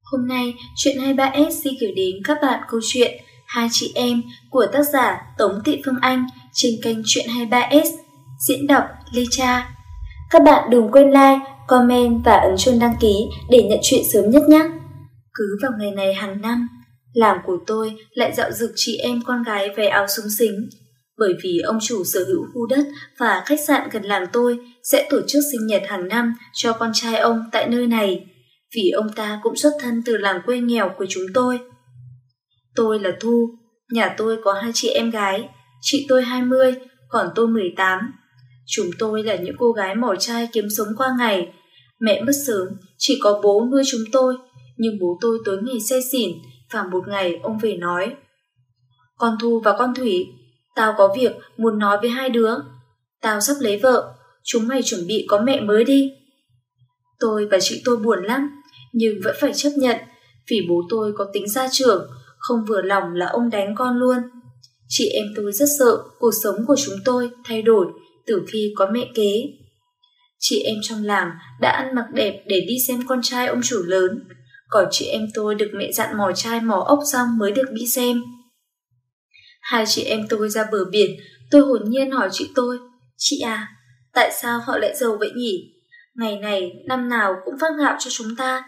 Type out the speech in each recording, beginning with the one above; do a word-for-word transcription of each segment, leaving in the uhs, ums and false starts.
Hôm nay, Chuyện hai mươi ba ét xin gửi đến các bạn câu chuyện Hai chị em của tác giả Tống Thị Phương Anh trên kênh Chuyện hai mươi ba ét, diễn đọc Lê Cha. Các bạn đừng quên like, comment và ấn chuông đăng ký để nhận chuyện sớm nhất nhé. Cứ vào ngày này hàng năm, làng của tôi lại dạo dực chị em con gái về áo súng xính. Bởi vì ông chủ sở hữu khu đất và khách sạn gần làng tôi sẽ tổ chức sinh nhật hàng năm cho con trai ông tại nơi này, vì ông ta cũng xuất thân từ làng quê nghèo của chúng tôi. Tôi là Thu, nhà tôi có hai chị em gái, chị tôi hai mươi, còn tôi mười tám. Chúng tôi là những cô gái mỏ chai kiếm sống qua ngày. Mẹ mất sớm, chỉ có bố nuôi chúng tôi, nhưng bố tôi tối ngày say xỉn và một ngày ông về nói: "Con Thu và con Thủy, tao có việc muốn nói với hai đứa. Tao sắp lấy vợ, chúng mày chuẩn bị có mẹ mới đi." Tôi và chị tôi buồn lắm, nhưng vẫn phải chấp nhận, vì bố tôi có tính gia trưởng, không vừa lòng là ông đánh con luôn. Chị em tôi rất sợ cuộc sống của chúng tôi thay đổi từ khi có mẹ kế. Chị em trong làng đã ăn mặc đẹp để đi xem con trai ông chủ lớn, còn chị em tôi được mẹ dặn mò trai mò ốc xong mới được đi xem. Hai chị em tôi ra bờ biển, tôi hồn nhiên hỏi chị tôi: "Chị à, tại sao họ lại giàu vậy nhỉ? Ngày này năm nào cũng phát gạo cho chúng ta."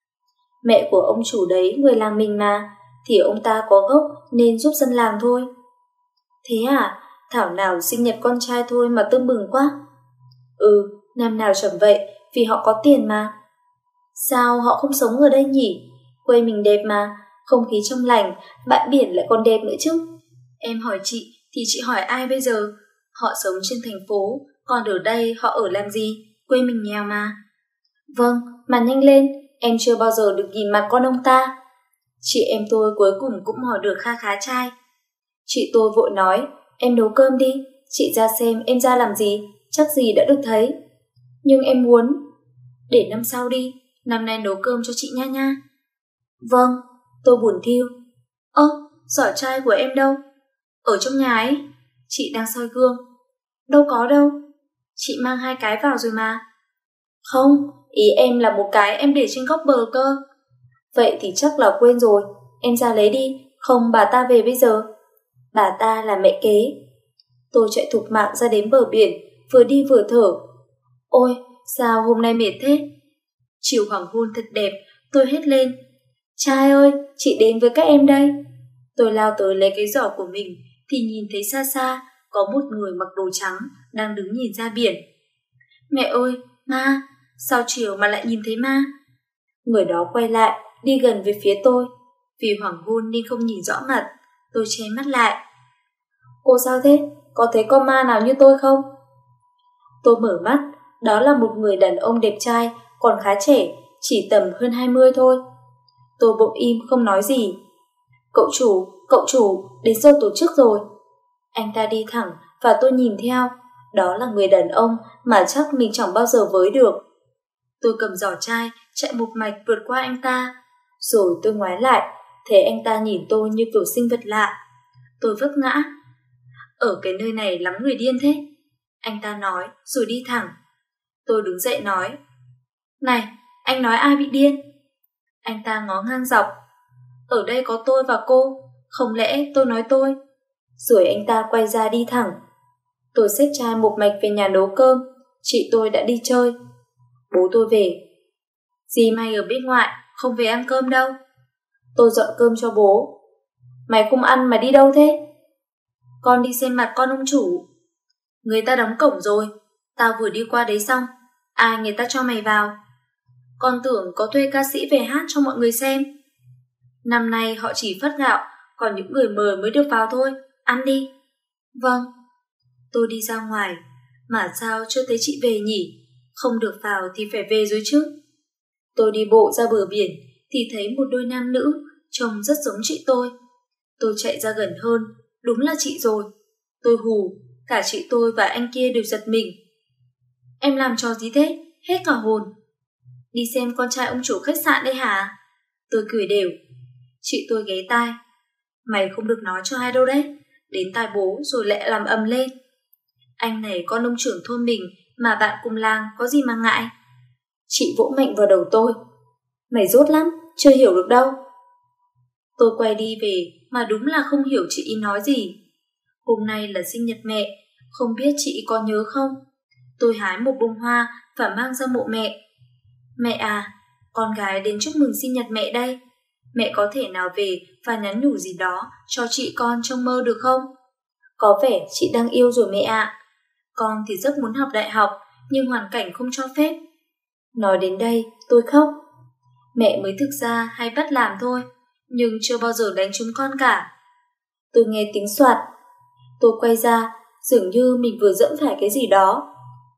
"Mẹ của ông chủ đấy người làng mình mà, thì ông ta có gốc nên giúp dân làng thôi." "Thế à, thảo nào sinh nhật con trai thôi mà tưng bừng quá." "Ừ, năm nào chẳng vậy, vì họ có tiền mà." "Sao họ không sống ở đây nhỉ? Quê mình đẹp mà, không khí trong lành, bãi biển lại còn đẹp nữa chứ." Em hỏi chị thì chị hỏi ai bây giờ? Họ sống trên thành phố, còn ở đây họ ở làm gì? Quê mình nghèo mà. "Vâng, mà nhanh lên, em chưa bao giờ được nhìn mặt con ông ta." Chị em tôi cuối cùng cũng mò được kha khá trai. Chị tôi vội nói: "Em nấu cơm đi, chị ra xem em ra làm gì, chắc gì đã được thấy." "Nhưng em muốn..." "Để năm sau đi, năm nay nấu cơm cho chị nha nha." "Vâng." Tôi buồn thiu. "Ơ, giỏ trai của em đâu?" "Ở trong nhà ấy." Chị đang soi gương. "Đâu có đâu, chị mang hai cái vào rồi mà." "Không, ý em là một cái em để trên góc bờ cơ." "Vậy thì chắc là quên rồi, em ra lấy đi, không bà ta về bây giờ." "Bà ta là mẹ kế." Tôi chạy thục mạng ra đến bờ biển, vừa đi vừa thở: "Ôi, sao hôm nay mệt thế?" Chiều hoàng hôn thật đẹp, tôi hét lên: "Trai ơi, chị đến với các em đây." Tôi lao tới lấy cái giỏ của mình thì nhìn thấy xa xa có một người mặc đồ trắng đang đứng nhìn ra biển. "Mẹ ơi, ma, sao chiều mà lại nhìn thấy ma?" Người đó quay lại, đi gần về phía tôi. Vì hoàng hôn nên không nhìn rõ mặt, tôi che mắt lại. "Cô sao thế? Có thấy con ma nào như tôi không?" Tôi mở mắt, đó là một người đàn ông đẹp trai, còn khá trẻ, chỉ tầm hơn hai mươi thôi. Tôi bỗng im không nói gì. "Cậu chủ, cậu chủ, đến giờ tổ chức rồi." Anh ta đi thẳng và tôi nhìn theo. Đó là người đàn ông mà chắc mình chẳng bao giờ với được. Tôi cầm giỏ trai, chạy một mạch vượt qua anh ta. Rồi tôi ngoái lại, thấy anh ta nhìn tôi như kiểu sinh vật lạ. Tôi vấp ngã. "Ở cái nơi này lắm người điên thế." Anh ta nói rồi đi thẳng. Tôi đứng dậy nói: "Này, anh nói ai bị điên?" Anh ta ngó ngang dọc. "Ở đây có tôi và cô, không lẽ tôi nói tôi?" Rồi anh ta quay ra đi thẳng. Tôi xách chai một mạch về nhà nấu cơm. Chị tôi đã đi chơi. Bố tôi về. "Dì mày ở bên ngoài, không về ăn cơm đâu." Tôi dọn cơm cho bố. "Mày không ăn mà đi đâu thế?" "Con đi xem mặt con ông chủ." "Người ta đóng cổng rồi, tao vừa đi qua đấy xong, ai người ta cho mày vào?" "Con tưởng có thuê ca sĩ về hát cho mọi người xem." "Năm nay họ chỉ phát gạo, còn những người mời mới được vào thôi, ăn đi." "Vâng." Tôi đi ra ngoài, mà sao chưa thấy chị về nhỉ? Không được vào thì phải về rồi chứ. Tôi đi bộ ra bờ biển thì thấy một đôi nam nữ trông rất giống chị tôi. Tôi chạy ra gần hơn, đúng là chị rồi. Tôi hù, cả chị tôi và anh kia đều giật mình. "Em làm trò gì thế? Hết cả hồn." "Đi xem con trai ông chủ khách sạn đây hả?" Tôi cười đều. Chị tôi ghé tai: "Mày không được nói cho ai đâu đấy, đến tai bố rồi lại làm ầm lên." "Anh này con ông trưởng thôn mình mà bạn cùng làng có gì mà ngại." Chị vỗ mạnh vào đầu tôi: "Mày dốt lắm, chưa hiểu được đâu. Tôi quay đi về mà đúng là không hiểu chị ý nói gì. Hôm nay là sinh nhật mẹ, không biết chị có nhớ không? Tôi hái một bông hoa và mang ra mộ mẹ. Mẹ à, con gái đến chúc mừng sinh nhật mẹ đây. Mẹ có thể nào về và nhắn nhủ gì đó cho chị con trong mơ được không? Có vẻ chị đang yêu rồi mẹ ạ. À. Con thì rất muốn học đại học, nhưng hoàn cảnh không cho phép. Nói đến đây, tôi khóc. Mẹ mới thực ra hay bắt làm thôi, nhưng chưa bao giờ đánh chúng con cả. Tôi nghe tiếng soạt. Tôi quay ra, dường như mình vừa dẫm phải cái gì đó.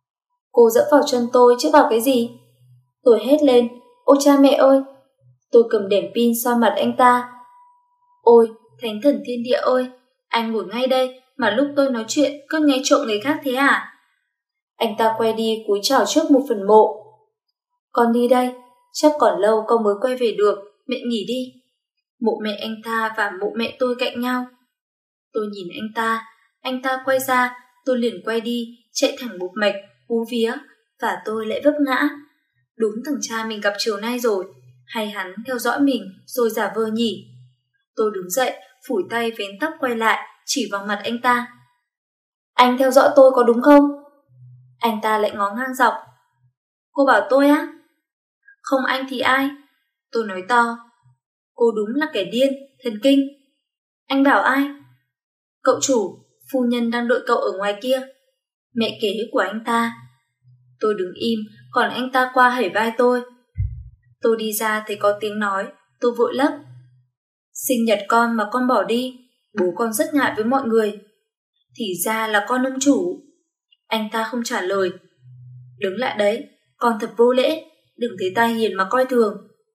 Cô dẫm vào chân tôi chứ vào cái gì? Tôi hét lên, ôi cha mẹ ơi! Tôi cầm đèn pin soi mặt anh ta. Ôi, thánh thần thiên địa ơi! Anh ngồi ngay đây mà lúc tôi nói chuyện cứ nghe trộm người khác thế à? Anh ta quay đi cúi chào trước một phần mộ. Con đi đây, chắc còn lâu con mới quay về được, mẹ nghỉ đi. Mộ mẹ anh ta và mộ mẹ tôi cạnh nhau. Tôi nhìn anh ta, anh ta quay ra, tôi liền quay đi, chạy thẳng một mạch, hú vía, và tôi lại vấp ngã. Đúng thằng cha mình gặp chiều nay rồi, hay hắn theo dõi mình rồi giả vờ nhỉ? Tôi đứng dậy, phủi tay vén tóc quay lại, chỉ vào mặt anh ta. Anh theo dõi tôi có đúng không? Anh ta lại ngó ngang dọc. Cô bảo tôi á? Không anh thì ai? Tôi nói to. Cô đúng là kẻ điên, thần kinh. Anh bảo ai? Cậu chủ, phu nhân đang đợi cậu ở ngoài kia. Mẹ kế của anh ta. Tôi đứng im, còn anh ta qua hẩy vai tôi. Tôi đi ra thấy có tiếng nói, tôi vội lấp. Sinh nhật con mà con bỏ đi, bố con rất ngại với mọi người. Thì ra là con ông chủ. Anh ta không trả lời. Đứng lại đấy, con thật vô lễ, đừng thấy ta hiền mà coi thường.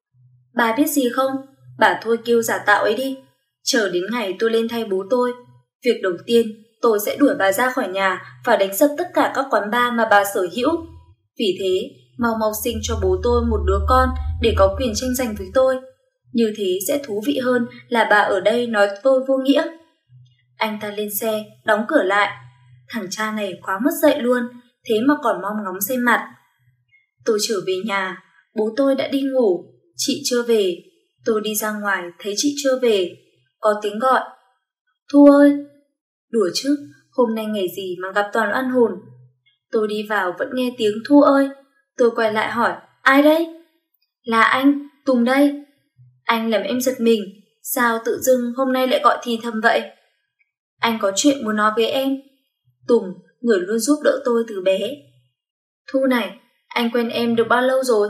Bà biết gì không? Bà thôi kêu giả tạo ấy đi. Chờ đến ngày tôi lên thay bố tôi, việc đầu tiên tôi sẽ đuổi bà ra khỏi nhà và đánh sập tất cả các quán bar mà bà sở hữu. Vì thế, mau mau sinh cho bố tôi một đứa con để có quyền tranh giành với tôi. Như thế sẽ thú vị hơn là bà ở đây nói tôi vô nghĩa. Anh ta lên xe, đóng cửa lại. Thằng cha này quá mất dạy luôn, thế mà còn mong ngóng xem mặt. Tôi trở về nhà, bố tôi đã đi ngủ, chị chưa về. Tôi đi ra ngoài thấy chị chưa về. Có tiếng gọi. Thu ơi! Đùa chứ, hôm nay ngày gì mà gặp toàn oan hồn. Tôi đi vào vẫn nghe tiếng Thu ơi. Tôi quay lại hỏi, ai đấy? Là anh, Tùng đây. Anh làm em giật mình, sao tự dưng hôm nay lại gọi thì thầm vậy? Anh có chuyện muốn nói với em. Tùng, người luôn giúp đỡ tôi từ bé. Thu này, anh quen em được bao lâu rồi?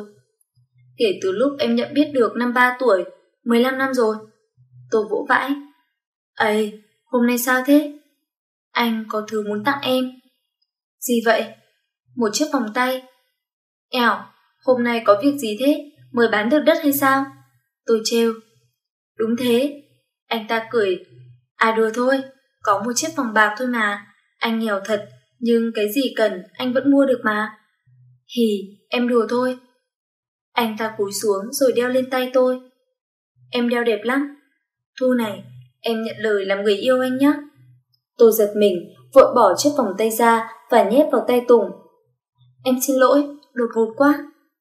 Kể từ lúc em nhận biết được năm ba tuổi, mười lăm năm rồi. Tôi vỗ vãi. Ây, hôm nay sao thế? Anh có thứ muốn tặng em. Gì vậy? Một chiếc vòng tay. Ẻo, hôm nay có việc gì thế? Mới bán được đất hay sao? Tôi trêu. Đúng thế. Anh ta cười. À đùa thôi, có một chiếc vòng bạc thôi mà. Anh nghèo thật, nhưng cái gì cần anh vẫn mua được mà. Hì, em đùa thôi. Anh ta cúi xuống rồi đeo lên tay tôi. Em đeo đẹp lắm. Thu này, em nhận lời làm người yêu anh nhé. Tôi giật mình, vội bỏ chiếc vòng tay ra và nhét vào tay Tùng. Em xin lỗi, đột ngột quá.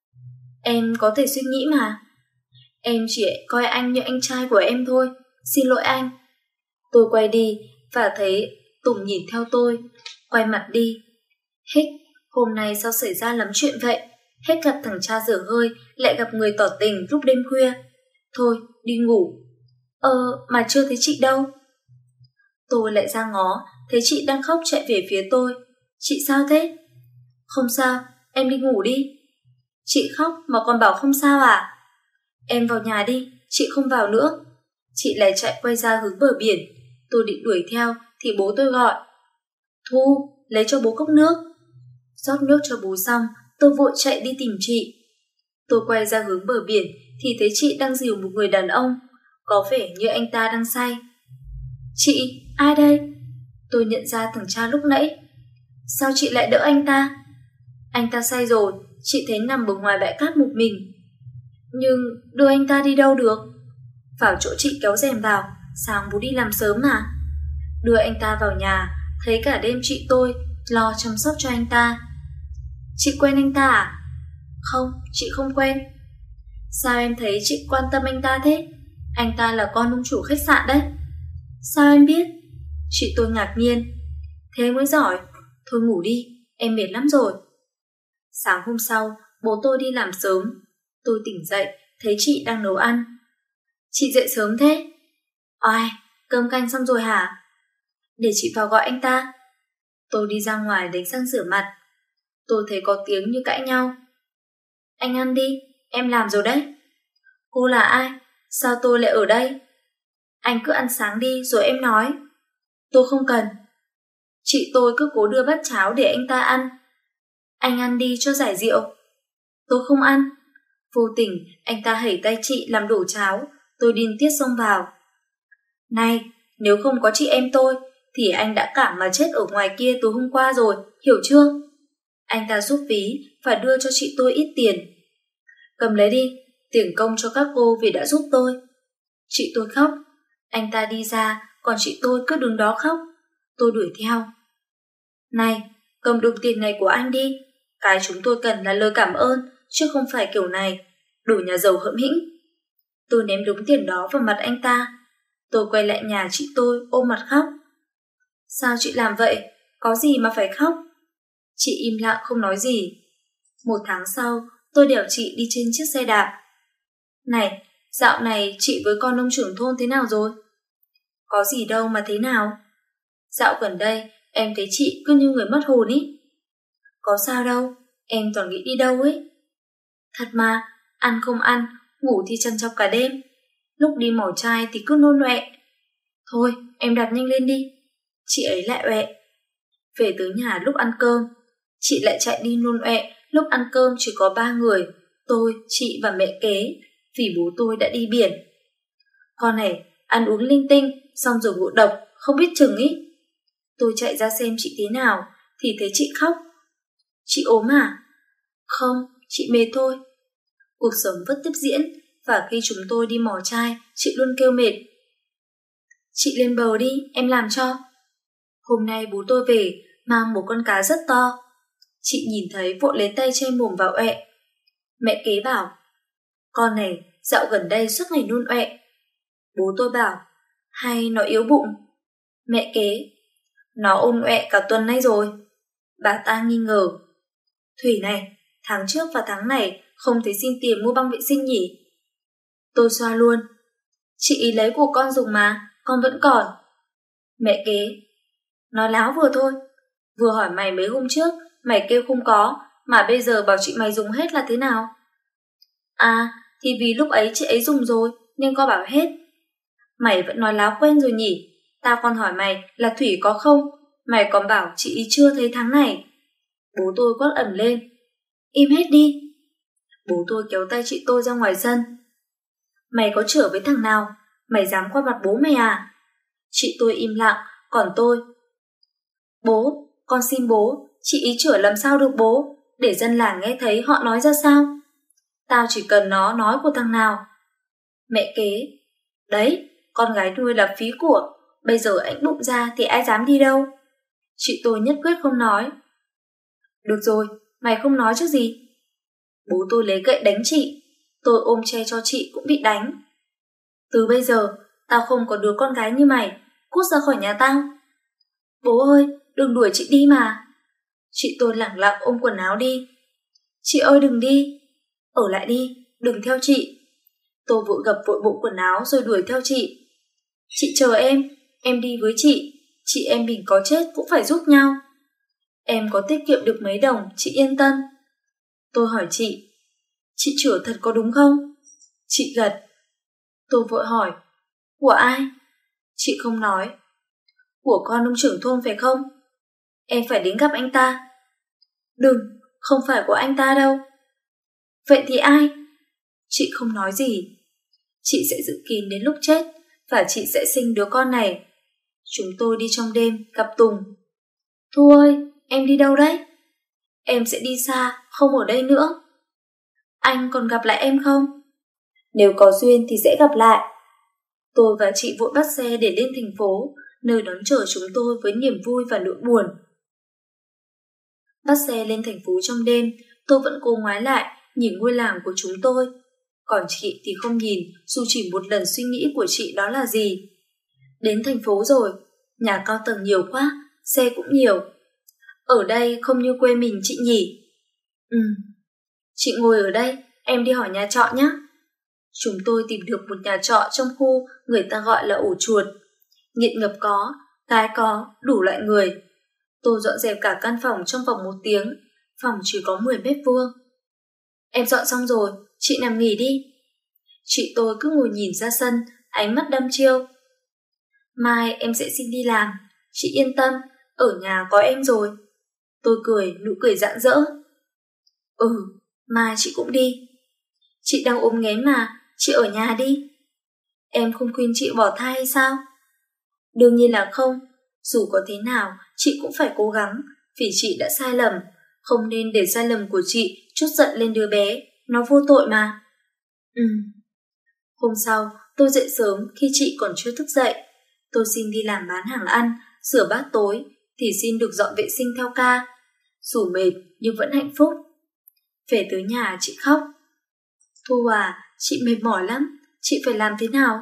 Em có thể suy nghĩ mà. Em chỉ coi anh như anh trai của em thôi. Xin lỗi anh. Tôi quay đi và thấy Tùng nhìn theo tôi, quay mặt đi. Hích, hôm nay sao xảy ra lắm chuyện vậy? Hết gặp thằng cha dở hơi, lại gặp người tỏ tình lúc đêm khuya. Thôi, đi ngủ. Ờ, mà chưa thấy chị đâu. Tôi lại ra ngó, thấy chị đang khóc chạy về phía tôi. Chị sao thế? Không sao, em đi ngủ đi. Chị khóc mà còn bảo không sao à? Em vào nhà đi, chị không vào nữa. Chị lại chạy quay ra hướng bờ biển. Tôi định đuổi theo thì bố tôi gọi. Thu, lấy cho bố cốc nước. Rót nước cho bố xong, tôi vội chạy đi tìm chị. Tôi quay ra hướng bờ biển thì thấy chị đang dìu một người đàn ông, có vẻ như anh ta đang say. Chị, ai đây? Tôi nhận ra thằng cha lúc nãy. Sao chị lại đỡ anh ta? Anh ta say rồi, chị thấy nằm ở ngoài bãi cát một mình. Nhưng đưa anh ta đi đâu được? Vào chỗ chị kéo rèm vào, sáng bố đi làm sớm mà. Đưa anh ta vào nhà, thấy cả đêm chị tôi lo chăm sóc cho anh ta. Chị quen anh ta à? Không, chị không quen. Sao em thấy chị quan tâm anh ta thế? Anh ta là con ông chủ khách sạn đấy. Sao em biết? Chị tôi ngạc nhiên. Thế mới giỏi. Thôi ngủ đi, em mệt lắm rồi. Sáng hôm sau, bố tôi đi làm sớm. Tôi tỉnh dậy, thấy chị đang nấu ăn. Chị dậy sớm thế? Oai, cơm canh xong rồi hả? Để chị vào gọi anh ta. Tôi đi ra ngoài đánh răng rửa mặt. Tôi thấy có tiếng như cãi nhau. Anh ăn đi, em làm rồi đấy. Cô là ai? Sao tôi lại ở đây? Anh cứ ăn sáng đi rồi em nói. Tôi không cần. Chị tôi cứ cố đưa bát cháo để anh ta ăn. Anh ăn đi cho giải rượu. Tôi không ăn. Vô tình anh ta hẩy tay chị làm đổ cháo. Tôi điên tiết xông vào. Này, nếu không có chị em tôi thì anh đã cảm mà chết ở ngoài kia tối hôm qua rồi, hiểu chưa? Anh ta giúp ví, phải đưa cho chị tôi ít tiền. Cầm lấy đi, tiền công cho các cô vì đã giúp tôi. Chị tôi khóc. Anh ta đi ra, còn chị tôi cứ đứng đó khóc. Tôi đuổi theo. Này, cầm đồng tiền này của anh đi. Cái chúng tôi cần là lời cảm ơn, chứ không phải kiểu này. Đồ nhà giàu hậm hĩnh. Tôi ném đống tiền đó vào mặt anh ta. Tôi quay lại nhà chị tôi ôm mặt khóc. Sao chị làm vậy? Có gì mà phải khóc? Chị im lặng không nói gì. Một tháng sau, tôi đèo chị đi trên chiếc xe đạp. Này, dạo này chị với con ông trưởng thôn thế nào rồi? Có gì đâu mà thế nào? Dạo gần đây, em thấy chị cứ như người mất hồn ý. Có sao đâu, em toàn nghĩ đi đâu ấy. Thật mà, ăn không ăn, ngủ thì trằn trọc cả đêm. Lúc đi mỏ chai thì cứ nôn ọe. Thôi, em đạp nhanh lên đi. Chị ấy lại ọe. Về tới nhà lúc ăn cơm, chị lại chạy đi nôn ọe. Lúc ăn cơm chỉ có ba người, tôi, chị và mẹ kế, vì bố tôi đã đi biển. Con này ăn uống linh tinh, xong rồi ngộ độc, không biết chừng ý. Tôi chạy ra xem chị thế nào, thì thấy chị khóc. Chị ốm à? Không, chị mệt thôi. Cuộc sống vẫn tiếp diễn, và khi chúng tôi đi mò chai, chị luôn kêu mệt. Chị lên bờ đi, em làm cho. Hôm nay bố tôi về, mang một con cá rất to. Chị nhìn thấy vội lấy tay che mồm vào ọe. Mẹ kế bảo, con này dạo gần đây suốt ngày nôn ọe. Bố tôi bảo, hay nó yếu bụng? Mẹ kế, nó ôn ọe cả tuần nay rồi. Bà ta nghi ngờ. Thủy này, tháng trước và tháng này không thấy xin tiền mua băng vệ sinh nhỉ? Tôi xoa luôn. Chị ý lấy của con dùng mà, con vẫn còn. Mẹ kế, nó láo vừa thôi. Vừa hỏi mày mấy hôm trước, mày kêu không có, mà bây giờ bảo chị mày dùng hết là thế nào? À, thì vì lúc ấy chị ấy dùng rồi, nên con bảo hết. Mày vẫn nói láo quen rồi nhỉ? Tao còn hỏi mày là Thủy có không? Mày còn bảo chị ý chưa thấy tháng này. Bố tôi quát ẩm lên. Im hết đi. Bố tôi kéo tay chị tôi ra ngoài sân. Mày có chửa với thằng nào? Mày dám qua mặt bố mày à? Chị tôi im lặng, còn tôi. Bố, con xin bố, chị ý chửa làm sao được bố? Để dân làng nghe thấy họ nói ra sao? Tao chỉ cần nó nói của thằng nào. Mẹ kế. Đấy, con gái nuôi là phí của. Bây giờ anh bụng ra thì ai dám đi đâu? Chị tôi nhất quyết không nói. Được rồi, mày không nói chứ gì. Bố tôi lấy gậy đánh chị. Tôi ôm che cho chị cũng bị đánh. Từ bây giờ, tao không có đứa con gái như mày. Cút ra khỏi nhà tao. Bố ơi, đừng đuổi chị đi mà. Chị tôi lẳng lặng ôm quần áo đi. Chị ơi đừng đi. Ở lại đi, đừng theo chị. Tôi vội gập vội bộ quần áo rồi đuổi theo chị. Chị chờ em, em đi với chị. Chị em mình có chết cũng phải giúp nhau. Em có tiết kiệm được mấy đồng, chị yên tâm. Tôi hỏi chị. Chị chửa thật có đúng không? Chị gật. Tôi vội hỏi. Của ai? Chị không nói. Của con ông trưởng thôn phải không? Em phải đến gặp anh ta. Đừng, không phải của anh ta đâu. Vậy thì ai? Chị không nói gì. Chị sẽ giữ kín đến lúc chết, và chị sẽ sinh đứa con này. Chúng tôi đi trong đêm gặp Tùng. Thu ơi, em đi đâu đấy? Em sẽ đi xa, không ở đây nữa. Anh còn gặp lại em không? Nếu có duyên thì sẽ gặp lại. Tôi và chị vội bắt xe để lên thành phố, nơi đón chờ chúng tôi với niềm vui và nỗi buồn. Bắt xe lên thành phố trong đêm, tôi vẫn cố ngoái lại nhìn ngôi làng của chúng tôi. Còn chị thì không nhìn dù chỉ một lần suy nghĩ của chị đó là gì. Đến thành phố rồi, nhà cao tầng nhiều quá, xe cũng nhiều. Ở đây không như quê mình chị nhỉ? Ừ. Chị ngồi ở đây, em đi hỏi nhà trọ nhé. Chúng tôi tìm được một nhà trọ trong khu người ta gọi là ổ chuột. Nghiện ngập có, gái có, đủ loại người. Tôi dọn dẹp cả căn phòng trong vòng một tiếng. Phòng chỉ có mười mét vuông. Em dọn xong rồi, chị nằm nghỉ đi. Chị tôi cứ ngồi nhìn ra sân, ánh mắt đăm chiêu. Mai em sẽ xin đi làm. Chị yên tâm, ở nhà có em rồi. Tôi cười, nụ cười rạng rỡ. Ừ, mai chị cũng đi. Chị đang ốm nghén mà, chị ở nhà đi. Em không khuyên chị bỏ thai hay sao? Đương nhiên là không. Dù có thế nào, chị cũng phải cố gắng. Vì chị đã sai lầm. Không nên để sai lầm của chị trút giận lên đứa bé. Nó vô tội mà. Ừ. Hôm sau, tôi dậy sớm khi chị còn chưa thức dậy. Tôi xin đi làm bán hàng ăn, rửa bát tối, thì xin được dọn vệ sinh theo ca. Dù mệt nhưng vẫn hạnh phúc. Về tới nhà chị khóc. Thu à, chị mệt mỏi lắm, chị phải làm thế nào?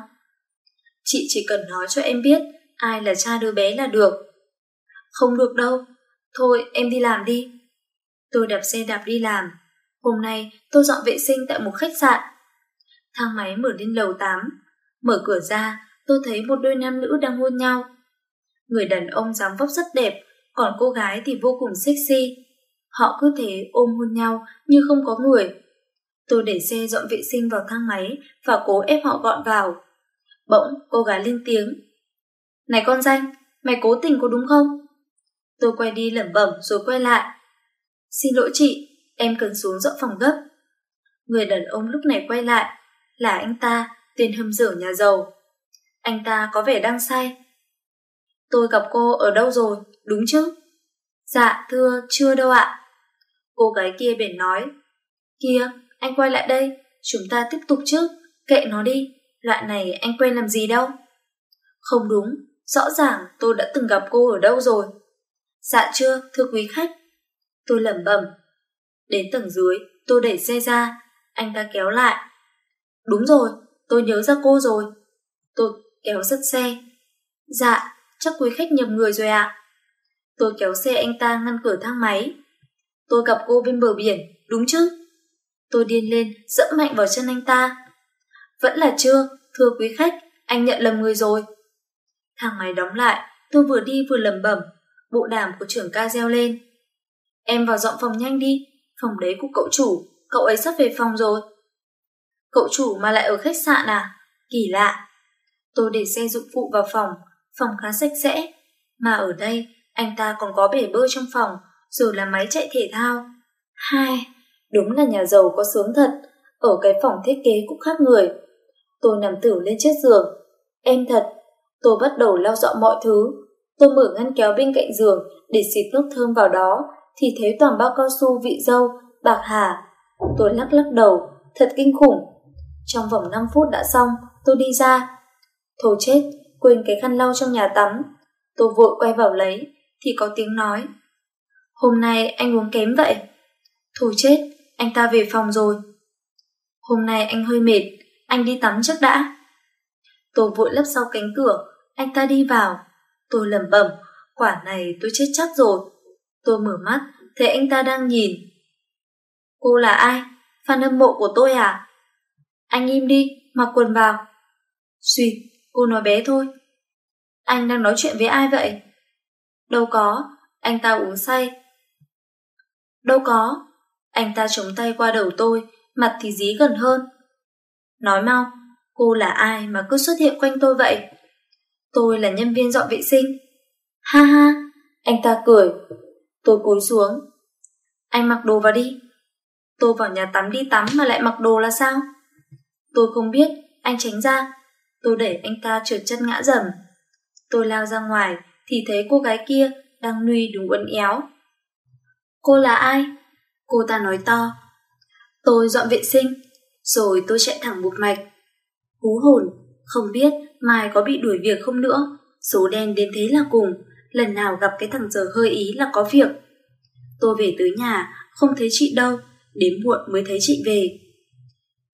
Chị chỉ cần nói cho em biết ai là cha đứa bé là được. Không được đâu, thôi em đi làm đi. Tôi đạp xe đạp đi làm. Hôm nay tôi dọn vệ sinh tại một khách sạn. Thang máy mở lên lầu tám. Mở cửa ra, tôi thấy một đôi nam nữ đang hôn nhau. Người đàn ông dáng vóc rất đẹp, còn cô gái thì vô cùng sexy. Họ cứ thế ôm hôn nhau như không có người. Tôi để xe dọn vệ sinh vào thang máy và cố ép họ gọn vào. Bỗng cô gái lên tiếng. Này con danh, mày cố tình có đúng không? Tôi quay đi lẩm bẩm rồi quay lại. Xin lỗi chị, em cần xuống dọn phòng gấp. Người đàn ông lúc này quay lại. Là anh ta, tên hâm dở nhà giàu. Anh ta có vẻ đang say. Tôi gặp cô ở đâu rồi, đúng chứ? Dạ thưa, chưa đâu ạ. Cô gái kia bèn nói. Kìa, anh quay lại đây, chúng ta tiếp tục chứ, kệ nó đi, loại này anh quen làm gì đâu. Không đúng, rõ ràng tôi đã từng gặp cô ở đâu rồi. Dạ chưa, thưa quý khách. Tôi lẩm bẩm. Đến tầng dưới, tôi đẩy xe ra, anh ta kéo lại. Đúng rồi, tôi nhớ ra cô rồi. Tôi kéo giật xe. Dạ, chắc quý khách nhầm người rồi ạ. Tôi kéo xe anh ta ngăn cửa thang máy. Tôi gặp cô bên bờ biển, đúng chứ? Tôi điên lên, dẫm mạnh vào chân anh ta. Vẫn là chưa, thưa quý khách, anh nhận lầm người rồi. Thang máy đóng lại, tôi vừa đi vừa lẩm bẩm. Bộ đàm của trưởng ca reo lên. Em vào dọn phòng nhanh đi, phòng đấy của cậu chủ, cậu ấy sắp về phòng rồi. Cậu chủ mà lại ở khách sạn à? Kỳ lạ. Tôi để xe dụng cụ vào phòng, phòng khá sạch sẽ. Mà ở đây, anh ta còn có bể bơi trong phòng, rồi là máy chạy thể thao. Hai, đúng là nhà giàu có sướng thật, ở cái phòng thiết kế cũng khác người. Tôi nằm thử lên chiếc giường. Êm thật. Tôi bắt đầu lau dọn mọi thứ. Tôi mở ngăn kéo bên cạnh giường để xịt nước thơm vào đó, thì thấy toàn bao cao su vị dâu, bạc hà. Tôi lắc lắc đầu, thật kinh khủng. Trong vòng năm phút đã xong, tôi đi ra. Thôi chết, quên cái khăn lau trong nhà tắm. Tôi vội quay vào lấy, thì có tiếng nói. Hôm nay anh uống kém vậy. Thôi chết, anh ta về phòng rồi. Hôm nay anh hơi mệt, anh đi tắm trước đã. Tôi vội lấp sau cánh cửa, anh ta đi vào. Tôi lẩm bẩm, quả này tôi chết chắc rồi. Tôi mở mắt, thấy anh ta đang nhìn. Cô là ai? Fan hâm mộ của tôi à? Anh im đi, mặc quần vào. Xuyệt, cô nói bé thôi. Anh đang nói chuyện với ai vậy? Đâu có, anh ta uống say. Đâu có. Anh ta chống tay qua đầu tôi, mặt thì dí gần hơn. Nói mau, cô là ai mà cứ xuất hiện quanh tôi vậy? Tôi là nhân viên dọn vệ sinh. Ha ha, anh ta cười. Tôi cúi xuống. Anh mặc đồ vào đi. Tôi vào nhà tắm đi tắm mà lại mặc đồ là sao? Tôi không biết, anh tránh ra. Tôi đẩy anh ta trượt chân ngã dầm. Tôi lao ra ngoài thì thấy cô gái kia đang nuôi đúng uốn éo. Cô là ai? Cô ta nói to. Tôi dọn vệ sinh. Rồi tôi chạy thẳng một mạch. Hú hồn, không biết mai có bị đuổi việc không nữa. Số đen đến thế là cùng. Lần nào gặp cái thằng giờ hơi ý là có việc. Tôi về tới nhà, không thấy chị đâu. Đến muộn mới thấy chị về.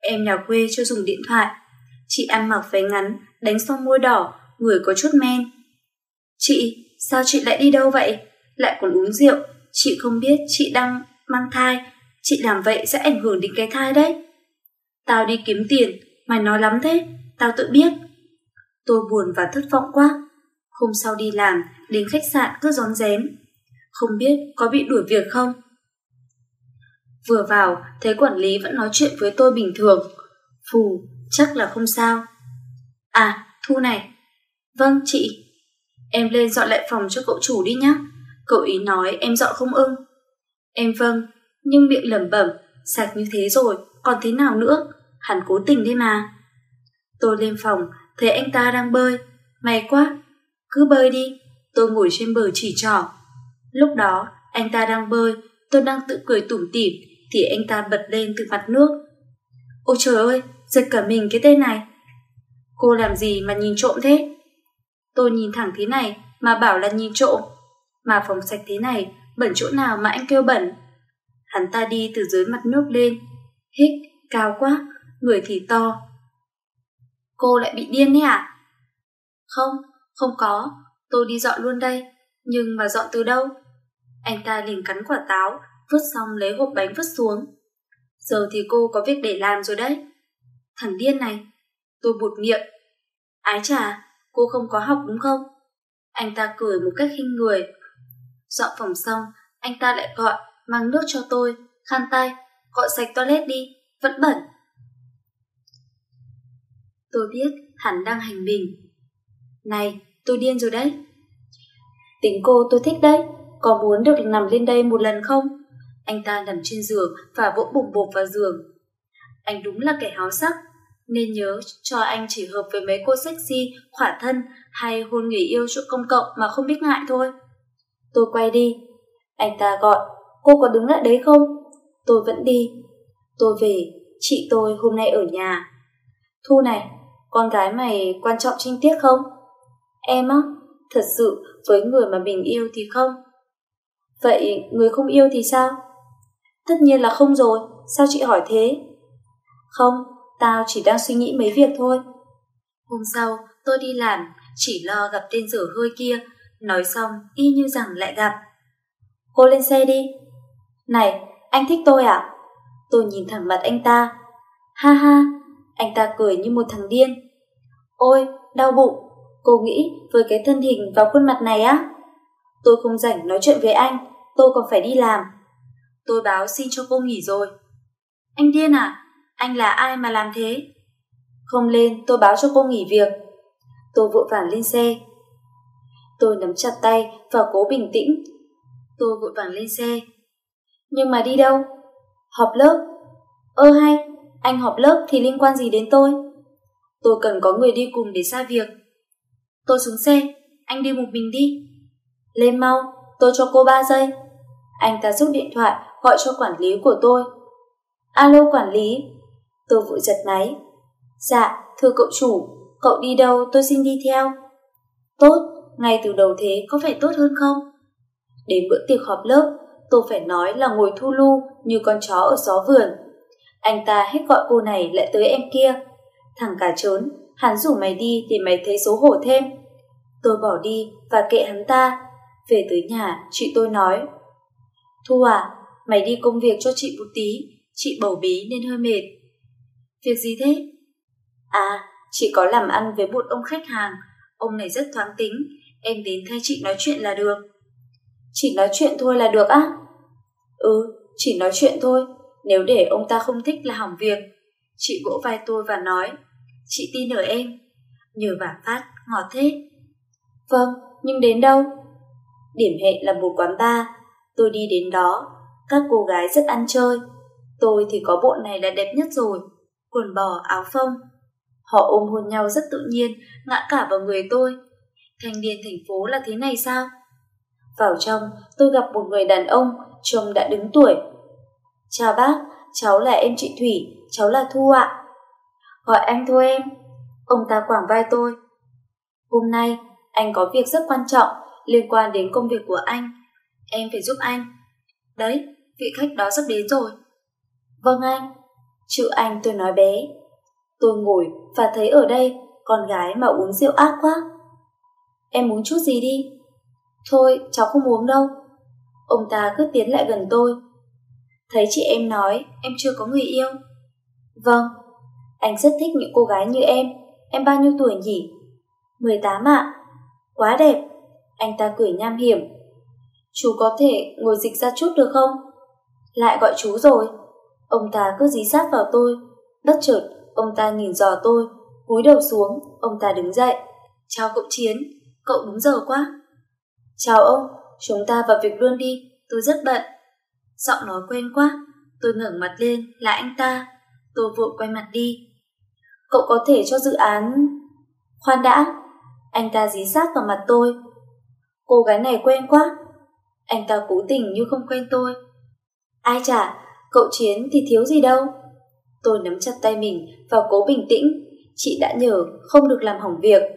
Em nhà quê chưa dùng điện thoại. Chị ăn mặc váy ngắn, đánh son môi đỏ, người có chút men. Chị, sao chị lại đi đâu vậy? Lại còn uống rượu, chị không biết chị đang mang thai. Chị làm vậy sẽ ảnh hưởng đến cái thai đấy. Tao đi kiếm tiền, mày nói lắm thế, tao tự biết. Tôi buồn và thất vọng quá. Hôm sau đi làm, đến khách sạn cứ rón rén. Không biết có bị đuổi việc không? Vừa vào, thấy quản lý vẫn nói chuyện với tôi bình thường. Phù, chắc là không sao. À, Thu này. Vâng, chị. Em lên dọn lại phòng cho cậu chủ đi nhé. Cậu ý nói em dọn không ưng. Em vâng, nhưng miệng lẩm bẩm, sạch như thế rồi, còn thế nào nữa? Hắn cố tình đấy mà. Tôi lên phòng, thấy anh ta đang bơi. May quá, cứ bơi đi. Tôi ngồi trên bờ chỉ trỏ. Lúc đó, anh ta đang bơi, tôi đang tự cười tủm tỉm, thì anh ta bật lên từ mặt nước. Ôi trời ơi, giật cả mình cái tên này. Cô làm gì mà nhìn trộm thế? Tôi nhìn thẳng thế này mà bảo là nhìn trộm. Mà phòng sạch thế này, bẩn chỗ nào mà anh kêu bẩn? Hắn ta đi từ dưới mặt nước lên. Hít, cao quá, người thì to. Cô lại bị điên đấy à? Không, không có, tôi đi dọn luôn đây. Nhưng mà dọn từ đâu? Anh ta liền cắn quả táo, vứt xong lấy hộp bánh vứt xuống. Giờ thì cô có việc để làm rồi đấy. Thằng điên này. Tôi buột miệng. Ái chà, cô không có học đúng không? Anh ta cười một cách khinh người. Dọn phòng xong, anh ta lại gọi, mang nước cho tôi, khăn tay, cọ sạch toilet đi, vẫn bẩn. Tôi biết hắn đang hành mình. Này, tôi điên rồi đấy. Tính cô tôi thích đấy, có muốn được nằm lên đây một lần không? Anh ta nằm trên giường và vỗ bùng bột vào giường. Anh đúng là kẻ háo sắc, nên nhớ cho anh chỉ hợp với mấy cô sexy, khỏa thân hay hôn người yêu chỗ công cộng mà không biết ngại thôi. Tôi quay đi. Anh ta gọi, cô có đứng lại đấy không? Tôi vẫn đi. Tôi về, chị tôi hôm nay ở nhà. Thu này, con gái mày quan trọng trinh tiết không? Em á, thật sự với người mà mình yêu thì không. Vậy người không yêu thì sao? Tất nhiên là không rồi, sao chị hỏi thế? Không, tao chỉ đang suy nghĩ mấy việc thôi. Hôm sau, tôi đi làm, chỉ lo gặp tên dở hơi kia. Nói xong, y như rằng lại gặp. Cô lên xe đi. Này, anh thích tôi à? Tôi nhìn thẳng mặt anh ta. Ha ha, anh ta cười như một thằng điên. Ôi, đau bụng. Cô nghĩ với cái thân hình và khuôn mặt này á? Tôi không rảnh nói chuyện với anh, tôi còn phải đi làm. Tôi báo xin cho cô nghỉ rồi. Anh điên à? Anh là ai mà làm thế? Không lên, tôi báo cho cô nghỉ việc. Tôi vội vàng lên xe. Tôi nắm chặt tay và cố bình tĩnh. Tôi vội vàng lên xe. Nhưng mà đi đâu? Họp lớp. Ơ hay, anh họp lớp thì liên quan gì đến tôi? Tôi cần có người đi cùng để xa việc. Tôi xuống xe, anh đi một mình đi. Lên mau, tôi cho cô ba giây. Anh ta rút điện thoại gọi cho quản lý của tôi. Alo quản lý. Tôi vội giật máy. Dạ, thưa cậu chủ, cậu đi đâu tôi xin đi theo. Tốt, ngay từ đầu thế có phải tốt hơn không? Đến bữa tiệc họp lớp, tôi phải nói là ngồi thu lu như con chó ở xó vườn. Anh ta hết gọi cô này lại tới em kia. Thằng cả trớn, hắn rủ mày đi để mày thấy xấu hổ thêm. Tôi bỏ đi và kệ hắn ta. Về tới nhà, chị tôi nói. Thu à, mày đi công việc cho chị một tí, chị bầu bí nên hơi mệt. Việc gì thế? À, chị có làm ăn với một ông khách hàng. Ông này rất thoáng tính, em đến thay chị nói chuyện là được. Chỉ nói chuyện thôi là được á? Ừ, chỉ nói chuyện thôi. Nếu để ông ta không thích là hỏng việc. Chị vỗ vai tôi và nói. Chị tin ở em. Nhờ vả phát, ngọt thế. Vâng, nhưng đến đâu? Điểm hẹn là một quán bar. Tôi đi đến đó. Các cô gái rất ăn chơi. Tôi thì có bộ này là đẹp nhất rồi. Quần bò, áo phông. Họ ôm hôn nhau rất tự nhiên, ngã cả vào người tôi. Thanh niên thành phố là thế này sao? Vào trong, tôi gặp một người đàn ông, trông đã đứng tuổi. Chào bác, cháu là em chị Thủy, cháu là Thu ạ. Gọi anh thôi em. Ông ta quàng vai tôi. Hôm nay, anh có việc rất quan trọng liên quan đến công việc của anh. Em phải giúp anh. Đấy, vị khách đó sắp đến rồi. Vâng anh. Chữ anh tôi nói bé. Tôi ngồi và thấy ở đây con gái mà uống rượu ác quá. Em uống chút gì đi. Thôi cháu không uống đâu. Ông ta cứ tiến lại gần tôi. Thấy chị em nói em chưa có người yêu. Vâng, anh rất thích những cô gái như em. Em bao nhiêu tuổi nhỉ? mười tám ạ. Quá đẹp. Anh ta cười nham hiểm. Chú có thể ngồi dịch ra chút được không? Lại gọi chú rồi. Ông ta cứ dí sát vào tôi. Bất chợt ông ta nhìn dò tôi, cúi đầu xuống. Ông ta đứng dậy. Chào cậu Chiến, cậu đúng giờ quá. Chào ông, chúng ta vào việc luôn đi, tôi rất bận. Giọng nói quen quá. Tôi ngẩng mặt lên là anh ta. Tôi vội quay mặt đi. Cậu có thể cho dự án... Khoan đã. Anh ta dí sát vào mặt tôi. Cô gái này quen quá. Anh ta cố tình như không quen tôi. Ai chả, cậu Chiến thì thiếu gì đâu. Tôi nắm chặt tay mình và cố bình tĩnh. Chị đã nhờ không được làm hỏng việc.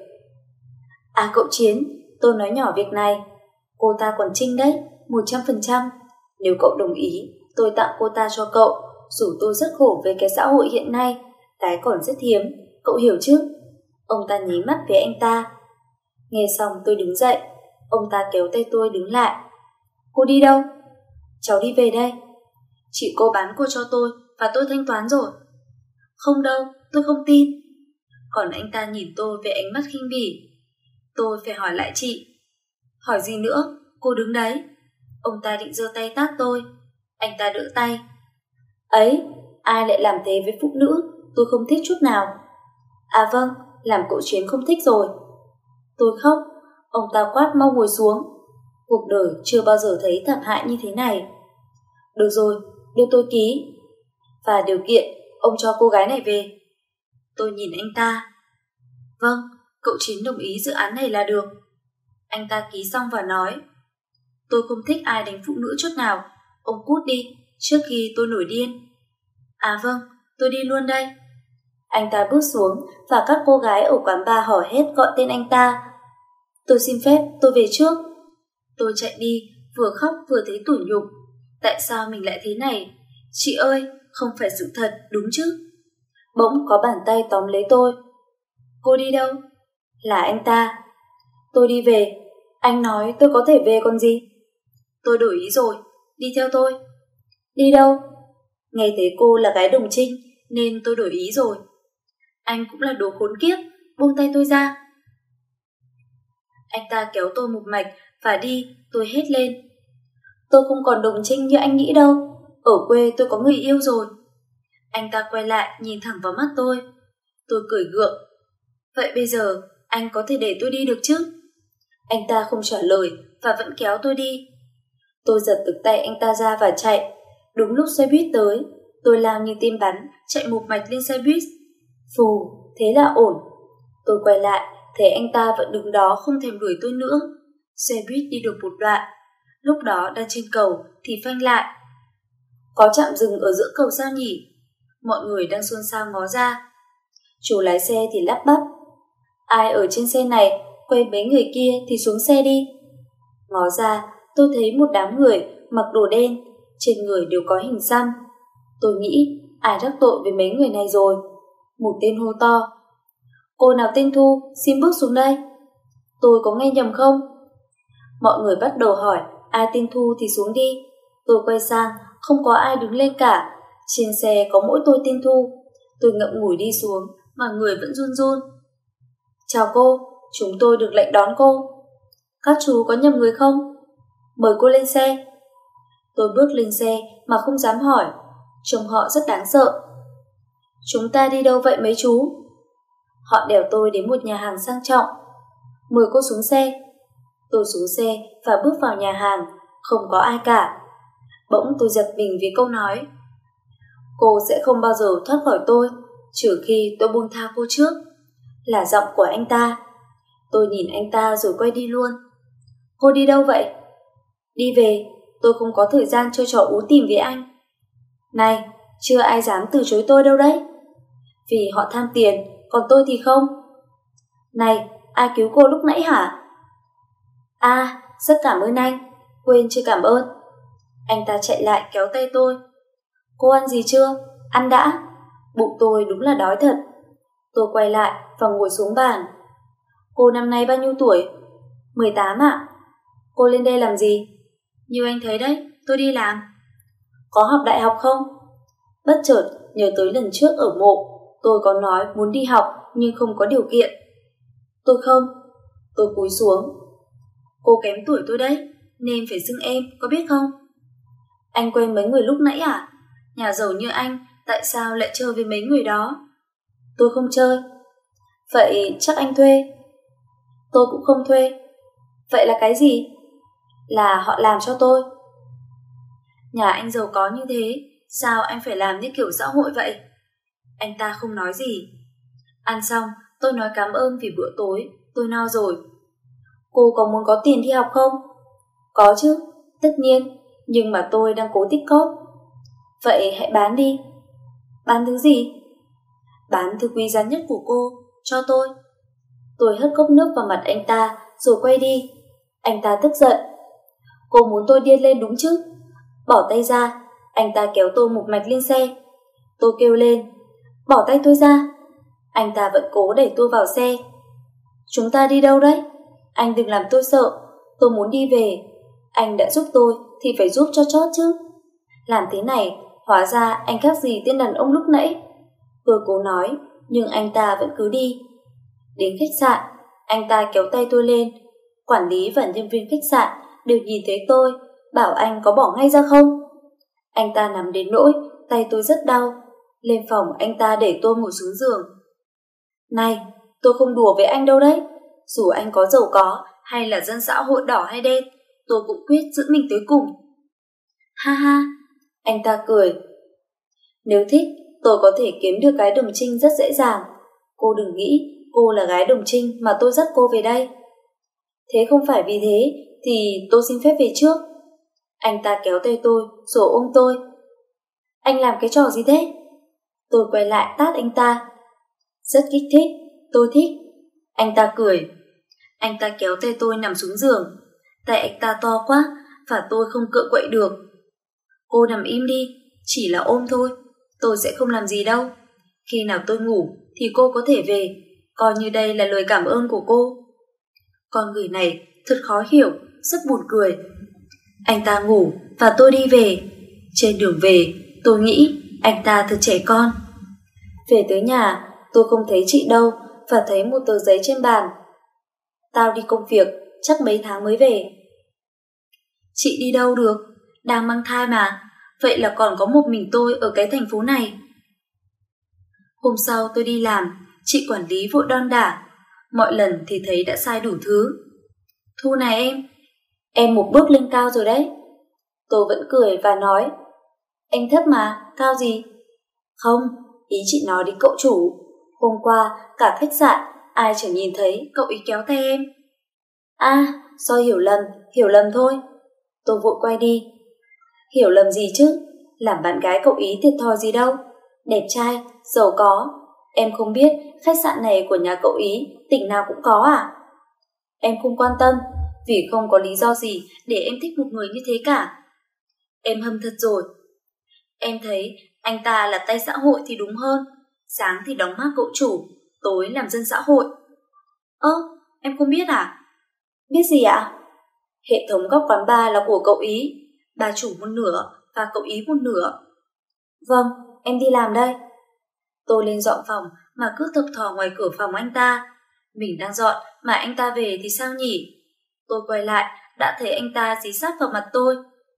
À cậu Chiến, tôi nói nhỏ việc này. Cô ta còn Trinh đấy, một trăm phần trăm. Nếu cậu đồng ý, tôi tặng cô ta cho cậu. Dù tôi rất khổ về cái xã hội hiện nay, cái còn rất hiếm, cậu hiểu chứ? Ông ta nhí mắt với anh ta. Nghe xong tôi đứng dậy. Ông ta kéo tay tôi đứng lại. Cô đi đâu? Cháu đi về đây. Chị cô bán cô cho tôi và tôi thanh toán rồi. Không đâu, tôi không tin. Còn anh ta nhìn tôi với ánh mắt khinh bỉ. Tôi phải hỏi lại chị. Hỏi gì nữa? Cô đứng đấy. Ông ta định giơ tay tát tôi. Anh ta đỡ tay. Ấy, ai lại làm thế với phụ nữ? Tôi không thích chút nào. À vâng, làm cậu Chiến không thích rồi. Tôi khóc. Ông ta quát mau ngồi xuống. Cuộc đời chưa bao giờ thấy thảm hại như thế này. Được rồi, đưa tôi ký. Và điều kiện ông cho cô gái này về. Tôi nhìn anh ta. Vâng, cậu Chiến đồng ý dự án này là được. Anh ta ký xong và nói. Tôi không thích ai đánh phụ nữ chút nào. Ông cút đi, trước khi tôi nổi điên. À vâng, tôi đi luôn đây. Anh ta bước xuống và các cô gái ở quán bar hò hét gọi tên anh ta. Tôi xin phép, tôi về trước. Tôi chạy đi, vừa khóc vừa thấy tủi nhục. Tại sao mình lại thế này? Chị ơi, không phải sự thật, đúng chứ? Bỗng có bàn tay tóm lấy tôi. Cô đi đâu? Là anh ta. Tôi đi về. Anh nói tôi có thể về còn gì? Tôi đổi ý rồi, đi theo tôi. Đi đâu? Nghe thấy cô là gái đồng trinh nên tôi đổi ý rồi. Anh cũng là đồ khốn kiếp, buông tay tôi ra. Anh ta kéo tôi một mạch và đi. Tôi hét lên. Tôi không còn đồng trinh như anh nghĩ đâu. Ở quê tôi có người yêu rồi. Anh ta quay lại nhìn thẳng vào mắt tôi. Tôi cười gượng. Vậy bây giờ anh có thể để tôi đi được chứ? Anh ta không trả lời và vẫn kéo tôi đi. Tôi giật từ tay anh ta ra và chạy. Đúng lúc xe buýt tới, tôi lao như tim bắn, chạy một mạch lên xe buýt. Phù, thế là ổn. Tôi quay lại, thấy anh ta vẫn đứng đó không thèm đuổi tôi nữa. Xe buýt đi được một đoạn. Lúc đó đang trên cầu thì phanh lại. Có trạm dừng ở giữa cầu sao nhỉ? Mọi người đang xôn xao ngó ra. Chủ lái xe thì lắp bắp. Ai ở trên xe này, quay mấy người kia thì xuống xe đi. Ngó ra, tôi thấy một đám người mặc đồ đen, trên người đều có hình xăm. Tôi nghĩ ai đắc tội với mấy người này rồi. Một tên hô to. Cô nào tên Thu, xin bước xuống đây. Tôi có nghe nhầm không? Mọi người bắt đầu hỏi ai tên Thu thì xuống đi. Tôi quay sang, không có ai đứng lên cả. Trên xe có mỗi tôi tên Thu. Tôi ngậm ngùi đi xuống mà người vẫn run run. Chào cô, chúng tôi được lệnh đón cô. Các chú có nhầm người không? Mời cô lên xe. Tôi bước lên xe mà không dám hỏi. Trông họ rất đáng sợ. Chúng ta đi đâu vậy mấy chú? Họ đèo tôi đến một nhà hàng sang trọng. Mời cô xuống xe. Tôi xuống xe và bước vào nhà hàng. Không có ai cả. Bỗng tôi giật mình vì câu nói. Cô sẽ không bao giờ thoát khỏi tôi, trừ khi tôi buông tha cô trước. Là giọng của anh ta. Tôi nhìn anh ta rồi quay đi luôn. Cô đi đâu vậy? Đi về, tôi không có thời gian chơi trò ú tìm với anh. Này, chưa ai dám từ chối tôi đâu đấy. Vì họ tham tiền, còn tôi thì không. Này, ai cứu cô lúc nãy hả? À, rất cảm ơn anh. Quên chưa cảm ơn. Anh ta chạy lại kéo tay tôi. Cô ăn gì chưa? Ăn đã. Bụng tôi đúng là đói thật. Tôi quay lại và ngồi xuống bàn. Cô năm nay bao nhiêu tuổi? mười tám ạ. Cô lên đây làm gì? Như anh thấy đấy, tôi đi làm. Có học đại học không? Bất chợt nhớ tới lần trước ở mộ, tôi có nói muốn đi học nhưng không có điều kiện. Tôi không. Tôi cúi xuống. Cô kém tuổi tôi đấy, nên phải xưng em, có biết không? Anh quen mấy người lúc nãy à? Nhà giàu như anh, tại sao lại chơi với mấy người đó? Tôi không chơi. Vậy chắc anh thuê. Tôi cũng không thuê. Vậy là cái gì? Là họ làm cho tôi. Nhà anh giàu có như thế, sao anh phải làm như kiểu xã hội vậy? Anh ta không nói gì. Ăn xong, tôi nói cảm ơn vì bữa tối, tôi no rồi. Cô có muốn có tiền đi học không? Có chứ, tất nhiên, nhưng mà tôi đang cố tích cóp. Vậy hãy bán đi. Bán thứ gì? Bán thứ quý giá nhất của cô, cho tôi. Tôi hất cốc nước vào mặt anh ta, rồi quay đi. Anh ta tức giận. Cô muốn tôi điên lên đúng chứ? Bỏ tay ra. Anh ta kéo tôi một mạch lên xe. Tôi kêu lên. Bỏ tay tôi ra. Anh ta vẫn cố đẩy tôi vào xe. Chúng ta đi đâu đấy? Anh đừng làm tôi sợ. Tôi muốn đi về. Anh đã giúp tôi thì phải giúp cho chót chứ. Làm thế này, hóa ra anh khác gì tên đàn ông lúc nãy. Tôi cố nói, nhưng anh ta vẫn cứ đi. Đến khách sạn, anh ta kéo tay tôi lên. Quản lý và nhân viên khách sạn đều nhìn thấy tôi, bảo anh có bỏ ngay ra không. Anh ta nắm đến nỗi tay tôi rất đau. Lên phòng anh ta để tôi ngồi xuống giường. Này, tôi không đùa với anh đâu đấy. Dù anh có giàu có hay là dân xã hội đỏ hay đen, tôi cũng quyết giữ mình tới cùng. Ha ha, anh ta cười. Nếu thích, tôi có thể kiếm được gái đồng trinh rất dễ dàng. Cô đừng nghĩ cô là gái đồng trinh mà tôi dắt cô về đây. Thế không phải vì thế thì tôi xin phép về trước. Anh ta kéo tay tôi rồi ôm tôi. Anh làm cái trò gì thế? Tôi quay lại tát anh ta. Rất kích thích, tôi thích. Anh ta cười. Anh ta kéo tay tôi nằm xuống giường. Tay anh ta to quá và tôi không cựa quậy được. Cô nằm im đi, chỉ là ôm thôi. Tôi sẽ không làm gì đâu. Khi nào tôi ngủ thì cô có thể về, coi như đây là lời cảm ơn của cô. Con người này thật khó hiểu, rất buồn cười. Anh ta ngủ và tôi đi về. Trên đường về, tôi nghĩ anh ta thật trẻ con. Về tới nhà, tôi không thấy chị đâu và thấy một tờ giấy trên bàn. Tao đi công việc, chắc mấy tháng mới về. Chị đi đâu được? Đang mang thai mà. Vậy là còn có một mình tôi ở cái thành phố này. Hôm sau tôi đi làm, chị quản lý vội đon đả. Mọi lần thì thấy đã sai đủ thứ. Thu này em, em một bước lên cao rồi đấy. Tôi vẫn cười và nói, anh thấp mà, cao gì? Không, ý chị nói đến cậu chủ. Hôm qua, cả khách sạn, ai chẳng nhìn thấy cậu ý kéo tay em. À, do hiểu lầm, hiểu lầm thôi. Tôi vội quay đi. Hiểu lầm gì chứ? Làm bạn gái cậu ý thiệt thòi gì đâu. Đẹp trai, giàu có. Em không biết khách sạn này của nhà cậu ý tỉnh nào cũng có à? Em không quan tâm, vì không có lý do gì để em thích một người như thế cả. Em hâm thật rồi. Em thấy anh ta là tay xã hội thì đúng hơn. Sáng thì đóng mác cậu chủ, tối làm dân xã hội. Ơ, em không biết à? Biết gì ạ? Hệ thống các quán bar là của cậu ý, bà chủ một nửa và cậu ý một nửa. Vâng, em đi làm đây. Tôi lên dọn phòng mà cứ thập thò ngoài cửa phòng anh ta. Mình đang dọn mà anh ta về thì sao nhỉ? Tôi quay lại, đã thấy anh ta dí sát vào mặt tôi.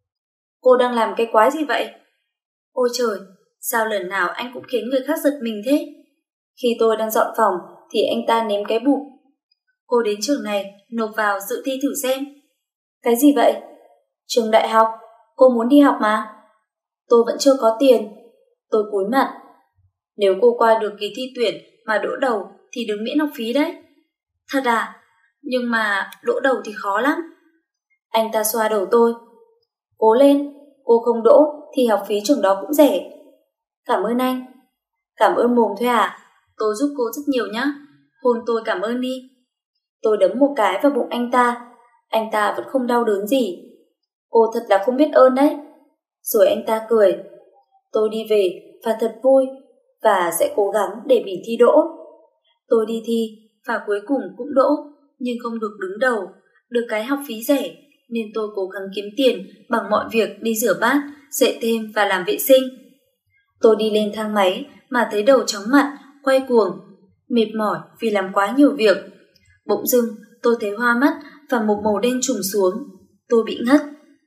Cô đang làm cái quái gì vậy? Ôi trời, sao lần nào anh cũng khiến người khác giật mình thế? Khi tôi đang dọn phòng thì anh ta ném cái bụp. Cô đến trường này nộp vào dự thi thử xem. Cái gì vậy? Trường đại học, cô muốn đi học mà. Tôi vẫn chưa có tiền. Tôi cúi mặt. Nếu cô qua được kỳ thi tuyển mà đỗ đầu thì được miễn học phí đấy. Thật à? Nhưng mà đỗ đầu thì khó lắm. Anh ta xoa đầu tôi. Cố lên, cô không đỗ thì học phí trường đó cũng rẻ. Cảm ơn anh. Cảm ơn mồm thôi à? Tôi giúp cô rất nhiều nhá. Hôn tôi cảm ơn đi. Tôi đấm một cái vào bụng anh ta. Anh ta vẫn không đau đớn gì. Cô thật là không biết ơn đấy. Rồi anh ta cười. Tôi đi về và thật vui. và sẽ cố gắng để mình thi đỗ. Tôi đi thi và cuối cùng cũng đỗ, nhưng không được đứng đầu, được cái học phí rẻ nên tôi cố gắng kiếm tiền bằng mọi việc đi rửa bát, dạy thêm và làm vệ sinh. Tôi đi lên thang máy mà thấy đầu chóng mặt, quay cuồng, mệt mỏi vì làm quá nhiều việc. Bỗng dưng tôi thấy hoa mắt và một màu đen trùm xuống. Tôi bị ngất.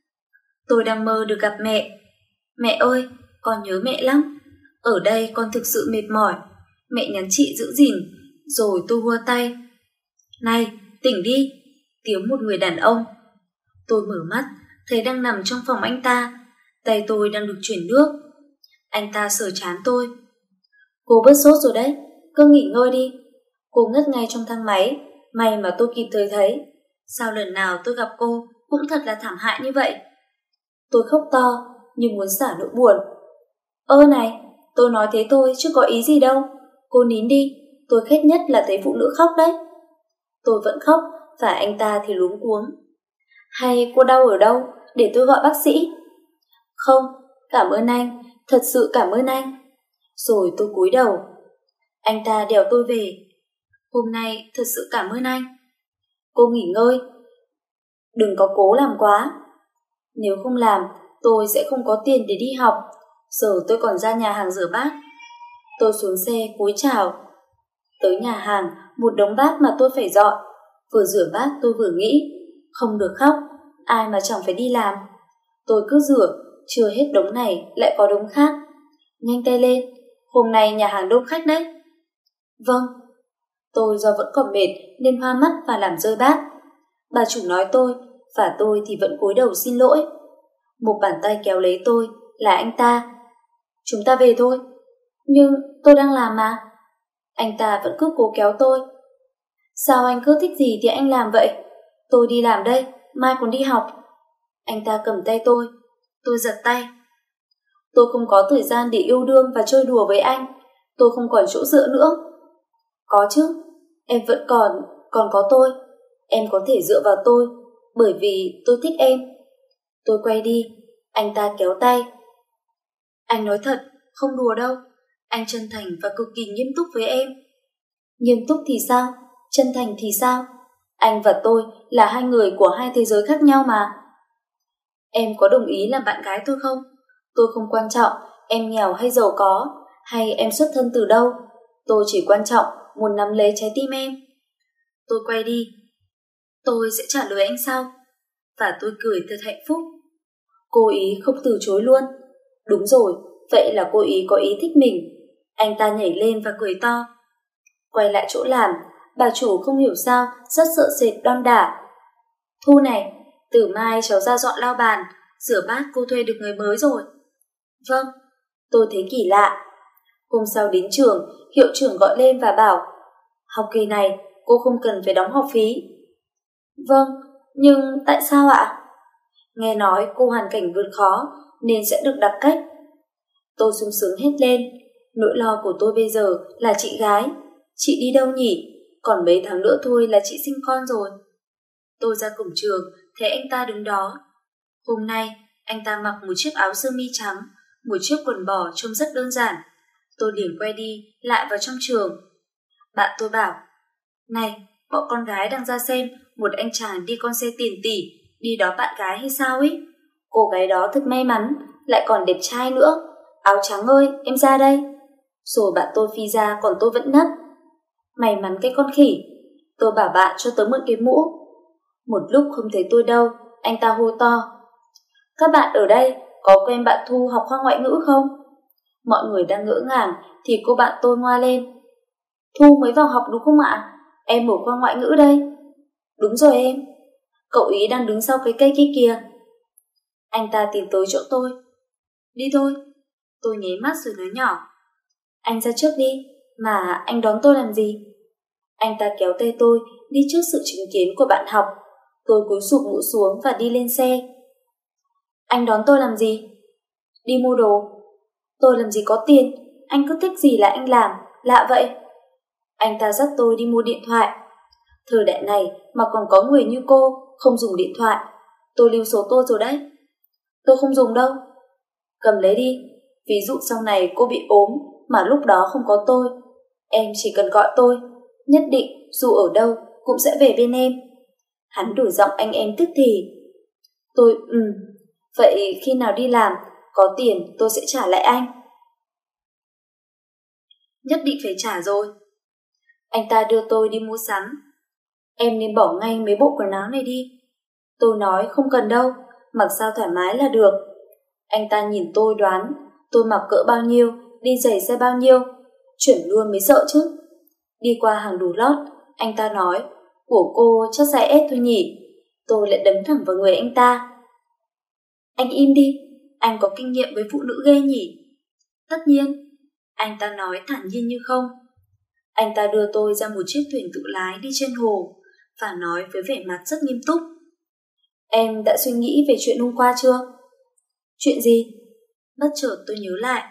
Tôi đang mơ được gặp mẹ. Mẹ ơi, con nhớ mẹ lắm. Ở đây con thực sự mệt mỏi. Mẹ nhắn chị giữ gìn. Rồi tôi hua tay. Này, tỉnh đi. Tiếng một người đàn ông. Tôi mở mắt, thấy đang nằm trong phòng anh ta. Tay tôi đang được chuyển nước. Anh ta sờ trán tôi. Cô bớt sốt rồi đấy, cứ nghỉ ngơi đi. Cô ngất ngay trong thang máy. May mà tôi kịp thời thấy. Sao lần nào tôi gặp cô cũng thật là thảm hại như vậy. Tôi khóc to như muốn xả nỗi buồn. Ơ này, tôi nói thế thôi chứ có ý gì đâu. Cô nín đi, tôi ghét nhất là thấy phụ nữ khóc đấy. Tôi vẫn khóc và anh ta thì luống cuống. Hay cô đau ở đâu, để tôi gọi bác sĩ? Không, cảm ơn anh, thật sự cảm ơn anh. Rồi tôi cúi đầu. Anh ta đèo tôi về. Hôm nay thật sự cảm ơn anh. Cô nghỉ ngơi. Đừng có cố làm quá. Nếu không làm, tôi sẽ không có tiền để đi học. Giờ tôi còn ra nhà hàng rửa bát. Tôi xuống xe cúi chào. Tới nhà hàng, một đống bát mà tôi phải dọn. Vừa rửa bát tôi vừa nghĩ, không được khóc, ai mà chẳng phải đi làm. Tôi cứ rửa, chưa hết đống này lại có đống khác. Nhanh tay lên, hôm nay nhà hàng đông khách đấy. Vâng. Tôi do vẫn còn mệt nên hoa mắt và làm rơi bát. Bà chủ nói tôi, và tôi thì vẫn cúi đầu xin lỗi. Một bàn tay kéo lấy tôi là anh ta. Chúng ta về thôi. Nhưng tôi đang làm mà. Anh ta vẫn cứ cố kéo tôi. Sao anh cứ thích gì thì anh làm vậy? Tôi đi làm đây, mai còn đi học. Anh ta cầm tay tôi. Tôi giật tay. Tôi không có thời gian để yêu đương và chơi đùa với anh. Tôi không còn chỗ dựa nữa. Có chứ, em vẫn còn, còn có tôi. Em có thể dựa vào tôi, bởi vì tôi thích em. Tôi quay đi, anh ta kéo tay. Anh nói thật, không đùa đâu. Anh chân thành và cực kỳ nghiêm túc với em. Nghiêm túc thì sao? Chân thành thì sao? Anh và tôi là hai người của hai thế giới khác nhau mà. Em có đồng ý làm bạn gái tôi không? Tôi không quan trọng em nghèo hay giàu có, hay em xuất thân từ đâu. Tôi chỉ quan trọng muốn nắm lấy trái tim em. Tôi quay đi. Tôi sẽ trả lời anh sau. Và tôi cười thật hạnh phúc. Cô ý không từ chối luôn. Đúng rồi, vậy là cô ý có ý thích mình. Anh ta nhảy lên và cười to. Quay lại chỗ làm, bà chủ không hiểu sao rất sợ sệt đon đả. Thu này, từ mai cháu ra dọn lau bàn, rửa bát cô thuê được người mới rồi. Vâng. Tôi thấy kỳ lạ. Hôm sau đến trường, hiệu trưởng gọi lên và bảo học kỳ này cô không cần phải đóng học phí. Vâng, nhưng tại sao ạ? Nghe nói cô hoàn cảnh vượt khó nên sẽ được đặc cách. Tôi sung sướng hết lên. Nỗi lo của tôi bây giờ là chị gái. Chị đi đâu nhỉ? Còn mấy tháng nữa thôi là chị sinh con rồi. Tôi ra cổng trường, thấy anh ta đứng đó. Hôm nay, anh ta mặc một chiếc áo sơ mi trắng, một chiếc quần bò trông rất đơn giản. Tôi liền quay đi, lại vào trong trường. Bạn tôi bảo, này, bọn con gái đang ra xem một anh chàng đi con xe tiền tỷ, đi đón bạn gái hay sao ấy. Cô gái đó thật may mắn, lại còn đẹp trai nữa. Áo trắng ơi, em ra đây. Rồi bạn tôi phi ra, còn tôi vẫn nấp. May mắn cái con khỉ. Tôi bảo bạn cho tớ mượn cái mũ. Một lúc không thấy tôi đâu, anh ta hô to. Các bạn ở đây có quen bạn Thu học khoa ngoại ngữ không? Mọi người đang ngỡ ngàng thì cô bạn tôi ngoa lên. Thu mới vào học đúng không ạ? Em ở khoa ngoại ngữ đây. Đúng rồi em. Cậu ý đang đứng sau cái cây kia kìa. Anh ta tìm tới chỗ tôi. Đi thôi. Tôi nháy mắt rồi nói nhỏ. Anh ra trước đi, mà anh đón tôi làm gì? Anh ta kéo tay tôi đi trước sự chứng kiến của bạn học. Tôi cúi sụp mũ xuống và đi lên xe. Anh đón tôi làm gì? Đi mua đồ. Tôi làm gì có tiền, anh cứ thích gì là anh làm, lạ vậy. Anh ta dắt tôi đi mua điện thoại. Thời đại này mà còn có người như cô không dùng điện thoại. Tôi lưu số tôi rồi đấy. Tôi không dùng đâu. Cầm lấy đi, ví dụ sau này cô bị ốm mà lúc đó không có tôi. Em chỉ cần gọi tôi, nhất định dù ở đâu cũng sẽ về bên em. Hắn đổi giọng anh em tức thì. Tôi, ừ, vậy khi nào đi làm, có tiền tôi sẽ trả lại anh. Nhất định phải trả rồi. Anh ta đưa tôi đi mua sắm. Em nên bỏ ngay mấy bộ quần áo này đi. Tôi nói không cần đâu, mặc sao thoải mái là được. Anh ta nhìn tôi đoán tôi mặc cỡ bao nhiêu, đi giày xe bao nhiêu, chuẩn luôn mới sợ chứ. Đi qua hàng đồ lót, anh ta nói, của cô chắc size ét thôi nhỉ. Tôi lại đấm thẳng vào người anh ta. Anh im đi, anh có kinh nghiệm với phụ nữ ghê nhỉ? Tất nhiên, anh ta nói thản nhiên như không. Anh ta đưa tôi ra một chiếc thuyền tự lái đi trên hồ và nói với vẻ mặt rất nghiêm túc. Em đã suy nghĩ về chuyện hôm qua chưa? Chuyện gì? Bất chợt tôi nhớ lại.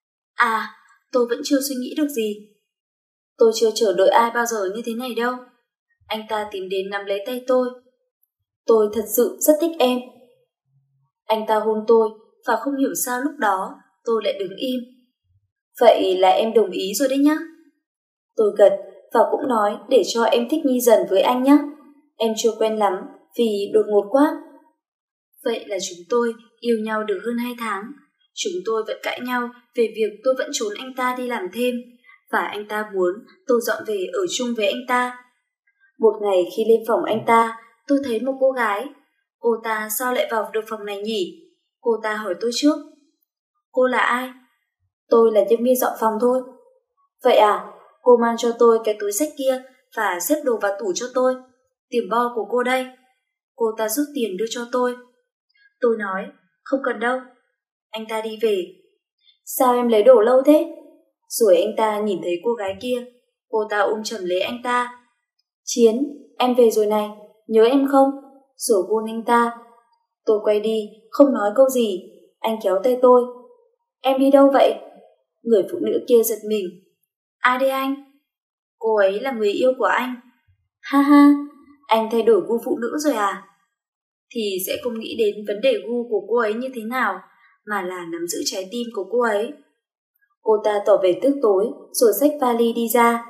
À, tôi vẫn chưa suy nghĩ được gì. Tôi chưa chờ đợi ai bao giờ như thế này đâu. Anh ta tìm đến nắm lấy tay tôi. Tôi thật sự rất thích em. Anh ta hôn tôi và không hiểu sao lúc đó tôi lại đứng im. Vậy là em đồng ý rồi đấy nhá. Tôi gật và cũng nói để cho em thích nghi dần với anh nhé. Em chưa quen lắm vì đột ngột quá. Vậy là chúng tôi yêu nhau được hơn hai tháng. Chúng tôi vẫn cãi nhau về việc tôi vẫn trốn anh ta đi làm thêm và anh ta muốn tôi dọn về ở chung với anh ta. Một ngày khi lên phòng anh ta, tôi thấy một cô gái. Cô ta sao lại vào được phòng này nhỉ? Cô ta hỏi tôi trước. Cô là ai? Tôi là nhân viên dọn phòng thôi. Vậy à, cô mang cho tôi cái túi xách kia và xếp đồ vào tủ cho tôi. Tiền bo của cô đây. Cô ta rút tiền đưa cho tôi. Tôi nói, không cần đâu. Anh ta đi về. Sao em lấy đồ lâu thế? Rồi anh ta nhìn thấy cô gái kia. Cô ta ôm chầm lấy anh ta. Chiến, em về rồi này, nhớ em không? Rồi hôn anh ta. Tôi quay đi, không nói câu gì. Anh kéo tay tôi. Em đi đâu vậy? Người phụ nữ kia giật mình. Ai đây anh? Cô ấy là người yêu của anh. Ha ha, anh thay đổi gu phụ nữ rồi à? Thì sẽ không nghĩ đến vấn đề gu của cô ấy như thế nào, mà là nắm giữ trái tim của cô ấy. Cô ta tỏ vẻ tức tối, rồi xách vali đi ra.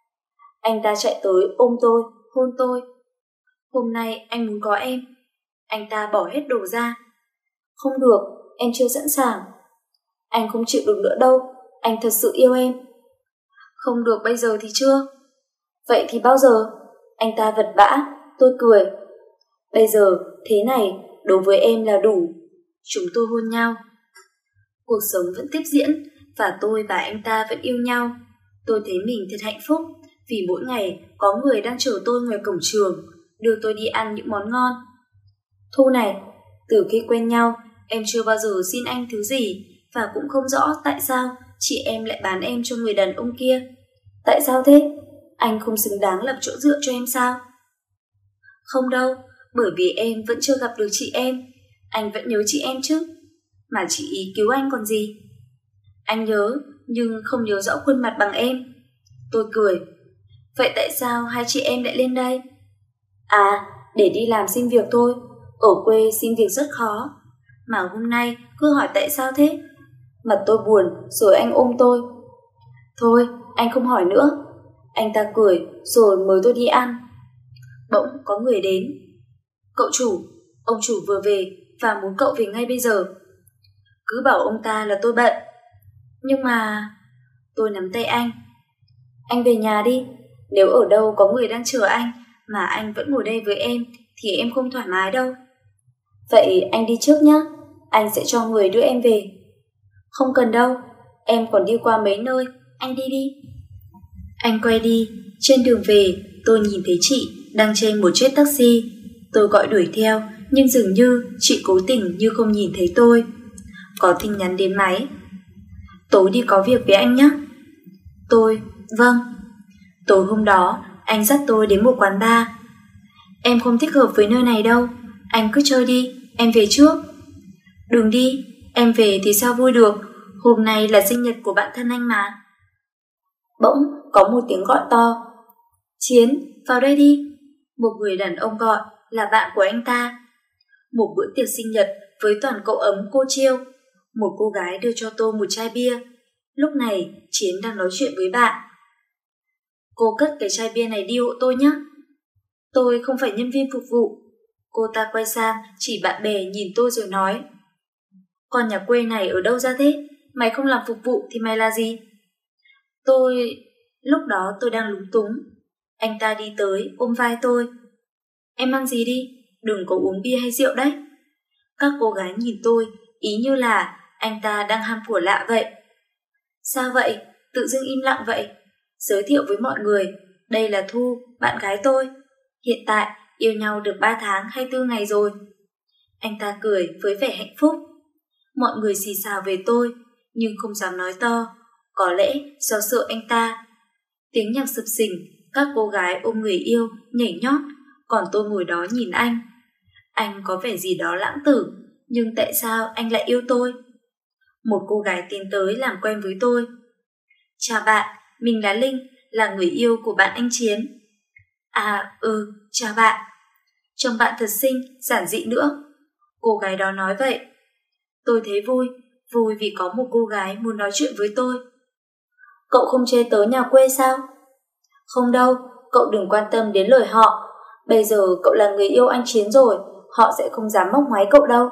Anh ta chạy tới ôm tôi, hôn tôi. Hôm nay anh muốn có em. Anh ta bỏ hết đồ ra. Không được, em chưa sẵn sàng. Anh không chịu được nữa đâu, anh thật sự yêu em. Không được bây giờ thì chưa. Vậy thì bao giờ? Anh ta vật vã, tôi cười. Bây giờ, thế này, đối với em là đủ. Chúng tôi hôn nhau. Cuộc sống vẫn tiếp diễn, và tôi và anh ta vẫn yêu nhau. Tôi thấy mình thật hạnh phúc, vì mỗi ngày có người đang chờ tôi ngoài cổng trường, đưa tôi đi ăn những món ngon. Thu này, từ khi quen nhau, em chưa bao giờ xin anh thứ gì, và cũng không rõ tại sao chị em lại bán em cho người đàn ông kia. Tại sao thế? Anh không xứng đáng làm chỗ dựa cho em sao? Không đâu, bởi vì em vẫn chưa gặp được chị em. Anh vẫn nhớ chị em chứ. Mà chị ý cứu anh còn gì. Anh nhớ, nhưng không nhớ rõ khuôn mặt bằng em. Tôi cười. Vậy tại sao hai chị em lại lên đây? À, để đi làm xin việc thôi. Ở quê xin việc rất khó. Mà hôm nay cứ hỏi tại sao thế? Mặt tôi buồn, rồi anh ôm tôi. Thôi, anh không hỏi nữa. Anh ta cười, rồi mời tôi đi ăn. Bỗng có người đến. Cậu chủ, ông chủ vừa về và muốn cậu về ngay bây giờ. Cứ bảo ông ta là tôi bận. Nhưng mà... Tôi nắm tay anh. Anh về nhà đi. Nếu ở đâu có người đang chờ anh mà anh vẫn ngồi đây với em thì em không thoải mái đâu. Vậy anh đi trước nhé. Anh sẽ cho người đưa em về. Không cần đâu. Em còn đi qua mấy nơi. Anh đi đi. Anh quay đi. Trên đường về tôi nhìn thấy chị đang trên một chiếc taxi. Tôi gọi đuổi theo, nhưng dường như chị cố tình như không nhìn thấy tôi. Có tin nhắn đến máy. Tối đi có việc với anh nhé. Tôi, vâng. Tối hôm đó, anh dắt tôi đến một quán bar. Em không thích hợp với nơi này đâu. Anh cứ chơi đi, em về trước. Đừng đi, em về thì sao vui được. Hôm nay là sinh nhật của bạn thân anh mà. Bỗng có một tiếng gọi to. Chiến, vào đây đi. Một người đàn ông gọi, là bạn của anh ta. Một bữa tiệc sinh nhật với toàn cậu ấm cô Chiêu. Một cô gái đưa cho tôi một chai bia. Lúc này Chiến đang nói chuyện với bạn. Cô cất cái chai bia này đi hộ tôi nhé. Tôi không phải nhân viên phục vụ. Cô ta quay sang chỉ bạn bè nhìn tôi rồi nói. Con nhà quê này ở đâu ra thế? Mày không làm phục vụ thì mày là gì? Tôi... Lúc đó tôi đang lúng túng. Anh ta đi tới ôm vai tôi. Em ăn gì đi, đừng có uống bia hay rượu đấy. Các cô gái nhìn tôi ý như là anh ta đang ham của lạ vậy. Sao vậy? Tự dưng im lặng vậy? Giới thiệu với mọi người, đây là Thu, bạn gái tôi. Hiện tại yêu nhau được ba tháng hai mươi tư ngày rồi. Anh ta cười với vẻ hạnh phúc. Mọi người xì xào về tôi, nhưng không dám nói to. Có lẽ do sợ anh ta. Tiếng nhạc sập sình, các cô gái ôm người yêu, nhảy nhót, còn tôi ngồi đó nhìn anh. Anh có vẻ gì đó lãng tử, nhưng tại sao anh lại yêu tôi? Một cô gái tiến tới làm quen với tôi. Chào bạn, mình là Linh, là người yêu của bạn anh Chiến. À, ừ, chào bạn. Trông bạn thật xinh, giản dị nữa. Cô gái đó nói vậy. Tôi thấy vui, vui vì có một cô gái muốn nói chuyện với tôi. Cậu không chê tớ nhà quê sao? Không đâu, cậu đừng quan tâm đến lời họ. Bây giờ cậu là người yêu anh Chiến rồi, họ sẽ không dám móc ngoáy cậu đâu.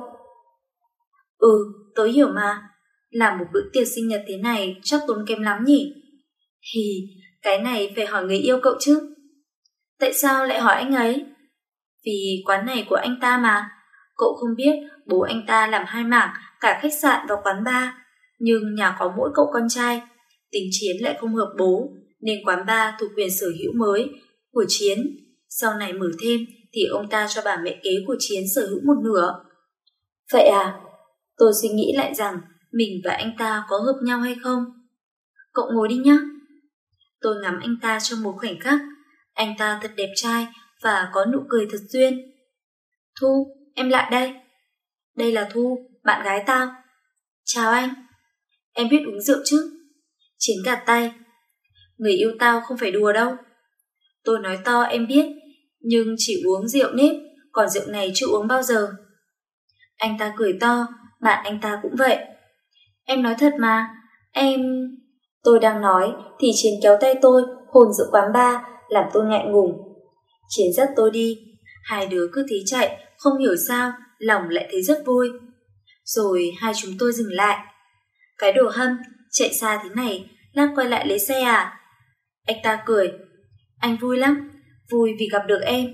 Ừ, tớ hiểu mà. Làm một bữa tiệc sinh nhật thế này chắc tốn kém lắm nhỉ? Hì, cái này phải hỏi người yêu cậu chứ. Tại sao lại hỏi anh ấy? Vì quán này của anh ta mà. Cậu không biết bố anh ta làm hai mảng, cả khách sạn và quán bar. Nhưng nhà có mỗi cậu con trai. Tính Chiến lại không hợp bố, nên quán bar thuộc quyền sở hữu mới của Chiến. Sau này mở thêm thì ông ta cho bà mẹ kế của Chiến sở hữu một nửa. Vậy à? Tôi suy nghĩ lại rằng mình và anh ta có hợp nhau hay không. Cậu ngồi đi nhá. Tôi ngắm anh ta trong một khoảnh khắc. Anh ta thật đẹp trai và có nụ cười thật duyên. Thu, em lại đây. Đây là Thu, bạn gái tao. Chào anh. Em biết uống rượu chứ? Chiến gạt tay. Người yêu tao không phải đùa đâu. Tôi nói to em biết, nhưng chỉ uống rượu nếp, còn rượu này chưa uống bao giờ. Anh ta cười to, bạn anh ta cũng vậy. Em nói thật mà, em... Tôi đang nói thì Chiến kéo tay tôi hồn giữa quán bar, làm tôi ngại ngùng. Chiến dắt tôi đi, hai đứa cứ thế chạy, không hiểu sao lòng lại thấy rất vui. Rồi hai chúng tôi dừng lại. Cái đồ hâm, chạy xa thế này, lát quay lại lấy xe à? Anh ta cười. Anh vui lắm, vui vì gặp được em.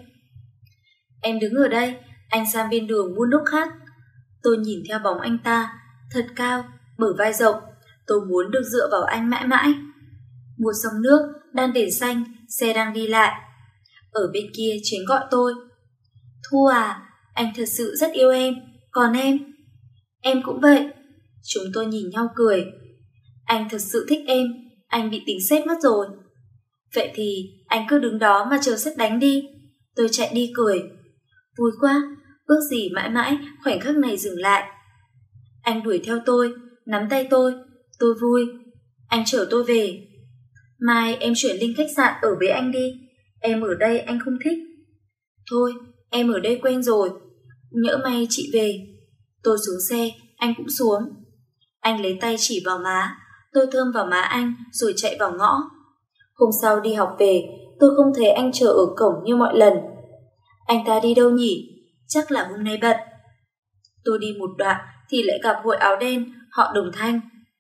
Em đứng ở đây, anh sang bên đường mua nước khác. Tôi nhìn theo bóng anh ta, thật cao, bờ vai rộng. Tôi muốn được dựa vào anh mãi mãi. Mua xong nước, đang đèn xanh, xe đang đi lại. Ở bên kia Chiến gọi tôi. Thu à, anh thật sự rất yêu em. Còn em? Em cũng vậy. Chúng tôi nhìn nhau cười. Anh thật sự thích em, anh bị tính sét mất rồi. Vậy thì anh cứ đứng đó mà chờ sét đánh đi. Tôi chạy đi cười. Vui quá, ước gì mãi mãi khoảnh khắc này dừng lại. Anh đuổi theo tôi, nắm tay tôi. Tôi vui. Anh chở tôi về. Mai em chuyển Linh khách sạn ở với anh đi. Em ở đây anh không thích. Thôi, em ở đây quen rồi. Nhỡ may chị về. Tôi xuống xe, anh cũng xuống. Anh lấy tay chỉ vào má. Tôi thơm vào má anh rồi chạy vào ngõ. Hôm sau đi học về, tôi không thấy anh chờ ở cổng như mọi lần. Anh ta đi đâu nhỉ? Chắc là hôm nay bận. Tôi đi một đoạn thì lại gặp hội áo đen, họ Đồng Thanh.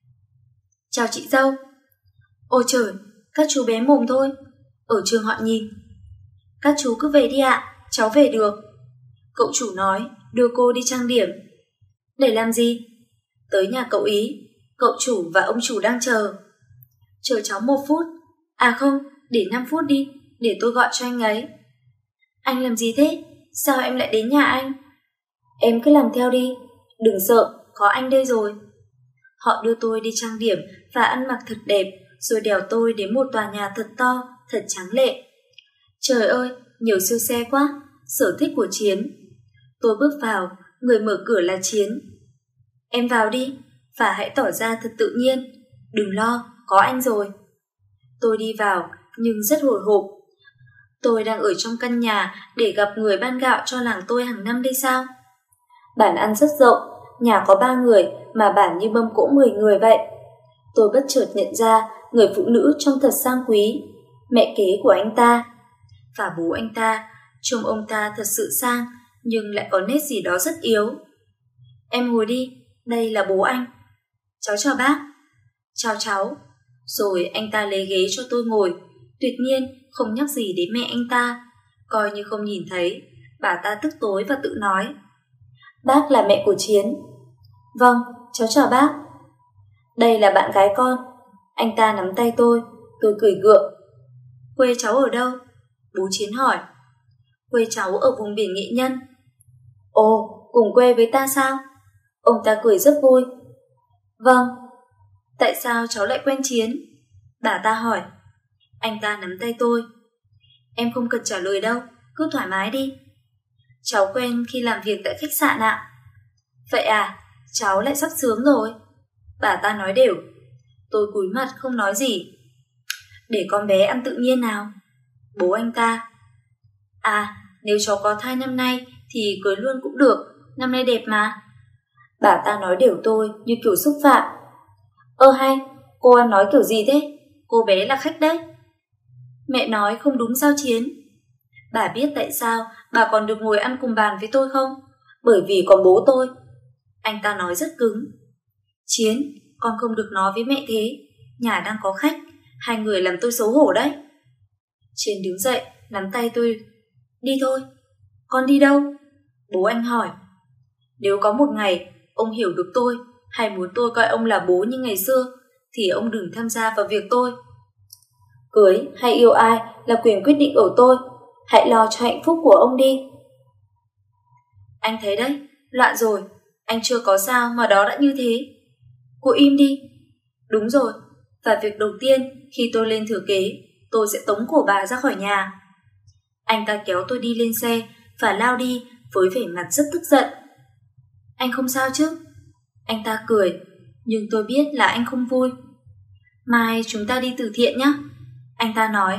Chào chị dâu. Ôi trời, các chú bé mồm thôi. Ở trường họ nhìn. Các chú cứ về đi ạ, cháu về được. Cậu chủ nói đưa cô đi trang điểm. Để làm gì? Tới nhà cậu ý. Cậu chủ và ông chủ đang chờ. Chờ cháu một phút. À không, để năm phút đi, để tôi gọi cho anh ấy. Anh làm gì thế? Sao em lại đến nhà anh? Em cứ làm theo đi, đừng sợ, có anh đây rồi. Họ đưa tôi đi trang điểm và ăn mặc thật đẹp, rồi đèo tôi đến một tòa nhà thật to, thật tráng lệ. Trời ơi, nhiều siêu xe quá, sở thích của Chiến. Tôi bước vào, người mở cửa là Chiến. Em vào đi, và hãy tỏ ra thật tự nhiên. Đừng lo, có anh rồi. Tôi đi vào, nhưng rất hồi hộp. Tôi đang ở trong căn nhà để gặp người ban gạo cho làng tôi hàng năm đây sao? Bàn ăn rất rộng, nhà có ba người mà bàn như mâm cỗ mười người vậy. Tôi bất chợt nhận ra người phụ nữ trông thật sang quý, mẹ kế của anh ta. Và bố anh ta, trông ông ta thật sự sang, nhưng lại có nét gì đó rất yếu. Em ngồi đi, đây là bố anh. Cháu chào bác. Chào cháu. Rồi anh ta lấy ghế cho tôi ngồi, tuyệt nhiên không nhắc gì đến mẹ anh ta, coi như không nhìn thấy. Bà ta tức tối và tự nói: Bác là mẹ của Chiến. Vâng, cháu chào bác. Đây là bạn gái con. Anh ta nắm tay tôi, tôi cười gượng. Quê cháu ở đâu? Bố Chiến hỏi. Quê cháu ở vùng biển Nghệ Nhân. Ồ, cùng quê với ta sao? Ông ta cười rất vui. Vâng. Tại sao cháu lại quen Chiến? Bà ta hỏi. Anh ta nắm tay tôi. Em không cần trả lời đâu, cứ thoải mái đi. Cháu quen khi làm việc tại khách sạn ạ. Vậy à, cháu lại sắp sướng rồi. Bà ta nói đều. Tôi cúi mặt không nói gì. Để con bé ăn tự nhiên nào. Bố anh ta. À, nếu cháu có thai năm nay thì cưới luôn cũng được, năm nay đẹp mà. Bà ta nói đều tôi như kiểu xúc phạm. Ơ hay, cô ăn nói kiểu gì thế? Cô bé là khách đấy. Mẹ nói không đúng sao Chiến? Bà biết tại sao bà còn được ngồi ăn cùng bàn với tôi không? Bởi vì còn bố tôi. Anh ta nói rất cứng. Chiến, con không được nói với mẹ thế. Nhà đang có khách, hai người làm tôi xấu hổ đấy. Chiến đứng dậy, nắm tay tôi. Đi thôi. Con đi đâu? Bố anh hỏi. Nếu có một ngày ông hiểu được tôi, hay muốn tôi coi ông là bố như ngày xưa, thì ông đừng tham gia vào việc tôi. Cưới hay yêu ai là quyền quyết định ở tôi. Hãy lo cho hạnh phúc của ông đi. Anh thấy đấy, loạn rồi. Anh chưa có sao mà đó đã như thế. Cô im đi. Đúng rồi, và việc đầu tiên khi tôi lên thừa kế, tôi sẽ tống cổ bà ra khỏi nhà. Anh ta kéo tôi đi lên xe và lao đi với vẻ mặt rất tức giận. Anh không sao chứ? Anh ta cười, nhưng tôi biết là anh không vui. Mai chúng ta đi từ thiện nhé. Anh ta nói.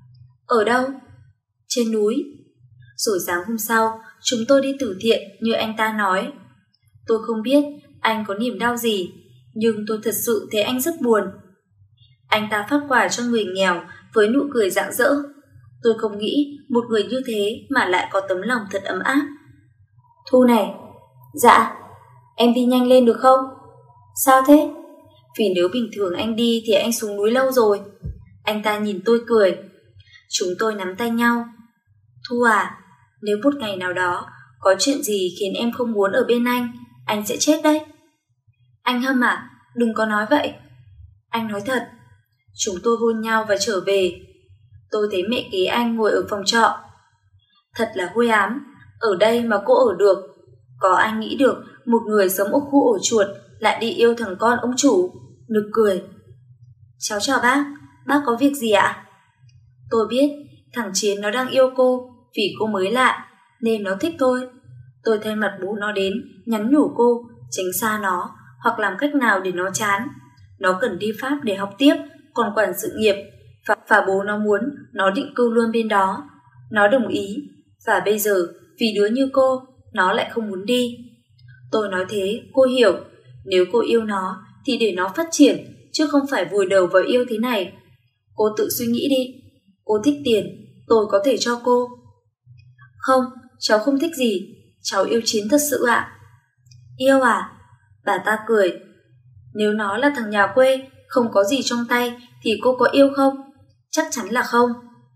Ở đâu? Trên núi. Rồi sáng hôm sau, chúng tôi đi từ thiện như anh ta nói. Tôi không biết anh có niềm đau gì, nhưng tôi thật sự thấy anh rất buồn. Anh ta phát quà cho người nghèo với nụ cười rạng rỡ. Tôi không nghĩ một người như thế mà lại có tấm lòng thật ấm áp. Thu này. Dạ. Em đi nhanh lên được không? Sao thế? Vì nếu bình thường anh đi thì anh xuống núi lâu rồi. Anh ta nhìn tôi cười. Chúng tôi nắm tay nhau. Thu à, nếu một ngày nào đó có chuyện gì khiến em không muốn ở bên anh, anh sẽ chết đấy. Anh Hâm à, đừng có nói vậy. Anh nói thật. Chúng tôi hôn nhau và trở về. Tôi thấy mẹ kế anh ngồi ở phòng trọ. Thật là hôi ám, ở đây mà cô ở được. Có ai nghĩ được một người sống ở khu ổ chuột lại đi yêu thằng con ông chủ. Nực cười. Cháu chào bác, bác có việc gì ạ? Tôi biết thằng Chiến nó đang yêu cô vì cô mới lạ nên nó thích tôi. Tôi thay mặt bố nó đến nhắn nhủ cô tránh xa nó hoặc làm cách nào để nó chán. Nó cần đi Pháp để học tiếp, còn quản sự nghiệp, và, và bố nó muốn nó định cư luôn bên đó. Nó đồng ý, và bây giờ vì đứa như cô, nó lại không muốn đi. Tôi nói thế cô hiểu, nếu cô yêu nó thì để nó phát triển, chứ không phải vùi đầu vào yêu thế này. Cô tự suy nghĩ đi. Cô thích tiền, tôi có thể cho cô. Không, cháu không thích gì. Cháu yêu Chiến thật sự ạ. Yêu à? Bà ta cười. Nếu nó là thằng nhà quê, không có gì trong tay, thì cô có yêu không? Chắc chắn là không.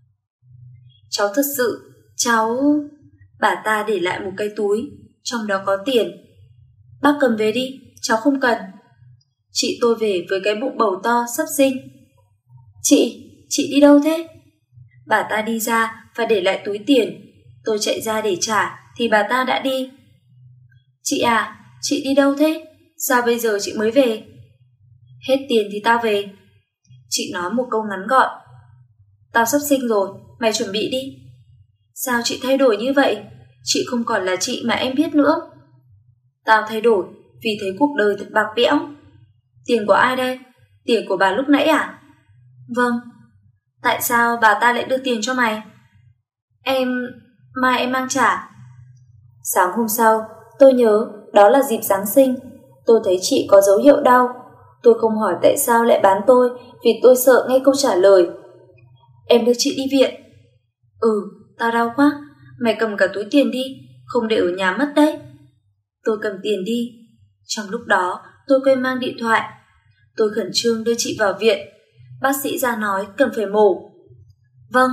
Cháu thật sự, cháu... Bà ta để lại một cái túi, trong đó có tiền. Bác cầm về đi, cháu không cần. Chị tôi về với cái bụng bầu to sắp sinh. Chị, chị đi đâu thế? Bà ta đi ra và để lại túi tiền. Tôi chạy ra để trả thì bà ta đã đi. Chị à, chị đi đâu thế? Sao bây giờ chị mới về? Hết tiền thì tao về. Chị nói một câu ngắn gọn. Tao sắp sinh rồi, mày chuẩn bị đi. Sao chị thay đổi như vậy? Chị không còn là chị mà em biết nữa. Tao thay đổi vì thấy cuộc đời thật bạc bẽo. Tiền của ai đây? Tiền của bà lúc nãy à? Vâng. Tại sao bà ta lại đưa tiền cho mày? Em... mai em mang trả. Sáng hôm sau, tôi nhớ đó là dịp Giáng sinh. Tôi thấy chị có dấu hiệu đau. Tôi không hỏi tại sao lại bán tôi, vì tôi sợ nghe câu trả lời. Em đưa chị đi viện. Ừ, tao đau quá. Mày cầm cả túi tiền đi, không để ở nhà mất đấy. Tôi cầm tiền đi. Trong lúc đó, tôi quên mang điện thoại. Tôi khẩn trương đưa chị vào viện. Bác sĩ ra nói cần phải mổ. Vâng.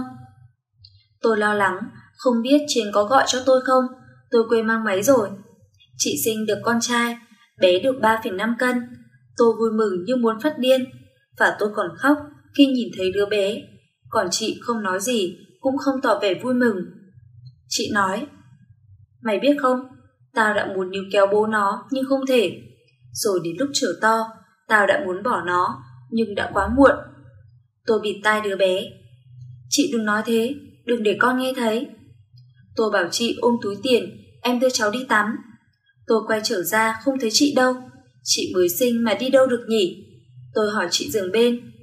Tôi lo lắng, không biết Chiến có gọi cho tôi không. Tôi quên mang máy rồi. Chị sinh được con trai, bé được ba phẩy năm cân. Tôi vui mừng như muốn phát điên. Và tôi còn khóc khi nhìn thấy đứa bé. Còn chị không nói gì, cũng không tỏ vẻ vui mừng. Chị nói, mày biết không, tao đã muốn níu kéo bố nó nhưng không thể. Rồi đến lúc trở to, tao đã muốn bỏ nó, nhưng đã quá muộn. Tôi bịt tai đứa bé. Chị đừng nói thế, đừng để con nghe thấy. Tôi bảo chị ôm túi tiền, em đưa cháu đi tắm. Tôi quay trở ra không thấy chị đâu. Chị mới sinh mà đi đâu được nhỉ? Tôi hỏi chị giường bên.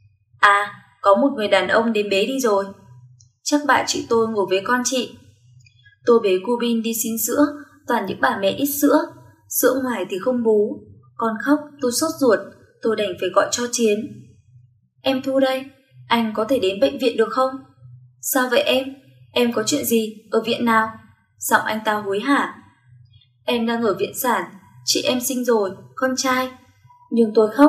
À, có một người đàn ông đến bế đi rồi. Chắc bạn chị tôi ngồi với con chị. Tôi bế cô Bin đi xin sữa, toàn những bà mẹ ít sữa. Sữa ngoài thì không bú. Con khóc, tôi sốt ruột, tôi đành phải gọi cho Chiến. Em Thu đây, anh có thể đến bệnh viện được không? Sao vậy em? Em có chuyện gì? Ở viện nào? Giọng anh ta hối hả. Em đang ở viện sản, chị em sinh rồi, con trai. Nhưng tôi khóc.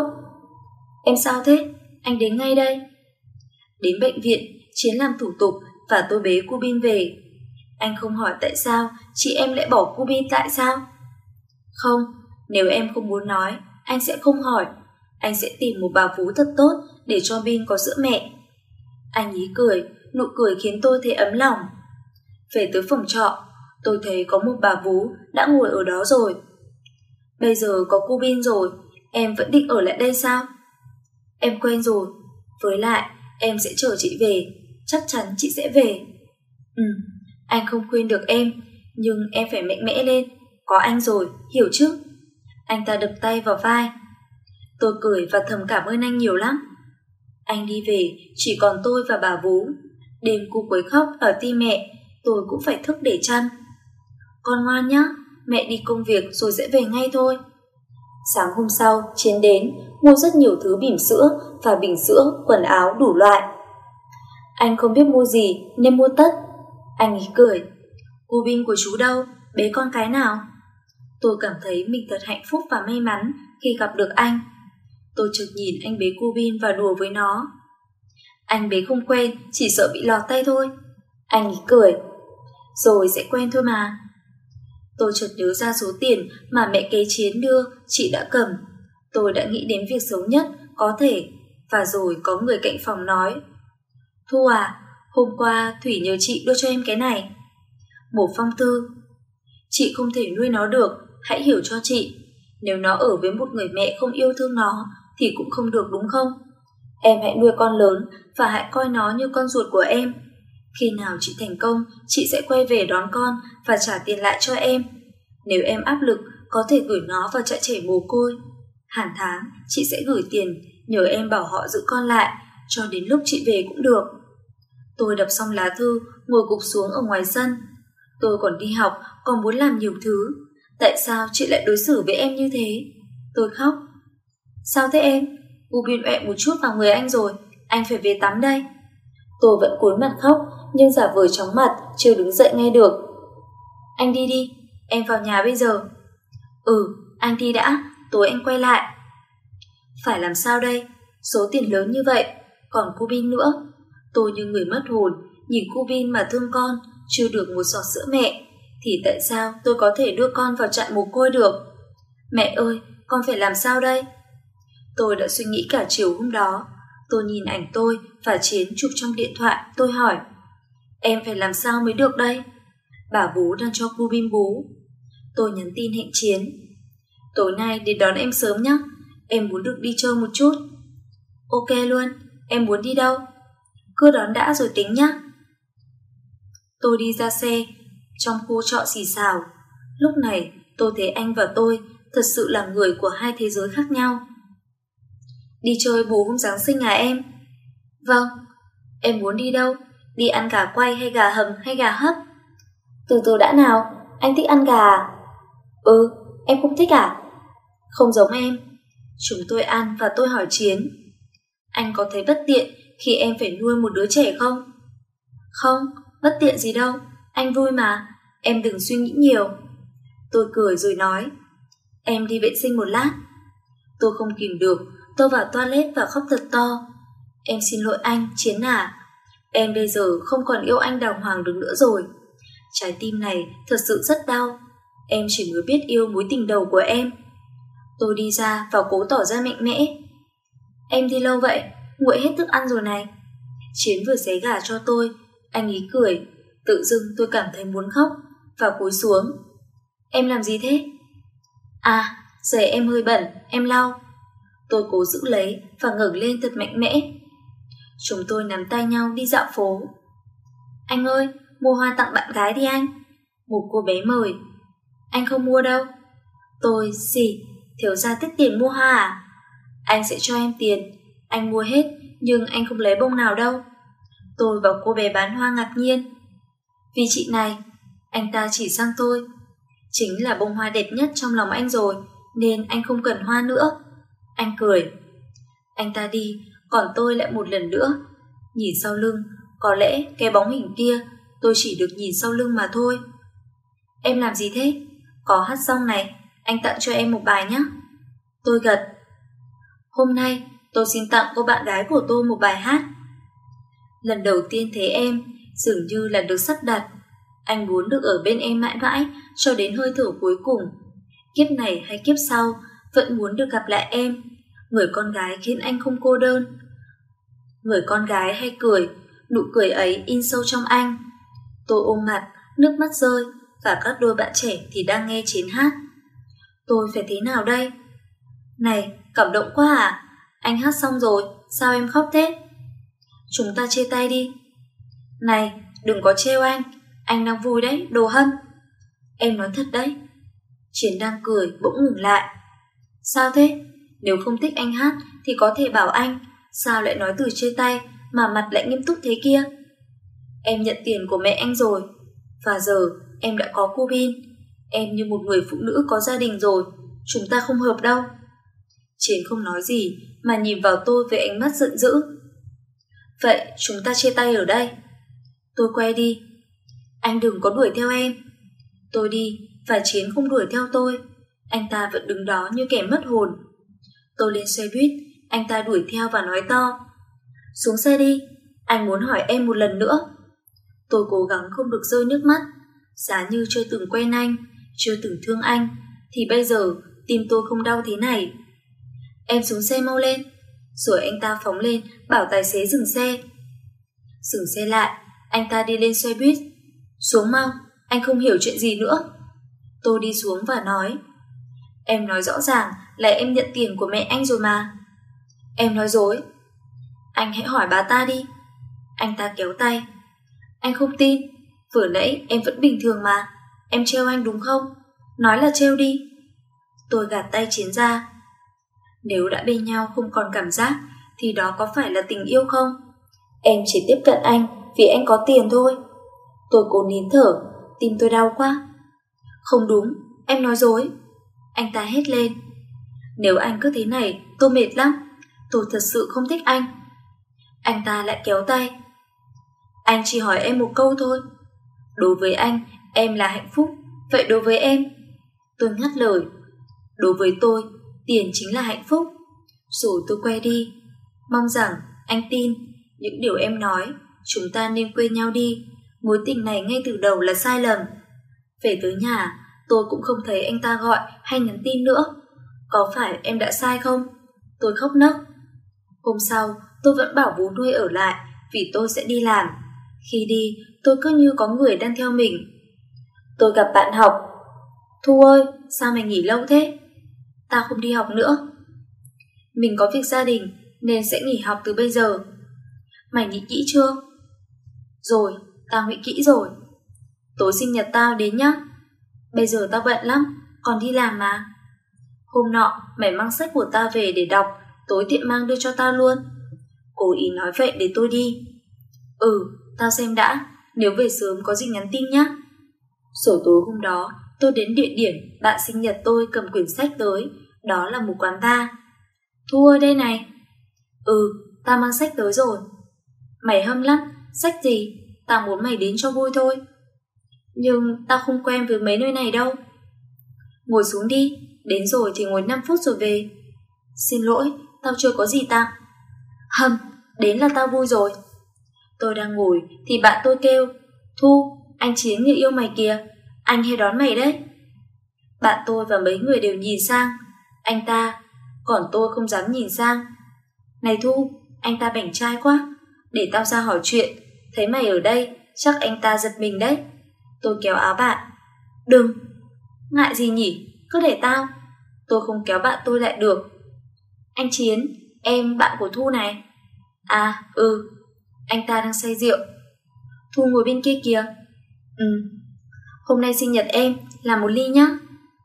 Em sao thế? Anh đến ngay đây. Đến bệnh viện, Chiến làm thủ tục và tôi bế cô Bin về. Anh không hỏi tại sao chị em lại bỏ cô Bin tại sao? Không, nếu em không muốn nói, anh sẽ không hỏi. Anh sẽ tìm một bà vú thật tốt để cho Bin có sữa mẹ. Anh ý cười, nụ cười khiến tôi thấy ấm lòng. Về tới phòng trọ, tôi thấy có một bà vú đã ngồi ở đó rồi. Bây giờ có cô Bin rồi, em vẫn định ở lại đây sao? Em quen rồi, với lại em sẽ chờ chị về, chắc chắn chị sẽ về. Ừ, anh không quên được em, nhưng em phải mạnh mẽ lên, có anh rồi, hiểu chứ? Anh ta đập tay vào vai. Tôi cười và thầm cảm ơn anh nhiều lắm. Anh đi về, chỉ còn tôi và bà vú. Đêm cu quấy khóc ở tim mẹ, tôi cũng phải thức để chăn. Con ngoan nhá, mẹ đi công việc rồi sẽ về ngay thôi. Sáng hôm sau, Chiến đến, mua rất nhiều thứ bỉm sữa và bình sữa, quần áo đủ loại. Anh không biết mua gì nên mua tất. Anh ý cười. Cô Bin của chú đâu? Bế con cái nào? Tôi cảm thấy mình thật hạnh phúc và may mắn khi gặp được anh. Tôi chợt nhìn anh bế cô Bin và đùa với nó. Anh bế không quen, chỉ sợ bị lọt tay thôi. Anh ý cười. Rồi sẽ quen thôi mà. Tôi chợt nhớ ra số tiền mà mẹ kế Chiến đưa, chị đã cầm. Tôi đã nghĩ đến việc xấu nhất có thể. Và rồi có người cạnh phòng nói. Thu à, hôm qua Thủy nhờ chị đưa cho em cái này. Một phong thư. Chị không thể nuôi nó được, hãy hiểu cho chị. Nếu nó ở với một người mẹ không yêu thương nó thì cũng không được, đúng không? Em hãy nuôi con lớn và hãy coi nó như con ruột của em. Khi nào chị thành công, chị sẽ quay về đón con và trả tiền lại cho em. Nếu em áp lực, có thể gửi nó vào trại trẻ mồ côi. Hàng tháng, chị sẽ gửi tiền, nhờ em bảo họ giữ con lại, cho đến lúc chị về cũng được. Tôi đọc xong lá thư, ngồi gục xuống ở ngoài sân. Tôi còn đi học, còn muốn làm nhiều thứ. Tại sao chị lại đối xử với em như thế? Tôi khóc. Sao thế em? U Bin ọe một chút vào người anh rồi, anh phải về tắm đây. Tôi vẫn cúi mặt khóc, nhưng giả vờ chóng mặt, chưa đứng dậy ngay được. Anh đi đi, em vào nhà bây giờ. Ừ, anh đi đã, tối anh quay lại. Phải làm sao đây? Số tiền lớn như vậy, còn cô Bin nữa. Tôi như người mất hồn, nhìn cô Bin mà thương con, chưa được một giọt sữa mẹ. Thì tại sao tôi có thể đưa con vào trại mồ côi được? Mẹ ơi, con phải làm sao đây? Tôi đã suy nghĩ cả chiều hôm đó. Tôi nhìn ảnh tôi và Chiến chụp trong điện thoại. Tôi hỏi, em phải làm sao mới được đây? Bà bú đang cho cô Bin bú. Tôi nhắn tin hẹn Chiến. Tối nay đến đón em sớm nhé. Em muốn được đi chơi một chút. Ok luôn, em muốn đi đâu? Cứ đón đã rồi tính nhé. Tôi đi ra xe. Trong khu trọ xì xào. Lúc này tôi thấy anh và tôi thật sự là người của hai thế giới khác nhau. Đi chơi bù hôm Giáng sinh à em? Vâng. Em muốn đi đâu? Đi ăn gà quay hay gà hầm hay gà hấp? Từ từ đã nào, anh thích ăn gà à? Ừ, em không thích à? Không giống em. Chúng tôi ăn và tôi hỏi Chiến: Anh có thấy bất tiện khi em phải nuôi một đứa trẻ không? Không, bất tiện gì đâu, anh vui mà, em đừng suy nghĩ nhiều. Tôi cười rồi nói: Em đi vệ sinh một lát. Tôi không kìm được, tôi vào toilet và khóc thật to. Em xin lỗi anh, Chiến à. Em bây giờ không còn yêu anh đàng hoàng được nữa rồi. Trái tim này thật sự rất đau. Em chỉ mới biết yêu mối tình đầu của em. Tôi đi ra và cố tỏ ra mạnh mẽ. Em đi lâu vậy? Nguội hết thức ăn rồi này. Chiến vừa xé gà cho tôi. Anh ý cười. Tự dưng tôi cảm thấy muốn khóc và cúi xuống. Em làm gì thế? À, giày em hơi bẩn, em lau. Tôi cố giữ lấy và ngẩng lên thật mạnh mẽ. Chúng tôi nắm tay nhau đi dạo phố. Anh ơi, mua hoa tặng bạn gái đi anh. Một cô bé mời. Anh không mua đâu. Tôi, gì? Thiếu gia tiết tiền mua hoa à? Anh sẽ cho em tiền. Anh mua hết, nhưng anh không lấy bông nào đâu. Tôi và cô bé bán hoa ngạc nhiên. Vì chị này, anh ta chỉ sang tôi. Chính là bông hoa đẹp nhất trong lòng anh rồi, nên anh không cần hoa nữa. Anh cười. Anh ta đi, còn tôi lại một lần nữa nhìn sau lưng. Có lẽ cái bóng hình kia tôi chỉ được nhìn sau lưng mà thôi. Em làm gì thế? Có hát xong này, anh tặng cho em một bài nhé. Tôi gật. Hôm nay tôi xin tặng cô bạn gái của tôi một bài hát. Lần đầu tiên thấy em dường như là được sắp đặt. Anh muốn được ở bên em mãi mãi cho đến hơi thở cuối cùng. Kiếp này hay kiếp sau vẫn muốn được gặp lại em, người con gái khiến anh không cô đơn. Người con gái hay cười, nụ cười ấy in sâu trong anh. Tôi ôm mặt, nước mắt rơi, và các đôi bạn trẻ thì đang nghe Chiến hát. Tôi phải thế nào đây? Này, cảm động quá à? Anh hát xong rồi, sao em khóc thế? Chúng ta chia tay đi. Này, đừng có trêu anh, anh đang vui đấy, đồ hâm. Em nói thật đấy. Chiến đang cười, bỗng ngừng lại. Sao thế? Nếu không thích anh hát thì có thể bảo anh. Sao lại nói từ chia tay mà mặt lại nghiêm túc thế kia? Em nhận tiền của mẹ anh rồi, và giờ em đã có cô Bin. Em như một người phụ nữ có gia đình rồi. Chúng ta không hợp đâu. Chiến không nói gì mà nhìn vào tôi với ánh mắt giận dữ. Vậy chúng ta chia tay ở đây. Tôi quay đi. Anh đừng có đuổi theo em. Tôi đi và Chiến không đuổi theo tôi. Anh ta vẫn đứng đó như kẻ mất hồn. Tôi lên xe buýt. Anh ta đuổi theo và nói to: Xuống xe đi, anh muốn hỏi em một lần nữa. Tôi cố gắng không được rơi nước mắt. Giá như chưa từng quen anh, chưa từng thương anh, thì bây giờ tim tôi không đau thế này. Em xuống xe mau lên. Rồi anh ta phóng lên bảo tài xế dừng xe. Dừng xe lại, anh ta đi lên xe buýt. Xuống mau, anh không hiểu chuyện gì nữa. Tôi đi xuống và nói: Em nói rõ ràng là em nhận tiền của mẹ anh rồi mà. Em nói dối. Anh hãy hỏi bà ta đi. Anh ta kéo tay. Anh không tin. Vừa nãy em vẫn bình thường mà. Em trêu anh đúng không? Nói là trêu đi. Tôi gạt tay Chiến ra. Nếu đã bên nhau không còn cảm giác thì đó có phải là tình yêu không? Em chỉ tiếp cận anh vì anh có tiền thôi. Tôi cố nín thở. Tim tôi đau quá. Không đúng, em nói dối. Anh ta hét lên. Nếu anh cứ thế này tôi mệt lắm. Tôi thật sự không thích anh. Anh ta lại kéo tay. Anh chỉ hỏi em một câu thôi. Đối với anh, em là hạnh phúc. Vậy đối với em? Tôi ngắt lời. Đối với tôi, tiền chính là hạnh phúc. Rồi tôi quay đi. Mong rằng anh tin những điều em nói. Chúng ta nên quên nhau đi. Mối tình này ngay từ đầu là sai lầm. Về tới nhà, tôi cũng không thấy anh ta gọi hay nhắn tin nữa. Có phải em đã sai không? Tôi khóc nấc. Hôm sau, tôi vẫn bảo bố nuôi ở lại vì tôi sẽ đi làm. Khi đi, tôi cứ như có người đang theo mình. Tôi gặp bạn học. Thu ơi, sao mày nghỉ lâu thế? Tao không đi học nữa. Mình có việc gia đình nên sẽ nghỉ học từ bây giờ. Mày nghĩ kỹ chưa? Rồi, tao nghĩ kỹ rồi. Tối sinh nhật tao đến nhá. Bây giờ tao bận lắm, còn đi làm mà. Hôm nọ, mày mang sách của tao về để đọc, tối tiện mang đưa cho tao luôn. Cố ý nói vậy để tôi đi. Ừ, tao xem đã, nếu về sớm có gì nhắn tin nhá. Rồi tối hôm đó, tôi đến địa điểm bạn sinh nhật tôi cầm quyển sách tới, đó là một quán bar. Thu ơi đây này. Ừ, tao mang sách tới rồi. Mày hâm lắm, sách gì? Tao muốn mày đến cho vui thôi. Nhưng tao không quen với mấy nơi này đâu. Ngồi xuống đi, đến rồi thì ngồi năm phút rồi về. Xin lỗi, tao chưa có gì tặng. Hâm, đến là tao vui rồi. Tôi đang ngồi thì bạn tôi kêu, Thu, anh Chiến người yêu mày kìa, anh hay đón mày đấy. Bạn tôi và mấy người đều nhìn sang anh ta, còn tôi không dám nhìn sang. Này Thu, anh ta bảnh trai quá, để tao ra hỏi chuyện. Thấy mày ở đây, chắc anh ta giật mình đấy. Tôi kéo áo bạn. Đừng. Ngại gì nhỉ, cứ để tao. Tôi không kéo bạn tôi lại được. Anh Chiến, em bạn của Thu này. À, ừ. Anh ta đang say rượu. Thu ngồi bên kia kìa. Ừ. Hôm nay sinh nhật em, làm một ly nhá.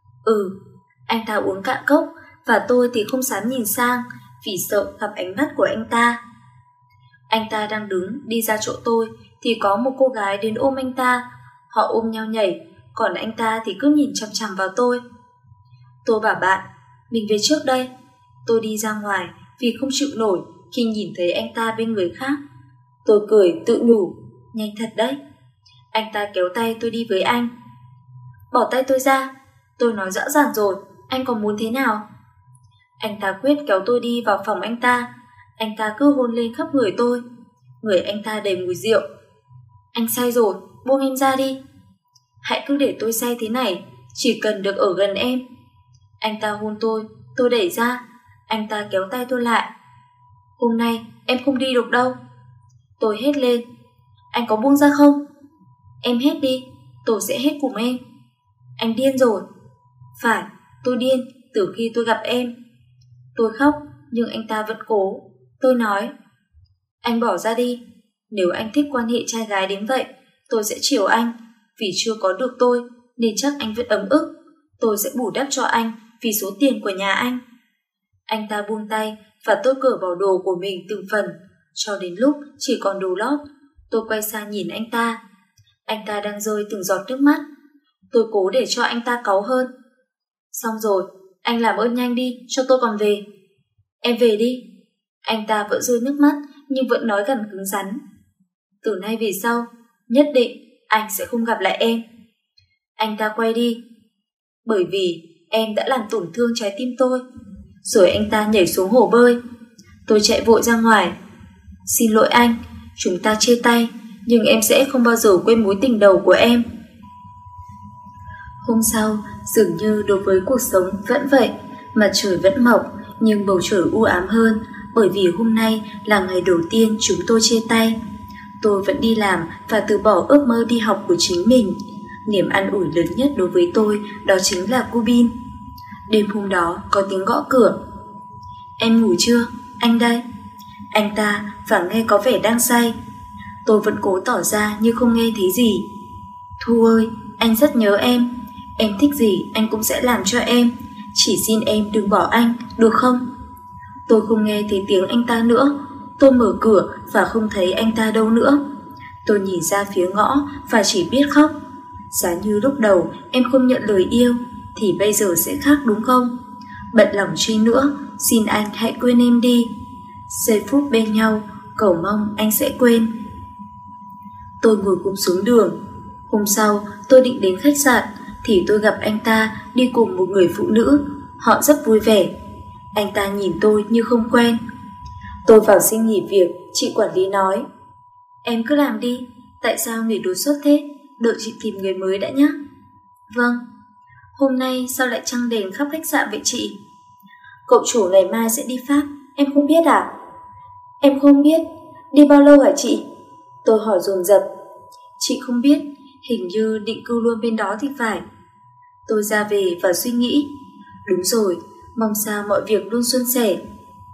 Ừ. Anh ta uống cạn cốc, và tôi thì không dám nhìn sang vì sợ gặp ánh mắt của anh ta. Anh ta đang đứng đi ra chỗ tôi thì có một cô gái đến ôm anh ta. Họ ôm nhau nhảy, còn anh ta thì cứ nhìn chằm chằm vào tôi. Tôi bảo bạn, mình về trước đây. Tôi đi ra ngoài vì không chịu nổi khi nhìn thấy anh ta bên người khác. Tôi cười tự nhủ, nhanh thật đấy. Anh ta kéo tay tôi đi với anh. Bỏ tay tôi ra. Tôi nói rõ ràng rồi, anh còn muốn thế nào? Anh ta quyết kéo tôi đi vào phòng anh ta. Anh ta cứ hôn lên khắp người tôi. Người anh ta đầy mùi rượu. Anh say rồi, buông em ra đi. Hãy cứ để tôi say thế này, chỉ cần được ở gần em. Anh ta hôn tôi, tôi đẩy ra. Anh ta kéo tay tôi lại. Hôm nay em không đi được đâu. Tôi hét lên. Anh có buông ra không? Em hét đi, tôi sẽ hét cùng em. Anh điên rồi. Phải, tôi điên từ khi tôi gặp em. Tôi khóc, nhưng anh ta vẫn cố. Tôi nói, anh bỏ ra đi. Nếu anh thích quan hệ trai gái đến vậy, tôi sẽ chiều anh. Vì chưa có được tôi, nên chắc anh vẫn ấm ức. Tôi sẽ bù đắp cho anh vì số tiền của nhà anh. Anh ta buông tay và tôi cởi bỏ đồ của mình từng phần, cho đến lúc chỉ còn đồ lót. Tôi quay sang nhìn anh ta. Anh ta đang rơi từng giọt nước mắt. Tôi cố để cho anh ta cáu hơn. Xong rồi, anh làm ơn nhanh đi, cho tôi còn về. Em về đi. Anh ta vẫn rơi nước mắt, nhưng vẫn nói gần cứng rắn. Từ nay về sau, nhất định anh sẽ không gặp lại em. Anh ta quay đi. Bởi vì em đã làm tổn thương trái tim tôi. Rồi anh ta nhảy xuống hồ bơi. Tôi chạy vội ra ngoài. Xin lỗi anh, chúng ta chia tay, nhưng em sẽ không bao giờ quên mối tình đầu của em. Hôm sau, dường như đối với cuộc sống vẫn vậy. Mặt trời vẫn mọc, nhưng bầu trời u ám hơn, bởi vì hôm nay là ngày đầu tiên chúng tôi chia tay. Tôi vẫn đi làm và từ bỏ ước mơ đi học của chính mình. Niềm an ủi lớn nhất đối với tôi đó chính là cô Bin. Đêm hôm đó có tiếng gõ cửa. Em ngủ chưa? Anh đây. Anh ta và nghe có vẻ đang say. Tôi vẫn cố tỏ ra như không nghe thấy gì. Thu ơi, anh rất nhớ em. Em thích gì anh cũng sẽ làm cho em. Chỉ xin em đừng bỏ anh, được không? Tôi không nghe thấy tiếng anh ta nữa. Tôi mở cửa và không thấy anh ta đâu nữa. Tôi nhìn ra phía ngõ và chỉ biết khóc. Giá như lúc đầu em không nhận lời yêu, thì bây giờ sẽ khác đúng không? Bận lòng chi nữa, xin anh hãy quên em đi. Giây phút bên nhau, cầu mong anh sẽ quên. Tôi ngồi gục xuống đường. Hôm sau tôi định đến khách sạn, thì tôi gặp anh ta đi cùng một người phụ nữ. Họ rất vui vẻ. Anh ta nhìn tôi như không quen. Tôi vào xin nghỉ việc. Chị quản lý nói, em cứ làm đi. Tại sao nghỉ đột xuất thế? Đợi chị tìm người mới đã nhé. Vâng. Hôm nay sao lại trăng đèn khắp khách sạn vậy chị? Cậu chủ ngày mai sẽ đi Pháp. Em không biết à? Em không biết. Đi bao lâu hả chị? Tôi hỏi dồn dập. Chị không biết, hình như định cư luôn bên đó thì phải. Tôi ra về và suy nghĩ. Đúng rồi, mong sao mọi việc luôn suôn sẻ.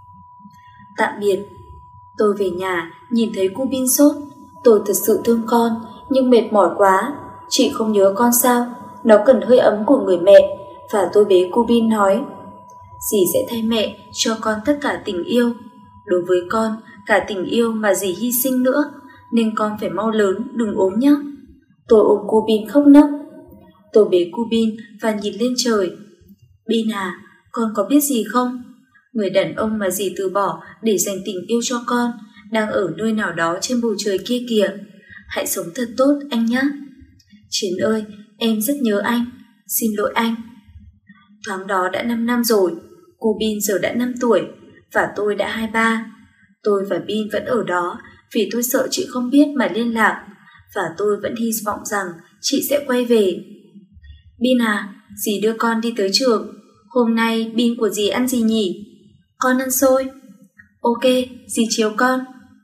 Tạm biệt. Tôi về nhà, nhìn thấy cô Bin sốt. Tôi thật sự thương con, nhưng mệt mỏi quá. Chị không nhớ con sao? Nó cần hơi ấm của người mẹ. Và tôi bế cô Bin nói, dì sẽ thay mẹ cho con tất cả tình yêu. Đối với con, cả tình yêu mà dì hy sinh nữa. Nên con phải mau lớn, đừng ốm nhé. Tôi ôm cô Bin khóc nấc. Tôi bế cô Bin và nhìn lên trời. Bin à, con có biết gì không? Người đàn ông mà dì từ bỏ để dành tình yêu cho con đang ở nơi nào đó trên bầu trời kia kìa. Hãy sống thật tốt anh nhé. Chiến ơi, em rất nhớ anh. Xin lỗi anh. Thoáng đó đã năm năm rồi. Cô Bin giờ đã năm tuổi và tôi đã hai mươi ba. Tôi và Bin vẫn ở đó vì tôi sợ chị không biết mà liên lạc, và tôi vẫn hy vọng rằng chị sẽ quay về. Bin à, dì đưa con đi tới trường. Hôm nay Bin của dì ăn gì nhỉ? Con ăn xôi. Ok, dì chiều con.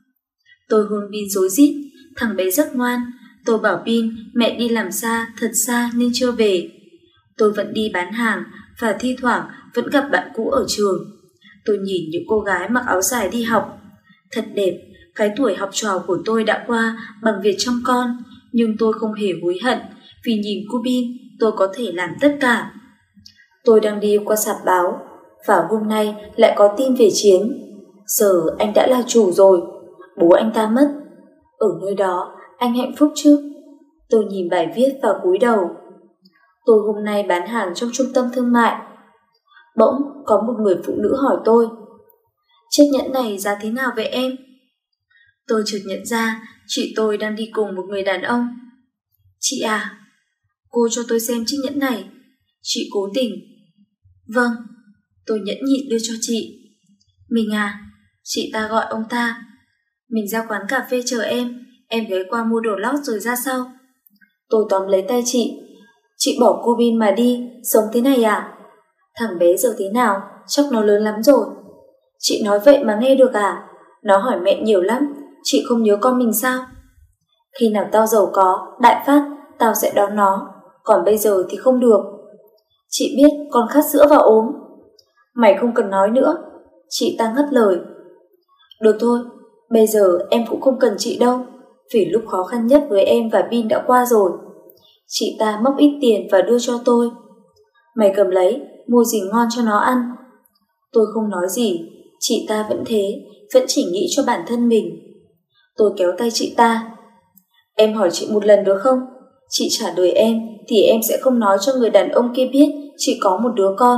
Tôi hôn Bin rối rít. Thằng bé rất ngoan. Tôi bảo Bin mẹ đi làm xa, thật xa nên chưa về. Tôi vẫn đi bán hàng và thi thoảng vẫn gặp bạn cũ ở trường. Tôi nhìn những cô gái mặc áo dài đi học. Thật đẹp, cái tuổi học trò của tôi đã qua bằng việc trông con, nhưng tôi không hề hối hận vì nhìn cô Bin tôi có thể làm tất cả. Tôi đang đi qua sạp báo và hôm nay lại có tin về Chiến. Giờ anh đã là chủ rồi. Bố anh ta mất. Ở nơi đó anh hạnh phúc chứ? Tôi nhìn bài viết và cúi đầu. Tôi hôm nay bán hàng trong trung tâm thương mại. Bỗng có một người phụ nữ hỏi tôi: chiếc nhẫn này giá thế nào vậy em? Tôi chợt nhận ra chị tôi đang đi cùng một người đàn ông. Chị à, cô cho tôi xem chiếc nhẫn này. Chị cố tình. Vâng. Tôi nhẫn nhịn đưa cho chị. Mình à, chị ta gọi ông ta. Mình ra quán cà phê chờ em. Em ghé qua mua đồ lót rồi ra sau. Tôi tóm lấy tay chị. Chị bỏ cô Bin mà đi, sống thế này à? Thằng bé giờ thế nào? Chắc nó lớn lắm rồi. Chị nói vậy mà nghe được à? Nó hỏi mẹ nhiều lắm. Chị không nhớ con mình sao? Khi nào tao giàu có, đại phát, tao sẽ đón nó. Còn bây giờ thì không được. Chị biết con khát sữa và ốm. Mày không cần nói nữa. Chị ta ngắt lời. Được thôi, bây giờ em cũng không cần chị đâu, vì lúc khó khăn nhất với em và Bin đã qua rồi. Chị ta móc ít tiền và đưa cho tôi. Mày cầm lấy, mua gì ngon cho nó ăn. Tôi không nói gì. Chị ta vẫn thế, vẫn chỉ nghĩ cho bản thân mình. Tôi kéo tay chị ta. Em hỏi chị một lần được không? Chị trả lời em thì em sẽ không nói cho người đàn ông kia biết chị có một đứa con.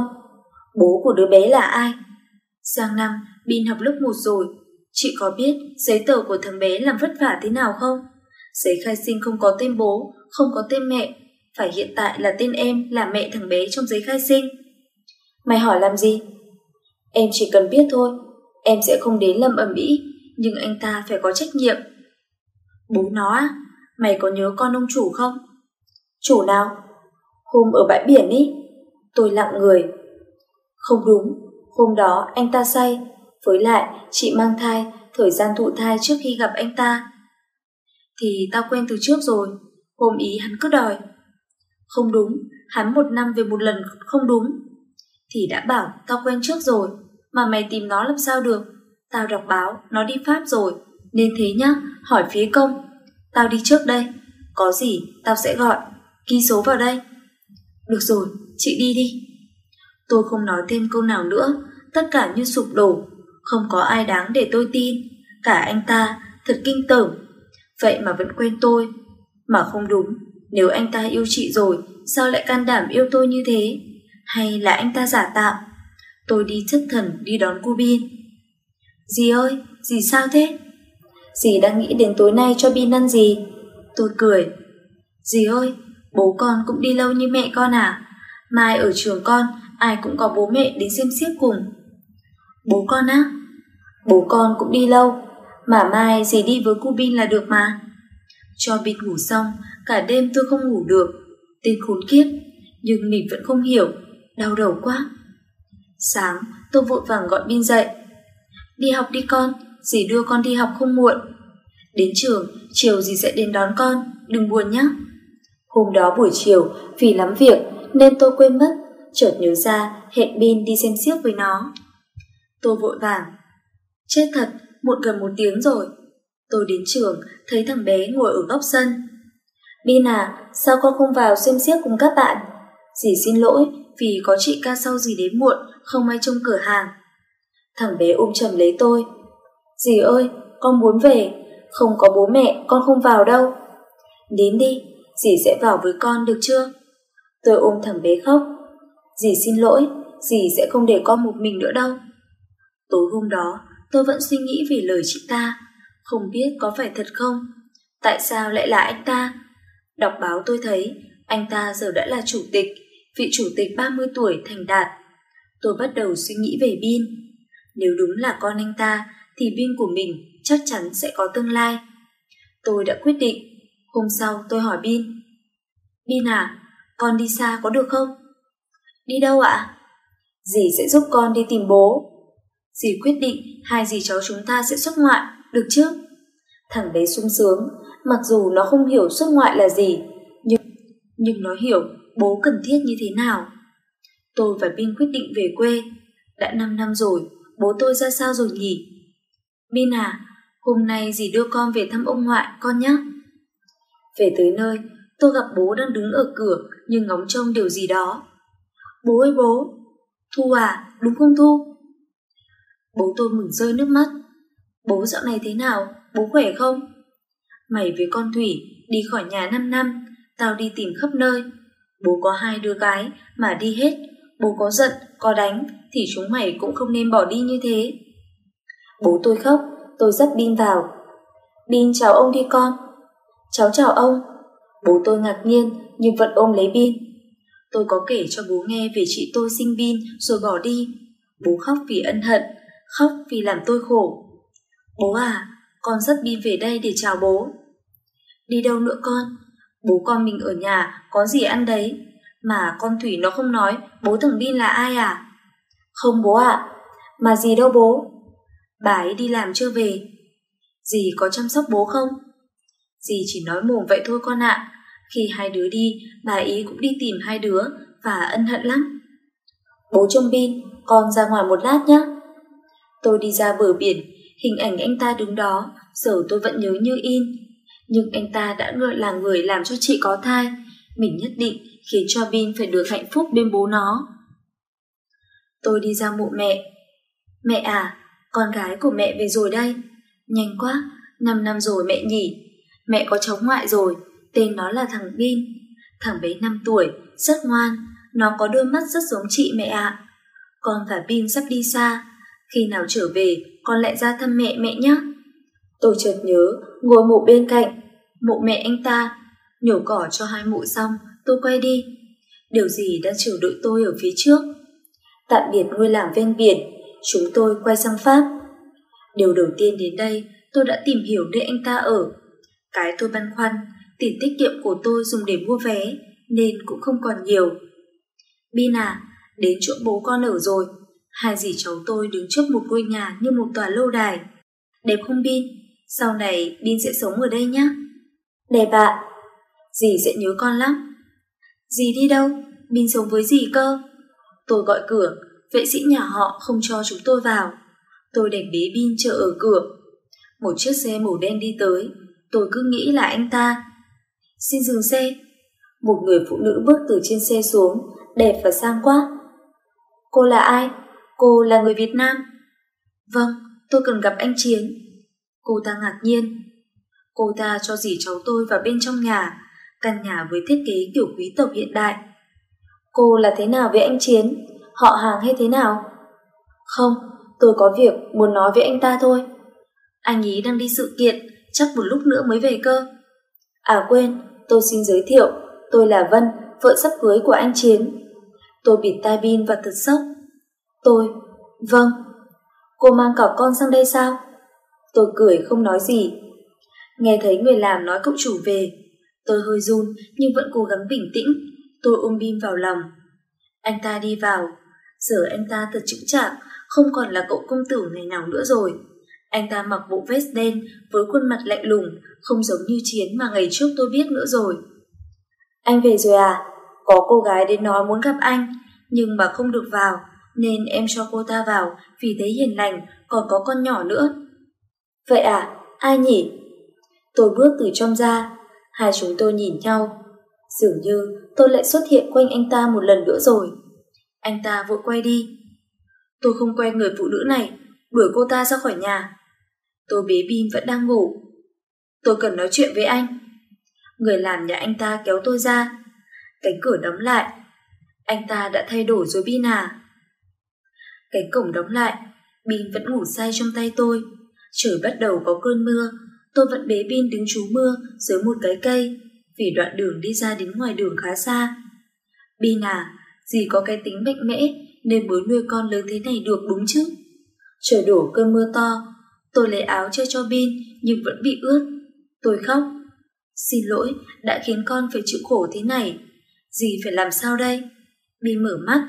Bố của đứa bé là ai? Sang năm Bin học lớp một rồi. Chị có biết giấy tờ của thằng bé làm vất vả thế nào không? Giấy khai sinh không có tên bố, không có tên mẹ. Phải hiện tại là tên em là mẹ thằng bé trong giấy khai sinh. Mày hỏi làm gì? Em chỉ cần biết thôi. Em sẽ không đến làm ầm ĩ, nhưng anh ta phải có trách nhiệm. Bố nó á? Mày có nhớ con ông chủ không? Chủ nào? Hôm ở bãi biển ý. Tôi lặng người. Không đúng, hôm đó anh ta say. Với lại chị mang thai, thời gian thụ thai trước khi gặp anh ta. Thì tao quen từ trước rồi. Hôm ý hắn cứ đòi. Không đúng, hắn một năm về một lần không đúng. Thì đã bảo tao quen trước rồi, mà mày tìm nó làm sao được? Tao đọc báo, nó đi Pháp rồi. Nên thế nhá, hỏi phía công. Tao đi trước đây. Có gì tao sẽ gọi. Ghi số vào đây. Được rồi, chị đi đi. Tôi không nói thêm câu nào nữa. Tất cả như sụp đổ. Không có ai đáng để tôi tin. Cả anh ta, thật kinh tởm. Vậy mà vẫn quên tôi. Mà không đúng, nếu anh ta yêu chị rồi, sao lại can đảm yêu tôi như thế? Hay là anh ta giả tạo? Tôi đi thất thần đi đón cô Bin. Dì ơi, dì sao thế? Dì đang nghĩ đến tối nay cho Bin ăn gì? Tôi cười. Dì ơi, bố con cũng đi lâu như mẹ con à? Mai ở trường con, ai cũng có bố mẹ đến xem xiếc cùng. Bố con á? Bố con cũng đi lâu, mà mai dì đi với cô Bin là được mà. Cho Bin ngủ xong, cả đêm tôi không ngủ được. Tên khốn kiếp. Nhưng mình vẫn không hiểu. Đau đầu quá. Sáng tôi vội vàng gọi Bin dậy. Đi học đi con, dì đưa con đi học không muộn. Đến trường, chiều dì sẽ đến đón con, đừng buồn nhé. Hôm đó buổi chiều, vì lắm việc nên tôi quên mất. Chợt nhớ ra hẹn Bin đi xem xiếc với nó. Tôi vội vàng. Chết thật, muộn gần một tiếng rồi. Tôi đến trường, thấy thằng bé ngồi ở góc sân. Bin à, sao con không vào xem xiếc cùng các bạn? Dì xin lỗi vì có chị ca sau dì đến muộn, không ai trông cửa hàng. Thằng bé ôm chầm lấy tôi. Dì ơi, con muốn về. Không có bố mẹ, con không vào đâu. Đến đi, dì sẽ vào với con được chưa? Tôi ôm thằng bé khóc. Dì xin lỗi, dì sẽ không để con một mình nữa đâu. Tối hôm đó, tôi vẫn suy nghĩ về lời chị ta, không biết có phải thật không? Tại sao lại là anh ta? Đọc báo tôi thấy, anh ta giờ đã là chủ tịch, vị chủ tịch ba mươi tuổi thành đạt. Tôi bắt đầu suy nghĩ về Bin. Nếu đúng là con anh ta, thì Bin của mình chắc chắn sẽ có tương lai. Tôi đã quyết định. Hôm sau tôi hỏi Bin. Bin à, con đi xa có được không? Đi đâu ạ? Dì sẽ giúp con đi tìm bố. Dì quyết định hai dì cháu chúng ta sẽ xuất ngoại, được chứ? Thằng bé sung sướng, mặc dù nó không hiểu xuất ngoại là gì, nhưng, nhưng nó hiểu bố cần thiết như thế nào. Tôi và Bin quyết định về quê. Đã năm năm rồi, bố tôi ra sao rồi nhỉ? Bin à, hôm nay dì đưa con về thăm ông ngoại con nhé. Về tới nơi, tôi gặp bố đang đứng ở cửa nhưng ngóng trông điều gì đó. Bố ơi bố! Thu à, đúng không Thu? Bố tôi mừng rơi nước mắt. Bố dạo này thế nào? Bố khỏe không? Mày với con Thủy đi khỏi nhà năm năm, tao đi tìm khắp nơi. Bố có hai đứa gái mà đi hết. Bố có giận, có đánh thì chúng mày cũng không nên bỏ đi như thế. Bố tôi khóc, tôi dắt Bin vào. Bin chào ông đi con. Cháu chào ông. Bố tôi ngạc nhiên nhưng vẫn ôm lấy Bin. Tôi có kể cho bố nghe về chị tôi sinh Bin rồi bỏ đi. Bố khóc vì ân hận, khóc vì làm tôi khổ. Bố à, con dắt Bin về đây để chào bố. Đi đâu nữa con? Bố con mình ở nhà, có gì ăn đấy. Mà con Thủy nó không nói bố thằng Bin là ai à? Không bố ạ. À. Mà dì đâu bố? Bà ấy đi làm chưa về. Dì có chăm sóc bố không? Dì chỉ nói mồm vậy thôi con ạ. À. Khi hai đứa đi, bà ấy cũng đi tìm hai đứa và ân hận lắm. Bố trông Bin, con ra ngoài một lát nhé. Tôi đi ra bờ biển, hình ảnh anh ta đứng đó, giờ tôi vẫn nhớ như in. Nhưng anh ta đã là người làm cho chị có thai. Mình nhất định khiến cho Bin phải được hạnh phúc bên bố nó. Tôi đi ra mộ mẹ. Mẹ à, con gái của mẹ về rồi đây. Nhanh quá, năm năm rồi mẹ nhỉ. Mẹ có cháu ngoại rồi, tên nó là thằng Bin. Thằng bé năm tuổi, rất ngoan. Nó có đôi mắt rất giống chị mẹ ạ. À. Con và Bin sắp đi xa. Khi nào trở về, con lại ra thăm mẹ mẹ nhé. Tôi chợt nhớ, ngồi mộ bên cạnh, mộ mẹ anh ta. Nhổ cỏ cho hai mộ xong, tôi quay đi. Điều gì đang chờ đợi tôi ở phía trước? Tạm biệt ngôi làng ven biển, chúng tôi quay sang Pháp. Điều đầu tiên đến đây, tôi đã tìm hiểu nơi anh ta ở. Cái tôi băn khoăn, tiền tiết kiệm của tôi dùng để mua vé, nên cũng không còn nhiều. Bin à, đến chỗ bố con ở rồi. Hai dì cháu tôi đứng trước một ngôi nhà như một tòa lâu đài. Đẹp không Bin? Sau này Bin sẽ sống ở đây nhé. Đẹp ạ. Dì sẽ nhớ con lắm. Dì đi đâu? Bin sống với dì cơ. Tôi gọi cửa, vệ sĩ nhà họ không cho chúng tôi vào. Tôi để bế Bin chờ ở cửa. Một chiếc xe màu đen đi tới. Tôi cứ nghĩ là anh ta. Xin dừng xe. Một người phụ nữ bước từ trên xe xuống, đẹp và sang quá. Cô là ai? Cô là người Việt Nam. Vâng, tôi cần gặp anh Chiến. Cô ta ngạc nhiên. Cô ta cho dì cháu tôi vào bên trong nhà, căn nhà với thiết kế kiểu quý tộc hiện đại. Cô là thế nào với anh Chiến? Họ hàng hay thế nào? Không, tôi có việc muốn nói với anh ta thôi. Anh ấy đang đi sự kiện, chắc một lúc nữa mới về cơ. À quên, tôi xin giới thiệu, tôi là Vân, vợ sắp cưới của anh Chiến. Tôi bịt tai Bin và thật sốc. Tôi, vâng. Cô mang cả con sang đây sao? Tôi cười không nói gì. Nghe thấy người làm nói cậu chủ về, tôi hơi run nhưng vẫn cố gắng bình tĩnh. Tôi ôm Bin vào lòng. Anh ta đi vào. Giờ anh ta thật chững chạc, không còn là cậu công tử ngày nào nữa rồi. Anh ta mặc bộ vest đen với khuôn mặt lạnh lùng, không giống như Chiến mà ngày trước tôi biết nữa rồi. Anh về rồi à? Có cô gái đến nói muốn gặp anh, nhưng mà không được vào, nên em cho cô ta vào vì thấy hiền lành, còn có con nhỏ nữa. Vậy à? Ai nhỉ? Tôi bước từ trong ra. Hai chúng tôi nhìn nhau. Dường như tôi lại xuất hiện quanh anh ta một lần nữa rồi. Anh ta vội quay đi. Tôi không quen người phụ nữ này, đuổi cô ta ra khỏi nhà. Tôi bế Bin vẫn đang ngủ. Tôi cần nói chuyện với anh. Người làm nhà anh ta kéo tôi ra. Cánh cửa đóng lại. Anh ta đã thay đổi rồi Bin à? Cánh cổng đóng lại. Bin vẫn ngủ say trong tay tôi. Trời bắt đầu có cơn mưa. Tôi vẫn bế Bin đứng trú mưa dưới một cái cây, vì đoạn đường đi ra đến ngoài đường khá xa. Bin à, dì có cái tính mạnh mẽ nên mới nuôi con lớn thế này được đúng chứ? Trời đổ cơn mưa to. Tôi lấy áo che cho Bin nhưng vẫn bị ướt. Tôi khóc. Xin lỗi đã khiến con phải chịu khổ thế này. Dì phải làm sao đây? Bin mở mắt.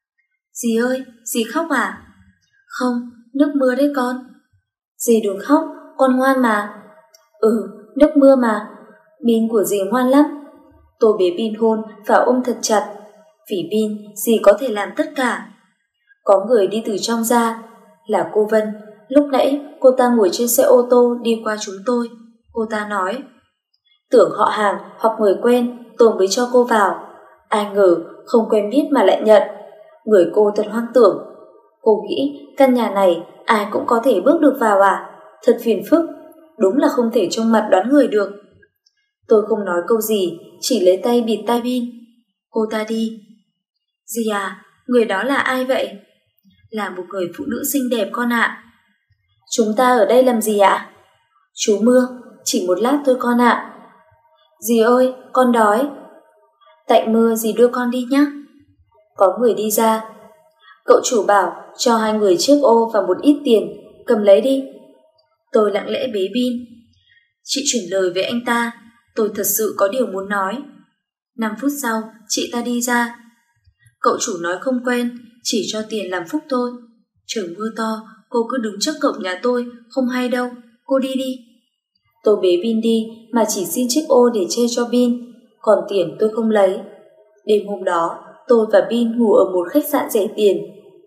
Dì ơi, dì khóc à? Không, nước mưa đấy con. Dì đừng khóc, con ngoan mà. Ừ, nước mưa mà. Bin của dì ngoan lắm. Tôi bế Bin hôn và ôm thật chặt. Vì Bin, dì có thể làm tất cả. Có người đi từ trong ra. Là cô Vân. Lúc nãy cô ta ngồi trên xe ô tô đi qua chúng tôi. Cô ta nói, tưởng họ hàng hoặc người quen tôi mới cho cô vào. Ai ngờ không quen biết mà lại nhận. Người cô thật hoang tưởng. Cô nghĩ căn nhà này ai cũng có thể bước được vào à? Thật phiền phức. Đúng là không thể trông mặt đoán người được. Tôi không nói câu gì, chỉ lấy tay bịt tai Bin. Cô ta đi. Dì à, người đó là ai vậy? Là một người phụ nữ xinh đẹp con ạ. Chúng ta ở đây làm gì ạ? Chú mưa, chỉ một lát thôi con ạ. Dì ơi, con đói. Tạnh mưa dì đưa con đi nhé. Có người đi ra. Cậu chủ bảo cho hai người chiếc ô và một ít tiền, cầm lấy đi. Tôi lặng lẽ bế Bin. Chị chuyển lời với anh ta. Tôi thật sự có điều muốn nói. Năm phút sau, chị ta đi ra. Cậu chủ nói không quen, chỉ cho tiền làm phúc thôi. Trời mưa to, cô cứ đứng trước cổng nhà tôi, không hay đâu. Cô đi đi. Tôi bế Bin đi mà chỉ xin chiếc ô để che cho Bin, còn tiền tôi không lấy. Đêm hôm đó, tôi và Bin ngủ ở một khách sạn rẻ tiền.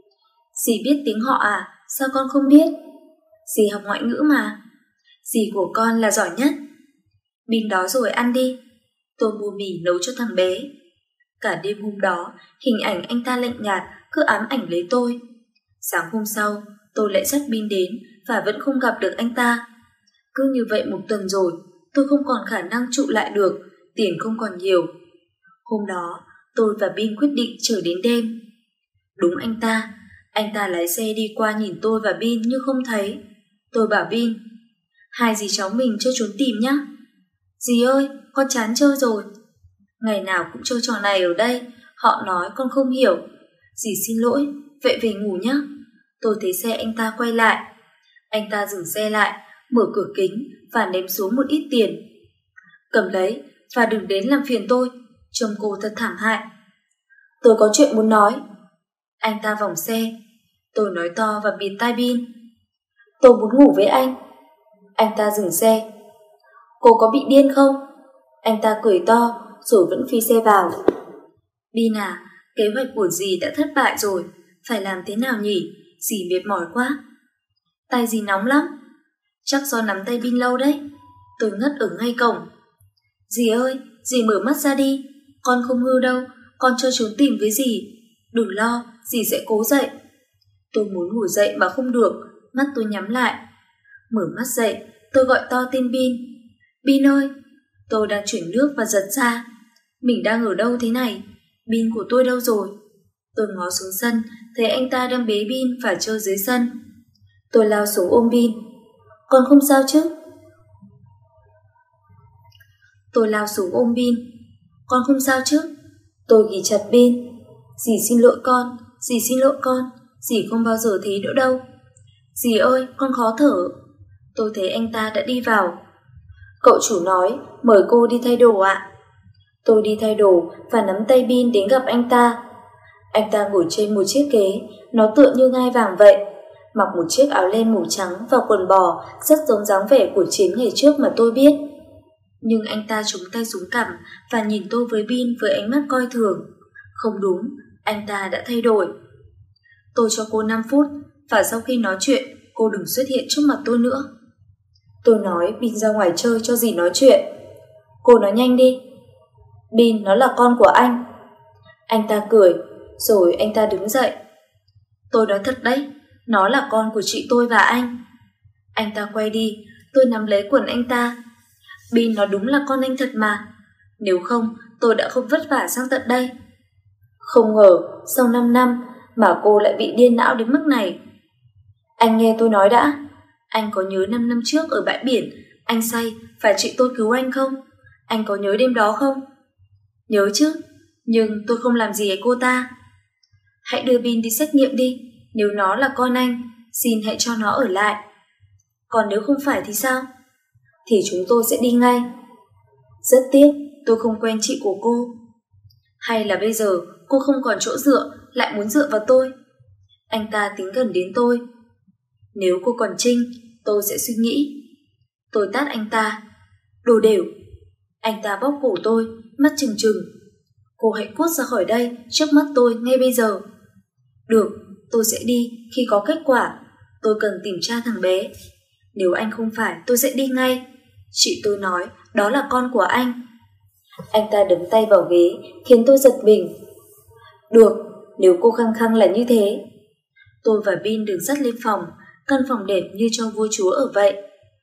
Dì biết tiếng họ à? Sao con không biết? Dì học ngoại ngữ mà. Dì của con là giỏi nhất. Bin đói rồi, ăn đi. Tôi mua mì nấu cho thằng bé. Cả đêm hôm đó, hình ảnh anh ta lạnh nhạt cứ ám ảnh lấy tôi. Sáng hôm sau, tôi lại dắt Bin đến và vẫn không gặp được anh ta. Cứ như vậy một tuần rồi, tôi không còn khả năng trụ lại được, tiền không còn nhiều. Hôm đó, tôi và Bin quyết định chờ đến đêm. Đúng anh ta, anh ta lái xe đi qua nhìn tôi và Bin nhưng không thấy. Tôi bảo Bin, hai dì cháu mình chơi trốn tìm nhá. Dì ơi, con chán chơi rồi. Ngày nào cũng chơi trò này ở đây, họ nói con không hiểu. Dì xin lỗi, vậy về ngủ nhá. Tôi thấy xe anh ta quay lại. Anh ta dừng xe lại, mở cửa kính và ném xuống một ít tiền. Cầm lấy và đừng đến làm phiền tôi, trông cô thật thảm hại. Tôi có chuyện muốn nói. Anh ta vòng xe. Tôi nói to và bịt tai Bin. Tôi muốn ngủ với anh. Anh ta dừng xe. Cô có bị điên không? Anh ta cười to rồi vẫn phi xe vào. Bin à, kế hoạch của dì đã thất bại rồi. Phải làm thế nào nhỉ? Dì mệt mỏi quá. Tay dì nóng lắm. Chắc do nắm tay Bin lâu đấy. Tôi ngất ở ngay cổng. Dì ơi, dì mở mắt ra đi. Con không hư đâu, con chơi trốn tìm với dì. Đừng lo, dì sẽ cố dậy. Tôi muốn ngủ dậy mà không được, mắt tôi nhắm lại. Mở mắt dậy, tôi gọi to tên Bin. Bin ơi! Tôi đang chuyển nước và giật ra. Mình đang ở đâu thế này? Bin của tôi đâu rồi? Tôi ngó xuống sân, thấy anh ta đang bế Bin và chơi dưới sân. Tôi lao xuống ôm Bin. Con không sao chứ? Tôi lao xuống ôm Bin. Con không sao chứ? Tôi ghì chặt Bin. Dì xin lỗi con, dì xin lỗi con, dì không bao giờ thế nữa đâu. Dì ơi, con khó thở. Tôi thấy anh ta đã đi vào. Cậu chủ nói mời cô đi thay đồ ạ. Tôi đi thay đồ và nắm tay Bin đến gặp anh ta. Anh ta ngồi trên một chiếc ghế, nó tựa như ngai vàng vậy, mặc một chiếc áo len màu trắng và quần bò rất giống dáng vẻ của Chiến ngày trước mà tôi biết. Nhưng anh ta chống tay xuống cằm và nhìn tôi với Bin với ánh mắt coi thường. Không đúng, anh ta đã thay đổi. Tôi cho cô năm phút và sau khi nói chuyện, cô đừng xuất hiện trước mặt tôi nữa. Tôi nói Bin ra ngoài chơi cho dì nói chuyện. Cô nói nhanh đi. Bin nó là con của anh. Anh ta cười, rồi anh ta đứng dậy. Tôi nói thật đấy, nó là con của chị tôi và anh. Anh ta quay đi, tôi nắm lấy quần anh ta. Bin nó đúng là con anh thật mà. Nếu không, tôi đã không vất vả sang tận đây. Không ngờ, sau năm năm mà cô lại bị điên não đến mức này. Anh nghe tôi nói đã. Anh có nhớ năm năm trước ở bãi biển anh say và chị tôi cứu anh không? Anh có nhớ đêm đó không? Nhớ chứ, nhưng tôi không làm gì ấy cô ta. Hãy đưa Bin đi xét nghiệm đi. Nếu nó là con anh, xin hãy cho nó ở lại. Còn nếu không phải thì sao? Thì chúng tôi sẽ đi ngay. Rất tiếc, tôi không quen chị của cô. Hay là bây giờ cô không còn chỗ dựa, lại muốn dựa vào tôi? Anh ta tính gần đến tôi. Nếu cô còn Trinh, tôi sẽ suy nghĩ. Tôi tát anh ta. Đồ đều. Anh ta bóp cổ tôi, mắt trừng trừng. Cô hãy cút ra khỏi đây, trước mắt tôi ngay bây giờ. Được, tôi sẽ đi khi có kết quả. Tôi cần tìm tra thằng bé. Nếu anh không phải, tôi sẽ đi ngay. Chị tôi nói, đó là con của anh. Anh ta đấm tay vào ghế, khiến tôi giật mình. Được, nếu cô khăng khăng là như thế. Tôi và Bin được dắt lên phòng, căn phòng đẹp như cho vua chúa ở vậy.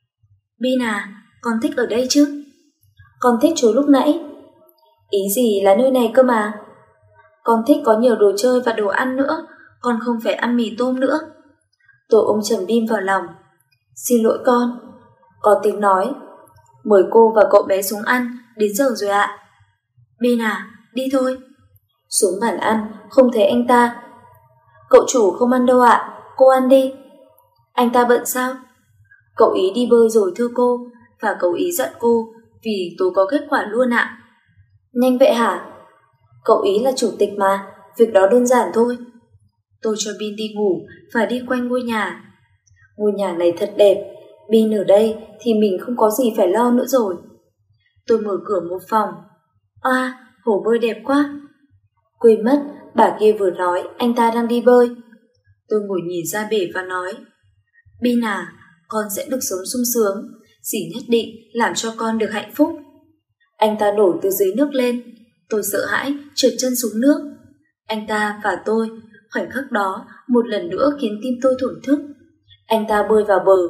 Bin à, con thích ở đây chứ? Con thích chú lúc nãy. Ý gì là nơi này cơ mà? Con thích có nhiều đồ chơi và đồ ăn nữa. Con không phải ăn mì tôm nữa. Tôi ôm chầm Bin vào lòng. Xin lỗi con. Có tiếng nói. Mời cô và cậu bé xuống ăn, đến giờ rồi ạ. Bin à, đi thôi. Xuống bàn ăn, không thấy anh ta. Cậu chủ không ăn đâu ạ, cô ăn đi. Anh ta bận sao? Cậu ý đi bơi rồi thưa cô, và cậu ý giận cô vì tôi có kết quả luôn ạ. Nhanh vậy hả? Cậu ý là chủ tịch mà, việc đó đơn giản thôi. Tôi cho Bin đi ngủ và đi quanh ngôi nhà. Ngôi nhà này thật đẹp, Bin ở đây thì mình không có gì phải lo nữa rồi. Tôi mở cửa một phòng. À, hồ bơi đẹp quá. Quên mất, bà kia vừa nói anh ta đang đi bơi. Tôi ngồi nhìn ra bể và nói, Bin à, con sẽ được sống sung sướng. Dì nhất định làm cho con được hạnh phúc. Anh ta nổi từ dưới nước lên. Tôi sợ hãi trượt chân xuống nước. Anh ta và tôi, khoảnh khắc đó một lần nữa khiến tim tôi thổn thức. Anh ta bơi vào bờ.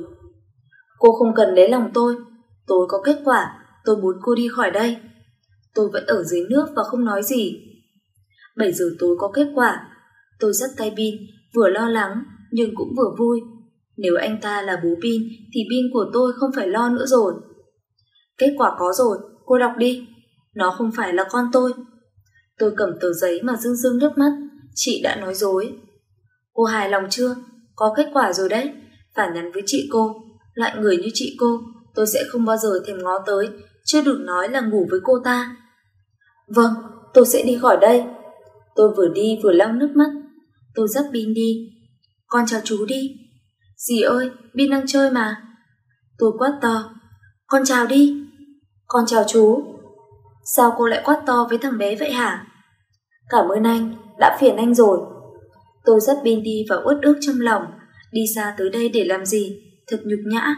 Cô không cần lấy lòng tôi. Tôi có kết quả. Tôi muốn cô đi khỏi đây. Tôi vẫn ở dưới nước và không nói gì. Bảy giờ tối có kết quả. Tôi dắt tay Bin, vừa lo lắng nhưng cũng vừa vui. Nếu anh ta là bố Bin thì Bin của tôi không phải lo nữa rồi. Kết quả có rồi, cô đọc đi. Nó không phải là con tôi. Tôi cầm tờ giấy mà rưng rưng nước mắt. Chị đã nói dối. Cô hài lòng chưa? Có kết quả rồi đấy. Và nhắn với chị cô. Loại người như chị cô tôi sẽ không bao giờ thèm ngó tới, chứ đừng nói là ngủ với cô ta. Vâng, tôi sẽ đi khỏi đây. Tôi vừa đi vừa lau nước mắt. Tôi dắt Bin đi. Con chào chú đi. Dì ơi, Bin đang chơi mà. Tôi quát to. Con chào đi. Con chào chú. Sao cô lại quát to với thằng bé vậy hả? Cảm ơn anh, đã phiền anh rồi. Tôi dắt Bin đi và uất ức trong lòng. Đi xa tới đây để làm gì? Thật nhục nhã.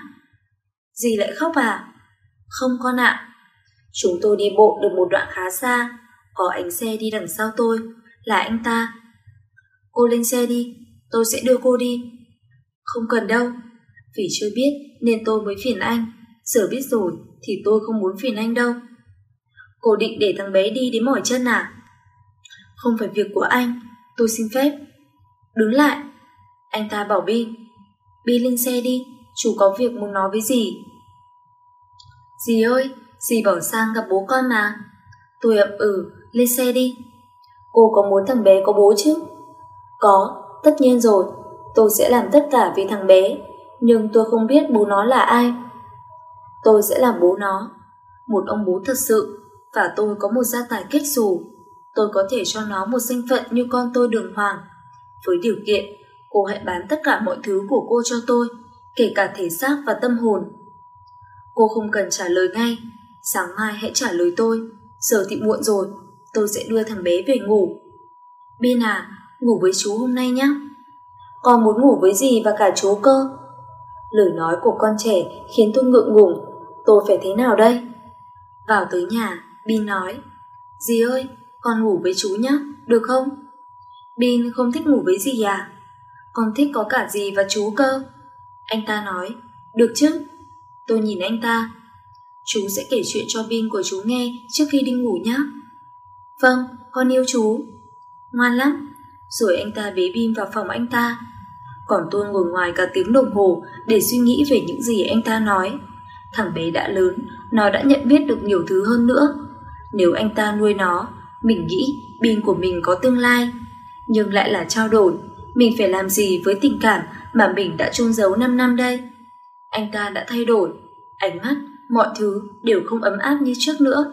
Dì lại khóc à? Không con ạ. Chúng tôi đi bộ được một đoạn khá xa. Có ánh xe đi đằng sau tôi. Là anh ta. Cô lên xe đi, tôi sẽ đưa cô đi. Không cần đâu. Vì chưa biết nên tôi mới phiền anh. Giờ biết rồi thì tôi không muốn phiền anh đâu. Cô định để thằng bé đi đến mỏi chân à? Không phải việc của anh. Tôi xin phép. Đứng lại. Anh ta bảo Bin. Bin lên xe đi, chú có việc muốn nói với dì. Dì ơi, dì bảo sang gặp bố con mà. Tôi ậm ừ, lên xe đi. Cô có muốn thằng bé có bố chứ? Có, tất nhiên rồi. Tôi sẽ làm tất cả vì thằng bé. Nhưng tôi không biết bố nó là ai. Tôi sẽ làm bố nó. Một ông bố thật sự. Và tôi có một gia tài kết xù. Tôi có thể cho nó một danh phận như con tôi Đường Hoàng. Với điều kiện cô hãy bán tất cả mọi thứ của cô cho tôi, kể cả thể xác và tâm hồn. Cô không cần trả lời ngay. Sáng mai hãy trả lời tôi. Giờ thì muộn rồi. Tôi sẽ đưa thằng bé về ngủ. Bin à, ngủ với chú hôm nay nhé. Con muốn ngủ với dì và cả chú cơ. Lời nói của con trẻ khiến tôi ngượng ngùng. Tôi phải thế nào đây? Vào tới nhà, Bin nói. Dì ơi, con ngủ với chú nhé, được không? Bin không thích ngủ với dì à? Con thích có cả dì và chú cơ. Anh ta nói. Được chứ. Tôi nhìn anh ta. Chú sẽ kể chuyện cho Bin của chú nghe trước khi đi ngủ nhé. Vâng, con yêu chú. Ngoan lắm. Rồi anh ta bế Bin vào phòng anh ta. Còn tôi ngồi ngoài cả tiếng đồng hồ để suy nghĩ về những gì anh ta nói. Thằng bé đã lớn, nó đã nhận biết được nhiều thứ hơn nữa. Nếu anh ta nuôi nó, mình nghĩ Bin của mình có tương lai. Nhưng lại là trao đổi, mình phải làm gì với tình cảm mà mình đã chôn giấu năm năm đây? Anh ta đã thay đổi, ánh mắt, mọi thứ đều không ấm áp như trước nữa.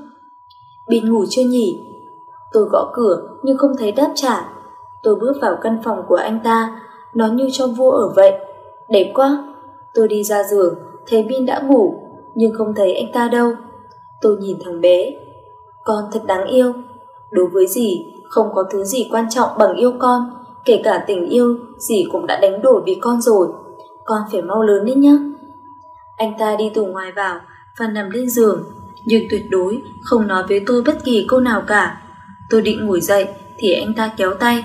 Bin ngủ chưa nhỉ? Tôi gõ cửa nhưng không thấy đáp trả. Tôi bước vào căn phòng của anh ta, nó như trong vua ở vậy. Đẹp quá. Tôi đi ra giường, thấy Bin đã ngủ, nhưng không thấy anh ta đâu. Tôi nhìn thằng bé. Con thật đáng yêu. Đối với dì, không có thứ gì quan trọng bằng yêu con. Kể cả tình yêu, dì cũng đã đánh đổi vì con rồi. Con phải mau lớn lên nhé. Anh ta đi từ ngoài vào và nằm lên giường, nhưng tuyệt đối không nói với tôi bất kỳ câu nào cả. Tôi định ngồi dậy thì anh ta kéo tay.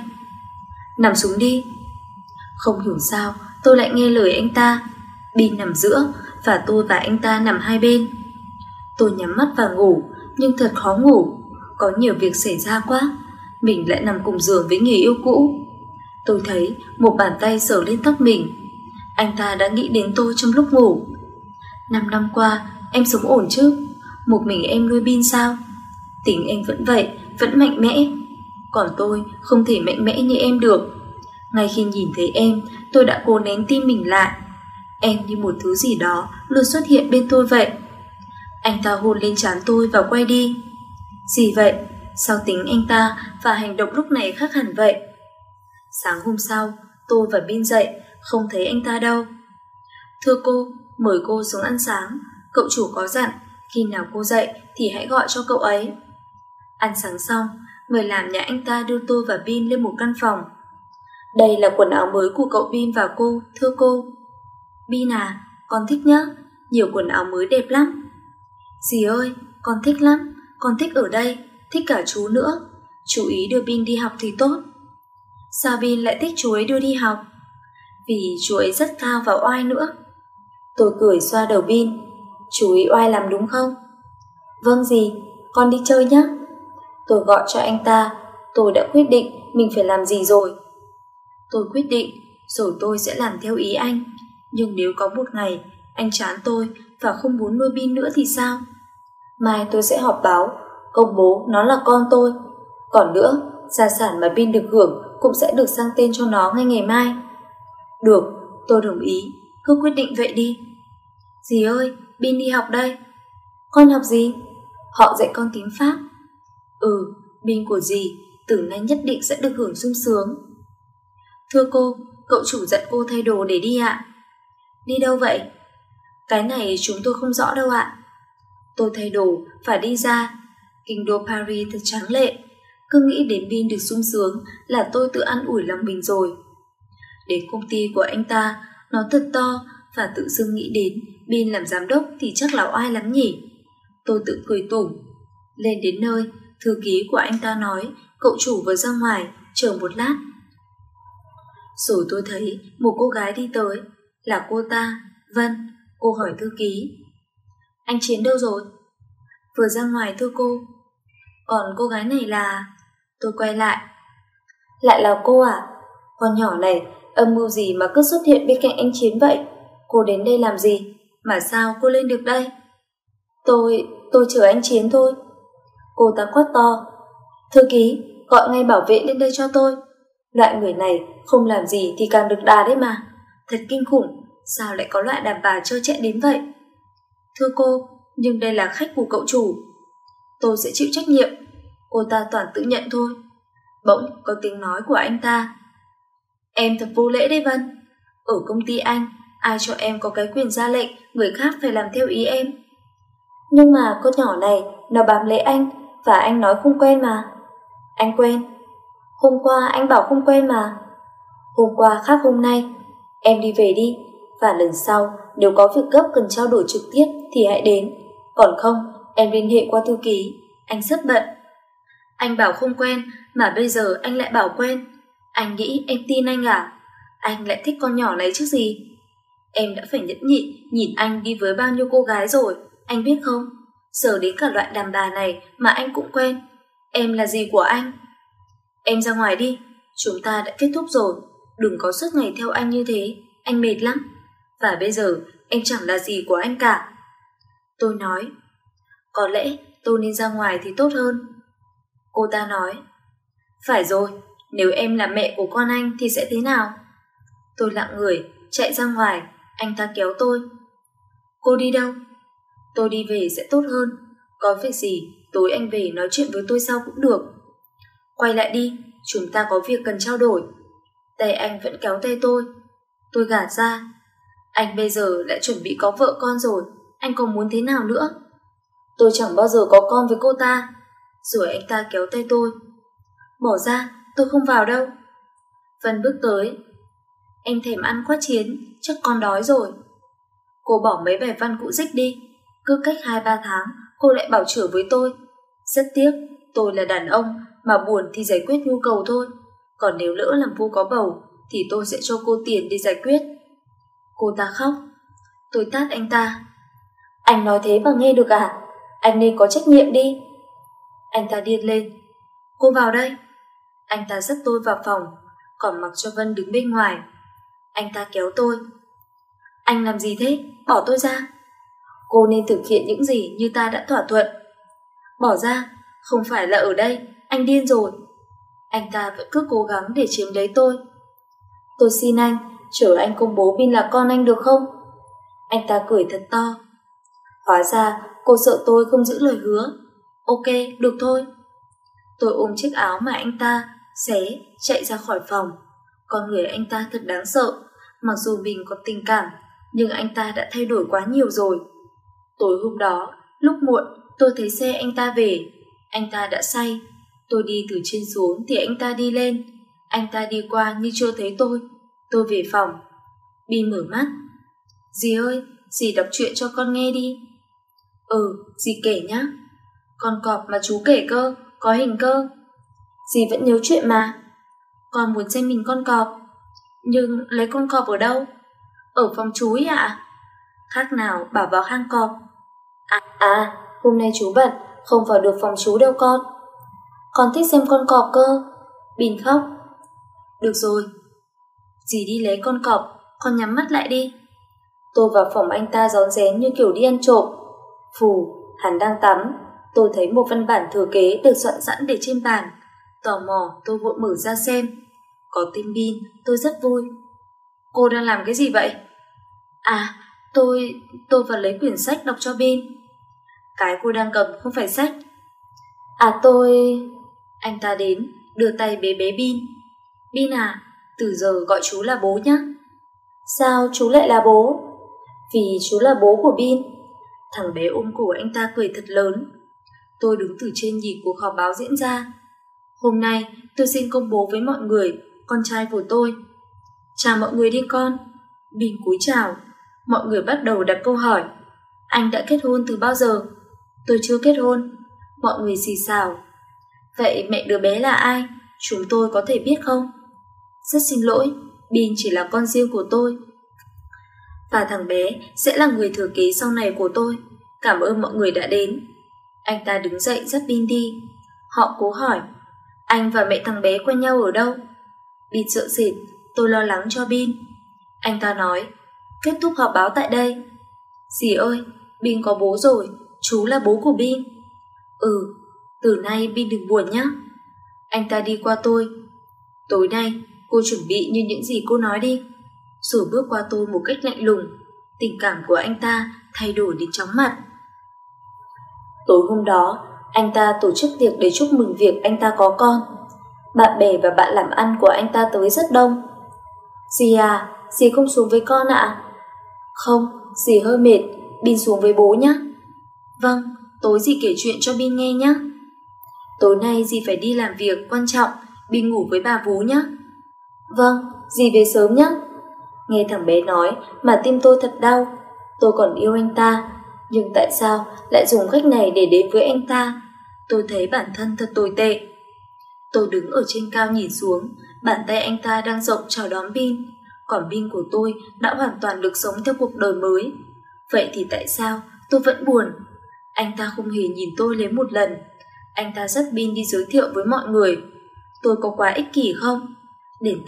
Nằm xuống đi. Không hiểu sao tôi lại nghe lời anh ta. Bin nằm giữa và tôi và anh ta nằm hai bên. Tôi nhắm mắt và ngủ, nhưng thật khó ngủ. Có nhiều việc xảy ra quá. Mình lại nằm cùng giường với người yêu cũ. Tôi thấy một bàn tay sờ lên tóc mình. Anh ta đã nghĩ đến tôi trong lúc ngủ. Năm năm qua em sống ổn chứ? Một mình em nuôi Bin sao? Tính em vẫn vậy, vẫn mạnh mẽ. Còn tôi không thể mạnh mẽ như em được. Ngay khi nhìn thấy em, tôi đã cố nén tim mình lại. Em như một thứ gì đó luôn xuất hiện bên tôi vậy. Anh ta hôn lên trán tôi và quay đi. Gì vậy? Sao tính anh ta và hành động lúc này khác hẳn vậy? Sáng hôm sau, tôi và Bin dậy, không thấy anh ta đâu. Thưa cô, mời cô xuống ăn sáng. Cậu chủ có dặn, khi nào cô dậy thì hãy gọi cho cậu ấy. Ăn sáng xong, người làm nhà anh ta đưa tôi và Bin lên một căn phòng. Đây là quần áo mới của cậu Bin và cô, thưa cô. Bin à, con thích nhá, nhiều quần áo mới đẹp lắm. Dì ơi, con thích lắm, con thích ở đây, thích cả chú nữa. Chú ý đưa Bin đi học thì tốt. Sao Bin lại thích chú ấy đưa đi học? Vì chú ấy rất cao và oai nữa. Tôi cười xoa đầu Bin. Chú ấy oai lắm đúng không? Vâng dì, con đi chơi nhé. Tôi gọi cho anh ta. Tôi đã quyết định mình phải làm gì rồi. Tôi quyết định rồi tôi sẽ làm theo ý anh. Nhưng nếu có một ngày anh chán tôi và không muốn nuôi Bin nữa thì sao? Mai tôi sẽ họp báo, công bố nó là con tôi. Còn nữa, gia sản mà Bin được hưởng cũng sẽ được sang tên cho nó ngay ngày mai. Được, tôi đồng ý, cứ quyết định vậy đi. Dì ơi, Bin đi học đây. Con học gì? Họ dạy con tiếng Pháp. Ừ, Bin của dì từ nay nhất định sẽ được hưởng sung sướng. Thưa cô, cậu chủ dặn cô thay đồ để đi ạ. Đi đâu vậy? Cái này chúng tôi không rõ đâu ạ. Tôi thay đồ phải đi ra. Kinh đô Paris thật tráng lệ. Cứ nghĩ đến Bin được sung sướng là tôi tự an ủi lòng mình rồi. Đến công ty của anh ta, nó thật to và tự dưng nghĩ đến Bin làm giám đốc thì chắc là oai lắm nhỉ. Tôi tự cười tủm. Lên đến nơi, thư ký của anh ta nói cậu chủ vừa ra ngoài, chờ một lát. Rồi tôi thấy một cô gái đi tới. Là cô ta, Vân. Cô hỏi thư ký. Anh Chiến đâu rồi? Vừa ra ngoài thưa cô. Còn cô gái này là... Tôi quay lại. Lại là cô à? Con nhỏ này âm mưu gì mà cứ xuất hiện bên cạnh anh Chiến vậy? Cô đến đây làm gì? Mà sao cô lên được đây? Tôi... tôi chờ anh Chiến thôi. Cô ta quát to. Thư ký, gọi ngay bảo vệ lên đây cho tôi. Loại người này không làm gì thì càng được đà đấy mà. Thật kinh khủng. Sao lại có loại đàn bà trơ trẽn đến vậy? Thưa cô, nhưng đây là khách của cậu chủ. Tôi sẽ chịu trách nhiệm. Cô ta toàn tự nhận thôi. Bỗng có tiếng nói của anh ta. Em thật vô lễ đấy Vân. Ở công ty anh, ai cho em có cái quyền ra lệnh người khác phải làm theo ý em? Nhưng mà con nhỏ này nó bám lấy anh, và anh nói không quen mà. Anh quen. Hôm qua anh bảo không quen mà. Hôm qua khác hôm nay. Em đi về đi, và lần sau nếu có việc gấp cần trao đổi trực tiếp thì hãy đến. Còn không, em liên hệ qua thư ký. Anh rất bận. Anh bảo không quen mà bây giờ anh lại bảo quen. Anh nghĩ em tin anh à? Anh lại thích con nhỏ này chứ gì? Em đã phải nhẫn nhịn nhìn anh đi với bao nhiêu cô gái rồi, anh biết không? Giờ đến cả loại đàn bà này mà anh cũng quen. Em là gì của anh? Em ra ngoài đi, chúng ta đã kết thúc rồi. đừng có suốt ngày theo anh như thế, anh mệt lắm. Và bây giờ em chẳng là gì của anh cả. Tôi nói, có lẽ tôi nên ra ngoài thì tốt hơn. Cô ta nói, phải rồi, nếu em là mẹ của con anh thì sẽ thế nào? Tôi lặng người, chạy ra ngoài, anh ta kéo tôi. Cô đi đâu? Tôi đi về sẽ tốt hơn. Có việc gì, tối anh về nói chuyện với tôi sau cũng được. Quay lại đi, chúng ta có việc cần trao đổi. Tay anh vẫn kéo tay tôi. Tôi gạt ra. Anh bây giờ lại chuẩn bị có vợ con rồi, anh còn muốn thế nào nữa? Tôi chẳng bao giờ có con với cô ta. Rồi anh ta kéo tay tôi. Bỏ ra, tôi không vào đâu. Vân bước tới. Em thèm ăn quá Chiến, chắc con đói rồi. Cô bỏ mấy bài văn cũ rích đi. Cứ cách hai ba tháng cô lại bảo chữa với tôi. Rất tiếc, tôi là đàn ông, mà buồn thì giải quyết nhu cầu thôi. Còn nếu lỡ làm vô có bầu thì tôi sẽ cho cô tiền để giải quyết. Cô ta khóc. Tôi tát anh ta. Anh nói thế mà nghe được à? Anh nên có trách nhiệm đi. Anh ta điên lên. Cô vào đây. Anh ta dắt tôi vào phòng, còn mặc cho Vân đứng bên ngoài. Anh ta kéo tôi. Anh làm gì thế? Bỏ tôi ra. Cô nên thực hiện những gì như ta đã thỏa thuận. Bỏ ra, không phải là ở đây, anh điên rồi. Anh ta vẫn cứ cố gắng để chiếm lấy tôi. Tôi xin anh, chở anh công bố Bin là con anh được không? Anh ta cười thật to. Hóa ra cô sợ tôi không giữ lời hứa. Ok, được thôi. Tôi ôm chiếc áo mà anh ta xé, chạy ra khỏi phòng. Con người anh ta thật đáng sợ. Mặc dù mình có tình cảm, nhưng anh ta đã thay đổi quá nhiều rồi. Tối hôm đó, lúc muộn, tôi thấy xe anh ta về. Anh ta đã say. Tôi đi từ trên xuống thì anh ta đi lên. Anh ta đi qua như chưa thấy tôi. Tôi về phòng. Bin mở mắt. Dì ơi, dì đọc truyện cho con nghe đi. Ừ, dì kể nhá. Con cọp mà chú kể cơ, có hình cơ. Dì vẫn nhớ chuyện mà. Con muốn xem mình con cọp. Nhưng lấy con cọp ở đâu? Ở phòng chú ấy ạ. Khác nào bảo vào hang cọp. À, à, hôm nay chú bận, không vào được phòng chú đâu con. Con thích xem con cọp cơ. Bin khóc. Được rồi, dì đi lấy con cọp, con nhắm mắt lại đi. Tôi vào phòng anh ta rón rén như kiểu đi ăn trộm. Phù, hắn đang tắm. Tôi thấy một văn bản thừa kế được soạn sẵn để trên bàn. Tò mò tôi vội mở ra xem. Có tên Bin, tôi rất vui. Cô đang làm cái gì vậy? À, tôi... tôi vào lấy quyển sách đọc cho Bin. Cái cô đang cầm không phải sách. À tôi... Anh ta đến, đưa tay bế bế Bin. Bin à, từ giờ gọi chú là bố nhé. Sao chú lại là bố? Vì chú là bố của Bin. Thằng bé ôm cổ anh ta cười thật lớn. Tôi đứng từ trên nhìn cuộc họp báo diễn ra. Hôm nay tôi xin công bố với mọi người con trai của tôi. Chào mọi người đi con. Bin cúi chào. Mọi người bắt đầu đặt câu hỏi. Anh đã kết hôn từ bao giờ? Tôi chưa kết hôn. Mọi người xì xào. Vậy mẹ đứa bé là ai? Chúng tôi có thể biết không? Rất xin lỗi, Bin chỉ là con riêng của tôi. Và thằng bé sẽ là người thừa kế sau này của tôi. Cảm ơn mọi người đã đến. Anh ta đứng dậy dắt Bin đi. Họ cố hỏi, anh và mẹ thằng bé quen nhau ở đâu? Bin sợ sệt, tôi lo lắng cho Bin. Anh ta nói, kết thúc họp báo tại đây. Dì ơi, Bin có bố rồi, chú là bố của Bin. Ừ, từ nay Bin đừng buồn nhé. Anh ta đi qua tôi. Tối nay cô chuẩn bị như những gì cô nói đi. Rồi bước qua tôi một cách lạnh lùng. Tình cảm của anh ta thay đổi đến chóng mặt. Tối hôm đó, anh ta tổ chức tiệc để chúc mừng việc anh ta có con. Bạn bè và bạn làm ăn của anh ta tới rất đông. Dì à, dì không xuống với con ạ? À? Không, dì hơi mệt, Bin xuống với bố nhé. Vâng, tối dì kể chuyện cho Bin nghe nhé. Tối nay dì phải đi làm việc quan trọng, Bin ngủ với bà vú nhé. Vâng, dì về sớm nhé. Nghe thằng bé nói mà tim tôi thật đau. Tôi còn yêu anh ta, nhưng tại sao lại dùng cách này để đến với anh ta? Tôi thấy bản thân thật tồi tệ. Tôi đứng ở trên cao nhìn xuống, bàn tay anh ta đang rộng chào đón Bin, còn Bin của tôi đã hoàn toàn được sống theo cuộc đời mới. Vậy thì tại sao tôi vẫn buồn? Anh ta không hề nhìn tôi lấy một lần. Anh ta dắt Bin đi giới thiệu với mọi người. Tôi có quá ích kỷ không? Đến tất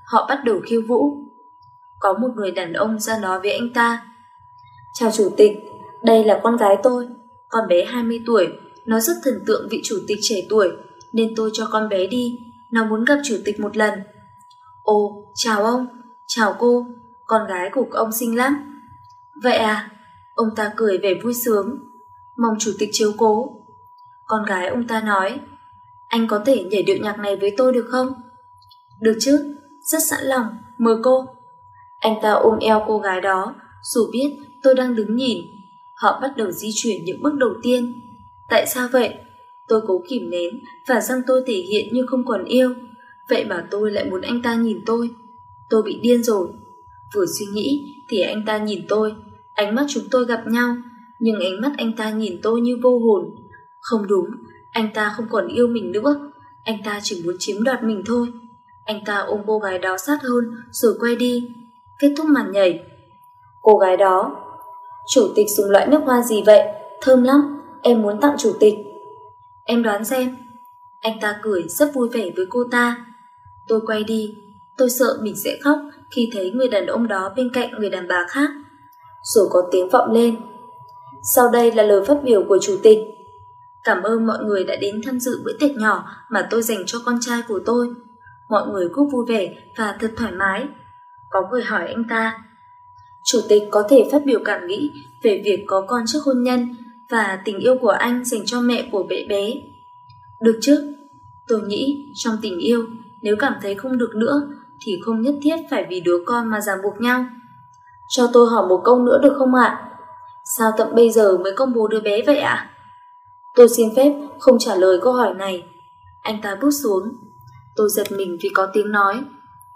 họ bắt đầu khiêu vũ. Có một người đàn ông ra nói với anh ta: "Chào chủ tịch, đây là con gái tôi. Con bé hai mươi tuổi, nó rất thần tượng vị chủ tịch trẻ tuổi, nên tôi cho con bé đi, nó muốn gặp chủ tịch một lần." "Ồ, chào ông." "Chào cô, con gái của ông xinh lắm." "Vậy à?" Ông ta cười vẻ vui sướng. "Mong chủ tịch chiếu cố." Con gái ông ta nói: "Anh có thể nhảy điệu nhạc này với tôi được không?" "Được chứ, rất sẵn lòng, mời cô." Anh ta ôm eo cô gái đó, dù biết tôi đang đứng nhìn. Họ bắt đầu di chuyển những bước đầu tiên. Tại sao vậy? Tôi cố kìm nén và răng tôi thể hiện như không còn yêu. Vậy mà tôi lại muốn anh ta nhìn tôi. Tôi bị điên rồi. Vừa suy nghĩ thì anh ta nhìn tôi. Ánh mắt chúng tôi gặp nhau, nhưng ánh mắt anh ta nhìn tôi như vô hồn. Không đúng, anh ta không còn yêu mình nữa. Anh ta chỉ muốn chiếm đoạt mình thôi. Anh ta ôm cô gái đó sát hơn rồi quay đi. Kết thúc màn nhảy. Cô gái đó: "Chủ tịch dùng loại nước hoa gì vậy? Thơm lắm, em muốn tặng chủ tịch." "Em đoán xem." Anh ta cười rất vui vẻ với cô ta. Tôi quay đi. Tôi sợ mình sẽ khóc khi thấy người đàn ông đó bên cạnh người đàn bà khác. Rồi có tiếng vọng lên: "Sau đây là lời phát biểu của chủ tịch. Cảm ơn mọi người đã đến tham dự bữa tiệc nhỏ mà tôi dành cho con trai của tôi." Mọi người cũng vui vẻ và thật thoải mái. Có người hỏi anh ta: "Chủ tịch có thể phát biểu cảm nghĩ về việc có con trước hôn nhân và tình yêu của anh dành cho mẹ của bé bé." "Được chứ." Tôi nghĩ trong tình yêu, nếu cảm thấy không được nữa thì không nhất thiết phải vì đứa con mà ràng buộc nhau. "Cho tôi hỏi một câu nữa được không ạ?" "Sao tận bây giờ mới công bố đứa bé vậy ạ?" Tôi xin phép không trả lời câu hỏi này. Anh ta bước xuống. Tôi giật mình vì có tiếng nói: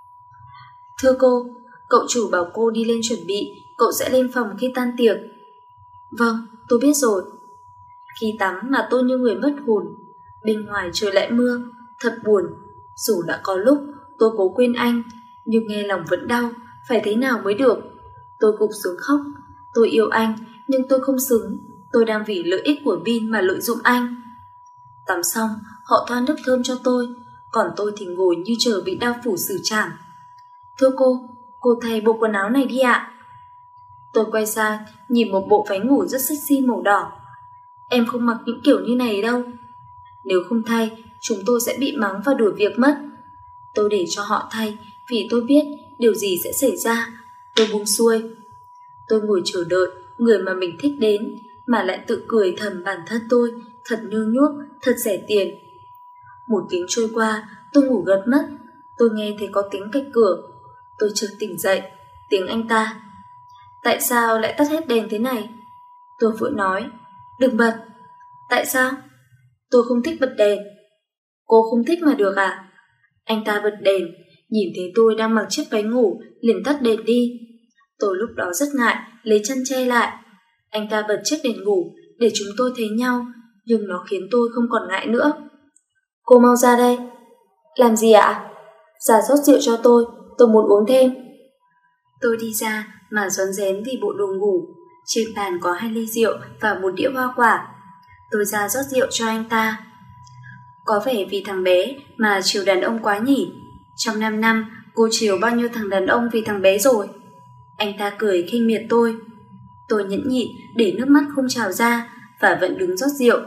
"Thưa cô, cậu chủ bảo cô đi lên chuẩn bị, cậu sẽ lên phòng khi tan tiệc." "Vâng, tôi biết rồi." Khi tắm mà tôi như người mất hồn. Bên ngoài trời lại mưa, thật buồn. Dù đã có lúc tôi cố quên anh, nhưng nghe lòng vẫn đau, phải thế nào mới được. Tôi gục xuống khóc. Tôi yêu anh, nhưng tôi không xứng. Tôi đang vì lợi ích của Bin mà lợi dụng anh. Tắm xong, họ thoa nước thơm cho tôi, còn tôi thì ngồi như chờ bị đao phủ xử trảm. "Thưa cô, cô thay bộ quần áo này đi ạ." Tôi quay sang nhìn một bộ váy ngủ rất sexy màu đỏ. "Em không mặc những kiểu như này đâu." "Nếu không thay, chúng tôi sẽ bị mắng và đuổi việc mất." Tôi để cho họ thay vì tôi biết điều gì sẽ xảy ra. Tôi buông xuôi. Tôi ngồi chờ đợi người mà mình thích đến, mà lại tự cười thầm bản thân tôi thật nhu nhuốc, thật rẻ tiền. Một tiếng trôi qua, tôi ngủ gật mất. Tôi nghe thấy có tiếng cạch cửa. Tôi chợt tỉnh dậy. Tiếng anh ta: "Tại sao lại tắt hết đèn thế này?" Tôi vội nói: "Đừng bật." "Tại sao?" "Tôi không thích bật đèn." "Cô không thích mà được à?" Anh ta bật đèn, nhìn thấy tôi đang mặc chiếc váy ngủ, liền tắt đèn đi. Tôi lúc đó rất ngại, lấy chăn che lại. Anh ta bật chiếc đèn ngủ để chúng tôi thấy nhau, nhưng nó khiến tôi không còn ngại nữa. "Cô mau ra đây." "Làm gì ạ?" "Ra rót rượu cho tôi, tôi muốn uống thêm." Tôi đi ra mà rón rén vì bộ đồ ngủ. Trên bàn có hai ly rượu và một đĩa hoa quả. Tôi ra rót rượu cho anh ta. "Có vẻ vì thằng bé mà chiều đàn ông quá nhỉ? Trong năm năm, cô chiều bao nhiêu thằng đàn ông vì thằng bé rồi?" Anh ta cười khinh miệt tôi. Tôi nhẫn nhịn để nước mắt không trào ra và vẫn đứng rót rượu.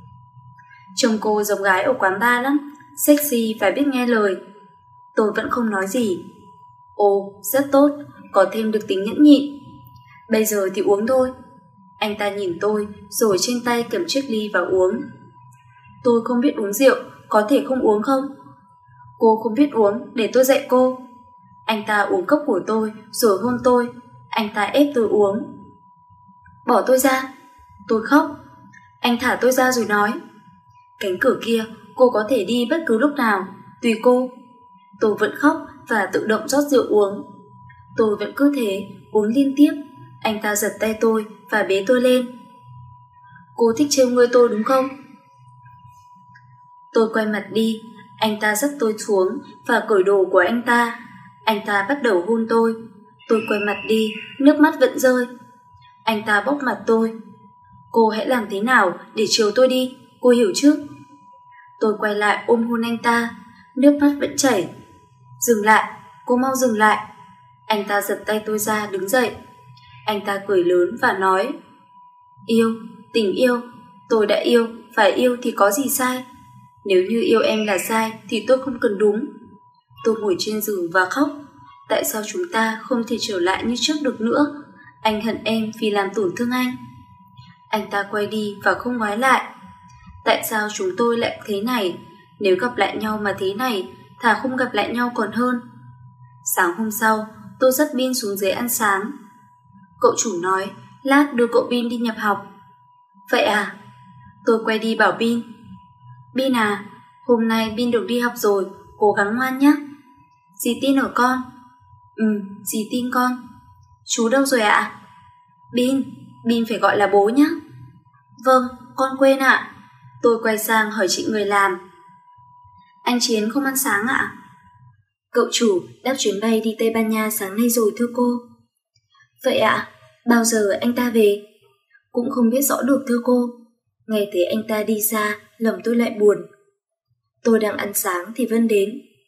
"Trông cô giống gái ở quán bar lắm, sexy và biết nghe lời." Tôi vẫn không nói gì. "Ồ, rất tốt, có thêm được tính nhẫn nhịn." "Bây giờ thì uống thôi." Anh ta nhìn tôi rồi trên tay cầm chiếc ly và uống. "Tôi không biết uống rượu, có thể không uống không?" "Cô không biết uống, để tôi dạy cô." Anh ta uống cốc của tôi rồi hôn tôi. Anh ta ép tôi uống. "Bỏ tôi ra." Tôi khóc. Anh thả tôi ra rồi nói: "Cánh cửa kia cô có thể đi bất cứ lúc nào, tùy cô." Tôi vẫn khóc và tự động rót rượu uống. Tôi vẫn cứ thế uống liên tiếp. Anh ta giật tay tôi và bế tôi lên. "Cô thích trêu ngươi tôi đúng không?" Tôi quay mặt đi. Anh ta dắt tôi xuống và cởi đồ của anh ta. Anh ta bắt đầu hôn tôi. Tôi quay mặt đi, nước mắt vẫn rơi. Anh ta bóp mặt tôi. "Cô hãy làm thế nào để chiều tôi đi, cô hiểu chứ?" Tôi quay lại ôm hôn anh ta. Nước mắt vẫn chảy. "Dừng lại." cô mau dừng lại. Anh ta giật tay tôi ra đứng dậy. Anh ta cười lớn và nói, yêu, tình yêu, tôi đã yêu, phải yêu thì có gì sai. Nếu như yêu em là sai thì tôi không cần đúng. Tôi ngồi trên giường và khóc. Tại sao chúng ta không thể trở lại như trước được nữa? Anh hận em vì làm tổn thương anh. Anh ta quay đi và không ngoái lại. Tại sao chúng tôi lại thế này? Nếu gặp lại nhau mà thế này, thà không gặp lại nhau còn hơn. Sáng hôm sau, tôi dắt Bin xuống dưới ăn sáng. Cậu chủ nói, lát đưa cậu Bin đi nhập học. Vậy à? Tôi quay đi bảo Bin. Bin à, hôm nay Bin được đi học rồi, cố gắng ngoan nhé. Dì tin ở con. Ừ, dì tin con. Chú đâu rồi ạ? À? Bin, Bin phải gọi là bố nhé. Vâng, con quên ạ. À. Tôi quay sang hỏi chị người làm. Anh Chiến không ăn sáng ạ? À? Cậu chủ đáp chuyến bay đi Tây Ban Nha sáng nay rồi thưa cô. Vậy ạ, à, bao giờ anh ta về? Cũng không biết rõ được thưa cô. Nghe thấy anh ta đi xa, lòng tôi lại buồn. Tôi đang ăn sáng thì Vân đến.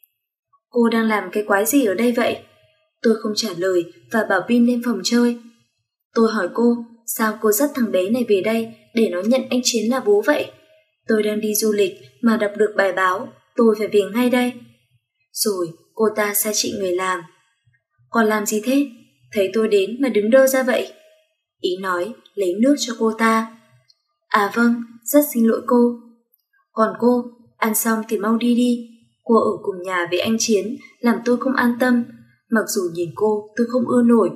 Cô đang làm cái quái gì ở đây vậy? Tôi không trả lời và bảo Bin lên phòng chơi. Tôi hỏi cô, sao cô dắt thằng bé này về đây để nó nhận anh Chiến là bố vậy? Tôi đang đi du lịch mà đọc được bài báo, tôi phải về ngay đây. Rồi cô ta sai chị người làm. Còn làm gì thế? Thấy tôi đến mà đứng đơ ra vậy? Ý nói lấy nước cho cô ta. À vâng, rất xin lỗi cô. Còn cô, ăn xong thì mau đi đi. Cô ở cùng nhà với anh Chiến làm tôi không an tâm. Mặc dù nhìn cô tôi không ưa nổi.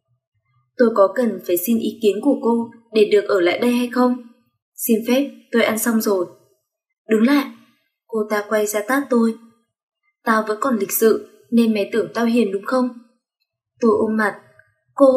Tôi có cần phải xin ý kiến của cô để được ở lại đây hay không? Xin phép, tôi ăn xong rồi. Đứng lại. Cô ta quay ra tát tôi. Tao vẫn còn lịch sự nên mày tưởng tao hiền đúng không? Tôi ôm mặt. Cô...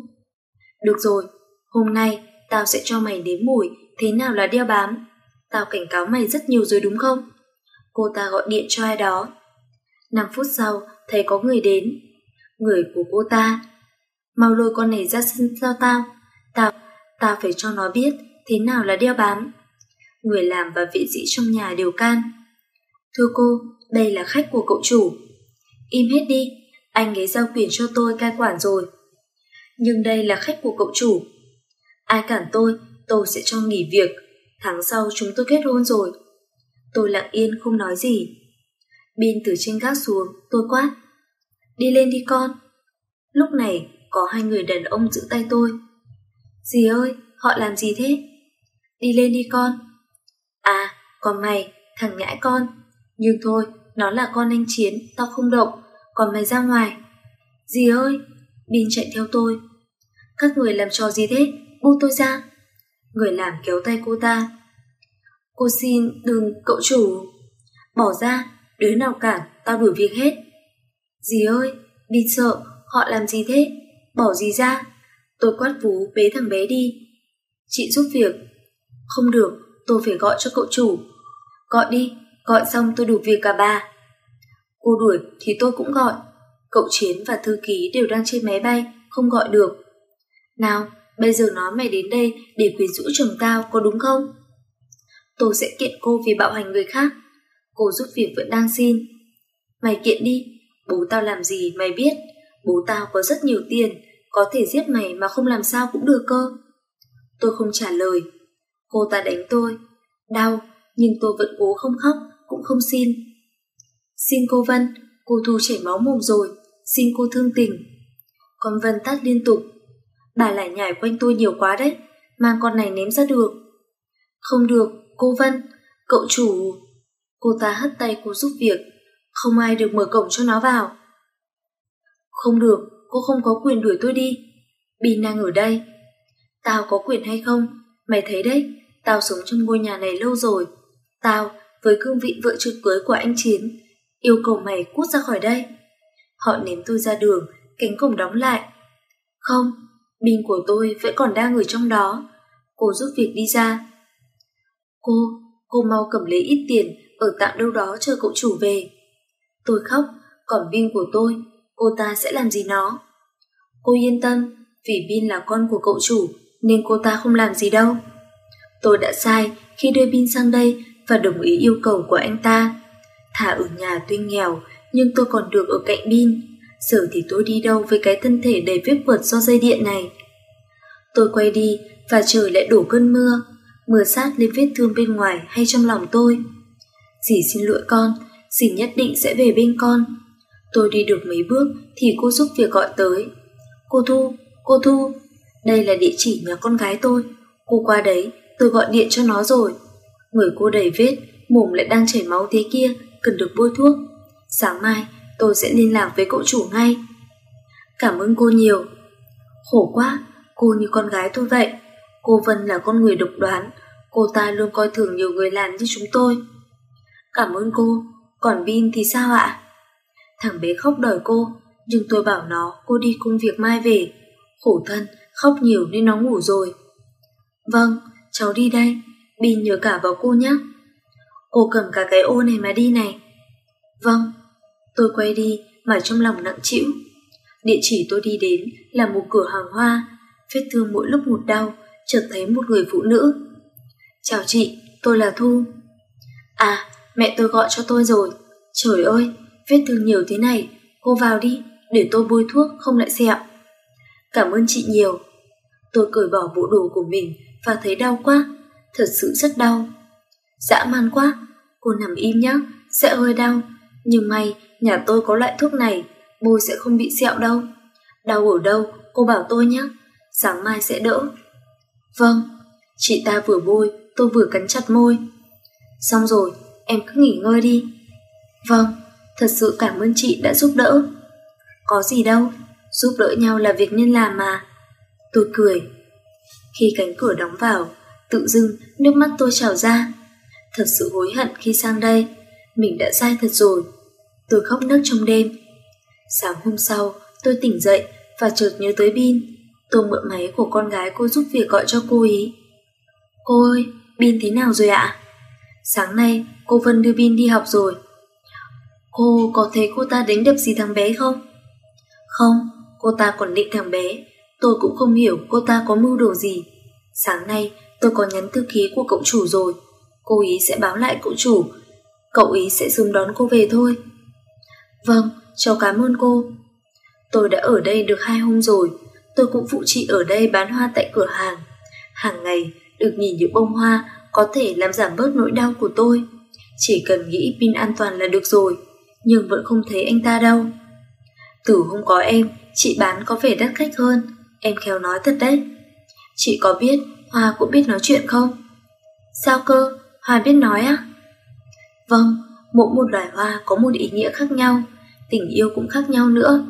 Được rồi, hôm nay tao sẽ cho mày nếm mùi thế nào là đeo bám. Tao cảnh cáo mày rất nhiều rồi đúng không? Cô ta gọi điện cho ai đó. Năm phút sau thấy có người đến. Người của cô ta. Mau lôi con này ra sân cho tao. Tao, tao phải cho nó biết thế nào là đeo bám. Người làm và vệ sĩ trong nhà đều can. Thưa cô, đây là khách của cậu chủ. Im hết đi, anh ấy giao quyền cho tôi cai quản rồi. Nhưng đây là khách của cậu chủ. Ai cản tôi, tôi sẽ cho nghỉ việc. Tháng sau chúng tôi kết hôn rồi. Tôi lặng yên không nói gì. Bin từ trên gác xuống, tôi quát. Đi lên đi con. Lúc này có hai người đàn ông giữ tay tôi. Dì ơi, họ làm gì thế? Đi lên đi con. À, còn mày, thằng nhãi con. Nhưng thôi, nó là con anh Chiến, tao không động. Còn mày ra ngoài. Dì ơi, Bin chạy theo tôi. Các người làm trò gì thế? Buông tôi ra. Người làm kéo tay cô ta. Cô xin đừng, cậu chủ. Bỏ ra, đứa nào cản, tao đuổi việc hết. Dì ơi, Bin sợ, họ làm gì thế? Bỏ dì ra. Tôi quát vú bế thằng bé đi. Chị giúp việc. Không được, tôi phải gọi cho cậu chủ. Gọi đi, gọi xong tôi đủ việc cả bà. Cô đuổi thì tôi cũng gọi. Cậu Chiến và thư ký đều đang trên máy bay, không gọi được. Nào, bây giờ nói mày đến đây để quyến rũ chồng tao, có đúng không? Tôi sẽ kiện cô vì bạo hành người khác. Cô giúp việc vẫn đang xin. Mày kiện đi, bố tao làm gì mày biết. Bố tao có rất nhiều tiền, có thể giết mày mà không làm sao cũng được cơ. Tôi không trả lời. Cô ta đánh tôi. Đau, nhưng tôi vẫn cố không khóc, cũng không xin. Xin cô Vân, cô Thu chảy máu mồm rồi, xin cô thương tình. Con Vân tát liên tục. Bà lại nhảy quanh tôi nhiều quá đấy, mang con này ném ra được. Không được, cô Vân, cậu chủ. Cô ta hất tay cô giúp việc. Không ai được mở cổng cho nó vào. Không được, cô không có quyền đuổi tôi đi. Bin đang ở đây. Tao có quyền hay không? Mày thấy đấy, tao sống trong ngôi nhà này lâu rồi. Tao, với cương vị vợ chưa cưới của anh Chiến, yêu cầu mày cút ra khỏi đây. Họ ném tôi ra đường, cánh cổng đóng lại. Không, Bin của tôi vẫn còn đang ở trong đó. Cô giúp việc đi ra. Cô, cô mau cầm lấy ít tiền ở tạm đâu đó chờ cậu chủ về. Tôi khóc, còn Bin của tôi, cô ta sẽ làm gì nó? Cô yên tâm, vì Bin là con của cậu chủ nên cô ta không làm gì đâu. Tôi đã sai khi đưa Bin sang đây và đồng ý yêu cầu của anh ta. Thà ở nhà tuy nghèo nhưng tôi còn được ở cạnh Bin. Giờ thì tôi đi đâu với cái thân thể đầy vết quật do dây điện này? Tôi quay đi và trời lại đổ cơn mưa, mưa sát lên vết thương bên ngoài hay trong lòng tôi. Dì xin lỗi con, dì nhất định sẽ về bên con. Tôi đi được mấy bước thì cô giúp việc gọi tới. Cô Thu, cô Thu, đây là địa chỉ nhà con gái tôi. Cô qua đấy, tôi gọi điện cho nó rồi. Người cô đầy vết, mồm lại đang chảy máu thế kia, cần được bôi thuốc. Sáng mai tôi sẽ liên lạc với cậu chủ ngay. Cảm ơn cô nhiều. Khổ quá, cô như con gái tôi vậy. Cô Vân là con người độc đoán, cô ta luôn coi thường nhiều người làm như chúng tôi. Cảm ơn cô, còn Bin thì sao ạ? Thằng bé khóc đòi cô, nhưng tôi bảo nó cô đi công việc mai về. Khổ thân, khóc nhiều nên nó ngủ rồi. Vâng, cháu đi đây, Bin nhớ cả vào cô nhé. Cô cầm cả cái ô này mà đi này. Vâng. Tôi quay đi mà trong lòng nặng trĩu. Địa chỉ tôi đi đến là một cửa hàng hoa. Vết thương mỗi lúc một đau, chợt thấy một người phụ nữ. Chào chị, tôi là Thu. À, mẹ tôi gọi cho tôi rồi. Trời ơi, vết thương nhiều thế này, cô vào đi, để tôi bôi thuốc không lại sẹo. Cảm ơn chị nhiều. Tôi cởi bỏ bộ đồ của mình và thấy đau quá, thật sự rất đau. Dã man quá, cô nằm im nhé, sẽ hơi đau. Nhưng may nhà tôi có loại thuốc này, bôi sẽ không bị sẹo đâu. Đau ở đâu, cô bảo tôi nhé, sáng mai sẽ đỡ. Vâng, chị ta vừa bôi, tôi vừa cắn chặt môi. Xong rồi, em cứ nghỉ ngơi đi. Vâng, thật sự cảm ơn chị đã giúp đỡ. Có gì đâu, giúp đỡ nhau là việc nên làm mà. Tôi cười. Khi cánh cửa đóng vào, tự dưng nước mắt tôi trào ra. Thật sự hối hận khi sang đây, mình đã sai thật rồi. Tôi khóc nấc trong đêm. Sáng hôm sau, tôi tỉnh dậy và chợt nhớ tới Bin. Tôi mượn máy của con gái cô giúp việc gọi cho cô ý. Cô ơi, Bin thế nào rồi ạ? Sáng nay cô Vân đưa Bin đi học rồi. Cô có thấy cô ta đánh đập gì thằng bé không? Không, cô ta còn định thằng bé. Tôi cũng không hiểu cô ta có mưu đồ gì. Sáng nay tôi có nhắn thư ký của cậu chủ rồi. Cô ý sẽ báo lại cậu chủ. Cậu ý sẽ sớm đón cô về thôi. Vâng, cháu cảm ơn cô. Tôi đã ở đây được hai hôm rồi. Tôi cũng phụ chị ở đây bán hoa tại cửa hàng. Hàng ngày được nhìn những bông hoa có thể làm giảm bớt nỗi đau của tôi. Chỉ cần nghĩ Bin an toàn là được rồi. Nhưng vẫn không thấy anh ta đâu. Từ hôm có em, chị bán có vẻ đắt khách hơn. Em khéo nói thật đấy. Chị có biết Hoa cũng biết nói chuyện không? Sao cơ? Hoa biết nói á? Vâng, mỗi một loài hoa có một ý nghĩa khác nhau. Tình yêu cũng khác nhau nữa.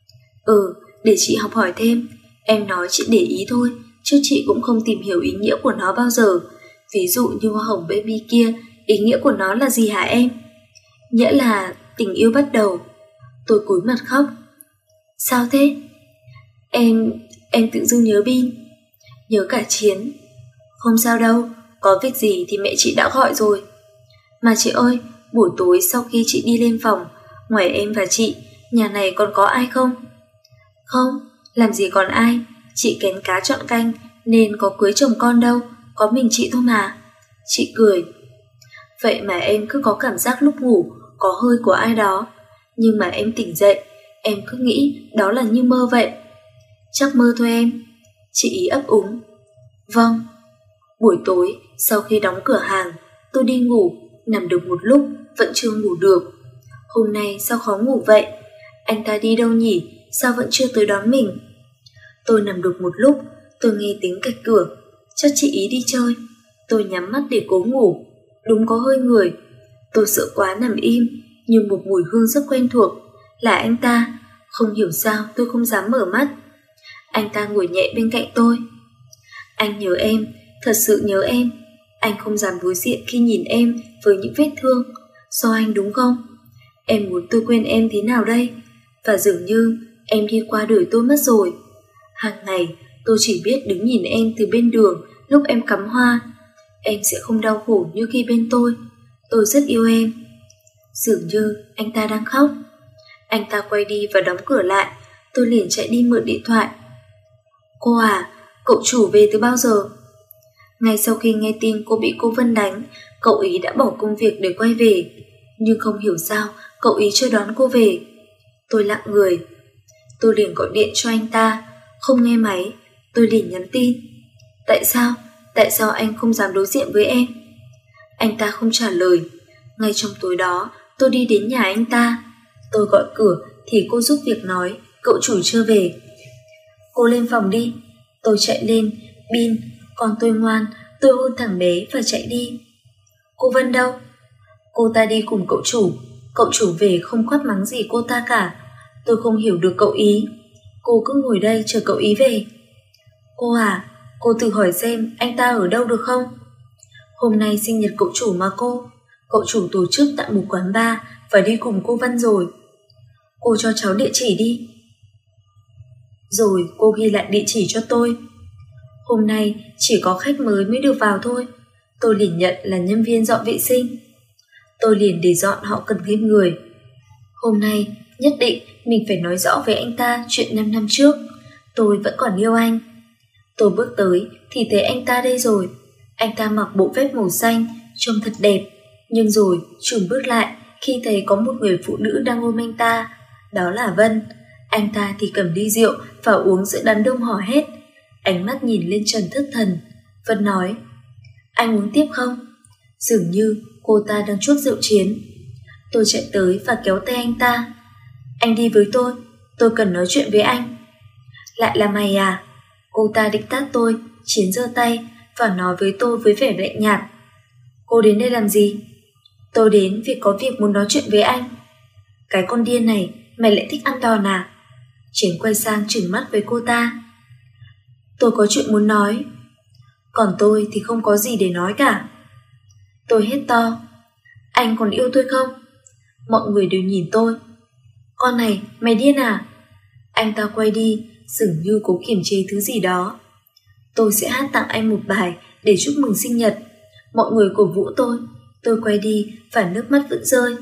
Ừ, để chị học hỏi thêm. Em nói chị để ý thôi, chứ chị cũng không tìm hiểu ý nghĩa của nó bao giờ. Ví dụ như hoa hồng baby kia, ý nghĩa của nó là gì hả em? Nghĩa là tình yêu bắt đầu. Tôi cúi mặt khóc. Sao thế? Em, em tự dưng nhớ Bin. Nhớ cả Chiến. Không sao đâu, có việc gì thì mẹ chị đã gọi rồi. Mà chị ơi, buổi tối sau khi chị đi lên phòng, ngoài em và chị, nhà này còn có ai không? Không, làm gì còn ai. Chị kén cá chọn canh nên có cưới chồng con đâu, có mình chị thôi mà. Chị cười. Vậy mà em cứ có cảm giác lúc ngủ có hơi của ai đó. Nhưng mà em tỉnh dậy, em cứ nghĩ đó là như mơ vậy. Chắc mơ thôi em. Chị ý ấp úng. Vâng. Buổi tối sau khi đóng cửa hàng, tôi đi ngủ. Nằm được một lúc vẫn chưa ngủ được. Hôm nay sao khó ngủ vậy? Anh ta đi đâu nhỉ? Sao vẫn chưa tới đón mình? Tôi nằm được một lúc, tôi nghe tiếng cạch cửa. Chắc chị ý đi chơi. Tôi nhắm mắt để cố ngủ. Đúng có hơi người. Tôi sợ quá nằm im, nhưng một mùi hương rất quen thuộc. Là anh ta. Không hiểu sao tôi không dám mở mắt. Anh ta ngồi nhẹ bên cạnh tôi. Anh nhớ em, thật sự nhớ em. Anh không dám đối diện khi nhìn em với những vết thương. Do anh đúng không? Em muốn tôi quên em thế nào đây? Và dường như em đi qua đời tôi mất rồi. Hàng ngày tôi chỉ biết đứng nhìn em từ bên đường lúc em cắm hoa. Em sẽ không đau khổ như khi bên tôi. Tôi rất yêu em. Dường như anh ta đang khóc. Anh ta quay đi và đóng cửa lại. Tôi liền chạy đi mượn điện thoại. Cô à, cậu chủ về từ bao giờ? Ngay sau khi nghe tin cô bị cô Vân đánh, cậu ý đã bỏ công việc để quay về. Nhưng không hiểu sao cậu ý chưa đón cô về. Tôi lặng người. Tôi liền gọi điện cho anh ta. Không nghe máy, tôi liền nhắn tin. Tại sao? Tại sao anh không dám đối diện với em? Anh ta không trả lời. Ngay trong tối đó, tôi đi đến nhà anh ta. Tôi gọi cửa thì cô giúp việc nói cậu chủ chưa về. Cô lên phòng đi. Tôi chạy lên. Bin, còn tôi ngoan. Tôi hôn thằng bé và chạy đi. Cô Vân đâu? Cô ta đi cùng cậu chủ. Cậu chủ về không quát mắng gì cô ta cả. Tôi không hiểu được cậu ý. Cô cứ ngồi đây chờ cậu ý về. Cô à, cô thử hỏi xem anh ta ở đâu được không? Hôm nay sinh nhật cậu chủ mà cô. Cậu chủ tổ chức tại một quán bar và đi cùng cô Vân rồi. Cô cho cháu địa chỉ đi. Rồi cô ghi lại địa chỉ cho tôi. Hôm nay chỉ có khách mới mới được vào thôi. Tôi liền nhận là nhân viên dọn vệ sinh. Tôi liền để dọn họ cần thêm người. Hôm nay nhất định mình phải nói rõ với anh ta chuyện năm năm trước. Tôi vẫn còn yêu anh. Tôi bước tới thì thấy anh ta đây rồi. Anh ta mặc bộ vest màu xanh, trông thật đẹp. Nhưng rồi chùn bước lại khi thấy có một người phụ nữ đang ôm anh ta. Đó là Vân. Anh ta thì cầm ly rượu và uống giữa đám đông hò hét. Ánh mắt nhìn lên trần thất thần. Vân nói: Anh uống tiếp không? Dường như cô ta đang chuốc rượu chiến. Tôi chạy tới và kéo tay anh ta. Anh đi với tôi, tôi cần nói chuyện với anh. Lại là mày à? Cô ta định tát tôi. Chiến giơ tay và nói với tôi với vẻ lạnh nhạt. Cô đến đây làm gì? Tôi đến vì có việc muốn nói chuyện với anh. Cái con điên này, mày lại thích ăn đòn à? Chiến quay sang trừng mắt với cô ta. Tôi có chuyện muốn nói. Còn tôi thì không có gì để nói cả. Tôi hét to. Anh còn yêu tôi không? Mọi người đều nhìn tôi. Con này, mày điên à? Anh ta quay đi, dường như cố kiềm chế thứ gì đó. Tôi sẽ hát tặng anh một bài để chúc mừng sinh nhật. Mọi người cổ vũ tôi. Tôi quay đi và nước mắt vẫn rơi.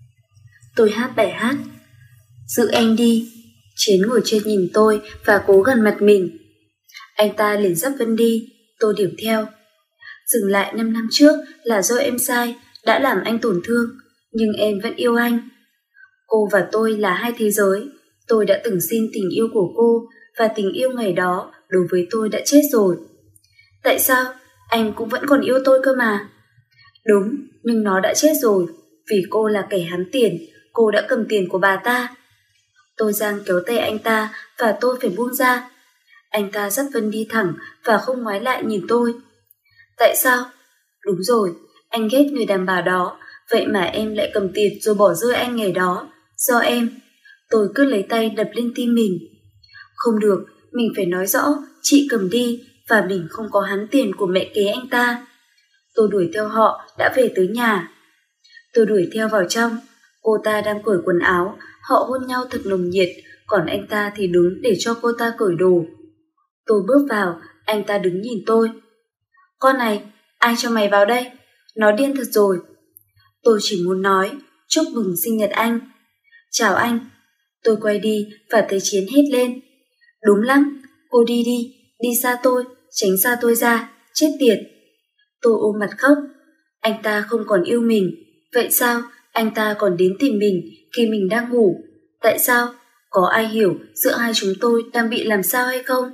Tôi hát bài hát Giữ Em Đi. Chiến ngồi trên nhìn tôi và cố gần mặt mình. Anh ta liền dắt Vân đi. Tôi điểm theo. Dừng lại năm năm trước là do em sai, đã làm anh tổn thương. Nhưng em vẫn yêu anh. Cô và tôi là hai thế giới. Tôi đã từng xin tình yêu của cô, và tình yêu ngày đó đối với tôi đã chết rồi. Tại sao? Anh cũng vẫn còn yêu tôi cơ mà. Đúng, nhưng nó đã chết rồi. Vì cô là kẻ hám tiền. Cô đã cầm tiền của bà ta. Tôi giang kéo tay anh ta và tôi phải buông ra. Anh ta dắt Vân đi thẳng và không ngoái lại nhìn tôi. Tại sao? Đúng rồi, anh ghét người đàn bà đó. Vậy mà em lại cầm tiền rồi bỏ rơi anh ngày đó. Do em. Tôi cứ lấy tay đập lên tim mình. Không được, mình phải nói rõ chị cầm đi và mình không có hắn tiền của mẹ kế anh ta. Tôi đuổi theo họ đã về tới nhà. Tôi đuổi theo vào trong. Cô ta đang cởi quần áo. Họ hôn nhau thật nồng nhiệt. Còn anh ta thì đứng để cho cô ta cởi đồ. Tôi bước vào. Anh ta đứng nhìn tôi. Con này, ai cho mày vào đây? Nó điên thật rồi. Tôi chỉ muốn nói chúc mừng sinh nhật anh. Chào anh. Tôi quay đi và thấy Chiến hét lên. Đúng lắm, cô đi đi. Đi xa tôi, tránh xa tôi ra. Chết tiệt. Tôi ôm mặt khóc. Anh ta không còn yêu mình. Vậy sao anh ta còn đến tìm mình khi mình đang ngủ? Tại sao? Có ai hiểu giữa hai chúng tôi đang bị làm sao hay không?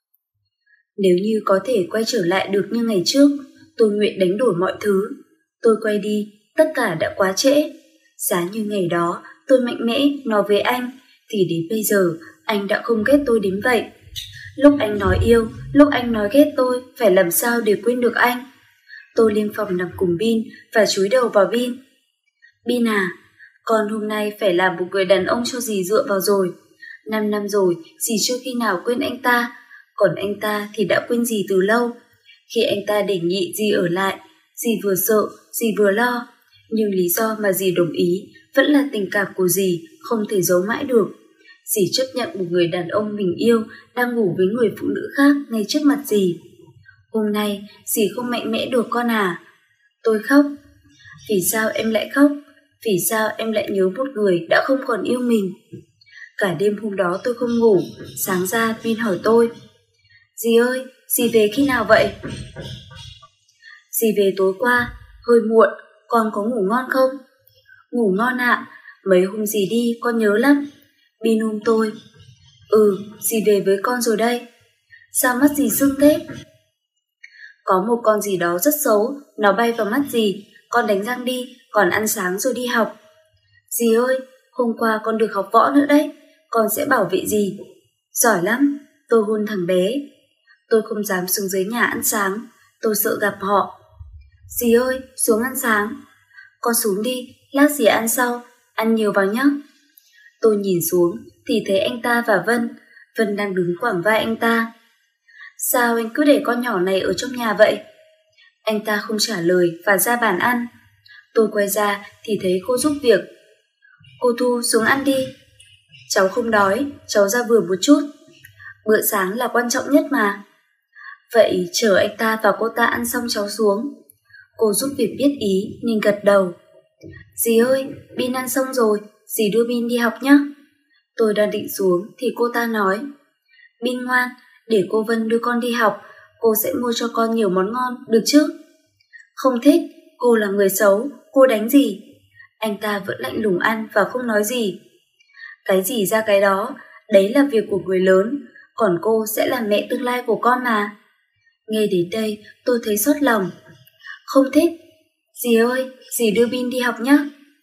Nếu như có thể quay trở lại được như ngày trước, tôi nguyện đánh đổi mọi thứ. Tôi quay đi, tất cả đã quá trễ. Giá như ngày đó tôi mạnh mẽ nói với anh, thì đến bây giờ anh đã không ghét tôi đến vậy. Lúc anh nói yêu, lúc anh nói ghét tôi, phải làm sao để quên được anh? Tôi lên phòng nằm cùng Bin và chúi đầu vào Bin. Bin à, con hôm nay phải làm một người đàn ông cho dì dựa vào rồi. Năm năm rồi, dì chưa khi nào quên anh ta. Còn anh ta thì đã quên dì từ lâu. Khi anh ta đề nghị dì ở lại, dì vừa sợ, dì vừa lo. Nhưng lý do mà dì đồng ý vẫn là tình cảm của dì không thể giấu mãi được. Dì chấp nhận một người đàn ông mình yêu đang ngủ với người phụ nữ khác ngay trước mặt dì. Hôm nay dì không mạnh mẽ được con à? Tôi khóc. Vì sao em lại khóc? Vì sao em lại nhớ một người đã không còn yêu mình? Cả đêm hôm đó tôi không ngủ. Sáng ra Bin hỏi tôi. Dì ơi, dì về khi nào vậy? Dì về tối qua, hơi muộn. Con có ngủ ngon không? Ngủ ngon ạ. Mấy hôm dì đi con nhớ lắm. Bin ôm tôi. Ừ, dì về với con rồi đây. Sao mắt dì sưng thế? Có một con gì đó rất xấu, nó bay vào mắt dì, con đánh răng đi, còn ăn sáng rồi đi học. Dì ơi, hôm qua con được học võ nữa đấy, con sẽ bảo vệ dì. Giỏi lắm, tôi hôn thằng bé. Tôi không dám xuống dưới nhà ăn sáng, tôi sợ gặp họ. Dì ơi, xuống ăn sáng. Con xuống đi, lát dì ăn sau, ăn nhiều vào nhé. Tôi nhìn xuống thì thấy anh ta và Vân. Vân đang đứng quẳng vai anh ta. Sao anh cứ để con nhỏ này ở trong nhà vậy? Anh ta không trả lời và ra bàn ăn. Tôi quay ra thì thấy cô giúp việc. Cô Thu xuống ăn đi. Cháu không đói, cháu ra vườn một chút. Bữa sáng là quan trọng nhất mà. Vậy chờ anh ta và cô ta ăn xong cháu xuống. Cô giúp việc biết ý nên gật đầu. Dì ơi, Bin ăn xong rồi, dì đưa Bin đi học nhé. Tôi đang định xuống thì cô ta nói. Bin ngoan, để cô Vân đưa con đi học, cô sẽ mua cho con nhiều món ngon, được chứ? Không thích, cô là người xấu, cô đánh gì? Anh ta vẫn lạnh lùng ăn và không nói gì. Cái gì ra cái đó, đấy là việc của người lớn, còn cô sẽ là mẹ tương lai của con mà. Nghe đến đây tôi thấy xót lòng. Không thích. Dì ơi, dì đưa Bin đi học nhé.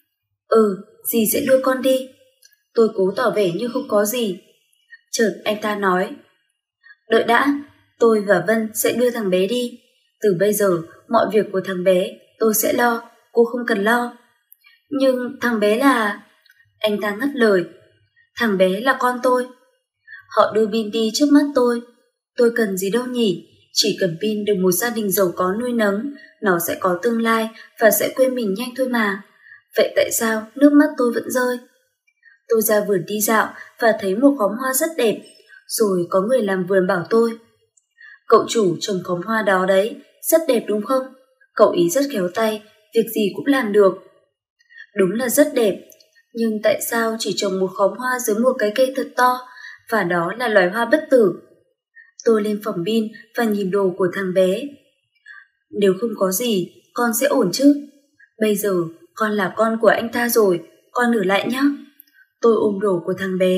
Ừ, dì sẽ đưa con đi. Tôi cố tỏ vẻ như không có gì. Chợt anh ta nói. Đợi đã, tôi và Vân sẽ đưa thằng bé đi. Từ bây giờ, mọi việc của thằng bé tôi sẽ lo, cô không cần lo. Nhưng thằng bé là... Anh ta ngắt lời. Thằng bé là con tôi. Họ đưa Bin đi trước mắt tôi. Tôi cần gì đâu nhỉ? Chỉ cần Bin được một gia đình giàu có nuôi nấng, nó sẽ có tương lai và sẽ quên mình nhanh thôi mà. Vậy tại sao nước mắt tôi vẫn rơi? Tôi ra vườn đi dạo và thấy một khóm hoa rất đẹp. Rồi có người làm vườn bảo tôi. Cậu chủ trồng khóm hoa đó đấy, rất đẹp đúng không? Cậu ý rất khéo tay, việc gì cũng làm được. Đúng là rất đẹp, nhưng tại sao chỉ trồng một khóm hoa dưới một cái cây thật to, và đó là loài hoa bất tử? Tôi lên phòng Bin và nhìn đồ của thằng bé. Nếu không có gì, con sẽ ổn chứ? Bây giờ con là con của anh ta rồi, con ở lại nhé. Tôi ôm đồ của thằng bé.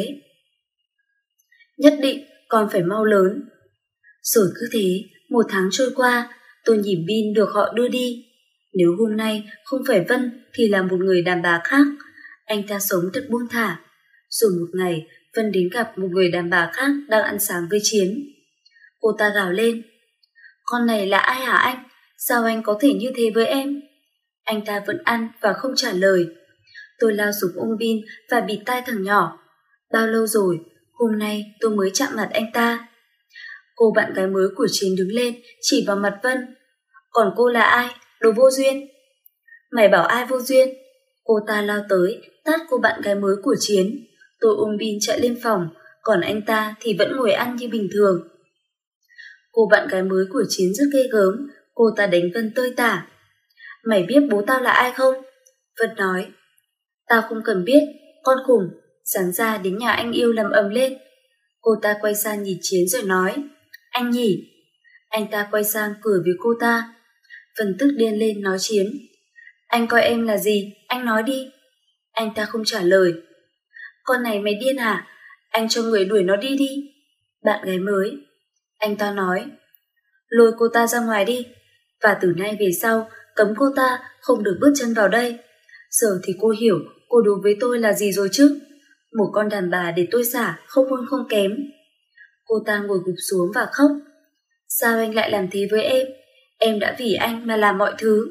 Nhất định con phải mau lớn. Rồi cứ thế, một tháng trôi qua, tôi nhìn Bin được họ đưa đi. Nếu hôm nay không phải Vân thì là một người đàn bà khác. Anh ta sống thật buông thả. Rồi một ngày, Vân đến gặp một người đàn bà khác đang ăn sáng với Chiến. Cô ta gào lên. Con này là ai hả anh? Sao anh có thể như thế với em? Anh ta vẫn ăn và không trả lời. Tôi lao xuống ôm Bin và bịt tai thằng nhỏ. Bao lâu rồi, hôm nay tôi mới chạm mặt anh ta. Cô bạn gái mới của Chiến đứng lên, chỉ vào mặt Vân. Còn cô là ai? Đồ vô duyên. Mày bảo ai vô duyên? Cô ta lao tới, tát cô bạn gái mới của Chiến. Tôi ôm Bin chạy lên phòng, còn anh ta thì vẫn ngồi ăn như bình thường. Cô bạn gái mới của Chiến rất ghê gớm, cô ta đánh Vân tơi tả. Mày biết bố tao là ai không? Vân nói. Tao không cần biết, con khủng, sáng ra đến nhà anh yêu làm ầm lên. Cô ta quay sang nhìn Chiến rồi nói. Anh nhỉ? Anh ta quay sang cười với cô ta. Vân tức điên lên nói Chiến. Anh coi em là gì? Anh nói đi. Anh ta không trả lời. Con này mày điên hả? Anh cho người đuổi nó đi đi. Bạn gái mới. Anh ta nói. Lôi cô ta ra ngoài đi. Và từ nay về sau, cấm cô ta không được bước chân vào đây. Giờ thì cô hiểu cô đối với tôi là gì rồi chứ? Một con đàn bà để tôi xả, không hơn không kém. Cô ta ngồi gục xuống và khóc. Sao anh lại làm thế với em? Em đã vì anh mà làm mọi thứ.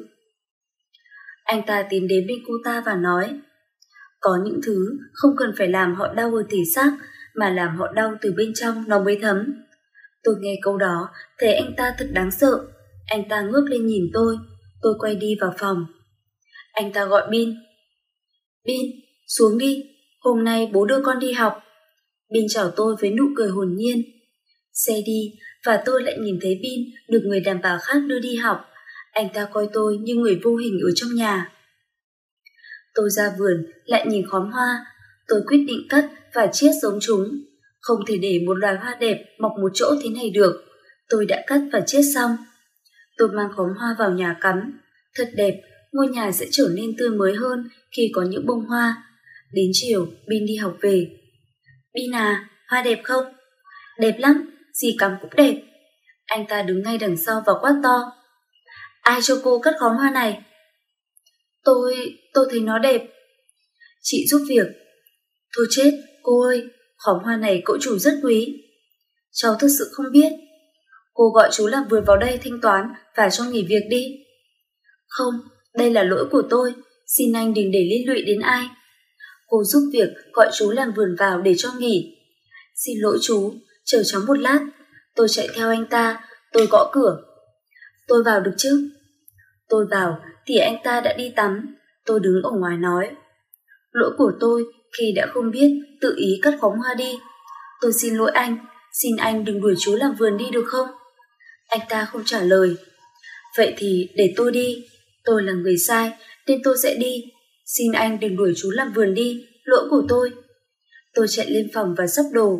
Anh ta tiến đến bên cô ta và nói. Có những thứ không cần phải làm họ đau ở thể xác, mà làm họ đau từ bên trong nó mới thấm. Tôi nghe câu đó, thấy anh ta thật đáng sợ. Anh ta ngước lên nhìn tôi. Tôi quay đi vào phòng. Anh ta gọi Bin. Bin, xuống đi. Hôm nay bố đưa con đi học. Bin chào tôi với nụ cười hồn nhiên. Xe đi và tôi lại nhìn thấy Bin được người đàn bà khác đưa đi học. Anh ta coi tôi như người vô hình ở trong nhà. Tôi ra vườn lại nhìn khóm hoa. Tôi quyết định cắt và chiết giống chúng. Không thể để một loài hoa đẹp mọc một chỗ thế này được. Tôi đã cắt và chiết xong. Tôi mang khóm hoa vào nhà cắm. Thật đẹp, ngôi nhà sẽ trở nên tươi mới hơn khi có những bông hoa. Đến chiều, Bin đi học về. Bin à, hoa đẹp không? Đẹp lắm, dì cắm cũng đẹp. Anh ta đứng ngay đằng sau và quát to. Ai cho cô cắt khóm hoa này? Tôi, tôi thấy nó đẹp. Chị giúp việc. Thôi chết, cô ơi, khóm hoa này cậu chủ rất quý. Cháu thực sự không biết. Cô gọi chú làm vườn vào đây thanh toán và cho nghỉ việc đi. Không, đây là lỗi của tôi, xin anh đừng để liên lụy đến ai. Cô giúp việc gọi chú làm vườn vào để cho nghỉ. Xin lỗi chú, chờ cháu một lát. Tôi chạy theo anh ta, tôi gõ cửa. Tôi vào được chứ? Tôi vào thì anh ta đã đi tắm. Tôi đứng ở ngoài nói. Lỗi của tôi khi đã không biết tự ý cắt khóm hoa đi. Tôi xin lỗi anh, xin anh đừng đuổi chú làm vườn đi được không? Anh ta không trả lời. Vậy thì để tôi đi. Tôi là người sai nên tôi sẽ đi. Xin anh đừng đuổi chú làm vườn đi, lỗi của tôi. Tôi chạy lên phòng và xách đồ.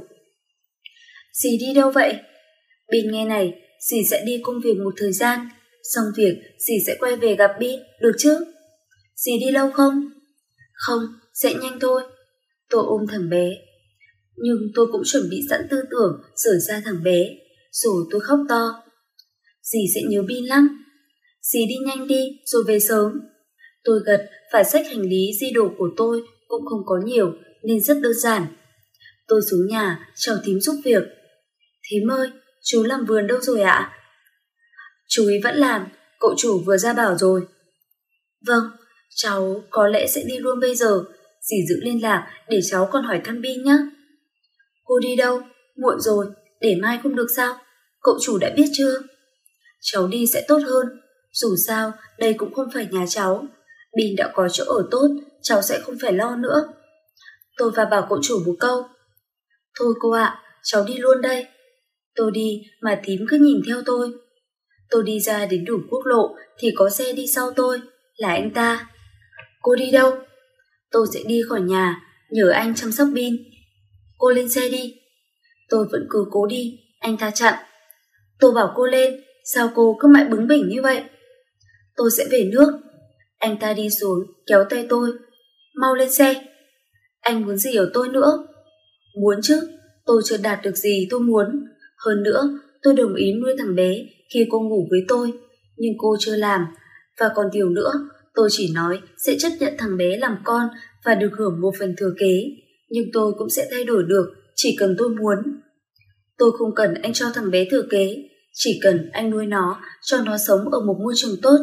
Dì đi đâu vậy? Bin nghe này, dì sẽ đi công việc một thời gian. Xong việc, dì sẽ quay về gặp Bin, được chứ? Dì đi lâu không? Không, sẽ nhanh thôi. Tôi ôm thằng bé. Nhưng tôi cũng chuẩn bị sẵn tư tưởng rời xa thằng bé. Rồi tôi khóc to. Dì sẽ nhớ Bin lắm. Dì đi nhanh đi, rồi về sớm. Tôi gật, phải xách hành lý di đồ của tôi cũng không có nhiều nên rất đơn giản. Tôi xuống nhà chào thím giúp việc. Thím ơi, chú làm vườn đâu rồi ạ? Chú ấy vẫn làm, cậu chủ vừa ra bảo rồi. Vâng, cháu có lẽ sẽ đi luôn bây giờ. Dì giữ liên lạc để cháu còn hỏi thăm Bin nhé. Cô đi đâu? Muộn rồi, để mai không được sao? Cậu chủ đã biết chưa? Cháu đi sẽ tốt hơn. Dù sao, đây cũng không phải nhà cháu. Bin đã có chỗ ở tốt, cháu sẽ không phải lo nữa. Tôi và bảo cậu chủ một câu. Thôi cô ạ, cháu đi luôn đây. Tôi đi mà thím cứ nhìn theo tôi. Tôi đi ra đến đủ quốc lộ thì có xe đi sau tôi, là anh ta. Cô đi đâu? Tôi sẽ đi khỏi nhà, nhờ anh chăm sóc Bin. Cô lên xe đi. Tôi vẫn cứ cố đi, anh ta chặn. Tôi bảo cô lên, sao cô cứ mãi bướng bỉnh như vậy? Tôi sẽ về nước. Anh ta đi xuống, kéo tay tôi. Mau lên xe. Anh muốn gì ở tôi nữa? Muốn chứ, tôi chưa đạt được gì tôi muốn. Hơn nữa, tôi đồng ý nuôi thằng bé khi cô ngủ với tôi, nhưng cô chưa làm. Và còn điều nữa, tôi chỉ nói sẽ chấp nhận thằng bé làm con và được hưởng một phần thừa kế. Nhưng tôi cũng sẽ thay đổi được, chỉ cần tôi muốn. Tôi không cần anh cho thằng bé thừa kế, chỉ cần anh nuôi nó, cho nó sống ở một môi trường tốt.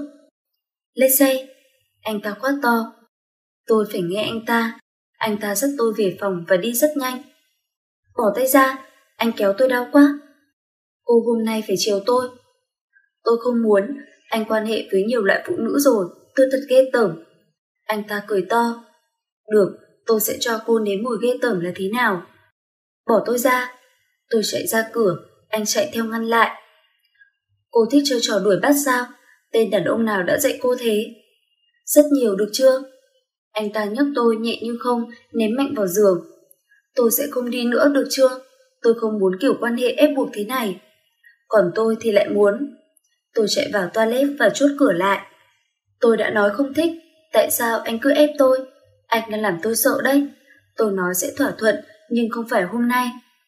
Lên xe. Anh ta quát to. Tôi phải nghe anh ta. Anh ta dắt tôi về phòng và đi rất nhanh. Bỏ tay ra, anh kéo tôi đau quá. Cô hôm nay phải chiều tôi. Tôi không muốn, anh quan hệ với nhiều loại phụ nữ rồi, tôi thật ghê tởm. Anh ta cười to. Được, tôi sẽ cho cô nếm mùi ghê tởm là thế nào. Bỏ tôi ra. Tôi chạy ra cửa, anh chạy theo ngăn lại. Cô thích chơi trò đuổi bắt sao? Tên đàn ông nào đã dạy cô thế? Rất nhiều được chưa? Anh ta nhấc tôi nhẹ như không, ném mạnh vào giường. Tôi sẽ không đi nữa được chưa? Tôi không muốn kiểu quan hệ ép buộc thế này. Còn tôi thì lại muốn. Tôi chạy vào toilet và chốt cửa lại. Tôi đã nói không thích, tại sao anh cứ ép tôi? Anh đang làm tôi sợ đấy. Tôi nói sẽ thỏa thuận, nhưng không phải hôm nay.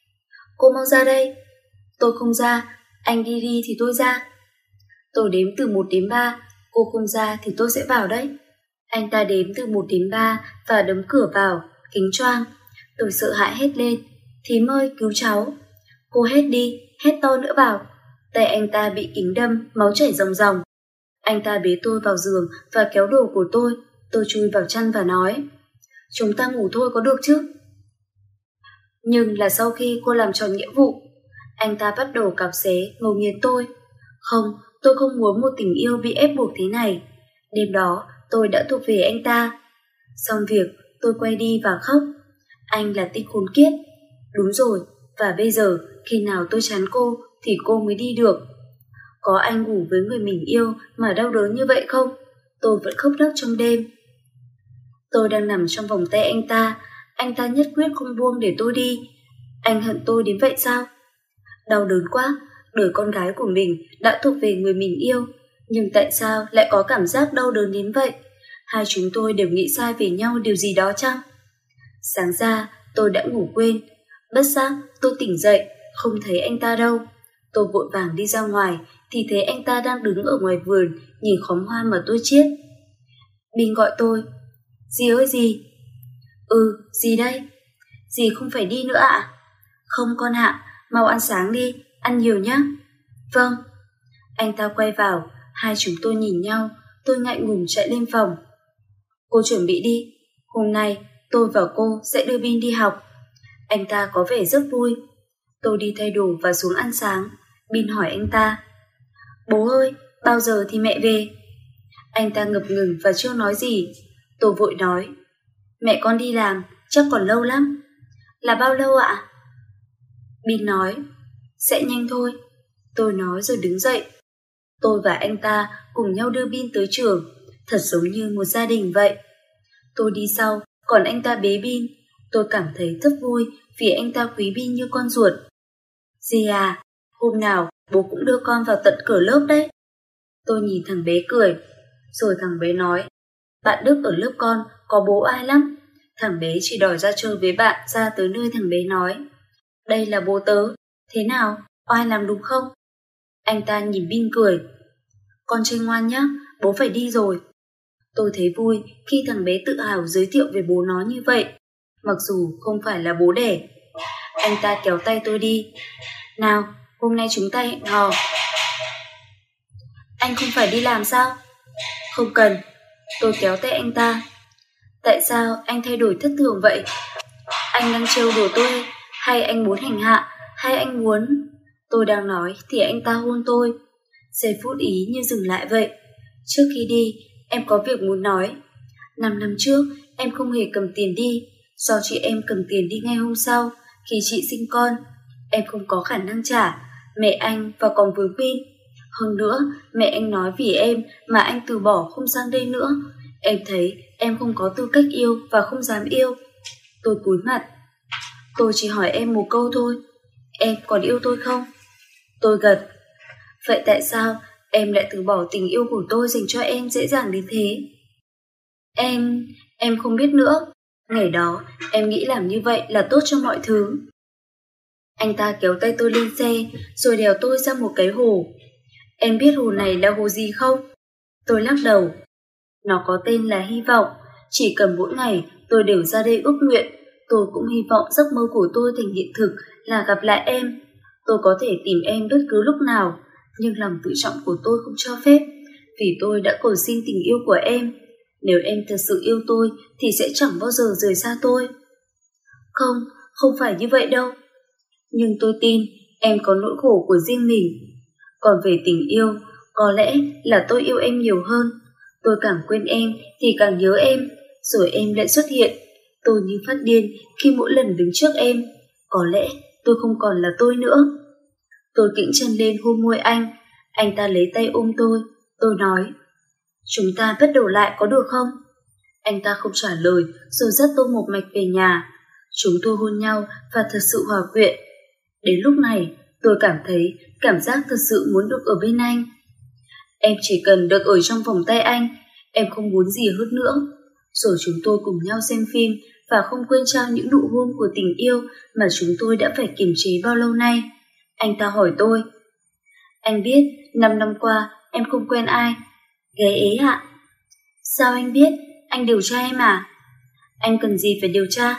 Cô mau ra đây. Tôi không ra, anh đi đi thì tôi ra. Tôi đếm từ một đến ba, cô không ra thì tôi sẽ vào đấy. Anh ta đếm từ một đến ba và đấm cửa vào, kính choang. Tôi sợ hãi hét lên. Thím ơi, cứu cháu. Cô hét đi, hét to nữa vào. Tay anh ta bị kính đâm, máu chảy ròng ròng. Anh ta bế tôi vào giường và kéo đồ của tôi. Tôi chui vào chăn và nói. Chúng ta ngủ thôi có được chứ? Nhưng là sau khi cô làm tròn nghĩa vụ. Anh ta bắt đầu cạp xé, ngầu nghiến tôi. Không, tôi không muốn một tình yêu bị ép buộc thế này. Đêm đó, tôi đã thuộc về anh ta. Xong việc, tôi quay đi và khóc. Anh là tinh khốn kiếp. Đúng rồi, và bây giờ, khi nào tôi chán cô, thì cô mới đi được. Có anh ngủ với người mình yêu mà đau đớn như vậy không? Tôi vẫn khóc nấc trong đêm. Tôi đang nằm trong vòng tay anh ta. Anh ta nhất quyết không buông để tôi đi. Anh hận tôi đến vậy sao? Đau đớn quá. Đời con gái của mình đã thuộc về người mình yêu. Nhưng tại sao lại có cảm giác đau đớn đến vậy? Hai chúng tôi đều nghĩ sai về nhau điều gì đó chăng? Sáng ra tôi đã ngủ quên. Bất giác tôi tỉnh dậy, không thấy anh ta đâu. Tôi vội vàng đi ra ngoài thì thấy anh ta đang đứng ở ngoài vườn nhìn khóm hoa mà tôi chiết. Bin gọi tôi. Dì ơi dì. Ừ, dì đây. Dì không phải đi nữa ạ? À? Không con ạ, mau ăn sáng đi, ăn nhiều nhé. Vâng. Anh ta quay vào, hai chúng tôi nhìn nhau, tôi ngại ngùng chạy lên phòng. Cô chuẩn bị đi, hôm nay tôi và cô sẽ đưa Bin đi học. Anh ta có vẻ rất vui. Tôi đi thay đồ và xuống ăn sáng. Bin hỏi anh ta. Bố ơi, bao giờ thì mẹ về? Anh ta ngập ngừng và chưa nói gì. Tôi vội nói. Mẹ con đi làm, chắc còn lâu lắm. Là bao lâu ạ? Bin nói. Sẽ nhanh thôi. Tôi nói rồi đứng dậy. Tôi và anh ta cùng nhau đưa Bin tới trường, thật giống như một gia đình vậy. Tôi đi sau, còn anh ta bế Bin. Tôi cảm thấy rất vui vì anh ta quý Bin như con ruột. Dì à, hôm nào bố cũng đưa con vào tận cửa lớp đấy. Tôi nhìn thằng bé cười. Rồi thằng bé nói. Bạn Đức ở lớp con có bố ai lắm. Thằng bé chỉ đòi ra chơi với bạn ra tới nơi thằng bé nói. Đây là bố tớ. Thế nào, oai làm đúng không? Anh ta nhìn Bin cười. Con chơi ngoan nhé, bố phải đi rồi. Tôi thấy vui khi thằng bé tự hào giới thiệu về bố nó như vậy, mặc dù không phải là bố đẻ. Anh ta kéo tay tôi đi. Nào, hôm nay chúng ta hẹn hò. Anh không phải đi làm sao? Không cần. Tôi kéo tay anh ta. Tại sao anh thay đổi thất thường vậy? Anh đang trêu đùa tôi, hay anh muốn hành hạ, hay anh muốn... Tôi đang nói thì anh ta hôn tôi. Giây phút ý như dừng lại vậy. Trước khi đi, em có việc muốn nói. Năm năm trước, em không hề cầm tiền đi, do chị em cầm tiền đi ngay hôm sau, khi chị sinh con. Em không có khả năng trả, mẹ anh và còn vướng Bin. Hơn nữa, mẹ anh nói vì em mà anh từ bỏ không sang đây nữa. Em thấy em không có tư cách yêu và không dám yêu. Tôi cúi mặt. Tôi chỉ hỏi em một câu thôi. Em còn yêu tôi không? Tôi gật. Vậy tại sao em lại từ bỏ tình yêu của tôi dành cho em dễ dàng đến thế? Em... em không biết nữa. Ngày đó, em nghĩ làm như vậy là tốt cho mọi thứ. Anh ta kéo tay tôi lên xe, rồi đèo tôi ra một cái hồ. Em biết hồ này là hồ gì không? Tôi lắc đầu. Nó có tên là hy vọng. Chỉ cần mỗi ngày tôi đều ra đây ước nguyện. Tôi cũng hy vọng giấc mơ của tôi thành hiện thực là gặp lại em. Tôi có thể tìm em bất cứ lúc nào, nhưng lòng tự trọng của tôi không cho phép, vì tôi đã cầu xin tình yêu của em. Nếu em thật sự yêu tôi thì sẽ chẳng bao giờ rời xa tôi. Không, không phải như vậy đâu. Nhưng tôi tin em có nỗi khổ của riêng mình. Còn về tình yêu, có lẽ là tôi yêu em nhiều hơn. Tôi càng quên em thì càng nhớ em, rồi em lại xuất hiện. Tôi như phát điên khi mỗi lần đứng trước em. Có lẽ tôi không còn là tôi nữa. Tôi kiễng chân lên hôn môi anh. Anh ta lấy tay ôm tôi. Tôi nói, chúng ta bắt đầu lại có được không? Anh ta không trả lời, rồi dắt tôi một mạch về nhà. Chúng tôi hôn nhau và thật sự hòa quyện. Đến lúc này, tôi cảm thấy cảm giác thật sự muốn được ở bên anh. Em chỉ cần được ở trong vòng tay anh, em không muốn gì hơn nữa. Rồi chúng tôi cùng nhau xem phim và không quên trao những nụ hôn của tình yêu mà chúng tôi đã phải kiềm chế bao lâu nay. Anh ta hỏi tôi, anh biết năm năm qua em không quen ai. Ghé ế ạ. Sao anh biết? Anh điều tra em à? Anh cần gì phải điều tra?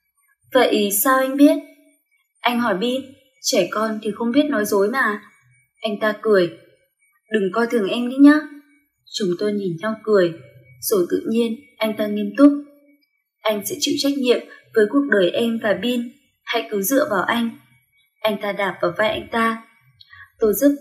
Vậy sao anh biết? Anh hỏi Bin, trẻ con thì không biết nói dối mà. Anh ta cười. Đừng coi thường em đi nhá. Chúng tôi nhìn nhau cười. Rồi tự nhiên anh ta nghiêm túc. Anh sẽ chịu trách nhiệm với cuộc đời em và Bin. Hãy cứ dựa vào anh. Anh ta đạp vào vai anh ta. Tôi rất...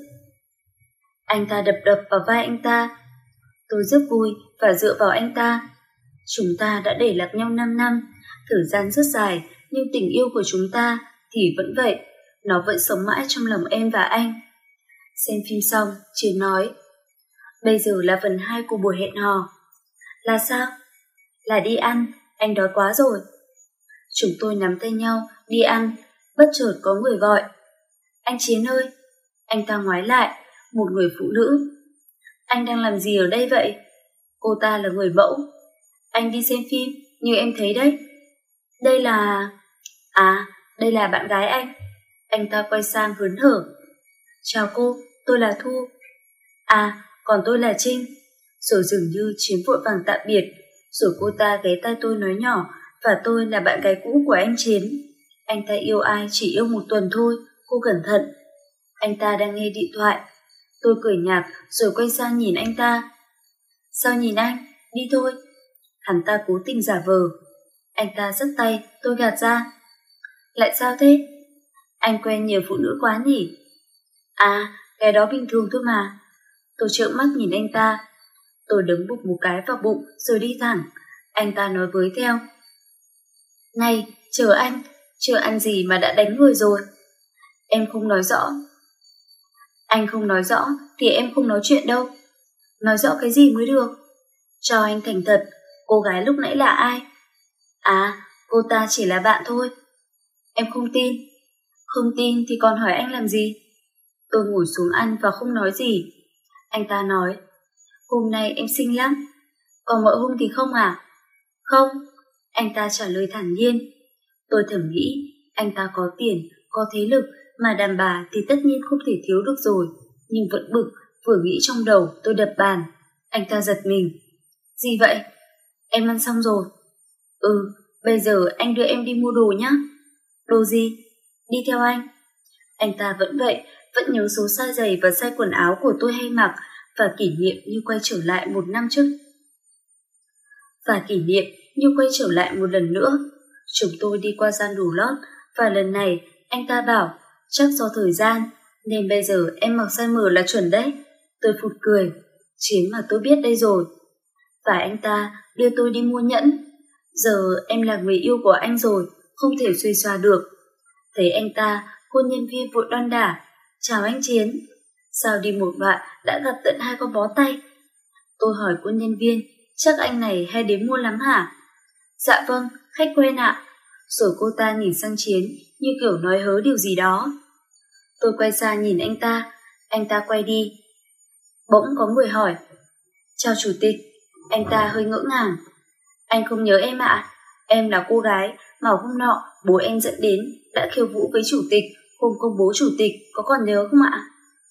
Anh ta đập đập vào vai anh ta. Tôi rất vui và dựa vào anh ta. Chúng ta đã để lạc nhau năm năm. Thời gian rất dài, nhưng tình yêu của chúng ta thì vẫn vậy. Nó vẫn sống mãi trong lòng em và anh. Xem phim xong, Chiến nói, bây giờ là phần hai của buổi hẹn hò. Là sao? Là đi ăn, anh đói quá rồi. Chúng tôi nắm tay nhau, đi ăn. Bất chợt có người gọi. Anh Chiến ơi. Anh ta ngoái lại, một người phụ nữ. Anh đang làm gì ở đây vậy? Cô ta là người mẫu. Anh đi xem phim, như em thấy đấy. Đây là... À, đây là bạn gái anh. Anh ta quay sang hớn hở. Chào cô, tôi là Thu. À, còn tôi là Trinh. Rồi dường như Chiến vội vàng tạm biệt. Rồi cô ta ghé tai tôi nói nhỏ, và tôi là bạn gái cũ của anh Chiến. Anh ta yêu ai chỉ yêu một tuần thôi, cô cẩn thận. Anh ta đang nghe điện thoại. Tôi cười nhạt rồi quay sang nhìn anh ta. Sao nhìn anh? Đi thôi. Hắn ta cố tình giả vờ. Anh ta xách tay, tôi gạt ra. Lại sao thế? Anh quen nhiều phụ nữ quá nhỉ? À, cái đó bình thường thôi mà. Tôi trợn mắt nhìn anh ta. Tôi đấm bụp một cái vào bụng rồi đi thẳng. Anh ta nói với theo. Này, chờ anh, chờ ăn gì mà đã đánh người rồi? Em không nói rõ. Anh không nói rõ thì em không nói chuyện đâu. Nói rõ cái gì mới được? Cho anh thành thật, cô gái lúc nãy là ai? À, cô ta chỉ là bạn thôi. Em không tin. Không tin thì còn hỏi anh làm gì? Tôi ngồi xuống ăn và không nói gì. Anh ta nói, hôm nay em xinh lắm. Còn mọi hôm thì không à? Không. Anh ta trả lời thản nhiên. Tôi thầm nghĩ, anh ta có tiền, có thế lực, mà đàn bà thì tất nhiên không thể thiếu được rồi. Nhưng vẫn bực, vừa nghĩ trong đầu tôi đập bàn. Anh ta giật mình. Gì vậy? Em ăn xong rồi. Ừ, bây giờ anh đưa em đi mua đồ nhé. Đồ gì? Đi theo anh. Anh ta vẫn vậy, vẫn nhớ số size giày và size quần áo của tôi hay mặc, và kỷ niệm như quay trở lại một năm trước. Và kỷ niệm như quay trở lại một lần nữa. Chúng tôi đi qua gian đồ lót, và lần này anh ta bảo chắc do thời gian nên bây giờ em mặc size M là chuẩn đấy. Tôi phụt cười. Chiến mà tôi biết đây rồi. Và anh ta đưa tôi đi mua nhẫn. Giờ em là người yêu của anh rồi, không thể xuề xòa được. Thấy anh ta, cô nhân viên vội đoan đả. Chào anh Chiến. Sao đi một đoạn đã gặp tận hai con bó tay. Tôi hỏi cô nhân viên, chắc anh này hay đến mua lắm hả? Dạ vâng, khách quen ạ. Rồi cô ta nhìn sang Chiến như kiểu nói hớ điều gì đó. Tôi quay sang nhìn anh ta, anh ta quay đi. Bỗng có người hỏi, chào chủ tịch. Anh ta hơi ngỡ ngàng. Anh không nhớ em ạ? Em là cô gái mà hôm nọ bố em dẫn đến đã khiêu vũ với chủ tịch hôm công bố chủ tịch, có còn nhớ không ạ?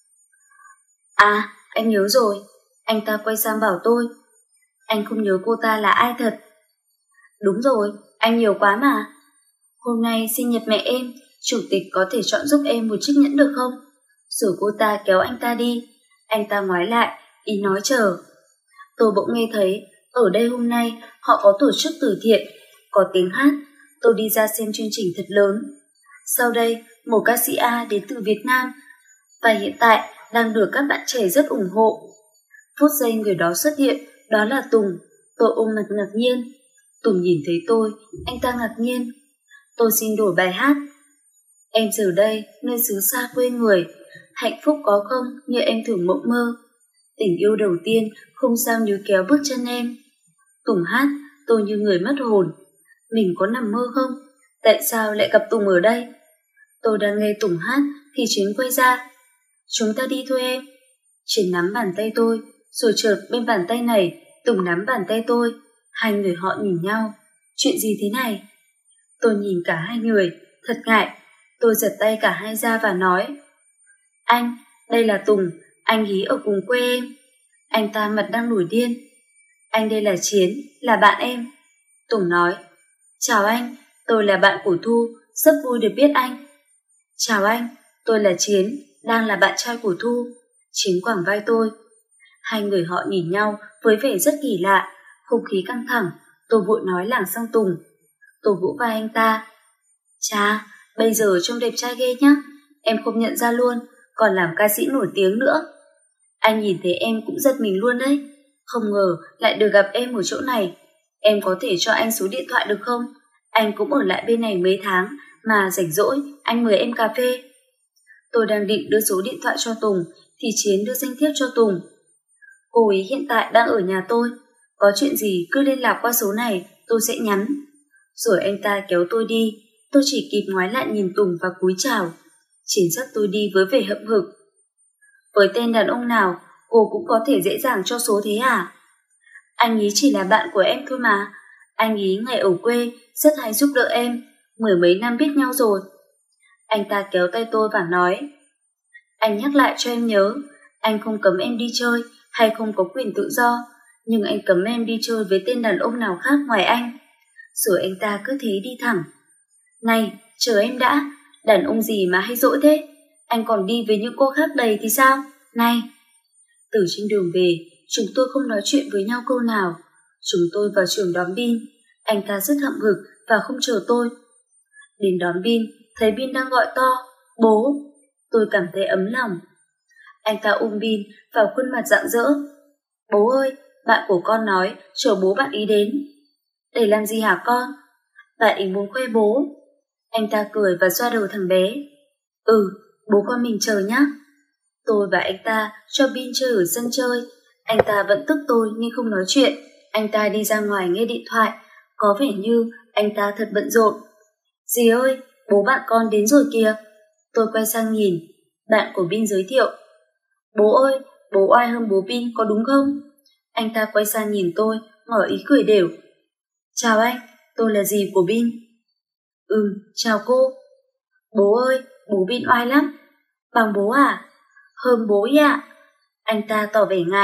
À, anh nhớ rồi. Anh ta quay sang bảo tôi. Anh không nhớ cô ta là ai thật. Đúng rồi, anh nhiều quá mà. Hôm nay sinh nhật mẹ em, chủ tịch có thể chọn giúp em một chiếc nhẫn được không? Rồi cô ta kéo anh ta đi. Anh ta ngoái lại, ý nói chờ. Tôi bỗng nghe thấy, ở đây hôm nay họ có tổ chức từ thiện, có tiếng hát. Tôi đi ra xem chương trình thật lớn. Sau đây, một ca sĩ A đến từ Việt Nam, và hiện tại đang được các bạn trẻ rất ủng hộ. Phút giây người đó xuất hiện, đó là Tùng. Tôi ôm mặt ngạc nhiên. Tùng nhìn thấy tôi, anh ta ngạc nhiên. Tôi xin đổi bài hát. Em giờ đây, nơi xứ xa quê người, hạnh phúc có không như em thường mộng mơ. Tình yêu đầu tiên không sao níu kéo bước chân em. Tùng hát, tôi như người mất hồn. Mình có nằm mơ không? Tại sao lại gặp Tùng ở đây? Tôi đang nghe Tùng hát thì Chiến quay ra. Chúng ta đi thôi em. Chiến nắm bàn tay tôi, rồi chợt bên bàn tay này Tùng nắm bàn tay tôi. Hai người họ nhìn nhau. Chuyện gì thế này? Tôi nhìn cả hai người, thật ngại. Tôi giật tay cả hai ra và nói, anh, đây là Tùng, anh ý ở cùng quê em. Anh ta mặt đang nổi điên. Anh đây là Chiến, là bạn em. Tùng nói, chào anh, tôi là bạn của Thu, rất vui được biết anh. Chào anh, tôi là Chiến, đang là bạn trai của Thu. Chiến quàng vai tôi. Hai người họ nhìn nhau với vẻ rất kỳ lạ, không khí căng thẳng. Tôi vội nói lảng sang Tùng. Tôi vỗ vai anh ta. Chà, bây giờ trông đẹp trai ghê nhá. Em không nhận ra luôn, còn làm ca sĩ nổi tiếng nữa. Anh nhìn thấy em cũng giật mình luôn đấy. Không ngờ lại được gặp em ở chỗ này. Em có thể cho anh số điện thoại được không? Anh cũng ở lại bên này mấy tháng, mà rảnh rỗi anh mời em cà phê. Tôi đang định đưa số điện thoại cho Tùng thì Chiến đưa danh thiếp cho Tùng. Cô ấy hiện tại đang ở nhà tôi, có chuyện gì cứ liên lạc qua số này, tôi sẽ nhắn. Rồi anh ta kéo tôi đi. Tôi chỉ kịp ngoái lại nhìn Tùng và cúi chào. Chiến dắt tôi đi với vẻ hậm hực. Với tên đàn ông nào cô cũng có thể dễ dàng cho số thế à? Anh ý chỉ là bạn của em thôi mà. Anh ý ngày ở quê rất hay giúp đỡ em, mười mấy năm biết nhau rồi. Anh ta kéo tay tôi và nói, anh nhắc lại cho em nhớ, anh không cấm em đi chơi hay không có quyền tự do, nhưng anh cấm em đi chơi với tên đàn ông nào khác ngoài anh. Rồi anh ta cứ thế đi thẳng. Này, chờ em đã, đàn ông gì mà hay dỗi thế? Anh còn đi với những cô khác đầy thì sao? Này! Từ trên đường về, chúng tôi không nói chuyện với nhau câu nào. Chúng tôi vào trường đón Bin. Anh ta rất hậm hực và không chờ tôi. Đến đón Bin, thấy Bin đang gọi to, bố! Tôi cảm thấy ấm lòng. Anh ta ôm Bin vào khuôn mặt rạng rỡ. Bố ơi, bạn của con nói chờ bố bạn ý đến. Để làm gì hả con? Bạn ý muốn khoe bố. Anh ta cười và xoa đầu thằng bé. Ừ, bố con mình chờ nhá. Tôi và anh ta cho Bin chơi ở sân chơi. Anh ta vẫn tức tôi nhưng không nói chuyện. Anh ta đi ra ngoài nghe điện thoại. Có vẻ như anh ta thật bận rộn. Dì ơi, bố bạn con đến rồi kìa. Tôi quay sang nhìn. Bạn của Bin giới thiệu. Bố ơi, bố oai hơn bố Bin có đúng không? Anh ta quay sang nhìn tôi, ngỏ ý cười đều. Chào anh, tôi là dì của Bin. Ừ, chào cô. Bố ơi, bố Bin oai lắm. Bằng bố à? Hơn bố ý ạ. Anh ta tỏ vẻ ngại.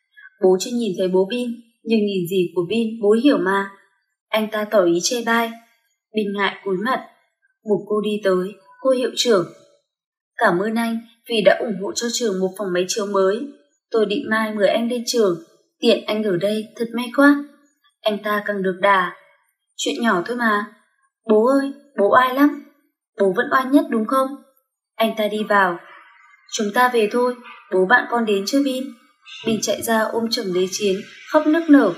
Bố chưa nhìn thấy bố Bin, nhưng nhìn dì của Bin bố hiểu mà. Anh ta tỏ ý chê bai. Bin ngại cúi mặt. Một cô đi tới, cô hiệu trưởng. Cảm ơn anh vì đã ủng hộ cho trường một phòng máy chiếu mới. Tôi định mai mời anh lên trường. Tiện anh ở đây thật may quá. Anh ta càng được đà. Chuyện nhỏ thôi mà. Bố ơi, bố oai lắm. Bố vẫn oai nhất đúng không? Anh ta đi vào. Chúng ta về thôi, bố bạn con đến chưa Bin? Bin chạy ra ôm chầm lấy Chiến, khóc nức nở.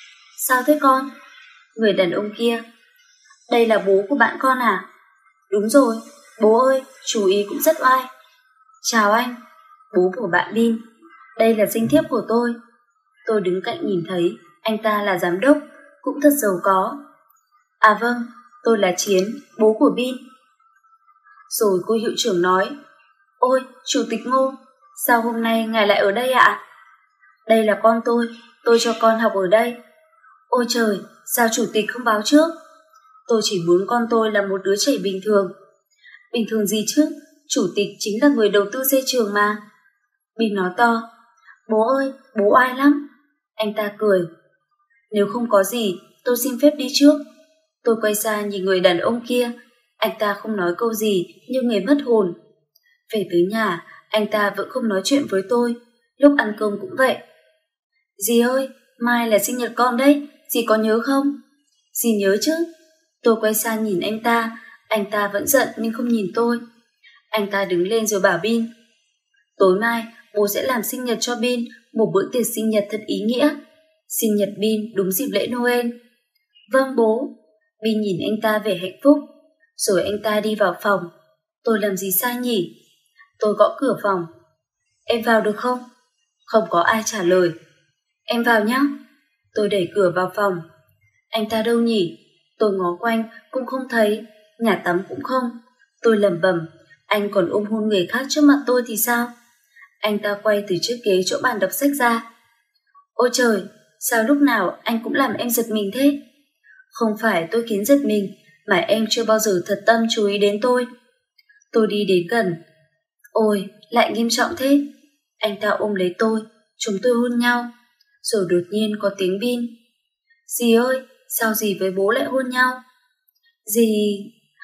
Sao thế con? Người đàn ông kia. Đây là bố của bạn con à? Đúng rồi, bố ơi, chú ý cũng rất oai. Chào anh, bố của bạn Bin. Đây là danh thiếp của tôi. Tôi đứng cạnh nhìn thấy anh ta là giám đốc, cũng thật giàu có. À vâng, tôi là Chiến, bố của Bin. Rồi cô hiệu trưởng nói, ôi, chủ tịch Ngô, sao hôm nay ngài lại ở đây ạ? Đây là con tôi, tôi cho con học ở đây. Ôi trời, sao chủ tịch không báo trước? Tôi chỉ muốn con tôi là một đứa trẻ bình thường. Bình thường gì chứ, chủ tịch chính là người đầu tư xây trường mà. Bin nói to, bố ơi, bố oai lắm. Anh ta cười. Nếu không có gì, tôi xin phép đi trước. Tôi quay sang nhìn người đàn ông kia. Anh ta không nói câu gì như người mất hồn. Về tới nhà, anh ta vẫn không nói chuyện với tôi. Lúc ăn cơm cũng vậy. Dì ơi, mai là sinh nhật con đấy, dì có nhớ không? Dì nhớ chứ. Tôi quay sang nhìn anh ta. Anh ta vẫn giận nhưng không nhìn tôi. Anh ta đứng lên rồi bảo Bin, tối mai bố sẽ làm sinh nhật cho Bin, một bữa tiệc sinh nhật thật ý nghĩa. Sinh nhật Bin đúng dịp lễ Noel. Vâng bố. Bin nhìn anh ta vẻ hạnh phúc. Rồi anh ta đi vào phòng. Tôi làm gì sai nhỉ? Tôi gõ cửa phòng. Em vào được không? Không có ai trả lời. Em vào nhé. Tôi đẩy cửa vào phòng. Anh ta đâu nhỉ? Tôi ngó quanh cũng không thấy. Nhà tắm cũng không. Tôi lẩm bẩm, anh còn ôm hôn người khác trước mặt tôi thì sao? Anh ta quay từ chiếc ghế chỗ bàn đọc sách ra. Ôi trời, sao lúc nào anh cũng làm em giật mình thế? Không phải tôi khiến giật mình, mà em chưa bao giờ thật tâm chú ý đến tôi. Tôi đi đến gần. Ôi, lại nghiêm trọng thế. Anh ta ôm lấy tôi, chúng tôi hôn nhau. Rồi đột nhiên có tiếng Bin. Dì ơi, sao dì với bố lại hôn nhau? Dì...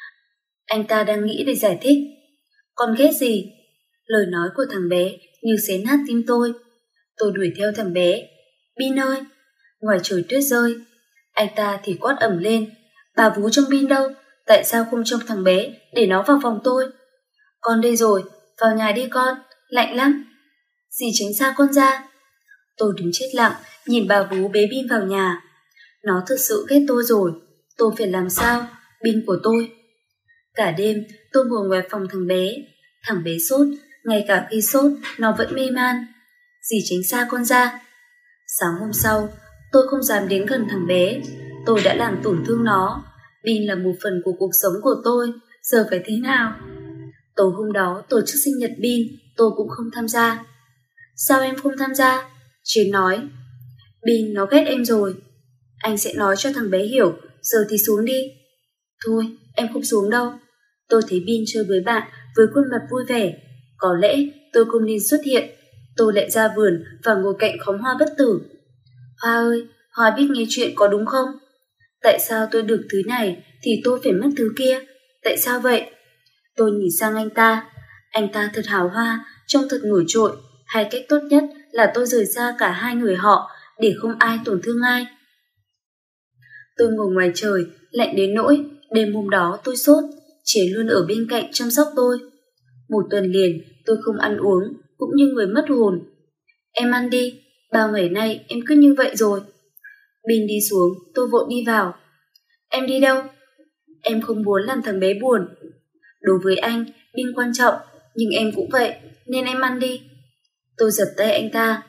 Anh ta đang nghĩ để giải thích. Con ghét gì? Lời nói của thằng bé như xé nát tim tôi. Tôi đuổi theo thằng bé. Bin ơi! Ngoài trời tuyết rơi. Anh ta thì quát ẩm lên. Bà vú trong Bin đâu? Tại sao không trông thằng bé để nó vào phòng tôi? Con đây rồi, vào nhà đi con, lạnh lắm. Dì tránh xa con ra. Tôi đứng chết lặng, nhìn bà vú bế Bin vào nhà. Nó thực sự ghét tôi rồi. Tôi phải làm sao? Bin của tôi. Cả đêm tôi ngồi ngoài phòng thằng bé. Thằng bé sốt, ngay cả khi sốt nó vẫn mê man. Dì tránh xa con ra. Sáng hôm sau tôi không dám đến gần thằng bé. Tôi đã làm tổn thương nó. Bin là một phần của cuộc sống của tôi. Giờ phải thế nào? Tối hôm đó tổ chức sinh nhật Bin, tôi cũng không tham gia. Sao em không tham gia? Chiến nói. Bin nó ghét em rồi. Anh sẽ nói cho thằng bé hiểu. Giờ thì xuống đi. Thôi em không xuống đâu. Tôi thấy Bin chơi với bạn với khuôn mặt vui vẻ. Có lẽ tôi không nên xuất hiện. Tôi lại ra vườn và ngồi cạnh khóm hoa bất tử. Hoa ơi, Hoa biết nghe chuyện có đúng không? Tại sao tôi được thứ này thì tôi phải mất thứ kia? Tại sao vậy? Tôi nhìn sang anh ta. Anh ta thật hào hoa, trông thật nổi trội. Hay cách tốt nhất là tôi rời xa cả hai người họ để không ai tổn thương ai. Tôi ngồi ngoài trời, lạnh đến nỗi đêm hôm đó tôi sốt. Chế luôn ở bên cạnh chăm sóc tôi. Một tuần liền tôi không ăn uống, cũng như người mất hồn. Em ăn đi, bao ngày nay em cứ như vậy rồi. Bin đi xuống, tôi vội đi vào. Em đi đâu? Em không muốn làm thằng bé buồn. Đối với anh, Bin quan trọng, nhưng em cũng vậy, nên em ăn đi. Tôi giật tay anh ta.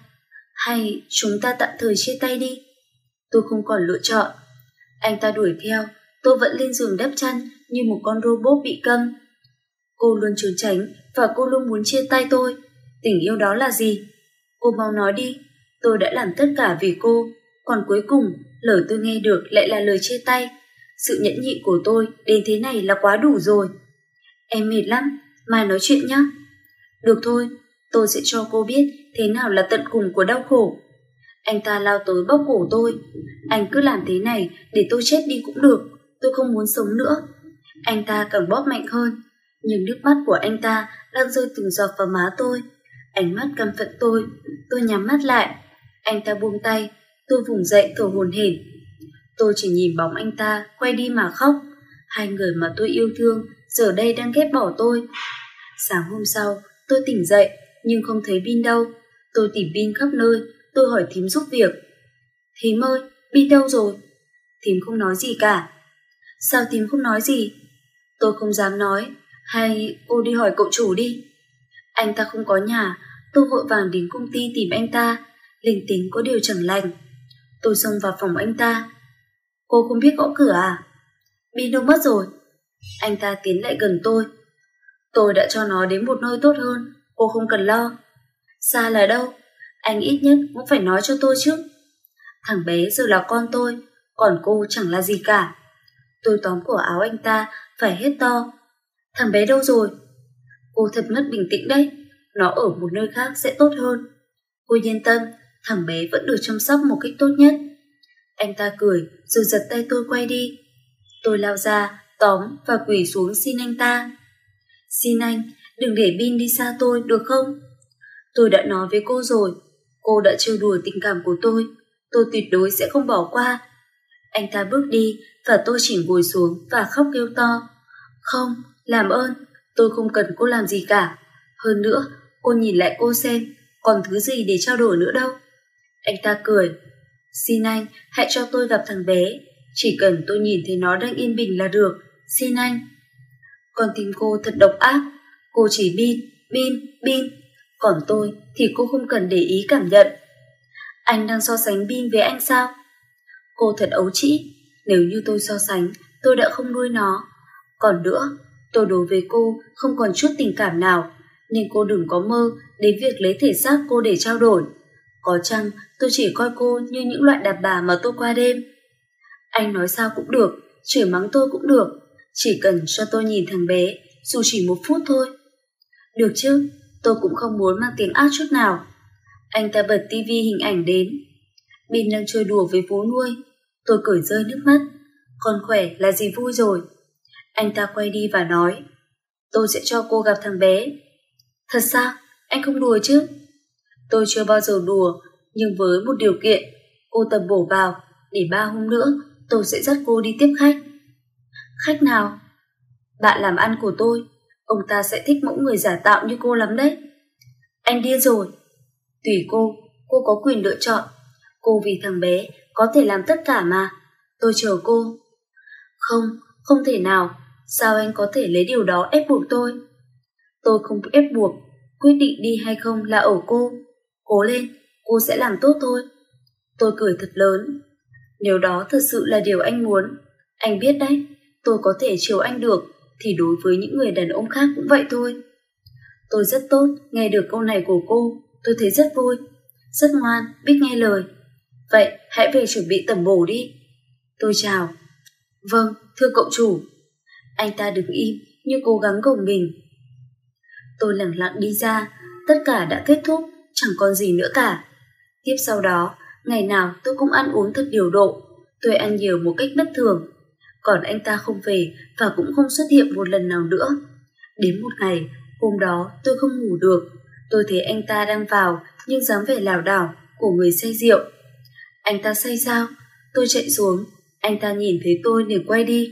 Hay chúng ta tạm thời chia tay đi. Tôi không còn lựa chọn. Anh ta đuổi theo, tôi vẫn lên giường đắp chăn như một con robot bị câm. Cô luôn trốn tránh và cô luôn muốn chia tay tôi. Tình yêu đó là gì? Cô mau nói đi. Tôi đã làm tất cả vì cô, còn cuối cùng lời tôi nghe được lại là lời chia tay. Sự nhẫn nhịn của tôi đến thế này là quá đủ rồi. Em mệt lắm, mai nói chuyện nhé. Được thôi, tôi sẽ cho cô biết thế nào là tận cùng của đau khổ. Anh ta lao tới bóp cổ tôi. Anh cứ làm thế này để tôi chết đi cũng được. Tôi không muốn sống nữa. Anh ta càng bóp mạnh hơn, nhưng nước mắt của anh ta đang rơi từng giọt vào má tôi. Ánh mắt căm phẫn tôi. Tôi nhắm mắt lại. Anh ta buông tay. Tôi vùng dậy thở hổn hển. Tôi chỉ nhìn bóng anh ta quay đi mà khóc. Hai người mà tôi yêu thương giờ đây đang ghét bỏ tôi. Sáng hôm sau tôi tỉnh dậy nhưng không thấy Bin đâu. Tôi tìm Bin khắp nơi. Tôi hỏi thím giúp việc. Thím ơi, Bin đâu rồi? Thím không nói gì cả. Sao thím không nói gì? Tôi không dám nói. Hay cô đi hỏi cậu chủ đi. Anh ta không có nhà. Tôi vội vàng đến công ty tìm anh ta. Linh tính có điều chẳng lành. Tôi xông vào phòng anh ta. Cô không biết gõ cửa à? Bin đâu mất rồi? Anh ta tiến lại gần tôi. Tôi đã cho nó đến một nơi tốt hơn. Cô không cần lo. Xa là đâu? Anh ít nhất cũng phải nói cho tôi chứ. Thằng bé giờ là con tôi, còn cô chẳng là gì cả. Tôi tóm cổ áo anh ta, phải hét to. Thằng bé đâu rồi? Cô thật mất bình tĩnh đấy. Nó ở một nơi khác sẽ tốt hơn. Cô yên tâm, thằng bé vẫn được chăm sóc một cách tốt nhất. Anh ta cười rồi giật tay tôi quay đi. Tôi lao ra, tóm và quỳ xuống xin anh ta. Xin anh, đừng để Bin đi xa tôi được không? Tôi đã nói với cô rồi. Cô đã trêu đùa tình cảm của tôi. Tôi tuyệt đối sẽ không bỏ qua. Anh ta bước đi và tôi chỉ ngồi xuống và khóc kêu to. Không, làm ơn, tôi không cần cô làm gì cả. Hơn nữa, cô nhìn lại cô xem, còn thứ gì để trao đổi nữa đâu. Anh ta cười. Xin anh, hãy cho tôi gặp thằng bé. Chỉ cần tôi nhìn thấy nó đang yên bình là được. Xin anh. Con tim cô thật độc ác. Cô chỉ Bin, Bin, Bin. Còn tôi thì cô không cần để ý cảm nhận. Anh đang so sánh Bin với anh sao? Cô thật ấu trĩ. Nếu như tôi so sánh, tôi đã không nuôi nó. Còn nữa, tôi đối với cô không còn chút tình cảm nào, nên cô đừng có mơ đến việc lấy thể xác cô để trao đổi. Có chăng tôi chỉ coi cô như những loại đàn bà mà tôi qua đêm. Anh nói sao cũng được, chửi mắng tôi cũng được, chỉ cần cho tôi nhìn thằng bé, dù chỉ một phút thôi. Được chứ, tôi cũng không muốn mang tiếng ác chút nào. Anh ta bật tivi hình ảnh đến. Bin đang chơi đùa với vú nuôi. Tôi cười rơi nước mắt. Con khỏe là gì vui rồi. Anh ta quay đi và nói, tôi sẽ cho cô gặp thằng bé. Thật sao? Anh không đùa chứ? Tôi chưa bao giờ đùa, nhưng với một điều kiện. Cô tầm bổ vào, để ba hôm nữa tôi sẽ dắt cô đi tiếp khách. Khách nào? Bạn làm ăn của tôi. Ông ta sẽ thích mẫu người giả tạo như cô lắm đấy. Anh điên rồi. Tùy cô, cô có quyền lựa chọn. Cô vì thằng bé có thể làm tất cả mà. Tôi chờ cô. Không, không thể nào. Sao anh có thể lấy điều đó ép buộc tôi? Tôi không ép buộc. Quyết định đi hay không là ở cô. Cố lên, cô sẽ làm tốt thôi. Tôi cười thật lớn. Nếu đó thật sự là điều anh muốn, anh biết đấy, tôi có thể chiều anh được, thì đối với những người đàn ông khác cũng vậy thôi. Tôi rất tốt, nghe được câu này của cô, tôi thấy rất vui. Rất ngoan, biết nghe lời. Vậy hãy về chuẩn bị tẩm bổ đi. Tôi chào. Vâng, thưa cậu chủ. Anh ta đứng im, như cố gắng gồng mình. Tôi lẳng lặng đi ra, tất cả đã kết thúc, chẳng còn gì nữa cả. Tiếp sau đó, ngày nào tôi cũng ăn uống thật điều độ, tôi ăn nhiều một cách bất thường. Còn anh ta không về và cũng không xuất hiện một lần nào nữa. Đến một ngày, hôm đó tôi không ngủ được, tôi thấy anh ta đang vào nhưng dáng vẻ lảo đảo của người say rượu. Anh ta say sao? Tôi chạy xuống, anh ta nhìn thấy tôi liền quay đi.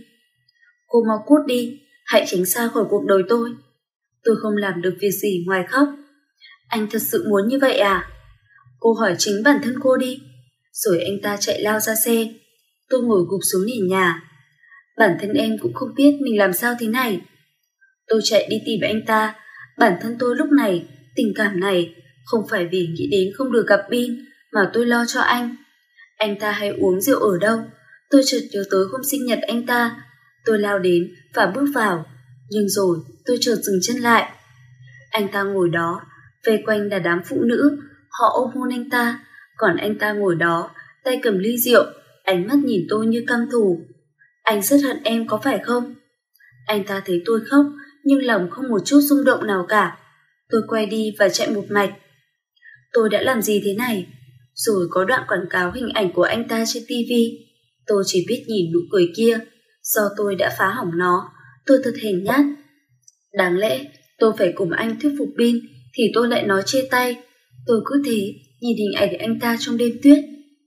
Cô mau cút đi, hãy tránh xa khỏi cuộc đời tôi. Tôi không làm được việc gì ngoài khóc. Anh thật sự muốn như vậy à? Cô hỏi chính bản thân cô đi. Rồi anh ta chạy lao ra xe. Tôi ngồi gục xuống nền nhà. Bản thân em cũng không biết mình làm sao thế này. Tôi chạy đi tìm anh ta. Bản thân tôi lúc này, tình cảm này, không phải vì nghĩ đến không được gặp Bin, mà tôi lo cho anh. Anh ta hay uống rượu ở đâu? Tôi chợt nhớ tới hôm sinh nhật anh ta. Tôi lao đến và bước vào. Nhưng rồi tôi chợt dừng chân lại. Anh ta ngồi đó, vây quanh là đám phụ nữ. Họ ôm hôn anh ta. Còn anh ta ngồi đó, tay cầm ly rượu, ánh mắt nhìn tôi như căm thù. Anh rất hận em có phải không? Anh ta thấy tôi khóc, nhưng lòng không một chút rung động nào cả. Tôi quay đi và chạy một mạch. Tôi đã làm gì thế này? Rồi có đoạn quảng cáo hình ảnh của anh ta trên ti vi. Tôi chỉ biết nhìn nụ cười kia. Do tôi đã phá hỏng nó, tôi thật hèn nhát. Đáng lẽ tôi phải cùng anh thuyết phục Bin, thì tôi lại nói chia tay. Tôi cứ thế nhìn hình ảnh anh ta trong đêm tuyết.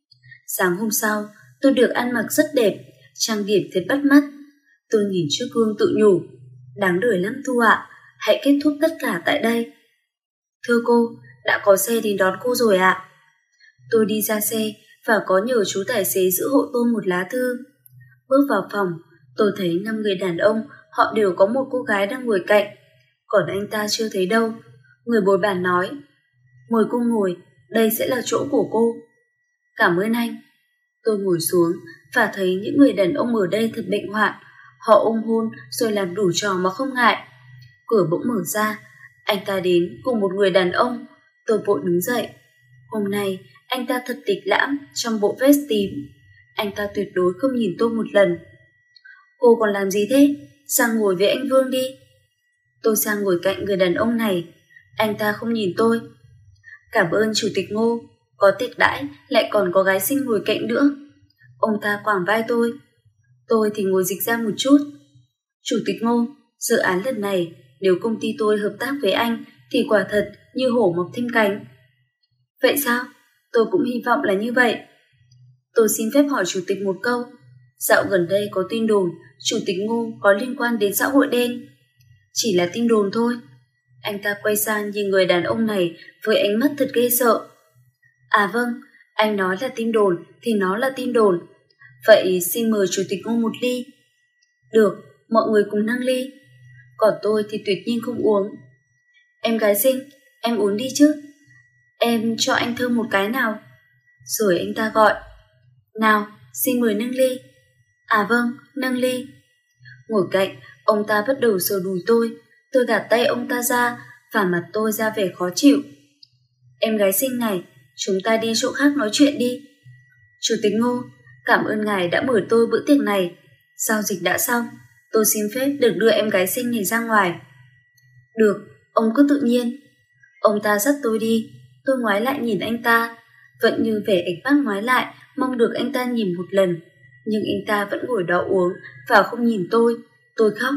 Sáng hôm sau, tôi được ăn mặc rất đẹp, trang điểm thật bắt mắt. Tôi nhìn trước gương tự nhủ, đáng đời lắm Thu ạ, hãy kết thúc tất cả tại đây. Thưa cô, đã có xe đến đón cô rồi ạ. Tôi đi ra xe và có nhờ chú tài xế giữ hộ tôi một lá thư. Bước vào phòng, tôi thấy năm người đàn ông, họ đều có một cô gái đang ngồi cạnh. Còn anh ta chưa thấy đâu. Người bồi bàn nói, mời cô ngồi, đây sẽ là chỗ của cô. Cảm ơn anh. Tôi ngồi xuống và thấy những người đàn ông ở đây thật bệnh hoạn. Họ ôm hôn rồi làm đủ trò mà không ngại. Cửa bỗng mở ra, anh ta đến cùng một người đàn ông. Tôi vội đứng dậy. Hôm nay anh ta thật lịch lãm trong bộ vest tím. Anh ta tuyệt đối không nhìn tôi một lần. Cô còn làm gì thế? Sang ngồi với anh Vương đi. Tôi sang ngồi cạnh người đàn ông này. Anh ta không nhìn tôi. Cảm ơn Chủ tịch Ngô. Có tiệc đãi lại còn có gái xinh ngồi cạnh nữa. Ông ta quàng vai tôi. Tôi thì ngồi dịch ra một chút. Chủ tịch Ngô, dự án lần này nếu công ty tôi hợp tác với anh thì quả thật như hổ mọc thêm cánh. Vậy sao? Tôi cũng hy vọng là như vậy. Tôi xin phép hỏi Chủ tịch một câu. Dạo gần đây có tin đồn Chủ tịch Ngô có liên quan đến xã hội đen. Chỉ là tin đồn thôi. Anh ta quay sang nhìn người đàn ông này với ánh mắt thật ghê sợ. À vâng, anh nói là tin đồn thì nó là tin đồn. Vậy xin mời Chủ tịch Ngô một ly. Được, mọi người cùng nâng ly. Còn tôi thì tuyệt nhiên không uống. Em gái xinh, em uống đi chứ. Em cho anh thơm một cái nào. Rồi anh ta gọi. Nào, xin mời nâng ly. À vâng, nâng ly. Ngồi cạnh, ông ta bắt đầu sờ đùi tôi. Tôi gạt tay ông ta ra và mặt tôi ra vẻ khó chịu. Em gái xinh này, chúng ta đi chỗ khác nói chuyện đi. Chủ tịch Ngô, cảm ơn ngài đã mời tôi bữa tiệc này. Giao dịch đã xong, tôi xin phép được đưa em gái xinh này ra ngoài. Được, ông cứ tự nhiên. Ông ta dắt tôi đi. Tôi ngoái lại nhìn anh ta, vẫn như vẻ ánh mắt ngoái lại, mong được anh ta nhìn một lần. Nhưng anh ta vẫn ngồi đó uống và không nhìn tôi. Tôi khóc.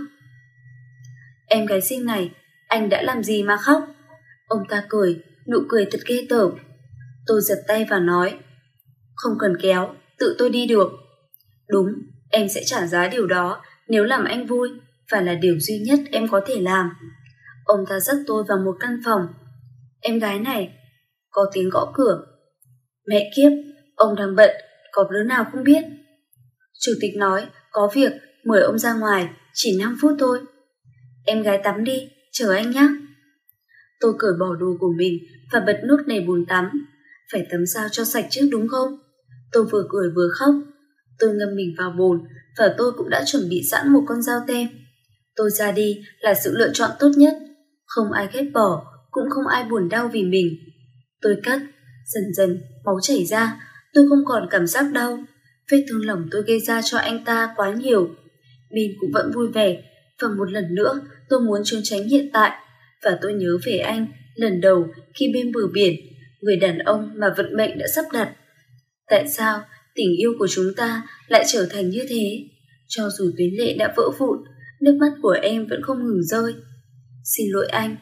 Em gái xinh này, anh đã làm gì mà khóc? Ông ta cười, nụ cười thật ghê tởm. Tôi giật tay và nói, không cần kéo, tự tôi đi được. Đúng, em sẽ trả giá điều đó nếu làm anh vui, và là điều duy nhất em có thể làm. Ông ta dắt tôi vào một căn phòng. Em gái này, có tiếng gõ cửa. Mẹ kiếp, ông đang bận, có đứa nào không biết. Chủ tịch nói, có việc, mời ông ra ngoài, chỉ năm phút thôi. Em gái tắm đi, chờ anh nhé. Tôi cởi bỏ đồ của mình và bật nước nảy bồn tắm. Phải tắm sao cho sạch trước đúng không? Tôi vừa cười vừa khóc. Tôi ngâm mình vào bồn và tôi cũng đã chuẩn bị sẵn một con dao tem. Tôi ra đi là sự lựa chọn tốt nhất. Không ai ghét bỏ, cũng không ai buồn đau vì mình. Tôi cắt, dần dần máu chảy ra. Tôi không còn cảm giác đau. Vết thương lòng tôi gây ra cho anh ta quá nhiều. Bin cũng vẫn vui vẻ Và một lần nữa tôi muốn trốn tránh hiện tại. Và tôi nhớ về anh lần đầu khi bên bờ biển, người đàn ông mà vận mệnh đã sắp đặt. Tại sao tình yêu của chúng ta lại trở thành như thế? Cho dù tuyến lệ đã vỡ vụn, nước mắt của em vẫn không ngừng rơi. Xin lỗi anh.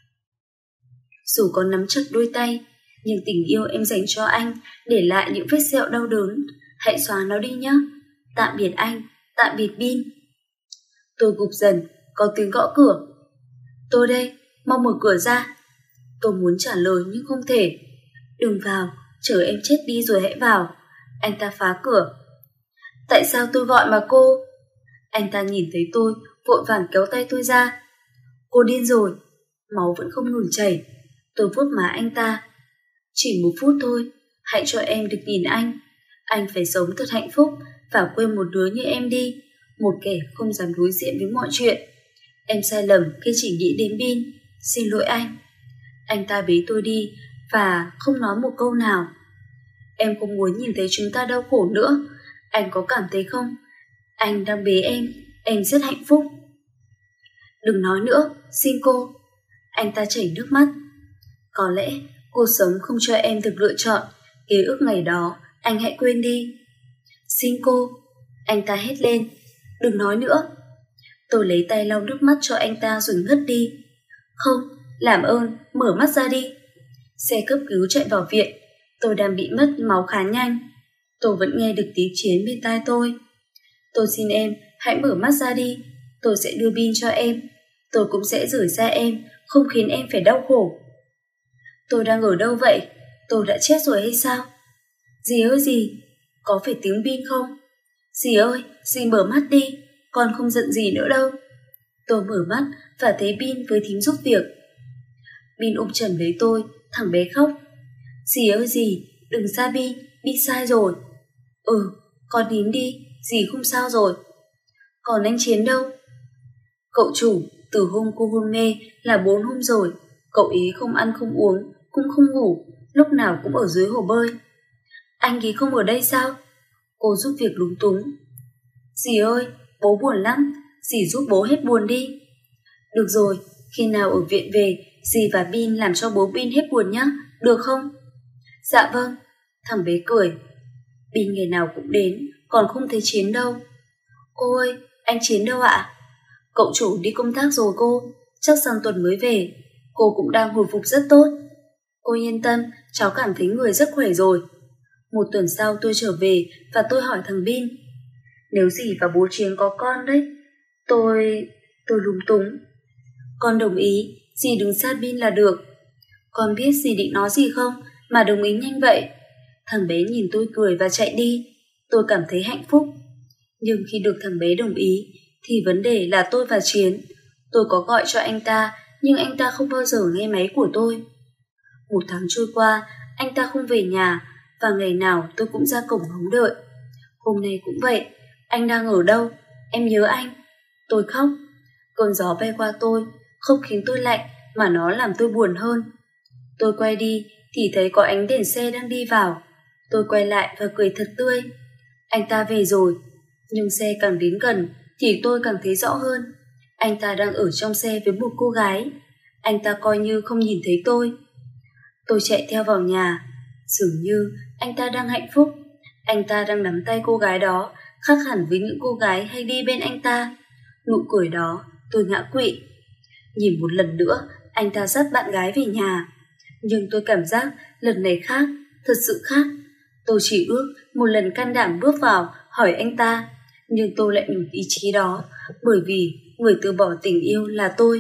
Dù có nắm chặt đôi tay, nhưng tình yêu em dành cho anh để lại những vết sẹo đau đớn. Hãy xóa nó đi nhé. Tạm biệt anh, tạm biệt Bin. Tôi gục dần, có tiếng gõ cửa. Tôi đây, mau mở cửa ra. Tôi muốn trả lời nhưng không thể. Đừng vào, chờ em chết đi rồi hãy vào. Anh ta phá cửa. Tại sao tôi gọi mà cô? Anh ta nhìn thấy tôi, vội vàng kéo tay tôi ra. Cô điên rồi. Máu vẫn không ngừng chảy. Tôi vuốt má anh ta. Chỉ một phút thôi, hãy cho em được nhìn anh. Anh phải sống thật hạnh phúc và quên một đứa như em đi, một kẻ không dám đối diện với mọi chuyện. Em sai lầm khi chỉ nghĩ đến Bin. Xin lỗi anh. Anh ta bế tôi đi và không nói một câu nào. Em không muốn nhìn thấy chúng ta đau khổ nữa. Anh có cảm thấy không? Anh đang bế em, em rất hạnh phúc. Đừng nói nữa, xin cô. Anh ta chảy nước mắt. Có lẽ cuộc sống không cho em được lựa chọn. Ký ức ngày đó, anh hãy quên đi. Xin cô. Anh ta hét lên. Đừng nói nữa. Tôi lấy tay lau nước mắt cho anh ta rồi ngất đi. Không, làm ơn, mở mắt ra đi. Xe cấp cứu chạy vào viện. Tôi đang bị mất máu khá nhanh. Tôi vẫn nghe được tiếng Chiến bên tai tôi. Tôi xin em, hãy mở mắt ra đi. Tôi sẽ đưa Bin cho em. Tôi cũng sẽ rời xa em, không khiến em phải đau khổ. Tôi đang ở đâu vậy? Tôi đã chết rồi hay sao? Dì ơi dì, có phải tiếng Bin không? Dì ơi, dì mở mắt đi, con không giận dì nữa đâu. Tôi mở mắt và thấy Bin với thím giúp việc. Bin ôm chầm lấy tôi, thằng bé khóc. Dì ơi dì, đừng xa Bin, Bin sai rồi. Ừ, con nín đi, dì không sao rồi. Còn anh Chiến đâu? Cậu chủ, từ hôm cô hôn mê là bốn hôm rồi. Cậu ý không ăn không uống, cũng không ngủ, lúc nào cũng ở dưới hồ bơi. Anh ấy không ở đây sao? Cô giúp việc lúng túng. Dì ơi, bố buồn lắm, dì giúp bố hết buồn đi. Được rồi, khi nào ở viện về, dì và Bin làm cho bố Bin hết buồn nhé, được không? Dạ vâng. Thằng bé cười. Bin ngày nào cũng đến, còn không thấy Chiến đâu. Cô ơi, anh Chiến đâu ạ? Cậu chủ đi công tác rồi cô, chắc sang tuần mới về. Cô cũng đang hồi phục rất tốt. Cô yên tâm, cháu cảm thấy người rất khỏe rồi. Một tuần sau tôi trở về và tôi hỏi thằng Bin. Nếu dì và bố Chiến có con đấy. Tôi... tôi lúng túng. Con đồng ý, dì đừng xa Bin là được. Con biết dì định nói gì không mà đồng ý nhanh vậy. Thằng bé nhìn tôi cười và chạy đi. Tôi cảm thấy hạnh phúc. Nhưng khi được thằng bé đồng ý thì vấn đề là tôi và Chiến. Tôi có gọi cho anh ta, nhưng anh ta không bao giờ nghe máy của tôi. Một tháng trôi qua, anh ta không về nhà, và ngày nào tôi cũng ra cổng ngóng đợi. Hôm nay cũng vậy. Anh đang ở đâu? Em nhớ anh. Tôi khóc. Cơn gió bay qua tôi, không khiến tôi lạnh mà nó làm tôi buồn hơn. Tôi quay đi thì thấy có ánh đèn xe đang đi vào. Tôi quay lại và cười thật tươi. Anh ta về rồi. Nhưng xe càng đến gần thì tôi càng thấy rõ hơn. Anh ta đang ở trong xe với một cô gái. Anh ta coi như không nhìn thấy tôi. Tôi chạy theo vào nhà. Dường như anh ta đang hạnh phúc. Anh ta đang nắm tay cô gái đó, khác hẳn với những cô gái hay đi bên anh ta. Nụ cười đó, tôi ngã quỵ. Nhìn một lần nữa, anh ta dắt bạn gái về nhà. Nhưng tôi cảm giác lần này khác, thật sự khác. Tôi chỉ ước một lần can đảm bước vào hỏi anh ta. Nhưng tôi lại nhủ ý chí đó, bởi vì người từ bỏ tình yêu là tôi.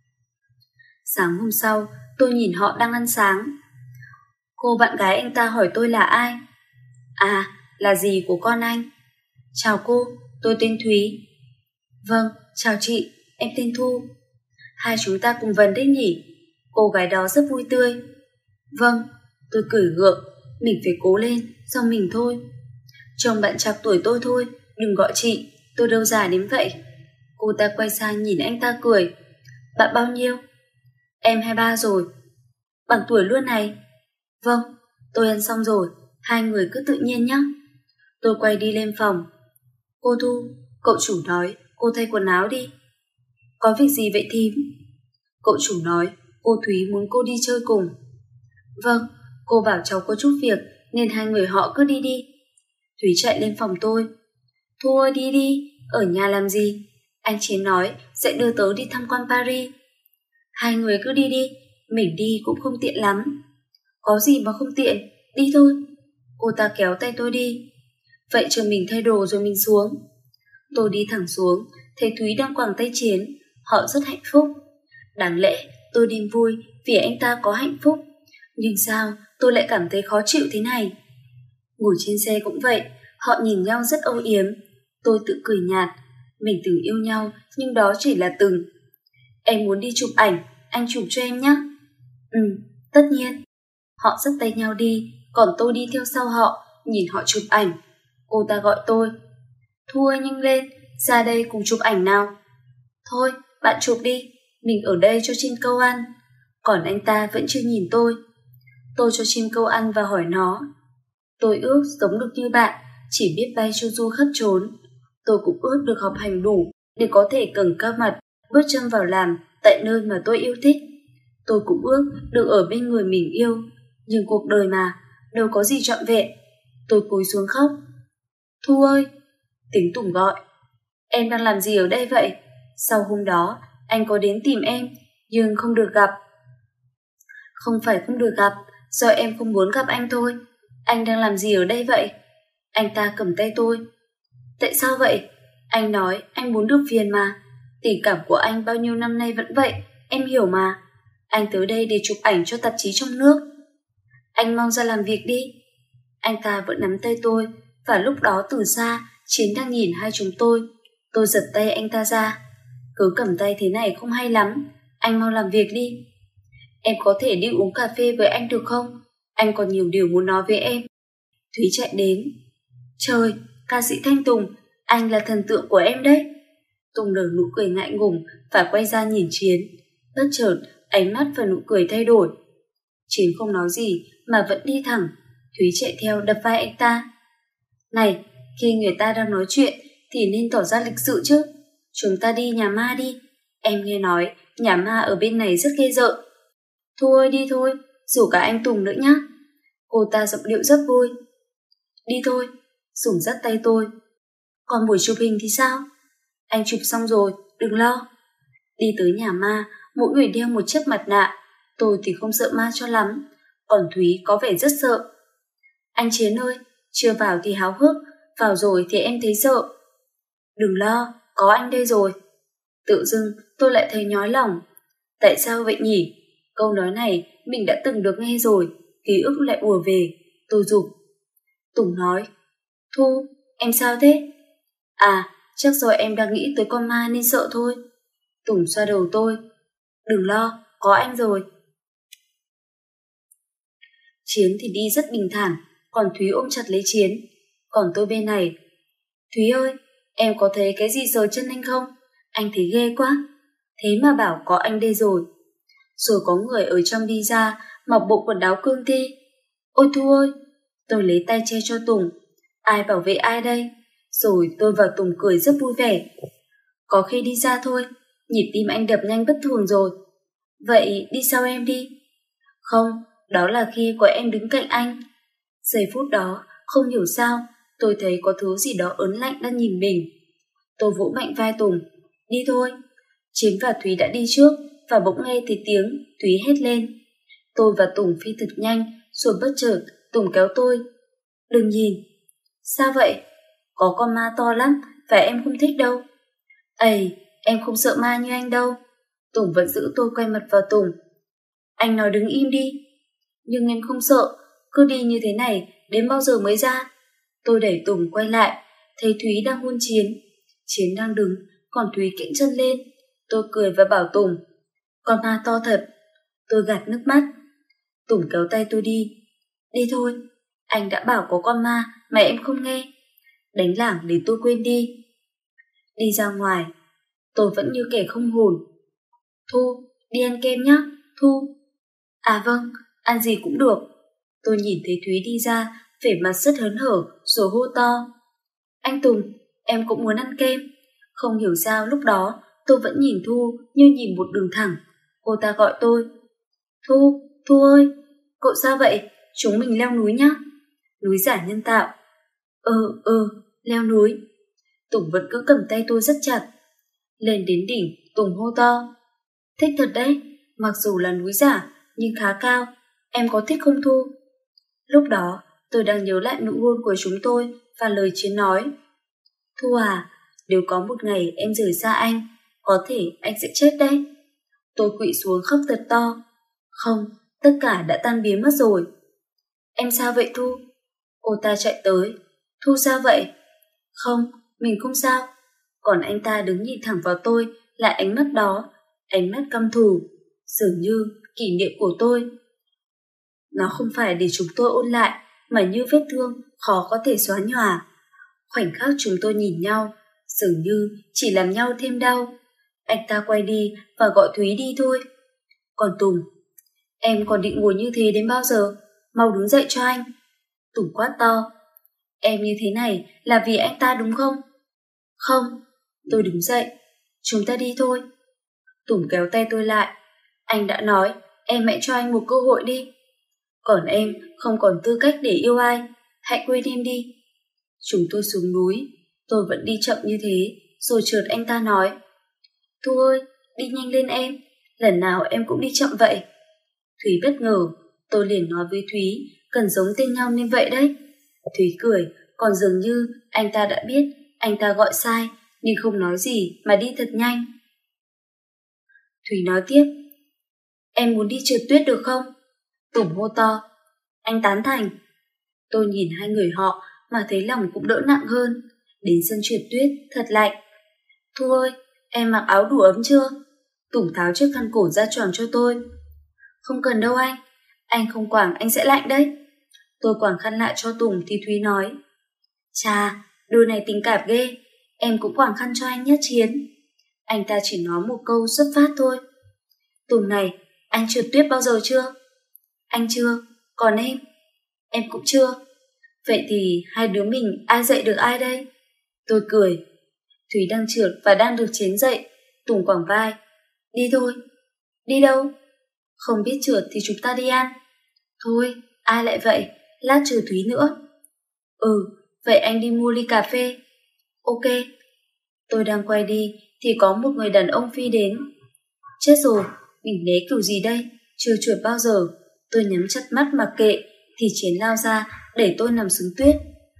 Sáng hôm sau, tôi nhìn họ đang ăn sáng. Cô bạn gái anh ta hỏi tôi là ai. À, là dì của con anh. Chào cô, tôi tên Thúy. Vâng, chào chị, em tên Thu. Hai chúng ta cùng vấn đấy nhỉ? Cô gái đó rất vui tươi. Vâng, tôi cười gượng. Mình phải cố lên, do mình thôi. Chồng bạn chạc tuổi tôi thôi, đừng gọi chị, tôi đâu già đến vậy. Cô ta quay sang nhìn anh ta cười. Bạn bao nhiêu? Em hai mươi ba rồi. Bằng tuổi luôn này. Vâng, tôi ăn xong rồi, hai người cứ tự nhiên nhé. Tôi quay đi lên phòng. Cô Thu, cậu chủ nói cô thay quần áo đi. Có việc gì vậy thím? Cậu chủ nói, cô Thúy muốn cô đi chơi cùng. Vâng, cô bảo cháu có chút việc nên hai người họ cứ đi đi. Thúy chạy lên phòng tôi. Thu ơi đi đi, ở nhà làm gì? Anh Chiến nói sẽ đưa tớ đi tham quan Paris. Hai người cứ đi đi, mình đi cũng không tiện lắm. Có gì mà không tiện, đi thôi. Cô ta kéo tay tôi đi. Vậy chờ mình thay đồ rồi mình xuống. Tôi đi thẳng xuống, thấy Thúy đang quàng tay Chiến. Họ rất hạnh phúc. Đáng lẽ tôi điên vui vì anh ta có hạnh phúc. Nhưng sao tôi lại cảm thấy khó chịu thế này? Ngồi trên xe cũng vậy, họ nhìn nhau rất âu yếm. Tôi tự cười nhạt. Mình từng yêu nhau, nhưng đó chỉ là từng. Em muốn đi chụp ảnh, anh chụp cho em nhé. Ừ, tất nhiên. Họ dắt tay nhau đi, còn tôi đi theo sau họ, nhìn họ chụp ảnh. Cô ta gọi tôi. Thu ơi nhanh lên, ra đây cùng chụp ảnh nào. Thôi, bạn chụp đi, mình ở đây cho chim câu ăn. Còn anh ta vẫn chưa nhìn tôi. Tôi cho chim câu ăn và hỏi nó. Tôi ước sống được như bạn, chỉ biết bay chu du khắp trốn. Tôi cũng ước được học hành đủ để có thể cầng cao mặt, bước chân vào làm tại nơi mà tôi yêu thích. Tôi cũng ước được ở bên người mình yêu. Nhưng cuộc đời mà, đâu có gì trọn vẹn. Tôi cúi xuống khóc. Thu ơi! Tiếng Tùng gọi. Em đang làm gì ở đây vậy? Sau hôm đó, anh có đến tìm em, nhưng không được gặp. Không phải không được gặp, do em không muốn gặp anh thôi. Anh đang làm gì ở đây vậy? Anh ta cầm tay tôi. Tại sao vậy? Anh nói anh muốn được phiền mà. Tình cảm của anh bao nhiêu năm nay vẫn vậy, em hiểu mà. Anh tới đây để chụp ảnh cho tạp chí trong nước. Anh mau ra làm việc đi. Anh ta vẫn nắm tay tôi, và lúc đó từ xa, Chiến đang nhìn hai chúng tôi. Tôi giật tay anh ta ra. Cứ cầm tay thế này không hay lắm. Anh mau làm việc đi. Em có thể đi uống cà phê với anh được không? Anh còn nhiều điều muốn nói với em. Thúy chạy đến. Trời, ca sĩ Thanh Tùng, anh là thần tượng của em đấy. Tùng nở nụ cười ngại ngùng và quay ra nhìn Chiến. Bất chợt, ánh mắt và nụ cười thay đổi. Chiến không nói gì mà vẫn đi thẳng. Thúy chạy theo đập vai anh ta. Này, khi người ta đang nói chuyện thì nên tỏ ra lịch sự chứ. Chúng ta đi nhà ma đi. Em nghe nói nhà ma ở bên này rất ghê rợn. Thu ơi đi thôi, rủ cả anh Tùng nữa nhé. Cô ta giọng điệu rất vui. Đi thôi. Sùng dắt tay tôi. Còn buổi chụp hình thì sao? Anh chụp xong rồi, đừng lo. Đi tới nhà ma, mỗi người đeo một chiếc mặt nạ. Tôi thì không sợ ma cho lắm, còn Thúy có vẻ rất sợ. Anh Chiến ơi, chưa vào thì háo hức, vào rồi thì em thấy sợ. Đừng lo, có anh đây rồi. Tự dưng tôi lại thấy nhói lòng. Tại sao vậy nhỉ? Câu nói này mình đã từng được nghe rồi, ký ức lại ùa về. Tôi giục. Tùng nói. Thu, em sao thế? À, chắc do em đang nghĩ tới con ma nên sợ thôi. Tùng xoa đầu tôi. Đừng lo, có anh rồi. Chiến thì đi rất bình thản, còn Thúy ôm chặt lấy Chiến. Còn tôi bên này. Thúy ơi, em có thấy cái gì sờ chân anh không? Anh thấy ghê quá. Thế mà bảo có anh đây rồi. Rồi có người ở trong đi ra, mặc bộ quần áo cương thi. Ôi Thu ơi! Tôi lấy tay che cho Tùng. Ai bảo vệ ai đây? Rồi tôi và Tùng cười rất vui vẻ. Có khi đi ra thôi, nhịp tim anh đập nhanh bất thường rồi. Vậy đi sau em đi. Không, đó là khi có em đứng cạnh anh. Giây phút đó, không hiểu sao, tôi thấy có thứ gì đó ớn lạnh đang nhìn mình. Tôi vỗ mạnh vai Tùng. Đi thôi. Chiến và Thúy đã đi trước, và bỗng nghe thấy tiếng Thúy hét lên. Tôi và Tùng phi thật nhanh, rồi bất chợt Tùng kéo tôi. Đừng nhìn. Sao vậy? Có con ma to lắm, và em không thích đâu. Ây, em không sợ ma như anh đâu. Tùng vẫn giữ tôi quay mặt vào Tùng. Anh nói đứng im đi. Nhưng em không sợ, cứ đi như thế này, đến bao giờ mới ra? Tôi đẩy Tùng quay lại, thấy Thúy đang hôn Chiến. Chiến đang đứng, còn Thúy kiễng chân lên. Tôi cười và bảo Tùng. Con ma to thật. Tôi gạt nước mắt. Tùng kéo tay tôi đi. Đi thôi. Anh đã bảo có con ma mà em không nghe. Đánh lảng để tôi quên đi. Đi ra ngoài, tôi vẫn như kẻ không hồn. Thu, đi ăn kem nhé, Thu. À vâng, ăn gì cũng được. Tôi nhìn thấy Thúy đi ra, vẻ mặt rất hớn hở, rồi hô to. Anh Tùng, em cũng muốn ăn kem. Không hiểu sao lúc đó tôi vẫn nhìn Thu như nhìn một đường thẳng. Cô ta gọi tôi. Thu, Thu ơi, cậu sao vậy? Chúng mình leo núi nhá. Núi giả nhân tạo. Ừ, ừ, leo núi. Tùng vẫn cứ cầm tay tôi rất chặt. Lên đến đỉnh, Tùng hô to. Thích thật đấy, mặc dù là núi giả, nhưng khá cao. Em có thích không Thu? Lúc đó, tôi đang nhớ lại nụ hôn của chúng tôi và lời Chiến nói. Thu à, nếu có một ngày em rời xa anh, có thể anh sẽ chết đấy. Tôi quỵ xuống khóc thật to. Không, tất cả đã tan biến mất rồi. Em sao vậy Thu? Cô ta chạy tới. Thu sao vậy? Không, mình không sao. Còn anh ta đứng nhìn thẳng vào tôi, lại ánh mắt đó, ánh mắt căm thù, dường như kỷ niệm của tôi. Nó không phải để chúng tôi ôn lại, mà như vết thương khó có thể xóa nhòa. Khoảnh khắc chúng tôi nhìn nhau, dường như chỉ làm nhau thêm đau. Anh ta quay đi và gọi Thúy đi thôi. Còn Tùng, em còn định ngồi như thế đến bao giờ? Mau đứng dậy cho anh. Tùng quát to. Em như thế này là vì anh ta đúng không? Không. Tôi đứng dậy. Chúng ta đi thôi. Tùng kéo tay tôi lại. Anh đã nói, em hãy cho anh một cơ hội đi. Còn em không còn tư cách để yêu ai. Hãy quên em đi. Chúng tôi xuống núi. Tôi vẫn đi chậm như thế. Rồi chợt anh ta nói. Thu ơi, đi nhanh lên em. Lần nào em cũng đi chậm vậy. Thúy bất ngờ. Tôi liền nói với Thúy, cần giống tên nhau nên vậy đấy. Thúy cười, còn dường như anh ta đã biết anh ta gọi sai, nên không nói gì mà đi thật nhanh. Thúy nói tiếp. Em muốn đi trượt tuyết được không? Tùng hô to. Anh tán thành. Tôi nhìn hai người họ mà thấy lòng cũng đỡ nặng hơn. Đến sân trượt tuyết thật lạnh. Thu ơi, em mặc áo đủ ấm chưa? Tùng tháo chiếc khăn cổ ra tròn cho tôi. Không cần đâu anh. Anh không quàng anh sẽ lạnh đấy. Tôi quàng khăn lại cho Tùng thì Thúy nói. Chà, đôi này tình cảm ghê. Em cũng quàng khăn cho anh nhé Chiến. Anh ta chỉ nói một câu xuất phát thôi. Tùng này, anh trượt tuyết bao giờ chưa? Anh chưa, còn em? Em cũng chưa. Vậy thì hai đứa mình ai dạy được ai đây? Tôi cười. Thúy đang trượt và đang được Chiến dậy. Tùng quàng vai. Đi thôi. Đi đâu? Không biết trượt thì chúng ta đi ăn. Thôi, ai lại vậy? Lát trừ Thúy nữa. Ừ, vậy anh đi mua ly cà phê. Ok. Tôi đang quay đi thì có một người đàn ông phi đến. Chết rồi, mình né kiểu gì đây? Chưa trượt bao giờ. Tôi nhắm chặt mắt mặc kệ thì Chiến lao ra để tôi nằm xuống tuyết.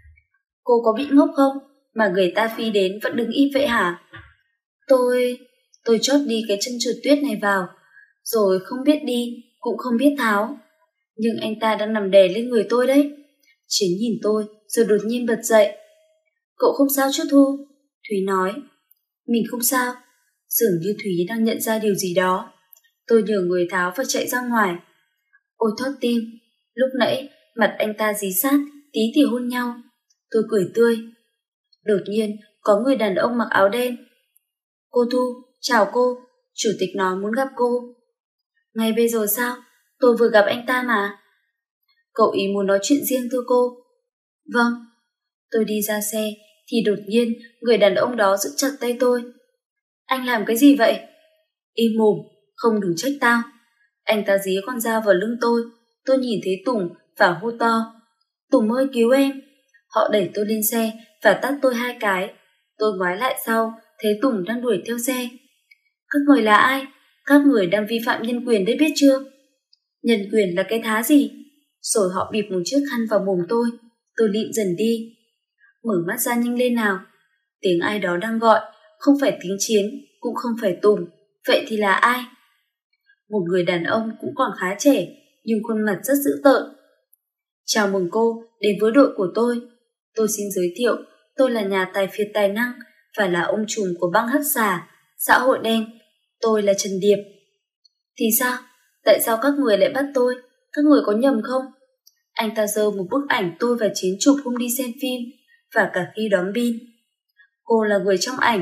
Cô có bị ngốc không? Mà người ta phi đến vẫn đứng im vậy hả? Tôi... Tôi chốt đi cái chân trượt tuyết này vào. Rồi không biết đi, cũng không biết tháo. Nhưng anh ta đang nằm đè lên người tôi đấy. Chiến nhìn tôi rồi đột nhiên bật dậy. Cậu không sao chứ Thu? Thúy nói. Mình không sao. Dường như Thúy đang nhận ra điều gì đó. Tôi nhờ người tháo và chạy ra ngoài. Ôi thót tim. Lúc nãy mặt anh ta dí sát, tí thì hôn nhau. Tôi cười tươi. Đột nhiên có người đàn ông mặc áo đen. Cô Thu, chào cô. Chủ tịch nói muốn gặp cô. Ngay bây giờ sao? Tôi vừa gặp anh ta mà. Cậu ý muốn nói chuyện riêng thưa cô. Vâng. Tôi đi ra xe thì đột nhiên người đàn ông đó giữ chặt tay tôi. Anh làm cái gì vậy? Im mồm, không đừng trách tao. Anh ta dí con dao vào lưng tôi. Tôi nhìn thấy Tùng và hô to. Tùng ơi cứu em. Họ đẩy tôi lên xe và tát tôi hai cái. Tôi ngoái lại sau, thấy Tùng đang đuổi theo xe. Các người là ai? Các người đang vi phạm nhân quyền đấy biết chưa? Nhân quyền là cái thá gì? Rồi họ bịt một chiếc khăn vào mồm tôi. Tôi lịm dần đi. Mở mắt ra nhanh lên nào. Tiếng ai đó đang gọi. Không phải tiếng Chiến, cũng không phải Tùng. Vậy thì là ai? Một người đàn ông cũng còn khá trẻ, nhưng khuôn mặt rất dữ tợn. Chào mừng cô đến với đội của tôi. Tôi xin giới thiệu, tôi là nhà tài phiệt tài năng và là ông trùm của băng hắc xà, xã hội đen. Tôi là Trần Điệp. Thì sao? Tại sao các người lại bắt tôi? Các người có nhầm không? Anh ta giơ một bức ảnh tôi và Chiến chụp hôm đi xem phim và cả khi đón Bin. Cô là người trong ảnh.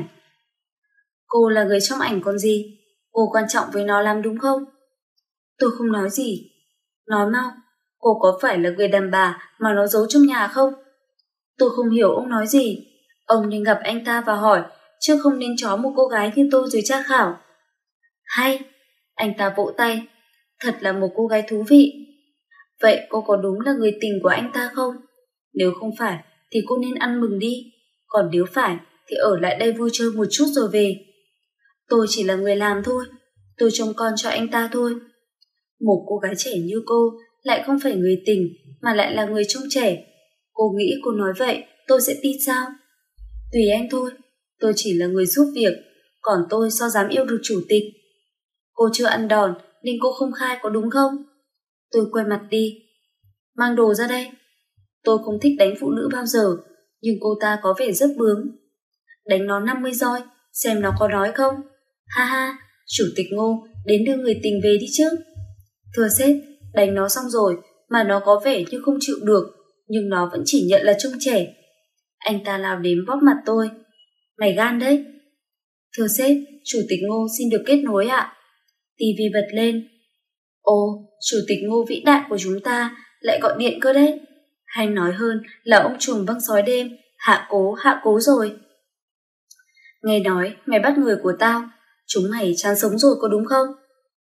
Cô là người trong ảnh còn gì? Cô quan trọng với nó lắm đúng không? Tôi không nói gì. Nói mau, cô có phải là người đàn bà mà nó giấu trong nhà không? Tôi không hiểu ông nói gì. Ông nên gặp anh ta và hỏi chứ không nên chó một cô gái như tôi rồi tra khảo. Hay, anh ta vỗ tay, thật là một cô gái thú vị. Vậy cô có đúng là người tình của anh ta không? Nếu không phải thì cô nên ăn mừng đi, còn nếu phải thì ở lại đây vui chơi một chút rồi về. Tôi chỉ là người làm thôi, tôi trông con cho anh ta thôi. Một cô gái trẻ như cô lại không phải người tình mà lại là người trông trẻ. Cô nghĩ cô nói vậy tôi sẽ tin sao? Tùy anh thôi, tôi chỉ là người giúp việc, còn tôi sao dám yêu được chủ tịch. Cô chưa ăn đòn nên cô không khai có đúng không? Tôi quay mặt đi. Mang đồ ra đây. Tôi không thích đánh phụ nữ bao giờ, nhưng cô ta có vẻ rất bướng. Đánh nó năm mươi roi, xem nó có nói không? Ha ha, chủ tịch Ngô đến đưa người tình về đi chứ. Thưa sếp, đánh nó xong rồi mà nó có vẻ như không chịu được, nhưng nó vẫn chỉ nhận là trông trẻ. Anh ta lao đến bóp mặt tôi. Mày gan đấy. Thưa sếp, chủ tịch Ngô xin được kết nối ạ. Tivi bật lên. Ồ, chủ tịch Ngô vĩ đại của chúng ta lại gọi điện cơ đấy. Hay nói hơn là ông trùm băng sói đêm, hạ cố, hạ cố rồi. Nghe nói mày bắt người của tao, chúng mày chán sống rồi có đúng không?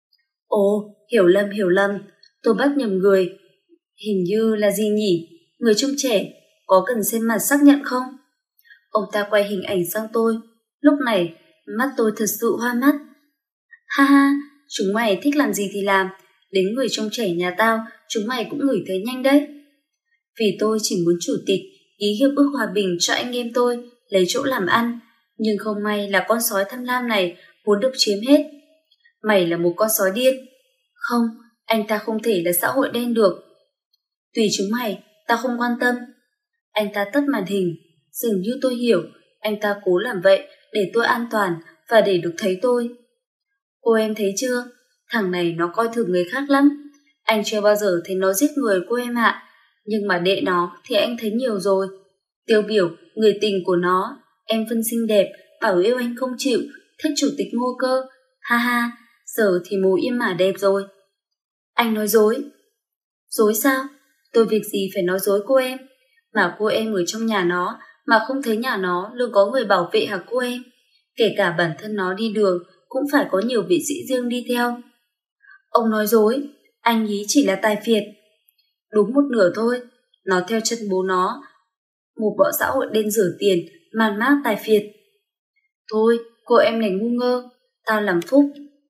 Ồ, hiểu lầm hiểu lầm, tôi bắt nhầm người. Hình như là gì nhỉ? Người trông trẻ, có cần xem mặt xác nhận không? Ông ta quay hình ảnh sang tôi. Lúc này, mắt tôi thật sự hoa mắt. Ha ha, chúng mày thích làm gì thì làm. Đến người trông trẻ nhà tao, chúng mày cũng ngửi thấy nhanh đấy. Vì tôi chỉ muốn chủ tịch ký hiệp ước hòa bình cho anh em tôi lấy chỗ làm ăn, nhưng không may là con sói tham lam này muốn được chiếm hết. Mày là một con sói điên. Không, anh ta không thể là xã hội đen được. Tùy chúng mày, ta không quan tâm. Anh ta tắt màn hình. Dường như tôi hiểu, anh ta cố làm vậy để tôi an toàn và để được thấy tôi. Cô em thấy chưa? Thằng này nó coi thường người khác lắm. Anh chưa bao giờ thấy nó giết người cô em ạ. Nhưng mà đệ nó thì anh thấy nhiều rồi. Tiêu biểu, người tình của nó, em Vân xinh đẹp, bảo yêu anh không chịu, thích chủ tịch Ngô cơ. Ha ha, giờ thì mù im mà đẹp rồi. Anh nói dối. Dối sao? Tôi việc gì phải nói dối cô em? Mà cô em ở trong nhà nó mà không thấy nhà nó luôn có người bảo vệ hả cô em? Kể cả bản thân nó đi đường cũng phải có nhiều vệ sĩ riêng đi theo. Ông nói dối, anh ý chỉ là tài phiệt. Đúng một nửa thôi, nó theo chân bố nó, một bọn xã hội đen rửa tiền, man mác tài phiệt. Thôi, cô em này ngu ngơ, tao làm phúc.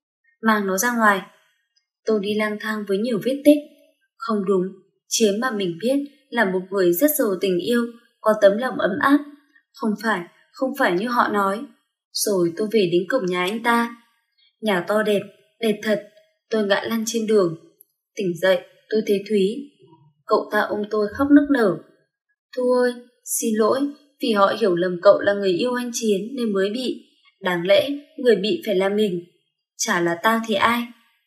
Mang nó ra ngoài. Tôi đi lang thang với nhiều vết tích. Không đúng, Chiếm mà mình biết là một người rất giàu tình yêu, có tấm lòng ấm áp. Không phải, không phải như họ nói. Rồi tôi về đến cổng nhà anh ta. Nhà to đẹp, đẹp thật. Tôi ngã lăn trên đường. Tỉnh dậy, tôi thấy Thúy. Cậu ta ôm tôi khóc nức nở. Thu ơi, xin lỗi, vì họ hiểu lầm cậu là người yêu anh Chiến nên mới bị. Đáng lẽ người bị phải là mình. Chả là tao thì ai.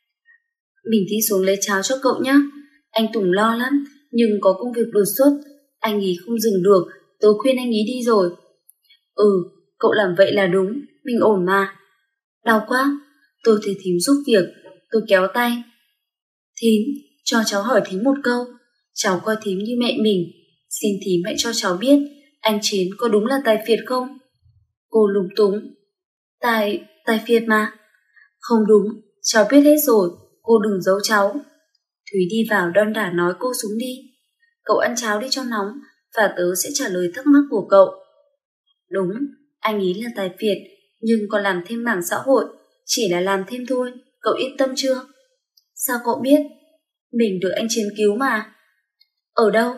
Mình đi xuống lấy cháo cho cậu nhé. Anh Tùng lo lắm, nhưng có công việc đột xuất. Anh ý không dừng được, tôi khuyên anh ý đi rồi. Ừ, cậu làm vậy là đúng, mình ổn mà. Đau quá, tôi thấy thím giúp việc, tôi kéo tay. Thím, cho cháu hỏi thím một câu. Cháu coi thím như mẹ mình. Xin thím hãy cho cháu biết anh Chiến có đúng là tài phiệt không? Cô lúng túng. Tài, tài phiệt mà. Không đúng, cháu biết hết rồi, cô đừng giấu cháu. Thúy đi vào đon đả nói cô xuống đi. Cậu ăn cháo đi cho nóng, và tớ sẽ trả lời thắc mắc của cậu. Đúng, anh ý là tài phiệt, nhưng còn làm thêm mảng xã hội, chỉ là làm thêm thôi, cậu yên tâm chưa? Sao cậu biết? Mình được anh Chiến cứu mà. Ở đâu?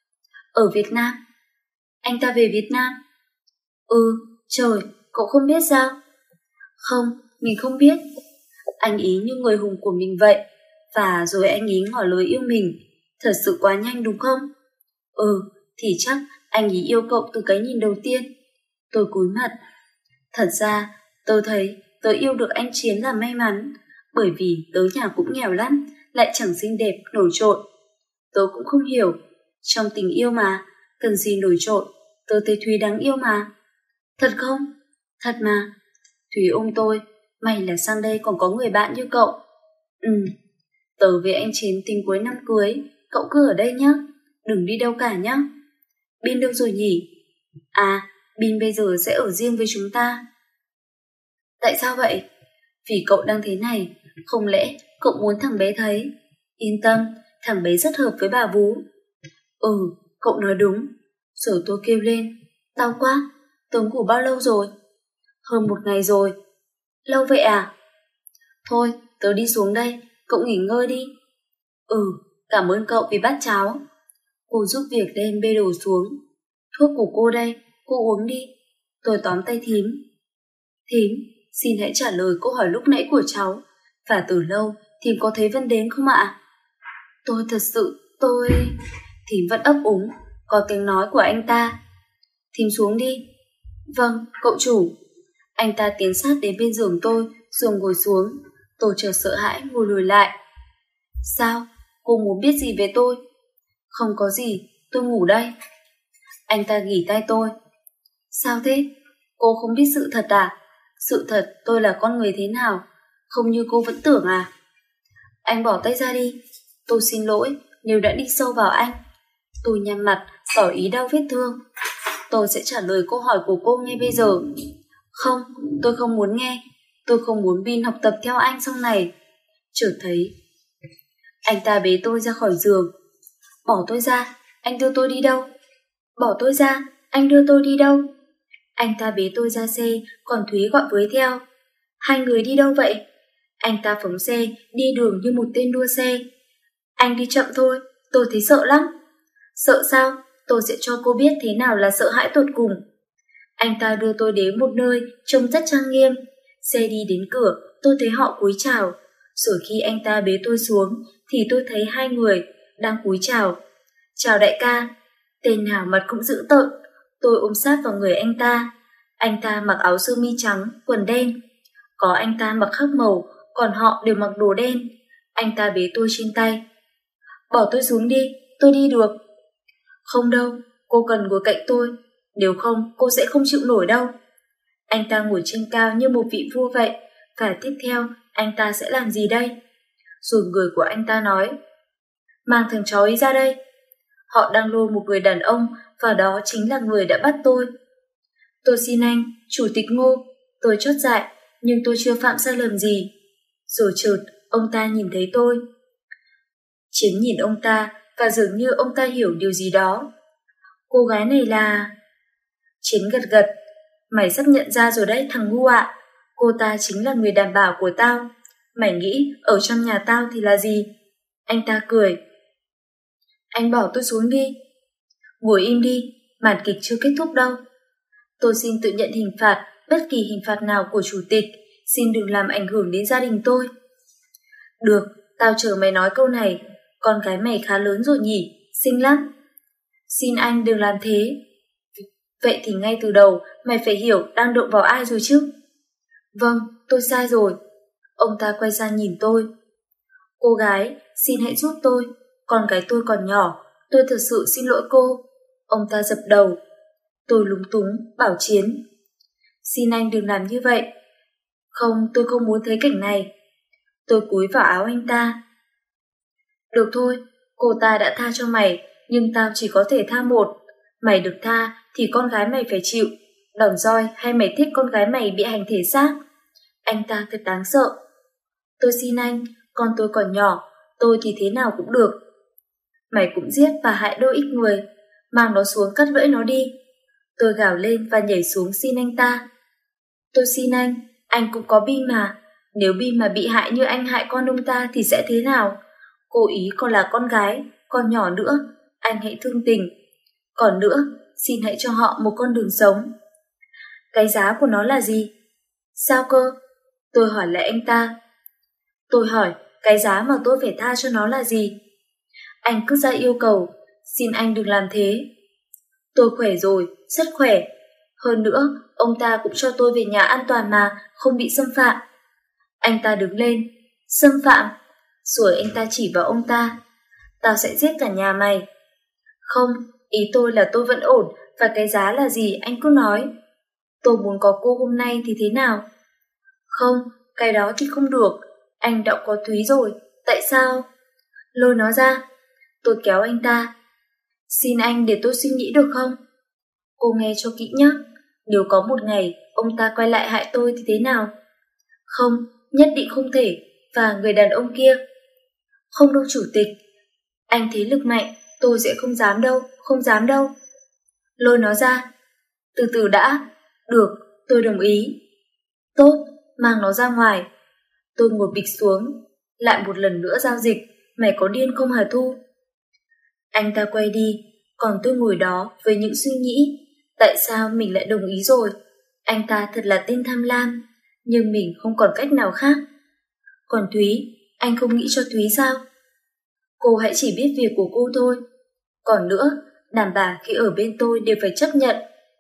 Ở Việt Nam. Anh ta về Việt Nam? Ừ, trời, cậu không biết sao? Không, mình không biết. Anh ý như người hùng của mình vậy, và rồi anh ý ngỏ lời yêu mình. Thật sự quá nhanh đúng không? Ừ, thì chắc anh ý yêu cậu từ cái nhìn đầu tiên. Tôi cúi mặt. Thật ra, tôi thấy tớ yêu được anh Chiến là may mắn, bởi vì tớ nhà cũng nghèo lắm, lại chẳng xinh đẹp, nổi trội. Tớ cũng không hiểu, trong tình yêu mà, cần gì nổi trội, tớ thấy Thúy đáng yêu mà. Thật không? Thật mà. Thúy ôm tôi, may là sang đây còn có người bạn như cậu. Ừ, tớ với anh Chiến tính cuối năm cưới, cậu cứ ở đây nhé, đừng đi đâu cả nhé. Bin đâu rồi nhỉ? À, Bin bây giờ sẽ ở riêng với chúng ta. Tại sao vậy? Vì cậu đang thế này, không lẽ cậu muốn thằng bé thấy? Yên tâm, thằng bé rất hợp với bà vú. Ừ, cậu nói đúng. Rồi tôi kêu lên, đau quá, tớ ngủ bao lâu rồi? Hơn một ngày rồi. Lâu vậy à? Thôi, tớ đi xuống đây, cậu nghỉ ngơi đi. Ừ, cảm ơn cậu vì bát cháo. Cô giúp việc đem bê đồ xuống. Thuốc của cô đây, cô uống đi. Tôi tóm tay thím. Thím, xin hãy trả lời câu hỏi lúc nãy của cháu. Và từ lâu, thím có thấy Vân đến không ạ? Tôi thật sự, tôi... Thím vẫn ấp úng, có tiếng nói của anh ta. Thím xuống đi. Vâng, cậu chủ. Anh ta tiến sát đến bên giường tôi, rồi ngồi xuống. Tôi chợt sợ hãi ngồi lùi lại. Sao? Cô muốn biết gì về tôi? Không có gì, tôi ngủ đây. Anh ta ghì tay tôi. Sao thế? Cô không biết sự thật à? Sự thật tôi là con người thế nào? Không như cô vẫn tưởng à? Anh bỏ tay ra đi. Tôi xin lỗi nếu đã đi sâu vào anh. Tôi nhăn mặt, tỏ ý đau vết thương. Tôi sẽ trả lời câu hỏi của cô ngay bây giờ. Không, tôi không muốn nghe. Tôi không muốn Bin học tập theo anh sau này. Chợt thấy anh ta bế tôi ra khỏi giường. Bỏ tôi ra, anh đưa tôi đi đâu? Bỏ tôi ra, anh đưa tôi đi đâu? Anh ta bế tôi ra xe, còn Thúy gọi với theo. Hai người đi đâu vậy? Anh ta phóng xe, đi đường như một tên đua xe. Anh đi chậm thôi, tôi thấy sợ lắm. Sợ sao? Tôi sẽ cho cô biết thế nào là sợ hãi tột cùng. Anh ta đưa tôi đến một nơi trông rất trang nghiêm. Xe đi đến cửa, tôi thấy họ cúi chào. Rồi khi anh ta bế tôi xuống, thì tôi thấy hai người đang cúi chào. Chào đại ca. Tên nào mặt cũng dữ tợn. Tôi ôm sát vào người anh ta. Anh ta mặc áo sơ mi trắng, quần đen. Có anh ta mặc khác màu, còn họ đều mặc đồ đen. Anh ta bế tôi trên tay. Bỏ tôi xuống đi, tôi đi được. Không đâu, cô cần ngồi cạnh tôi. Nếu không, cô sẽ không chịu nổi đâu. Anh ta ngồi trên cao như một vị vua vậy. Và tiếp theo, anh ta sẽ làm gì đây? Rồi người của anh ta nói, mang thằng chó ấy ra đây. Họ đang lôi một người đàn ông, và đó chính là người đã bắt tôi. Tôi xin anh, chủ tịch Ngô. Tôi chót dại, nhưng tôi chưa phạm sai lầm gì. Rồi chợt, ông ta nhìn thấy tôi. Chiến nhìn ông ta, và dường như ông ta hiểu điều gì đó. Cô gái này là... Chiến gật gật. Mày sắp nhận ra rồi đấy thằng ngu ạ. Cô ta chính là người đảm bảo của tao. Mày nghĩ ở trong nhà tao thì là gì? Anh ta cười. Anh bỏ tôi xuống đi. Ngồi im đi, màn kịch chưa kết thúc đâu. Tôi xin tự nhận hình phạt, bất kỳ hình phạt nào của chủ tịch. Xin đừng làm ảnh hưởng đến gia đình tôi. Được, tao chờ mày nói câu này. Con gái mày khá lớn rồi nhỉ, xinh lắm. Xin anh đừng làm thế. Vậy thì ngay từ đầu mày phải hiểu đang động vào ai rồi chứ. Vâng, tôi sai rồi. Ông ta quay sang nhìn tôi. Cô gái, xin hãy giúp tôi. Con gái tôi còn nhỏ, tôi thật sự xin lỗi cô. Ông ta dập đầu. Tôi lúng túng, bảo Chiến. Xin anh đừng làm như vậy. Không, tôi không muốn thấy cảnh này. Tôi cúi vào áo anh ta. Được thôi, cô ta đã tha cho mày, nhưng tao chỉ có thể tha một. Mày được tha thì con gái mày phải chịu. Đòn roi hay mày thích con gái mày bị hành thể xác? Anh ta thật đáng sợ. Tôi xin anh, con tôi còn nhỏ, tôi thì thế nào cũng được. Mày cũng giết và hại đôi ít người. Mang nó xuống cắt lưỡi nó đi. Tôi gào lên và nhảy xuống xin anh ta. Tôi xin anh, anh cũng có Bi mà. Nếu Bi mà bị hại như anh hại con ông ta thì sẽ thế nào? Cô ý còn là con gái, còn nhỏ nữa. Anh hãy thương tình. Còn nữa, xin hãy cho họ một con đường sống. Cái giá của nó là gì? Sao cơ? Tôi hỏi lại anh ta. Tôi hỏi, cái giá mà tôi phải tha cho nó là gì? Anh cứ ra yêu cầu, xin anh đừng làm thế. Tôi khỏe rồi, rất khỏe. Hơn nữa, ông ta cũng cho tôi về nhà an toàn mà, không bị xâm phạm. Anh ta đứng lên. Xâm phạm? Rồi anh ta chỉ vào ông ta. Tao sẽ giết cả nhà mày. Không, ý tôi là tôi vẫn ổn, và cái giá là gì anh cứ nói. Tôi muốn có cô hôm nay thì thế nào? Không, cái đó thì không được. Anh đã có Thúy rồi, tại sao? Lôi nó ra. Tôi kéo anh ta. Xin anh để tôi suy nghĩ được không? Cô nghe cho kỹ nhé. Nếu có một ngày ông ta quay lại hại tôi thì thế nào? Không, nhất định không thể. Và người đàn ông kia. Không đâu chủ tịch. Anh thế lực mạnh, tôi sẽ không dám đâu, không dám đâu. Lôi nó ra. Từ từ đã. Được, tôi đồng ý. Tốt, mang nó ra ngoài. Tôi ngồi bịch xuống. Lại một lần nữa giao dịch. Mày có điên không hả Thu? Anh ta quay đi, còn tôi ngồi đó với những suy nghĩ. Tại sao mình lại đồng ý rồi? Anh ta thật là tên tham lam. Nhưng mình không còn cách nào khác. Còn Thúy, anh không nghĩ cho Thúy sao? Cô hãy chỉ biết việc của cô thôi. Còn nữa, đàn bà khi ở bên tôi đều phải chấp nhận.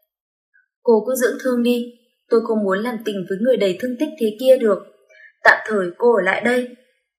Cô cứ dưỡng thương đi. Tôi không muốn làm tình với người đầy thương tích thế kia được. Tạm thời cô ở lại đây.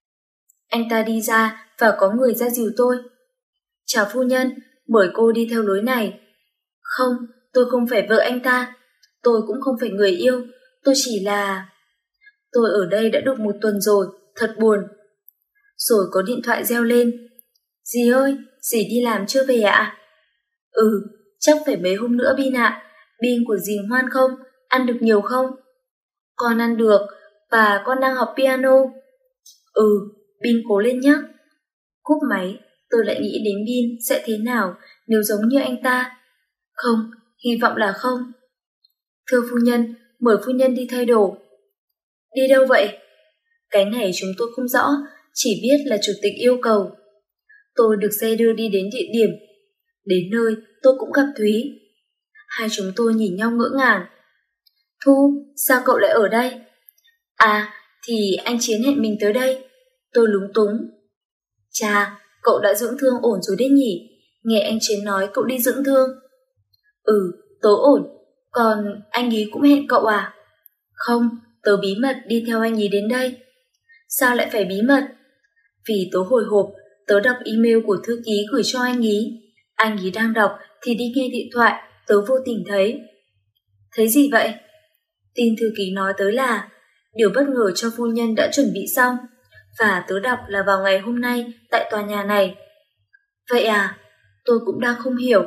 Anh ta đi ra và có người ra dìu tôi. Chào phu nhân, mời cô đi theo lối này. Không, tôi không phải vợ anh ta. Tôi cũng không phải người yêu. Tôi chỉ là... Tôi ở đây đã được một tuần rồi, thật buồn. Rồi có điện thoại reo lên. Dì ơi, dì đi làm chưa về ạ? Ừ, chắc phải mấy hôm nữa Bin ạ. Bin của dì ngoan không? Ăn được nhiều không? Con ăn được, và con đang học piano. Ừ, Bin cố lên nhé. Cúp máy, tôi lại nghĩ đến Bin sẽ thế nào nếu giống như anh ta. Không, hy vọng là không. Thưa phu nhân, mời phu nhân đi thay đồ. Đi đâu vậy? Cái này chúng tôi không rõ, chỉ biết là chủ tịch yêu cầu. Tôi được xe đưa đi đến địa điểm. Đến nơi tôi cũng gặp Thúy. Hai chúng tôi nhìn nhau ngỡ ngàng. Thu, sao cậu lại ở đây? À, thì anh Chiến hẹn mình tới đây. Tôi lúng túng. Chà, cậu đã dưỡng thương ổn rồi đấy nhỉ? Nghe anh Chiến nói cậu đi dưỡng thương. Ừ, tớ ổn. Còn anh ấy cũng hẹn cậu à? Không, tớ bí mật đi theo anh ấy đến đây. Sao lại phải bí mật? Vì tớ hồi hộp, tớ đọc email của thư ký gửi cho anh ấy. Anh ấy đang đọc thì đi nghe điện thoại, tớ vô tình thấy. Thấy gì vậy? Tin thư ký nói tới là điều bất ngờ cho phu nhân đã chuẩn bị xong, và tớ đọc là vào ngày hôm nay tại tòa nhà này. Vậy à? Tôi cũng đang không hiểu.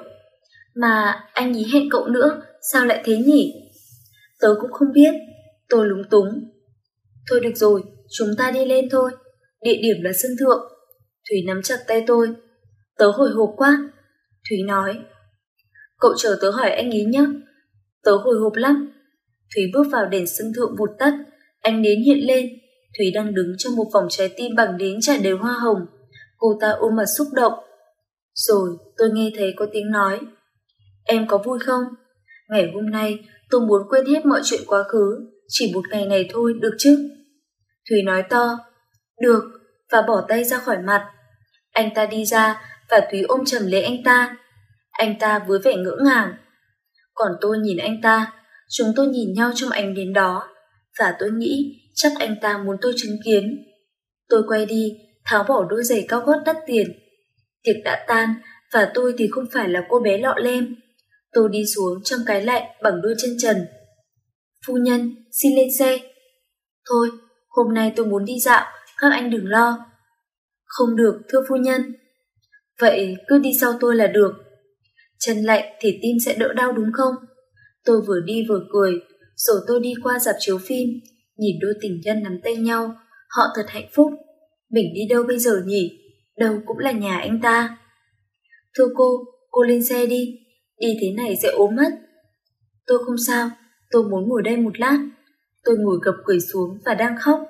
Mà anh ấy hẹn cậu nữa, sao lại thế nhỉ? Tớ cũng không biết. Tôi lúng túng. Thôi được rồi, chúng ta đi lên thôi. Địa điểm là sân thượng. Thúy nắm chặt tay tôi. Tớ hồi hộp quá. Thúy nói. Cậu chờ tớ hỏi anh ấy nhé. Tớ hồi hộp lắm. Thúy bước vào đèn sân thượng vụt tắt. Ánh nến hiện lên. Thúy đang đứng trong một vòng trái tim bằng nến trải đầy hoa hồng. Cô ta ôm mặt xúc động. Rồi tôi nghe thấy có tiếng nói. Em có vui không? Ngày hôm nay tôi muốn quên hết mọi chuyện quá khứ. Chỉ một ngày này thôi, được chứ? Thúy nói to. Được, và bỏ tay ra khỏi mặt. Anh ta đi ra và Thúy ôm chầm lấy anh ta. Anh ta với vẻ ngỡ ngàng. Còn tôi nhìn anh ta. Chúng tôi nhìn nhau trong ánh đến đó. Và tôi nghĩ chắc anh ta muốn tôi chứng kiến. Tôi quay đi, tháo bỏ đôi giày cao gót đắt tiền. Tiệc đã tan, và tôi thì không phải là cô bé lọ lem. Tôi đi xuống trong cái lạnh bằng đôi chân trần. Phu nhân, xin lên xe. Thôi, hôm nay tôi muốn đi dạo, các anh đừng lo. Không được, thưa phu nhân. Vậy cứ đi sau tôi là được. Chân lạnh thì tim sẽ đỡ đau đúng không? Tôi vừa đi vừa cười, rồi tôi đi qua rạp chiếu phim, nhìn đôi tình nhân nắm tay nhau. Họ thật hạnh phúc. Mình đi đâu bây giờ nhỉ? Đâu cũng là nhà anh ta. Thưa cô, cô lên xe đi. Đi thế này sẽ ốm mất. Tôi không sao, tôi muốn ngồi đây một lát. Tôi ngồi gập người xuống và đang khóc.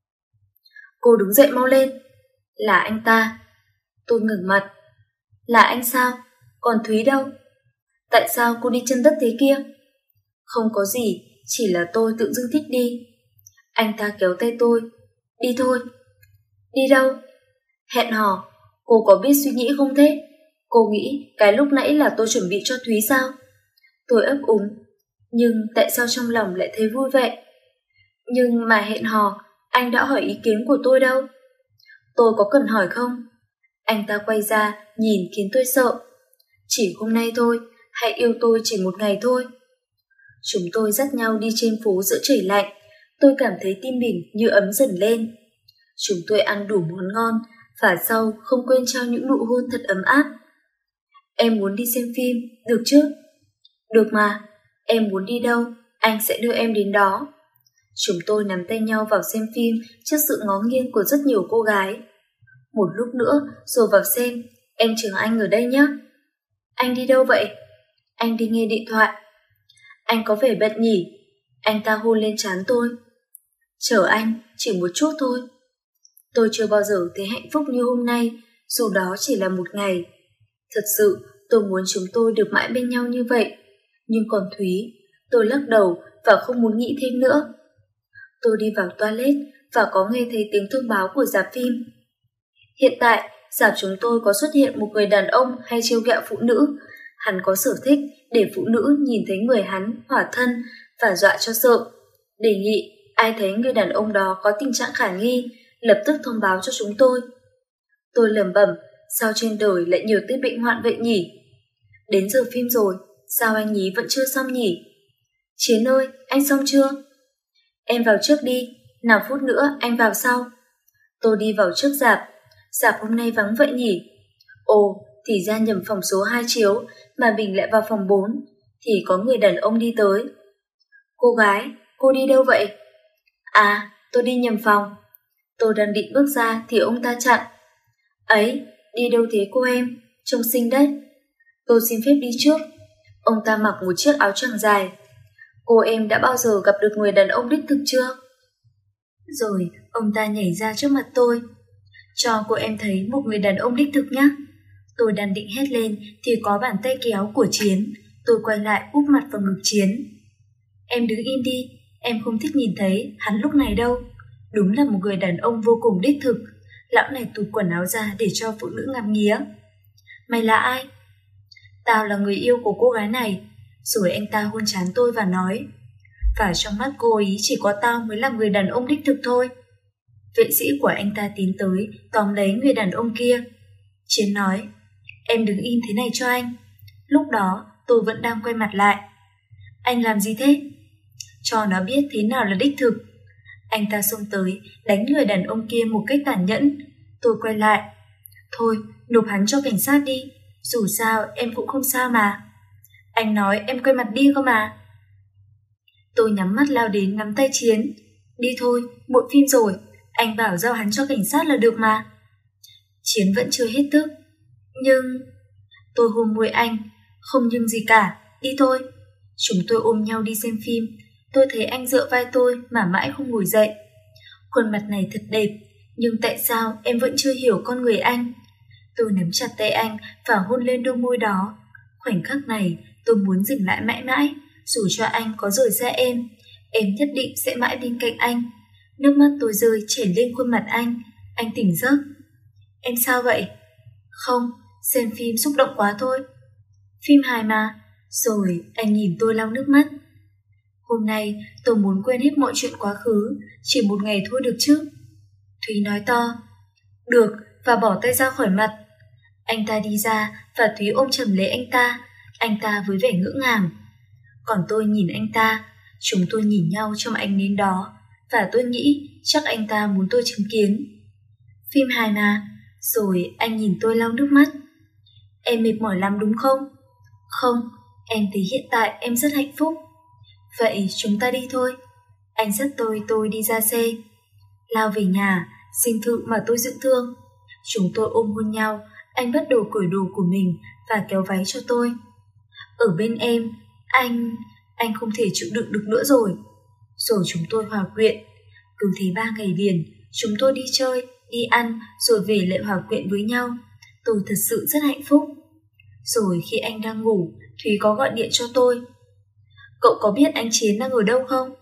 Cô đứng dậy mau lên. Là anh ta. Tôi ngẩng mặt. Là anh sao? Còn Thúy đâu? Tại sao cô đi chân đất thế kia? Không có gì, chỉ là tôi tự dưng thích đi. Anh ta kéo tay tôi. Đi thôi. Đi đâu? Hẹn hò. Cô có biết suy nghĩ không thế? Cô nghĩ cái lúc nãy là tôi chuẩn bị cho Thúy sao? Tôi ấp úng. Nhưng tại sao trong lòng lại thấy vui vậy? Nhưng mà hẹn hò, anh đã hỏi ý kiến của tôi đâu. Tôi có cần hỏi không? Anh ta quay ra, nhìn khiến tôi sợ. Chỉ hôm nay thôi, hãy yêu tôi chỉ một ngày thôi. Chúng tôi dắt nhau đi trên phố giữa trời lạnh. Tôi cảm thấy tim mình như ấm dần lên. Chúng tôi ăn đủ món ngon, và sau không quên trao những nụ hôn thật ấm áp. Em muốn đi xem phim, được chứ? Được mà, em muốn đi đâu, anh sẽ đưa em đến đó. Chúng tôi nắm tay nhau vào xem phim trước sự ngó nghiêng của rất nhiều cô gái. Một lúc nữa rồi vào xem, em chờ anh ở đây nhé. Anh đi đâu vậy? Anh đi nghe điện thoại. Anh có vẻ bận nhỉ? Anh ta hôn lên trán tôi. Chờ anh, chỉ một chút thôi. Tôi chưa bao giờ thấy hạnh phúc như hôm nay, dù đó chỉ là một ngày. Thật sự, tôi muốn chúng tôi được mãi bên nhau như vậy. Nhưng còn Thúy, tôi lắc đầu và không muốn nghĩ thêm nữa. Tôi đi vào toilet và có nghe thấy tiếng thông báo của rạp phim. Hiện tại, rạp chúng tôi có xuất hiện một người đàn ông hay trêu ghẹo phụ nữ. Hắn có sở thích để phụ nữ nhìn thấy người hắn hỏa thân và dọa cho sợ. Đề nghị ai thấy người đàn ông đó có tình trạng khả nghi, lập tức thông báo cho chúng tôi. Tôi lẩm bẩm, sao trên đời lại nhiều tên bệnh hoạn vậy nhỉ? Đến giờ phim rồi, sao anh nhí vẫn chưa xong nhỉ? Chiến ơi, anh xong chưa? Em vào trước đi, nào phút nữa anh vào sau. Tôi đi vào trước rạp. Rạp hôm nay vắng vậy nhỉ? Ồ, thì ra nhầm phòng số hai chiếu mà mình lại vào phòng bốn, thì có người đàn ông đi tới. Cô gái, cô đi đâu vậy? À, tôi đi nhầm phòng. Tôi đang định bước ra thì ông ta chặn. Ấy, đi đâu thế cô em? Trông xinh đấy. Tôi xin phép đi trước. Ông ta mặc một chiếc áo choàng dài. Cô em đã bao giờ gặp được người đàn ông đích thực chưa? Rồi ông ta nhảy ra trước mặt tôi. Cho cô em thấy một người đàn ông đích thực nhé. Tôi đang định hét lên thì có bàn tay kéo của Chiến. Tôi quay lại úp mặt vào ngực Chiến. Em đứng im đi, em không thích nhìn thấy hắn lúc này đâu. Đúng là một người đàn ông vô cùng đích thực. Lão này tụt quần áo ra để cho phụ nữ ngắm nghía. Mày là ai? Tao là người yêu của cô gái này. Rồi anh ta hôn trán tôi và nói, và trong mắt cô ấy chỉ có tao mới là người đàn ông đích thực thôi. Vệ sĩ của anh ta tiến tới tóm lấy người đàn ông kia. Chiến nói, em đứng im thế này cho anh. Lúc đó tôi vẫn đang quay mặt lại. Anh làm gì thế? Cho nó biết thế nào là đích thực. Anh ta xông tới đánh người đàn ông kia một cách tàn nhẫn. Tôi quay lại. Thôi, nộp hắn cho cảnh sát đi. Dù sao em cũng không sao mà. Anh nói em quay mặt đi cơ mà. Tôi nhắm mắt lao đến nắm tay Chiến. Đi thôi, muộn phim rồi. Anh bảo giao hắn cho cảnh sát là được mà. Chiến vẫn chưa hết tức. Nhưng... Tôi hôn môi anh. Không nhưng gì cả, đi thôi. Chúng tôi ôm nhau đi xem phim. Tôi thấy anh dựa vai tôi mà mãi không ngồi dậy. Khuôn mặt này thật đẹp, nhưng tại sao em vẫn chưa hiểu con người anh? Tôi nắm chặt tay anh và hôn lên đôi môi đó. Khoảnh khắc này tôi muốn dừng lại mãi mãi. Dù cho anh có rời xa em, em nhất định sẽ mãi bên cạnh anh. Nước mắt tôi rơi chảy lên khuôn mặt anh. Anh tỉnh giấc. Em sao vậy? Không, xem phim xúc động quá thôi. Phim hài mà. Rồi anh nhìn tôi lau nước mắt. Hôm nay tôi muốn quên hết mọi chuyện quá khứ. Chỉ một ngày thôi được chứ? Thúy nói to. Được, và bỏ tay ra khỏi mặt. Anh ta đi ra và Thúy ôm chầm lấy anh ta. Anh ta với vẻ ngỡ ngàng. Còn tôi nhìn anh ta. Chúng tôi nhìn nhau trong ánh nến đó. Và tôi nghĩ chắc anh ta muốn tôi chứng kiến. Phim hài mà. Rồi anh nhìn tôi lau nước mắt. Em mệt mỏi lắm đúng không? Không, em thấy hiện tại em rất hạnh phúc. Vậy chúng ta đi thôi. Anh dắt tôi tôi đi ra xe. Lao về nhà, dinh thự mà tôi dưỡng thương. Chúng tôi ôm hôn nhau. Anh bắt đầu cởi đồ của mình và kéo váy cho tôi. Ở bên em, anh... Anh không thể chịu đựng được nữa rồi. Rồi chúng tôi hòa quyện. Cứ thế ba ngày liền, chúng tôi đi chơi, đi ăn, rồi về lại hòa quyện với nhau. Tôi thật sự rất hạnh phúc. Rồi khi anh đang ngủ, Thúy có gọi điện cho tôi. Cậu có biết anh Chiến đang ở đâu không?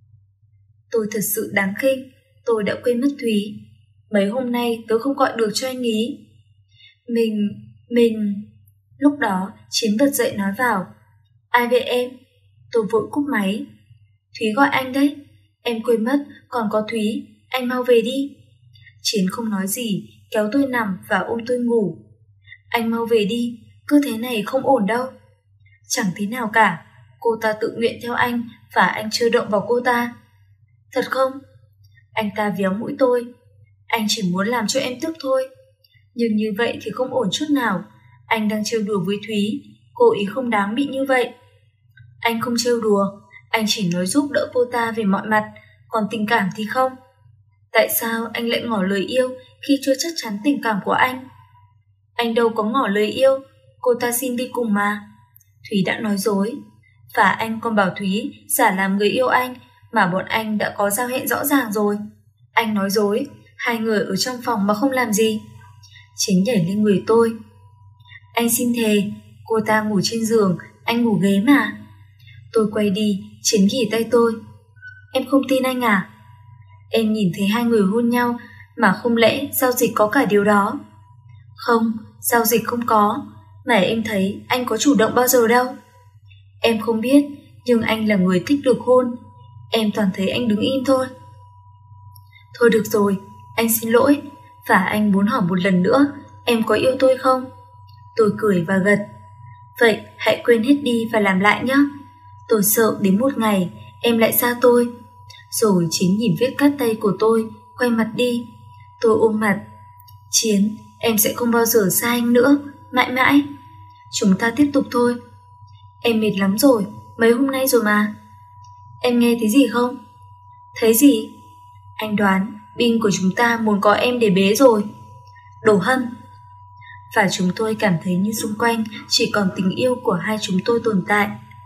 Tôi thật sự đáng khinh. Tôi đã quên mất Thúy. Mấy hôm nay tớ không gọi được cho anh ý. Mình... Mình... Lúc đó Chiến bật dậy nói vào. Ai vậy em? Tôi vội cúp máy. Thúy gọi anh đấy. Em quên mất còn có Thúy. Anh mau về đi. Chiến không nói gì, kéo tôi nằm và ôm tôi ngủ. Anh mau về đi, cứ thế này không ổn đâu. Chẳng thế nào cả. Cô ta tự nguyện theo anh và anh chưa động vào cô ta. Thật không? Anh ta véo mũi tôi. Anh chỉ muốn làm cho em tức thôi. Nhưng như vậy thì không ổn chút nào. Anh đang trêu đùa với Thúy. Cô ý không đáng bị như vậy. Anh không trêu đùa. Anh chỉ nói giúp đỡ cô ta về mọi mặt. Còn tình cảm thì không. Tại sao anh lại ngỏ lời yêu khi chưa chắc chắn tình cảm của anh? Anh đâu có ngỏ lời yêu, cô ta xin đi cùng mà. Thúy đã nói dối. Và anh còn bảo Thúy giả làm người yêu anh, mà bọn anh đã có giao hẹn rõ ràng rồi. Anh nói dối, hai người ở trong phòng mà không làm gì. Chiến nhảy lên người tôi. Anh xin thề, cô ta ngủ trên giường, anh ngủ ghế mà. Tôi quay đi, Chiến ghì tay tôi. Em không tin anh à? Em nhìn thấy hai người hôn nhau, mà không lẽ giao dịch có cả điều đó? Không, giao dịch không có, mà em thấy anh có chủ động bao giờ đâu. Em không biết, nhưng anh là người thích được hôn. Em toàn thấy anh đứng im thôi. Thôi được rồi, anh xin lỗi. Và anh muốn hỏi một lần nữa, em có yêu tôi không? Tôi cười và gật. Vậy hãy quên hết đi và làm lại nhé. Tôi sợ đến một ngày em lại xa tôi. Rồi Chiến nhìn vết cắt tay của tôi, quay mặt đi. Tôi ôm mặt. Chiến, em sẽ không bao giờ xa anh nữa, mãi mãi. Chúng ta tiếp tục thôi. Em mệt lắm rồi, mấy hôm nay rồi mà. Em nghe thấy gì không? Thấy gì? Anh đoán Bin của chúng ta muốn có em để bế rồi. Đồ hâm. Và chúng tôi cảm thấy như xung quanh chỉ còn tình yêu của hai chúng tôi tồn tại.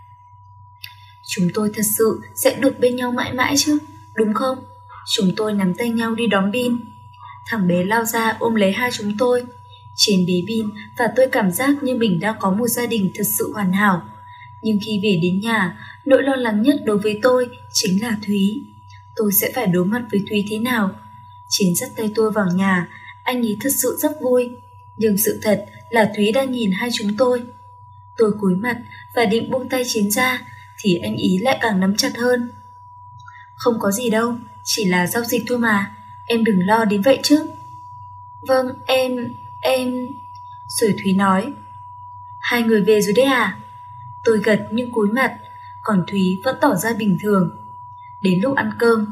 Chúng tôi thật sự sẽ được bên nhau mãi mãi chứ, đúng không? Chúng tôi nắm tay nhau đi đón Bin. Thằng bé lao ra ôm lấy hai chúng tôi. Trên bế Bin và tôi cảm giác như mình đang có một gia đình thật sự hoàn hảo. Nhưng khi về đến nhà, nỗi lo lắng nhất đối với tôi chính là Thúy. Tôi sẽ phải đối mặt với Thúy thế nào? Chiến dắt tay tôi vào nhà, anh ấy thật sự rất vui. Nhưng sự thật là Thúy đang nhìn hai chúng tôi. Tôi cúi mặt và định buông tay Chiến ra, thì anh ý lại càng nắm chặt hơn. Không có gì đâu, chỉ là giao dịch thôi mà, em đừng lo đến vậy chứ. Vâng, em, em... Rồi Thúy nói. Hai người về rồi đấy à? Tôi gật nhưng cúi mặt, còn Thúy vẫn tỏ ra bình thường. Đến lúc ăn cơm.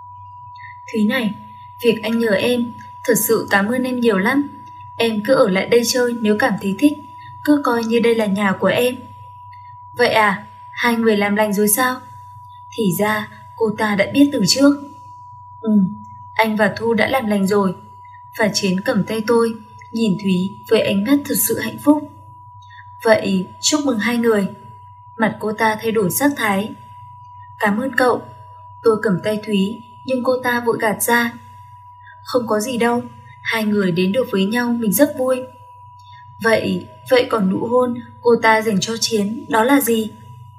Thúy này, việc anh nhờ em, thật sự cảm ơn em nhiều lắm. Em cứ ở lại đây chơi nếu cảm thấy thích, cứ coi như đây là nhà của em. Vậy à, hai người làm lành rồi sao? Thì ra cô ta đã biết từ trước. Ừ, anh và Thu đã làm lành rồi. Và Chiến cầm tay tôi, nhìn Thúy với ánh mắt thật sự hạnh phúc. Vậy chúc mừng hai người. Mặt cô ta thay đổi sắc thái. Cảm ơn cậu. Tôi cầm tay Thúy, nhưng cô ta vội gạt ra. Không có gì đâu, hai người đến được với nhau mình rất vui. Vậy, vậy còn nụ hôn cô ta dành cho Chiến, đó là gì?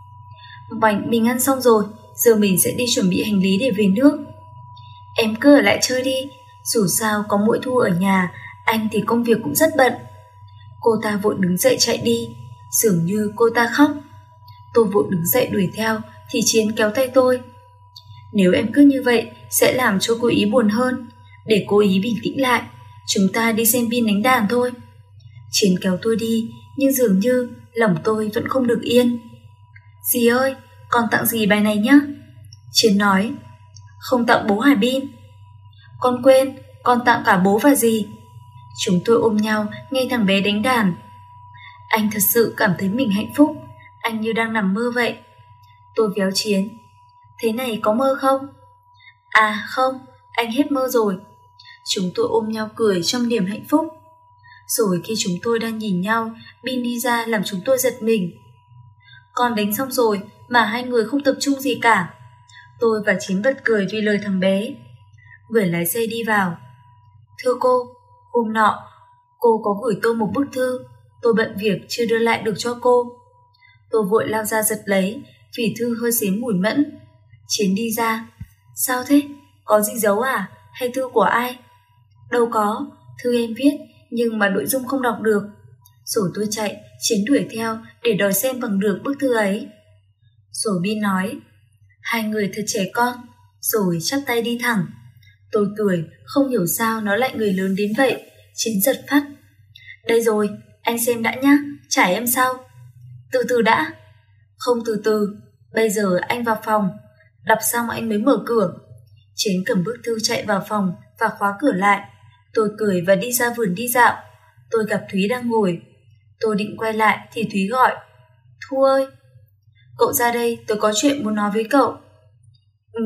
Bánh mình ăn xong rồi, giờ mình sẽ đi chuẩn bị hành lý để về nước. Em cứ ở lại chơi đi, dù sao có mỗi Thu ở nhà, anh thì công việc cũng rất bận. Cô ta vội đứng dậy chạy đi, dường như cô ta khóc. Tôi vội đứng dậy đuổi theo, thì Chiến kéo tay tôi. Nếu em cứ như vậy sẽ làm cho cô ý buồn hơn. Để cô ý bình tĩnh lại, chúng ta đi xem Bin đánh đàn thôi. Chiến kéo tôi đi, nhưng dường như lòng tôi vẫn không được yên. Dì ơi, con tặng dì bài này nhé. Chiến nói. Không tặng bố hả Bin? Con quên, con tặng cả bố và dì. Chúng tôi ôm nhau nghe thằng bé đánh đàn. Anh thật sự cảm thấy mình hạnh phúc, anh như đang nằm mơ vậy. Tôi véo Chiến. Thế này có mơ không? À không, anh hết mơ rồi. Chúng tôi ôm nhau cười trong niềm hạnh phúc. Rồi khi chúng tôi đang nhìn nhau, Bin đi ra làm chúng tôi giật mình. Con đánh xong rồi mà hai người không tập trung gì cả. Tôi và Chiến bật cười vì lời thằng bé. Người lái xe đi vào. Thưa cô, hôm nọ cô có gửi tôi một bức thư, tôi bận việc chưa đưa lại được cho cô. Tôi vội lao ra giật lấy, vì thư hơi xém mùi mẫn. Chiến đi ra. Sao thế? Có gì giấu à? Hay thư của ai? Đâu có, thư em viết nhưng mà nội dung không đọc được. Rồi tôi chạy, Chiến đuổi theo để đòi xem bằng được bức thư ấy. Rồi Bin nói. Hai người thật trẻ con. Rồi chắp tay đi thẳng. Tôi cười, không hiểu sao nó lại người lớn đến vậy. Chiến giật phát. Đây rồi, anh xem đã nhá, trải em sau. Từ từ đã. Không từ từ, bây giờ anh vào phòng. Đọc xong anh mới mở cửa. Chiến cầm bức thư chạy vào phòng và khóa cửa lại. Tôi cười và đi ra vườn đi dạo. Tôi gặp Thúy đang ngồi. Tôi định quay lại thì Thúy gọi. Thu ơi. Cậu ra đây, tôi có chuyện muốn nói với cậu. Ừ,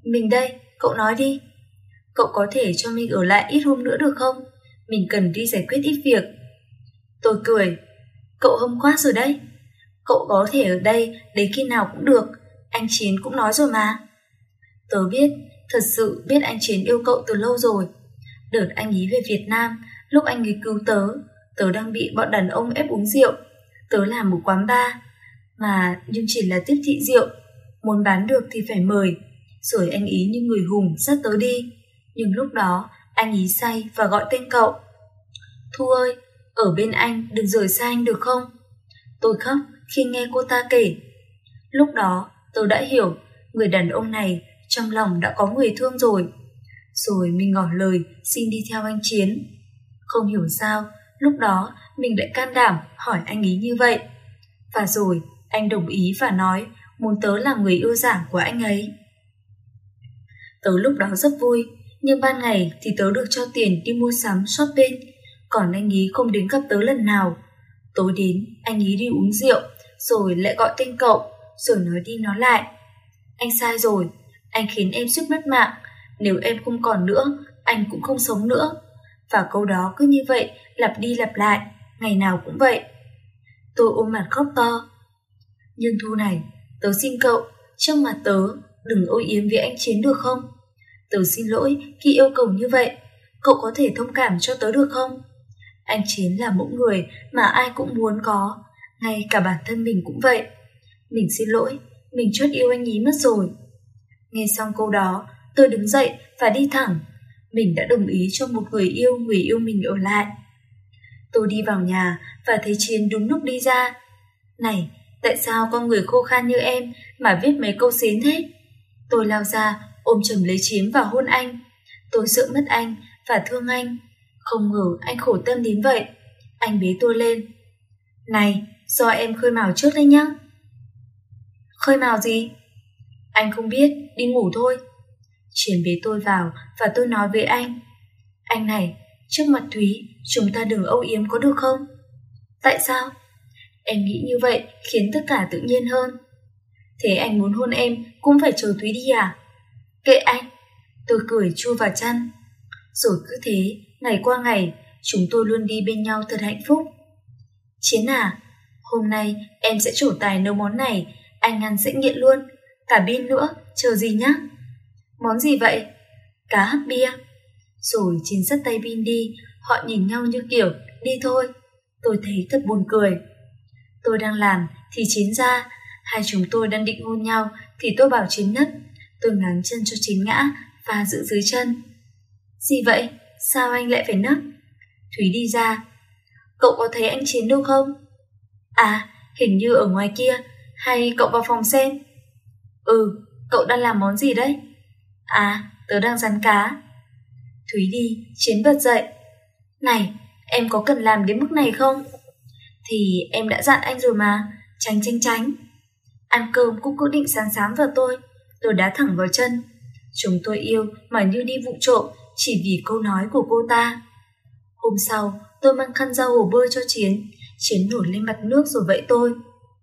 Mình đây, cậu nói đi. Cậu có thể cho mình ở lại ít hôm nữa được không? Mình cần đi giải quyết ít việc. Tôi cười. Cậu hâm quá rồi đấy. Cậu có thể ở đây đến khi nào cũng được. Anh Chiến cũng nói rồi mà. Tớ biết, thật sự biết anh Chiến yêu cậu từ lâu rồi. Đợt anh ý về Việt Nam, lúc anh ấy cứu tớ, tớ đang bị bọn đàn ông ép uống rượu. Tớ làm một quán bar, mà nhưng chỉ là tiếp thị rượu. Muốn bán được thì phải mời. Rồi anh ý như người hùng dắt tớ đi. Nhưng lúc đó anh ý say và gọi tên cậu. Thu ơi, ở bên anh đừng rời xa anh được không? Tôi khóc khi nghe cô ta kể. Lúc đó tôi đã hiểu người đàn ông này trong lòng đã có người thương rồi. Rồi mình ngỏ lời xin đi theo anh Chiến. Không hiểu sao lúc đó mình lại can đảm hỏi anh ý như vậy. Và rồi anh đồng ý và nói muốn tớ là người yêu giảm của anh ấy. Tớ lúc đó rất vui, nhưng ban ngày thì tớ được cho tiền đi mua sắm shopping, còn anh ý không đến gặp tớ lần nào. Tối đến anh ý đi uống rượu, rồi lại gọi tên cậu, rồi nói đi nói lại. Anh sai rồi, anh khiến em suýt mất mạng, nếu em không còn nữa, anh cũng không sống nữa. Và câu đó cứ như vậy, lặp đi lặp lại, ngày nào cũng vậy. Tôi ôm mặt khóc to. Nhưng Thu này, tớ xin cậu, trước mặt tớ, đừng âu yếm với anh Chiến được không? Tớ xin lỗi khi yêu cầu như vậy, cậu có thể thông cảm cho tớ được không? Anh Chiến là mẫu người mà ai cũng muốn có, ngay cả bản thân mình cũng vậy. Mình xin lỗi, mình chót yêu anh ý mất rồi. Nghe xong câu đó, tôi đứng dậy và đi thẳng. Mình đã đồng ý cho một người yêu người yêu mình ở lại. Tôi đi vào nhà và thấy Chiến đúng lúc đi ra. Này, tại sao con người khô khan như em mà viết mấy câu xến thế? Tôi lao ra, ôm chầm lấy Chiến và hôn anh. Tôi sợ mất anh và thương anh. Không ngờ anh khổ tâm đến vậy. Anh bế tôi lên. Này, do em khơi mào trước đấy nhá. Khơi mào gì? Anh không biết, đi ngủ thôi. Chiến bế tôi vào và tôi nói với anh. Anh này, trước mặt Thúy, chúng ta đừng âu yếm có được không? Tại sao? Em nghĩ như vậy khiến tất cả tự nhiên hơn. Thế anh muốn hôn em cũng phải chờ Thúy đi à? Kệ anh. Tôi cười chui vào chăn. Rồi cứ thế, ngày qua ngày, chúng tôi luôn đi bên nhau thật hạnh phúc. Chiến à, hôm nay em sẽ trổ tài nấu món này, anh ăn sẽ nghiện luôn, cả Bin nữa, chờ gì nhá. Món gì vậy? Cá hấp bia. Rồi Chiến dắt tay Bin đi, họ nhìn nhau như kiểu, đi thôi. Tôi thấy thật buồn cười. Tôi đang làm thì Chiến ra, hai chúng tôi đang định hôn nhau thì tôi bảo Chiến nấp. Tôi ngáng chân cho Chiến ngã và giữ dưới chân. Gì vậy? Sao anh lại phải nấp? Thúy đi ra. Cậu có thấy anh Chiến đâu không? À, hình như ở ngoài kia. Hay cậu vào phòng xem? Ừ, cậu đang làm món gì đấy? À, tớ đang rán cá. Thúy đi, Chiến bật dậy. Này, em có cần làm đến mức này không? Thì em đã dặn anh rồi mà, tránh tránh tránh. Ăn cơm cũng cứ định sán sán vào tôi. Tôi đá thẳng vào chân. Chúng tôi yêu mà như đi vụ trộm chỉ vì câu nói của cô ta. Hôm sau, tôi mang khăn ra hồ bơi cho Chiến. Chiến nổi lên mặt nước rồi vẫy tôi.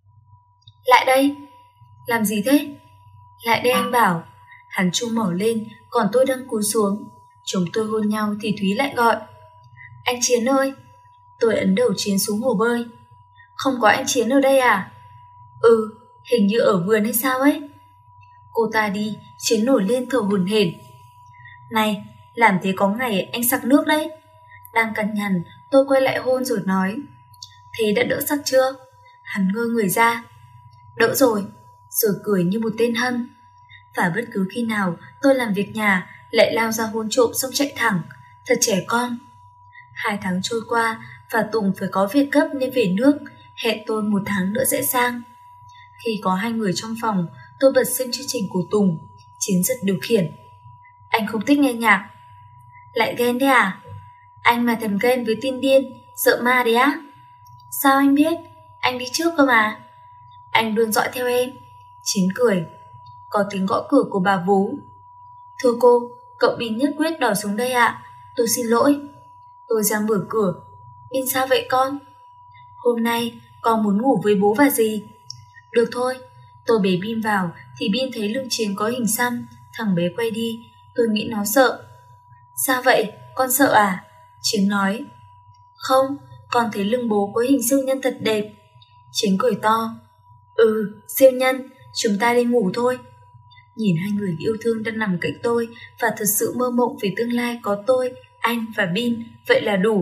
Lại đây. Làm gì thế? Lại đây anh bảo. Hắn chu mỏ lên, còn tôi đang cúi xuống. Chúng tôi hôn nhau thì Thúy lại gọi. Anh Chiến ơi. Tôi ấn đầu Chiến xuống hồ bơi. Không có anh Chiến ở đây à? Ừ, hình như ở vườn hay sao ấy. Cô ta đi, Chiến nổi lên thở hổn hển. Này, làm thế có ngày anh sặc nước đấy. Đang cằn nhằn, tôi quay lại hôn rồi nói. Thế đã đỡ sặc chưa? Hắn ngơ người ra. Đỡ rồi. Rồi cười như một tên hâm. Và bất cứ khi nào tôi làm việc nhà lại lao ra hôn trộm xong chạy thẳng. Thật trẻ con. Hai tháng trôi qua và Tùng phải có việc gấp nên về nước. Hẹn tôi một tháng nữa sẽ sang. Khi có hai người trong phòng, tôi bật xem chương trình của Tùng. Chiến giật điều khiển. Anh không thích nghe nhạc. Lại ghen đấy à? Anh mà thèm ghen với tin điên, sợ ma đấy á? Sao anh biết? Anh đi trước cơ mà. Anh luôn dõi theo em. Chiến cười. Có tiếng gõ cửa của bà vú. Thưa cô, cậu Bin nhất quyết đòi xuống đây ạ. Tôi xin lỗi. Tôi ra mở cửa. Bin sao vậy con? Hôm nay con muốn ngủ với bố và dì. Được thôi. Tôi bế Bin vào thì Bin thấy lưng Chiến có hình xăm, Thằng bé quay đi, tôi nghĩ nó sợ. Sao vậy, con sợ à? Chiến nói. Không, con thấy lưng bố có hình siêu nhân thật đẹp. Chiến cười to. Ừ, siêu nhân, chúng ta đi ngủ thôi. Nhìn hai người yêu thương đang nằm cạnh tôi và thật sự mơ mộng về tương lai có tôi, anh và Bin, vậy là đủ.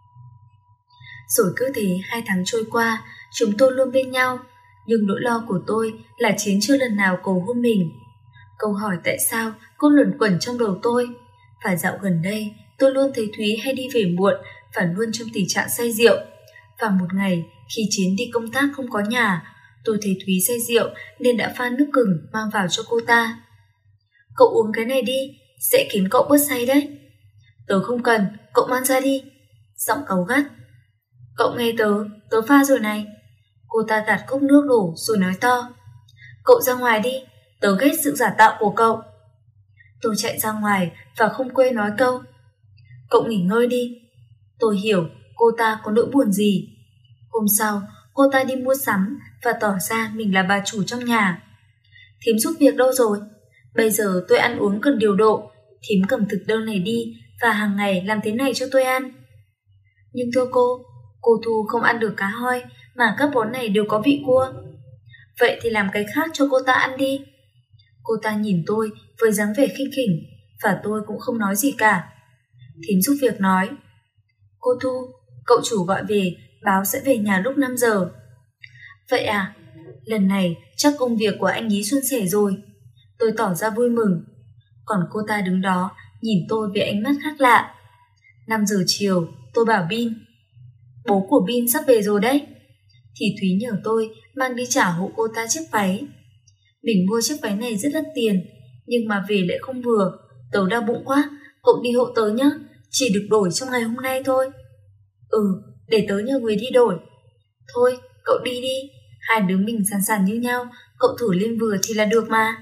Rồi cứ thế hai tháng trôi qua, chúng tôi luôn bên nhau. Nhưng nỗi lo của tôi là Chiến chưa lần nào cầu hôn mình. Câu hỏi tại sao cô luẩn quẩn trong đầu tôi. Và dạo gần đây tôi luôn thấy Thúy hay đi về muộn và luôn trong tình trạng say rượu. Và một ngày khi Chiến đi công tác không có nhà, tôi thấy Thúy say rượu nên đã pha nước gừng mang vào cho cô ta. Cậu uống cái này đi, sẽ khiến cậu bớt say đấy. Tớ không cần, cậu mang ra đi. Giọng cáu gắt. Cậu nghe tớ, tớ pha rồi này. Cô ta gạt cốc nước đổ rồi nói to. Cậu ra ngoài đi, tớ ghét sự giả tạo của cậu. Tôi chạy ra ngoài và không quên nói câu. Cậu nghỉ ngơi đi. Tôi hiểu cô ta có nỗi buồn gì. Hôm sau, cô ta đi mua sắm và tỏ ra mình là bà chủ trong nhà. Thím giúp việc đâu rồi? Bây giờ tôi ăn uống cần điều độ. Thím cầm thực đơn này đi và hàng ngày làm thế này cho tôi ăn. Nhưng thưa cô, cô Thu không ăn được cá hoi mà các món này đều có vị cua. Vậy thì làm cái khác cho cô ta ăn đi. Cô ta nhìn tôi với dáng vẻ khinh khỉnh và tôi cũng không nói gì cả. Thím giúp việc nói. Cô Thu, cậu chủ gọi về, báo sẽ về nhà lúc năm giờ. Vậy à, lần này chắc công việc của anh ý suôn sẻ rồi. Tôi tỏ ra vui mừng. Còn cô ta đứng đó nhìn tôi với ánh mắt khác lạ. năm giờ chiều, tôi bảo Bin. Bố của Bin sắp về rồi đấy. Thì Thúy nhờ tôi mang đi trả hộ cô ta chiếc váy. Mình mua chiếc váy này rất đắt tiền, nhưng mà về lại không vừa. Tớ đau bụng quá, cậu đi hộ tớ nhé. Chỉ được đổi trong ngày hôm nay thôi. Ừ, để tớ nhờ người đi đổi. Thôi, cậu đi đi. Hai đứa mình sàn sàn như nhau, cậu thử lên vừa thì là được mà.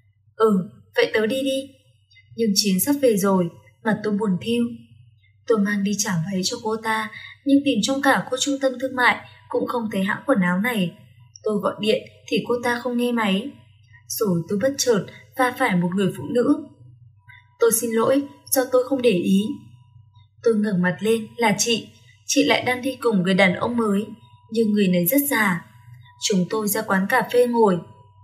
Ừ, vậy tớ đi đi. Nhưng Chiến sắp về rồi, mà tôi buồn thiu. Tôi mang đi trả váy cho cô ta, nhưng tìm trong cả khu trung tâm thương mại cũng không thấy hãng quần áo này. Tôi gọi điện thì cô ta không nghe máy. Rồi tôi bất chợt va phải một người phụ nữ. Tôi xin lỗi, do tôi không để ý. Tôi ngẩng mặt lên là chị. Chị lại đang đi cùng người đàn ông mới, nhưng người này rất già. Chúng tôi ra quán cà phê ngồi.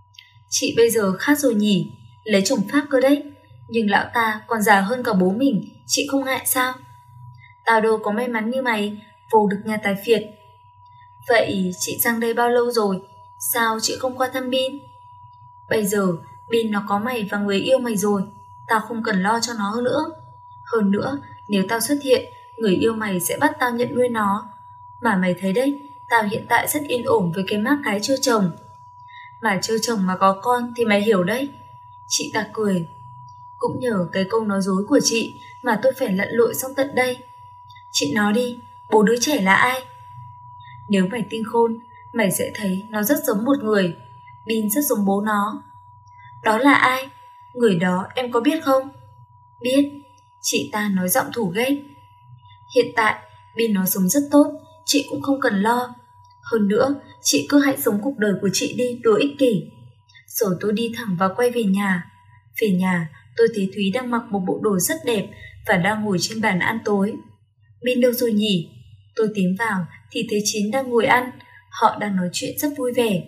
Chị bây giờ khác rồi nhỉ, lấy chồng Pháp cơ đấy. Nhưng lão ta còn già hơn cả bố mình, chị không ngại sao? Tao đâu có may mắn như mày, vô được nhà tài phiệt. Vậy chị sang đây bao lâu rồi? Sao chị không qua thăm Bin? Bây giờ Bin nó có mày và người yêu mày rồi, tao không cần lo cho nó nữa. Hơn nữa, nếu tao xuất hiện, người yêu mày sẽ bắt tao nhận nuôi nó. Mà mày thấy đấy, tao hiện tại rất yên ổn với cái mác cái chưa chồng. Mà chưa chồng mà có con thì mày hiểu đấy. Chị ta cười. Cũng nhờ cái câu nói dối của chị mà tôi phải lặn lội xong tận đây. Chị nói đi, bố đứa trẻ là ai? Nếu mày tinh khôn, mày sẽ thấy nó rất giống một người. Bin rất giống bố nó. Đó là ai? Người đó em có biết không? Biết. Chị ta nói giọng thủ ghét. Hiện tại Bin nó sống rất tốt, chị cũng không cần lo. Hơn nữa, chị cứ hãy sống cuộc đời của chị đi, đùa ích kỷ. Rồi tôi đi thẳng và quay về nhà. Về nhà, tôi thấy Thúy đang mặc một bộ đồ rất đẹp và đang ngồi trên bàn ăn tối. Bin đâu rồi nhỉ? Tôi tiến vào thì thấy Chiến đang ngồi ăn. Họ đang nói chuyện rất vui vẻ.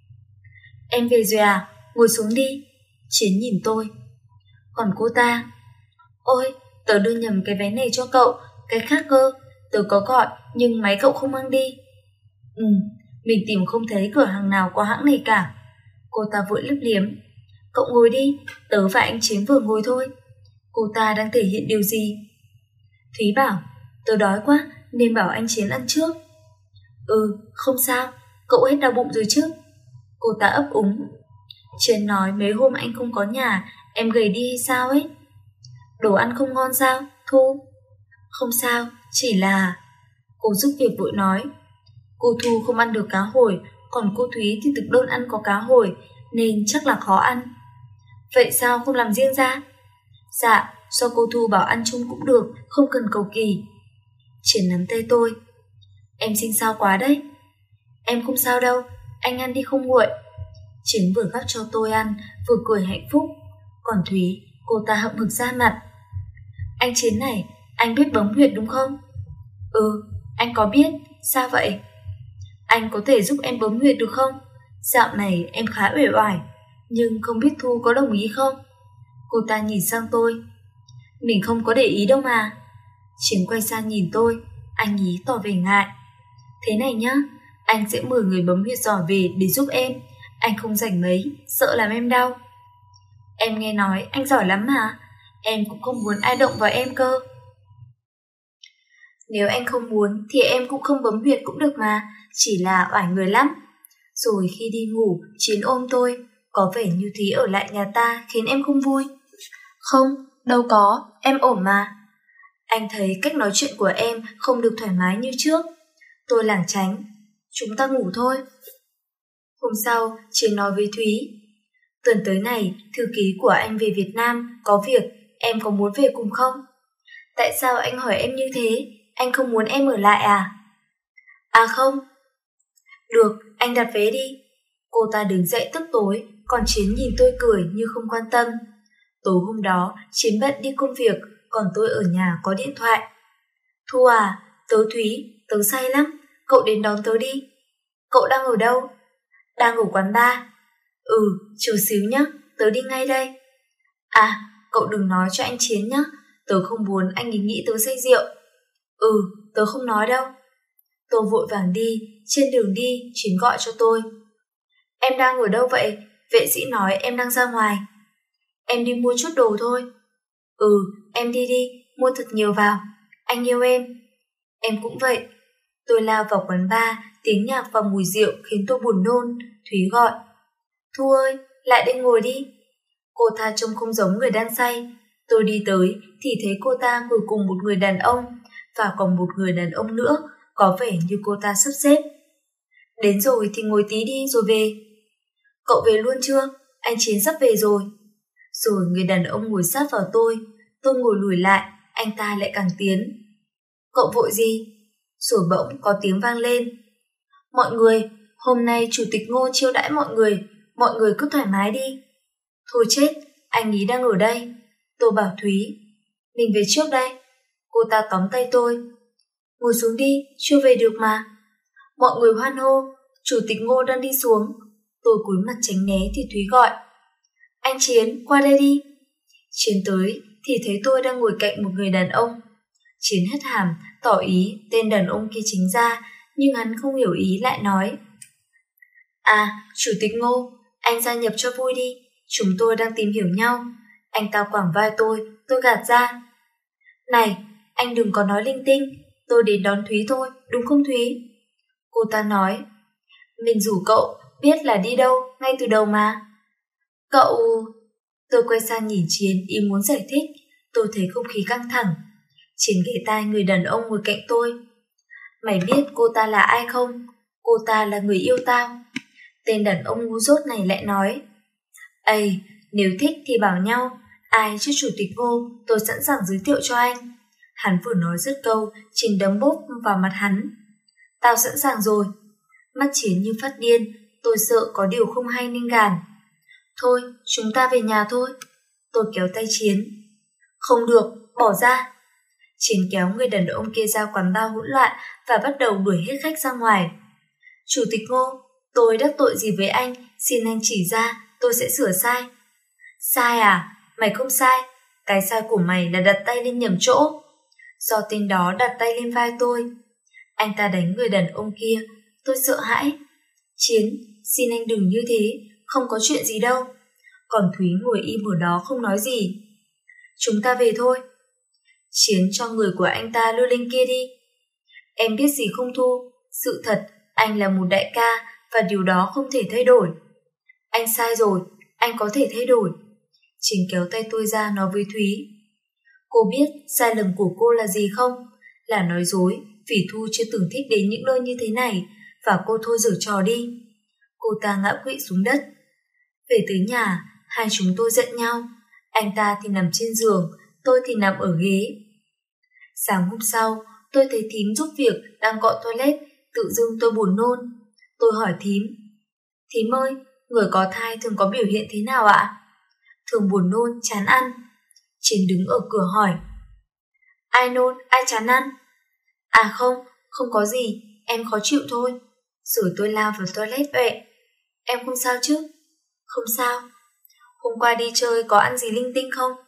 Em về rồi à? Ngồi xuống đi. Chiến nhìn tôi. Còn cô ta? Ôi, tớ đưa nhầm cái váy này cho cậu, cái khác cơ. Tớ có gọi nhưng máy cậu không mang đi. Ừ, mình tìm không thấy cửa hàng nào có hãng này cả. Cô ta vội lấp liếm. Cậu ngồi đi, tớ và anh Chiến vừa ngồi thôi. Cô ta đang thể hiện điều gì? Thúy bảo, tớ đói quá nên bảo anh Chiến ăn trước. Ừ, không sao, cậu hết đau bụng rồi chứ? Cô ta ấp úng. Chiến nói mấy hôm anh không có nhà, em gầy đi hay sao ấy? Đồ ăn không ngon sao, Thu? Không sao, chỉ là... Cô giúp việc vội nói. Cô Thu không ăn được cá hồi, còn cô Thúy thì thực đơn ăn có cá hồi, nên chắc là khó ăn. Vậy sao không làm riêng ra? Dạ, do cô Thu bảo ăn chung cũng được, không cần cầu kỳ. Chiến nắm tay tôi. Em xinh xao quá đấy. Em không sao đâu, anh ăn đi không nguội. Chiến vừa gắp cho tôi ăn, vừa cười hạnh phúc. Còn Thúy, cô ta hậm hực ra mặt. Anh Chiến này, anh biết bấm huyệt đúng không? Ừ, anh có biết, sao vậy? Anh có thể giúp em bấm huyệt được không? Dạo này em khá uể oải, nhưng không biết Thu có đồng ý không? Cô ta nhìn sang tôi. Mình không có để ý đâu mà. Chiến quay sang nhìn tôi, anh ý tỏ vẻ ngại. Thế này nhá, anh sẽ mời người bấm huyệt giỏi về để giúp em. Anh không rảnh mấy, sợ làm em đau. Em nghe nói anh giỏi lắm mà, em cũng không muốn ai động vào em cơ. Nếu anh không muốn thì em cũng không bấm huyệt cũng được mà, chỉ là oải người lắm. Rồi khi đi ngủ, Chiến ôm tôi, có vẻ như Thúy ở lại nhà ta khiến em không vui. Không, đâu có, em ổn mà. Anh thấy cách nói chuyện của em không được thoải mái như trước. Tôi lảng tránh. Chúng ta ngủ thôi. Hôm sau, Chiến nói với Thúy. Tuần tới này, thư ký của anh về Việt Nam, có việc, em có muốn về cùng không? Tại sao anh hỏi em như thế? Anh không muốn em ở lại à? À không. Được, anh đặt vé đi. Cô ta đứng dậy tức tối, còn Chiến nhìn tôi cười như không quan tâm. Tối hôm đó, Chiến bận đi công việc, còn tôi ở nhà có điện thoại. Thu à, tớ Thúy, tớ say lắm, cậu đến đón tớ đi. Cậu đang ở đâu? Đang ở quán bar. Ừ, chờ xíu nhé, tớ đi ngay đây. À, cậu đừng nói cho anh Chiến nhé, tớ không muốn anh ấy nghĩ tớ say rượu. Ừ, tớ không nói đâu. Tôi vội vàng đi, trên đường đi, Chiến gọi cho tôi. Em đang ở đâu vậy? Vệ sĩ nói em đang ra ngoài. Em đi mua chút đồ thôi. Ừ, em đi đi, mua thật nhiều vào. Anh yêu em. Em cũng vậy. Tôi lao vào quán bar, tiếng nhạc và mùi rượu khiến tôi buồn nôn. Thúy gọi. Thu ơi, lại đây ngồi đi. Cô ta trông không giống người đang say. Tôi đi tới thì thấy cô ta ngồi cùng một người đàn ông, và còn một người đàn ông nữa, có vẻ như cô ta sắp xếp. Đến rồi thì ngồi tí đi rồi về. Cậu về luôn chưa? Anh Chiến sắp về rồi. Rồi người đàn ông ngồi sát vào tôi. Tôi ngồi lùi lại, anh ta lại càng tiến. Cậu vội gì? Rồi bỗng có tiếng vang lên. Mọi người, hôm nay chủ tịch Ngô chiêu đãi mọi người, mọi người cứ thoải mái đi. Thôi chết, anh ý đang ở đây. Tôi bảo Thúy, mình về trước đây. Cô ta tóm tay tôi. Ngồi xuống đi, chưa về được mà. Mọi người hoan hô, chủ tịch Ngô đang đi xuống. Tôi cúi mặt tránh né thì Thúy gọi. Anh Chiến, qua đây đi. Chiến tới thì thấy tôi đang ngồi cạnh một người đàn ông. Chiến hất hàm, tỏ ý tên đàn ông kia chính ra, nhưng hắn không hiểu ý lại nói. À, chủ tịch Ngô, anh gia nhập cho vui đi, chúng tôi đang tìm hiểu nhau. Anh ta quẳng vai tôi, tôi gạt ra. Này, anh đừng có nói linh tinh, tôi đến đón Thúy thôi, đúng không Thúy? Cô ta nói. Mình rủ cậu, biết là đi đâu, ngay từ đầu mà. Cậu... Tôi quay sang nhìn Chiến, ý muốn giải thích. Tôi thấy không khí căng thẳng. Chiến ghé tai người đàn ông ngồi cạnh tôi. Mày biết cô ta là ai không? Cô ta là người yêu tao. Tên đàn ông ngu dốt này lại nói. Ây, nếu thích thì bảo nhau. Ai chứ chủ tịch Ngô, tôi sẵn sàng giới thiệu cho anh. Hắn vừa nói dứt câu, Chiến đấm bốp vào mặt hắn. Tao sẵn sàng rồi. Mắt Chiến như phát điên, tôi sợ có điều không hay nên gàn. Thôi, chúng ta về nhà thôi. Tôi kéo tay Chiến. Không được, bỏ ra. Chiến kéo người đàn ông kia ra quán bar hỗn loạn và bắt đầu đuổi hết khách ra ngoài. Chủ tịch Ngô, tôi đắc tội gì với anh, xin anh chỉ ra, tôi sẽ sửa sai. Sai à? Mày không sai. Cái sai của mày là đặt tay lên nhầm chỗ. Do tên đó đặt tay lên vai tôi. Anh ta đánh người đàn ông kia. Tôi sợ hãi. Chiến, xin anh đừng như thế, không có chuyện gì đâu. Còn Thúy ngồi im ở đó không nói gì. Chúng ta về thôi. Chiến cho người của anh ta lôi lên kia đi. Em biết gì không Thu? Sự thật, anh là một đại ca và điều đó không thể thay đổi. Anh sai rồi, anh có thể thay đổi. Chiến kéo tay tôi ra nói với Thúy. Cô biết sai lầm của cô là gì không? Là nói dối vì Thu chưa từng thích đến những nơi như thế này và cô thôi giở trò đi. Cô ta ngã quỵ xuống đất. Về tới nhà, hai chúng tôi giận nhau. Anh ta thì nằm trên giường, tôi thì nằm ở ghế. Sáng hôm sau, tôi thấy thím giúp việc đang gọn toilet, tự dưng tôi buồn nôn. Tôi hỏi thím. Thím ơi, người có thai thường có biểu hiện thế nào ạ? thường buồn nôn, chán ăn. Chiến đứng ở cửa hỏi. Ai nôn, ai chán ăn? À không, không có gì, em khó chịu thôi. Rồi tôi lao vào toilet vậy. Em không sao chứ? Không sao. Hôm qua đi chơi có ăn gì linh tinh không?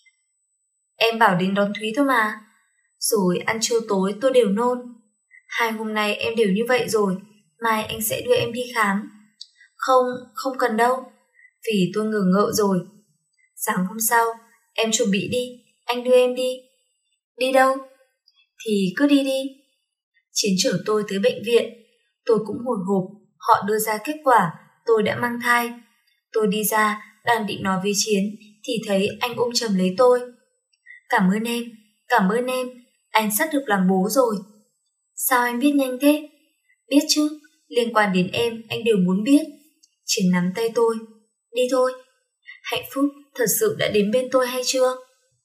Em bảo đến đón Thúy thôi mà. Rồi ăn trưa tối tôi đều nôn. Hai hôm nay em đều như vậy rồi, mai anh sẽ đưa em đi khám. Không, không cần đâu, vì tôi ngờ ngợ rồi. Sáng hôm sau, em chuẩn bị đi, anh đưa em đi. Đi đâu? Thì cứ đi đi. Chiến chở tôi tới bệnh viện. Tôi cũng hồi hộp, họ đưa ra kết quả tôi đã mang thai. Tôi đi ra, đang định nói với Chiến thì thấy anh ôm chầm lấy tôi. Cảm ơn em, cảm ơn em, anh sắp được làm bố rồi. Sao anh biết nhanh thế? Biết chứ, liên quan đến em anh đều muốn biết. Chiến nắm tay tôi. Đi thôi. Hạnh phúc thật sự đã đến bên tôi hay chưa?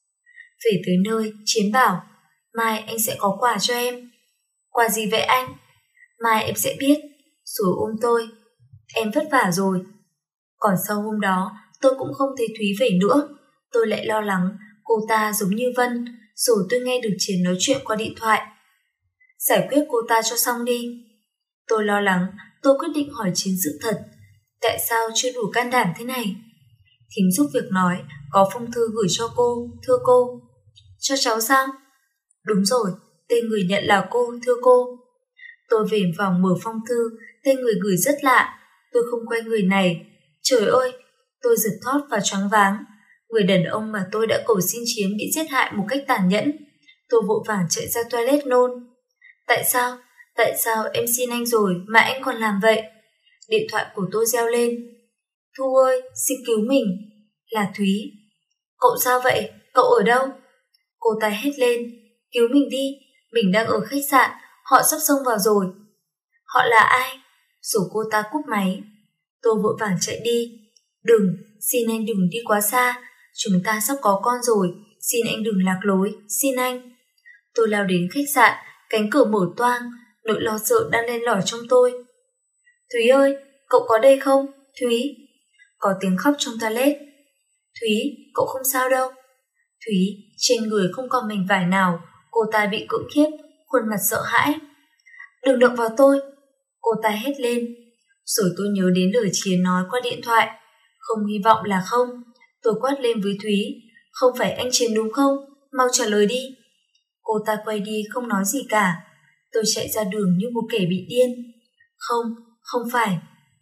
Về tới nơi, Chiến bảo, mai anh sẽ có quà cho em. Quà gì vậy anh? Mai em sẽ biết. Rồi ôm tôi. Em vất vả rồi. Còn sau hôm đó, tôi cũng không thấy Thúy về nữa. Tôi lại lo lắng, cô ta giống như Vân. Rồi tôi nghe được Chiến nói chuyện qua điện thoại. Giải quyết cô ta cho xong đi. Tôi lo lắng, tôi quyết định hỏi Chiến sự thật. Tại sao chưa đủ can đảm thế này? Thím giúp việc nói, có phong thư gửi cho cô, thưa cô. Cho cháu sao? Đúng rồi, tên người nhận là cô, thưa cô. Tôi về phòng mở phong thư, tên người gửi rất lạ. Tôi không quen người này. Trời ơi, tôi giật thót và choáng váng. Người đàn ông mà tôi đã cầu xin Chiến bị giết hại một cách tàn nhẫn. Tôi vội vàng chạy ra toilet nôn. Tại sao? Tại sao em xin anh rồi mà anh còn làm vậy? Điện thoại của tôi reo lên. Thu ơi, xin cứu mình. Là Thúy. Cậu sao vậy? Cậu ở đâu? Cô ta hét lên. Cứu mình đi, mình đang ở khách sạn, họ sắp xông vào rồi. Họ là ai? Rồi cô ta cúp máy. Tôi vội vàng chạy đi. Đừng, xin anh đừng đi quá xa. Chúng ta sắp có con rồi, xin anh đừng lạc lối, xin anh. Tôi lao đến khách sạn, cánh cửa mở toang, nỗi lo sợ đang lên lỏi trong tôi. Thúy ơi, cậu có đây không? Thúy. Có tiếng khóc trong toilet. Thúy, cậu không sao đâu. Thúy, trên người không còn mảnh vải nào. Cô ta bị cưỡng hiếp, khuôn mặt sợ hãi. Đừng động vào tôi. Cô ta hét lên. Rồi tôi nhớ đến lời Chiến nói qua điện thoại. Không hy vọng là không. Tôi quát lên với Thúy. Không phải anh Chiến đúng không? Mau trả lời đi. Cô ta quay đi không nói gì cả. Tôi chạy ra đường như một kẻ bị điên. Không, không phải.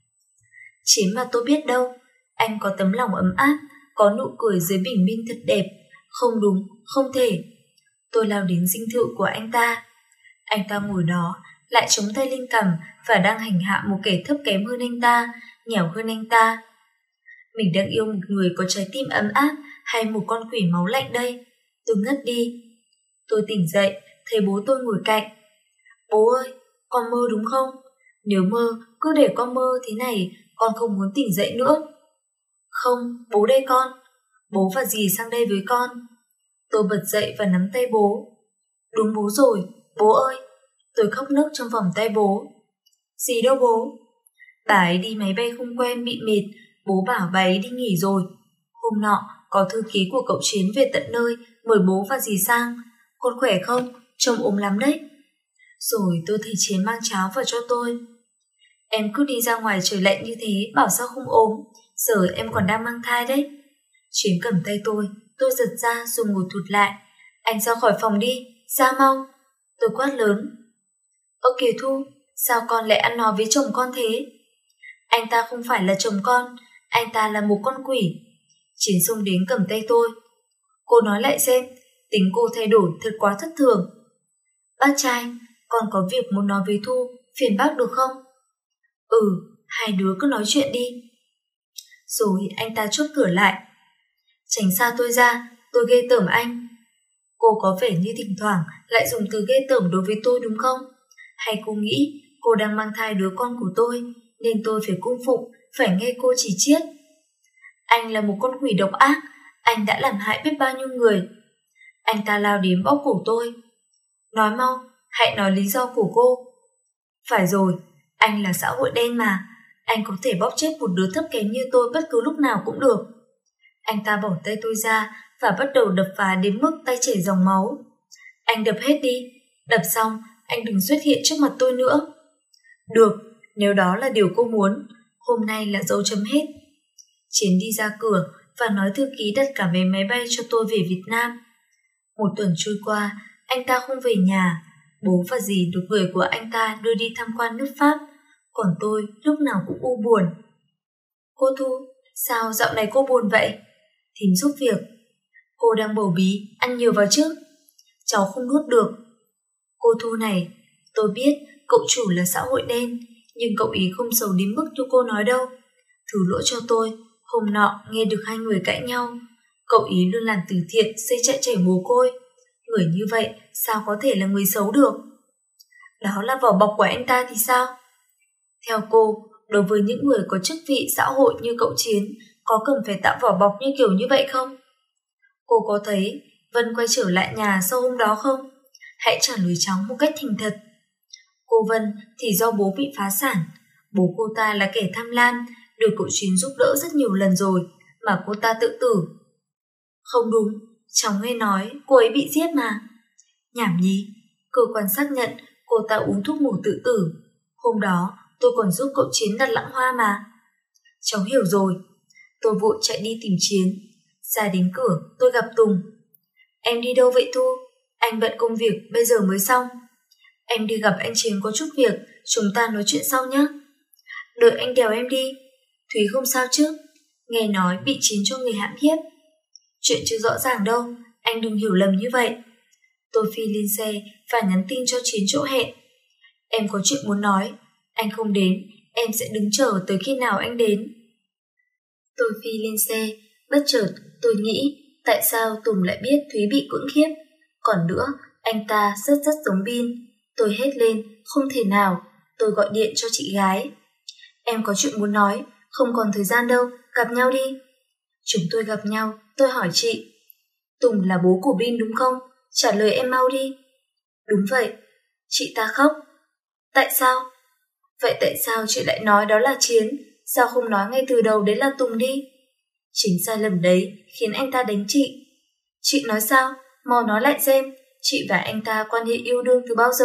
Chiến mà tôi biết đâu. Anh có tấm lòng ấm áp, có nụ cười dưới bình minh thật đẹp. Không đúng, không thể. Tôi lao đến dinh thự của anh ta. Anh ta ngồi đó, lại chống tay lên cằm và đang hành hạ một kẻ thấp kém hơn anh ta, nghèo hơn anh ta. Mình đang yêu một người có trái tim ấm áp hay một con quỷ máu lạnh đây? Tôi ngất đi. Tôi tỉnh dậy, thấy bố tôi ngồi cạnh. Bố ơi, con mơ đúng không? Nếu mơ, cứ để con mơ thế này, con không muốn tỉnh dậy nữa. Không, bố đây con. Bố và dì sang đây với con. Tôi bật dậy và nắm tay bố. Đúng bố rồi, bố ơi. Tôi khóc nức trong vòng tay bố. Gì đâu bố? Bà ấy đi máy bay không quen bị mệt, bố bảo bà ấy đi nghỉ rồi. Hôm nọ, có thư ký của cậu Chiến về tận nơi, mời bố và dì sang. Con khỏe không? Trông ốm lắm đấy. Rồi tôi thấy Chiến mang cháo vào cho tôi. Em cứ đi ra ngoài trời lạnh như thế, bảo sao không ốm. Giờ em còn đang mang thai đấy. Chiến cầm tay tôi, tôi giật ra rồi ngồi thụt lại. Anh ra khỏi phòng đi, ra mau. Tôi quát lớn. Ơ kìa Thu, sao con lại ăn nói với chồng con thế? Anh ta không phải là chồng con, anh ta là một con quỷ. Chiến xông đến cầm tay tôi. Cô nói lại xem, tính cô thay đổi thật quá thất thường. Bác trai, con có việc muốn nói với Thu, phiền bác được không? Ừ, hai đứa cứ nói chuyện đi. Rồi anh ta chốt cửa lại. Tránh xa tôi ra, tôi ghê tởm anh. Cô có vẻ như thỉnh thoảng lại dùng từ ghê tởm đối với tôi đúng không? Hay cô nghĩ cô đang mang thai đứa con của tôi, nên tôi phải cung phụng, phải nghe cô chỉ chiết? Anh là một con quỷ độc ác, anh đã làm hại biết bao nhiêu người. Anh ta lao đến bóp cổ tôi. Nói mau, hãy nói lý do của cô. Phải rồi, anh là xã hội đen mà, anh có thể bóp chết một đứa thấp kém như tôi bất cứ lúc nào cũng được. Anh ta bỏ tay tôi ra và bắt đầu đập phá đến mức tay chảy dòng máu. Anh đập hết đi, đập xong anh đừng xuất hiện trước mặt tôi nữa. Được, nếu đó là điều cô muốn, hôm nay là dấu chấm hết. Chiến đi ra cửa và nói thư ký đặt cả vé máy bay cho tôi về Việt Nam. Một tuần trôi qua, anh ta không về nhà. Bố và dì được người của anh ta đưa đi tham quan nước Pháp, còn tôi lúc nào cũng u buồn. Cô Thu, sao dạo này cô buồn vậy? Thím giúp việc. Cô đang bầu bí, ăn nhiều vào trước. Cháu không nuốt được. Cô Thu này, tôi biết cậu chủ là xã hội đen, nhưng cậu ý không xấu đến mức như cô nói đâu. Thứ lỗi cho tôi, hôm nọ nghe được hai người cãi nhau. Cậu ý luôn làm từ thiện xây trại trẻ mồ côi. Người như vậy sao có thể là người xấu được? Đó là vỏ bọc của anh ta thì sao? Theo cô, đối với những người có chức vị xã hội như cậu Chiến, có cần phải tạo vỏ bọc như kiểu như vậy không? Cô có thấy Vân quay trở lại nhà sau hôm đó không? Hãy trả lời cháu một cách thành thật. Cô Vân thì do bố bị phá sản. Bố cô ta là kẻ tham lam, được cậu Chiến giúp đỡ rất nhiều lần rồi, mà cô ta tự tử. Không đúng, cháu nghe nói cô ấy bị giết mà. Nhảm nhí, cơ quan xác nhận cô ta uống thuốc ngủ tự tử. Hôm đó tôi còn giúp cậu Chiến đặt lẵng hoa mà. Cháu hiểu rồi. Tôi vội chạy đi tìm Chiến. Ra đến cửa tôi gặp Tùng. Em đi đâu vậy Thu? Anh bận công việc bây giờ mới xong. Em đi gặp anh Chiến có chút việc, chúng ta nói chuyện sau nhé. Đợi anh đèo em đi. Thúy không sao chứ? Nghe nói bị Chiến cho người hãm hiếp. Chuyện chưa rõ ràng đâu, anh đừng hiểu lầm như vậy. Tôi phi lên xe và nhắn tin cho Chiến chỗ hẹn. Em có chuyện muốn nói. Anh không đến, em sẽ đứng chờ tới khi nào anh đến. Tôi phi lên xe, bất chợt tôi nghĩ tại sao Tùng lại biết Thúy bị cưỡng hiếp. Còn nữa, anh ta rất rất giống Bin. Tôi hét lên, không thể nào. Tôi gọi điện cho chị gái. Em có chuyện muốn nói, không còn thời gian đâu, gặp nhau đi. Chúng tôi gặp nhau, tôi hỏi chị. Tùng là bố của Bin đúng không? Trả lời em mau đi. Đúng vậy. Chị ta khóc. Tại sao? Vậy tại sao chị lại nói đó là Chiến? Sao không nói ngay từ đầu đấy là Tùng đi? Chính sai lầm đấy khiến anh ta đánh chị. Chị nói sao? Mau nói lại xem. Chị và anh ta quan hệ yêu đương từ bao giờ?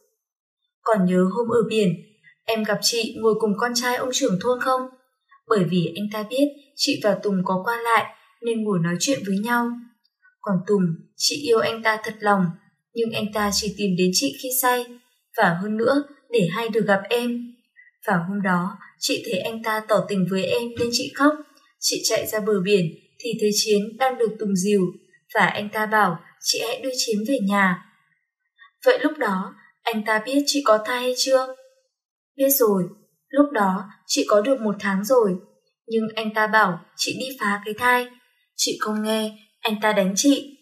Còn nhớ hôm ở biển, em gặp chị ngồi cùng con trai ông trưởng thôn không? Bởi vì anh ta biết chị và Tùng có qua lại nên ngồi nói chuyện với nhau. Còn Tùng, chị yêu anh ta thật lòng, nhưng anh ta chỉ tìm đến chị khi say, và hơn nữa để hay được gặp em. Và hôm đó, chị thấy anh ta tỏ tình với em nên chị khóc. Chị chạy ra bờ biển thì thấy Chiến đang được Tùng dìu, và anh ta bảo chị hãy đưa Chiến về nhà. Vậy lúc đó, anh ta biết chị có thai hay chưa? Biết rồi, lúc đó chị có được một tháng rồi, nhưng anh ta bảo chị đi phá cái thai. Chị không nghe, anh ta đánh chị.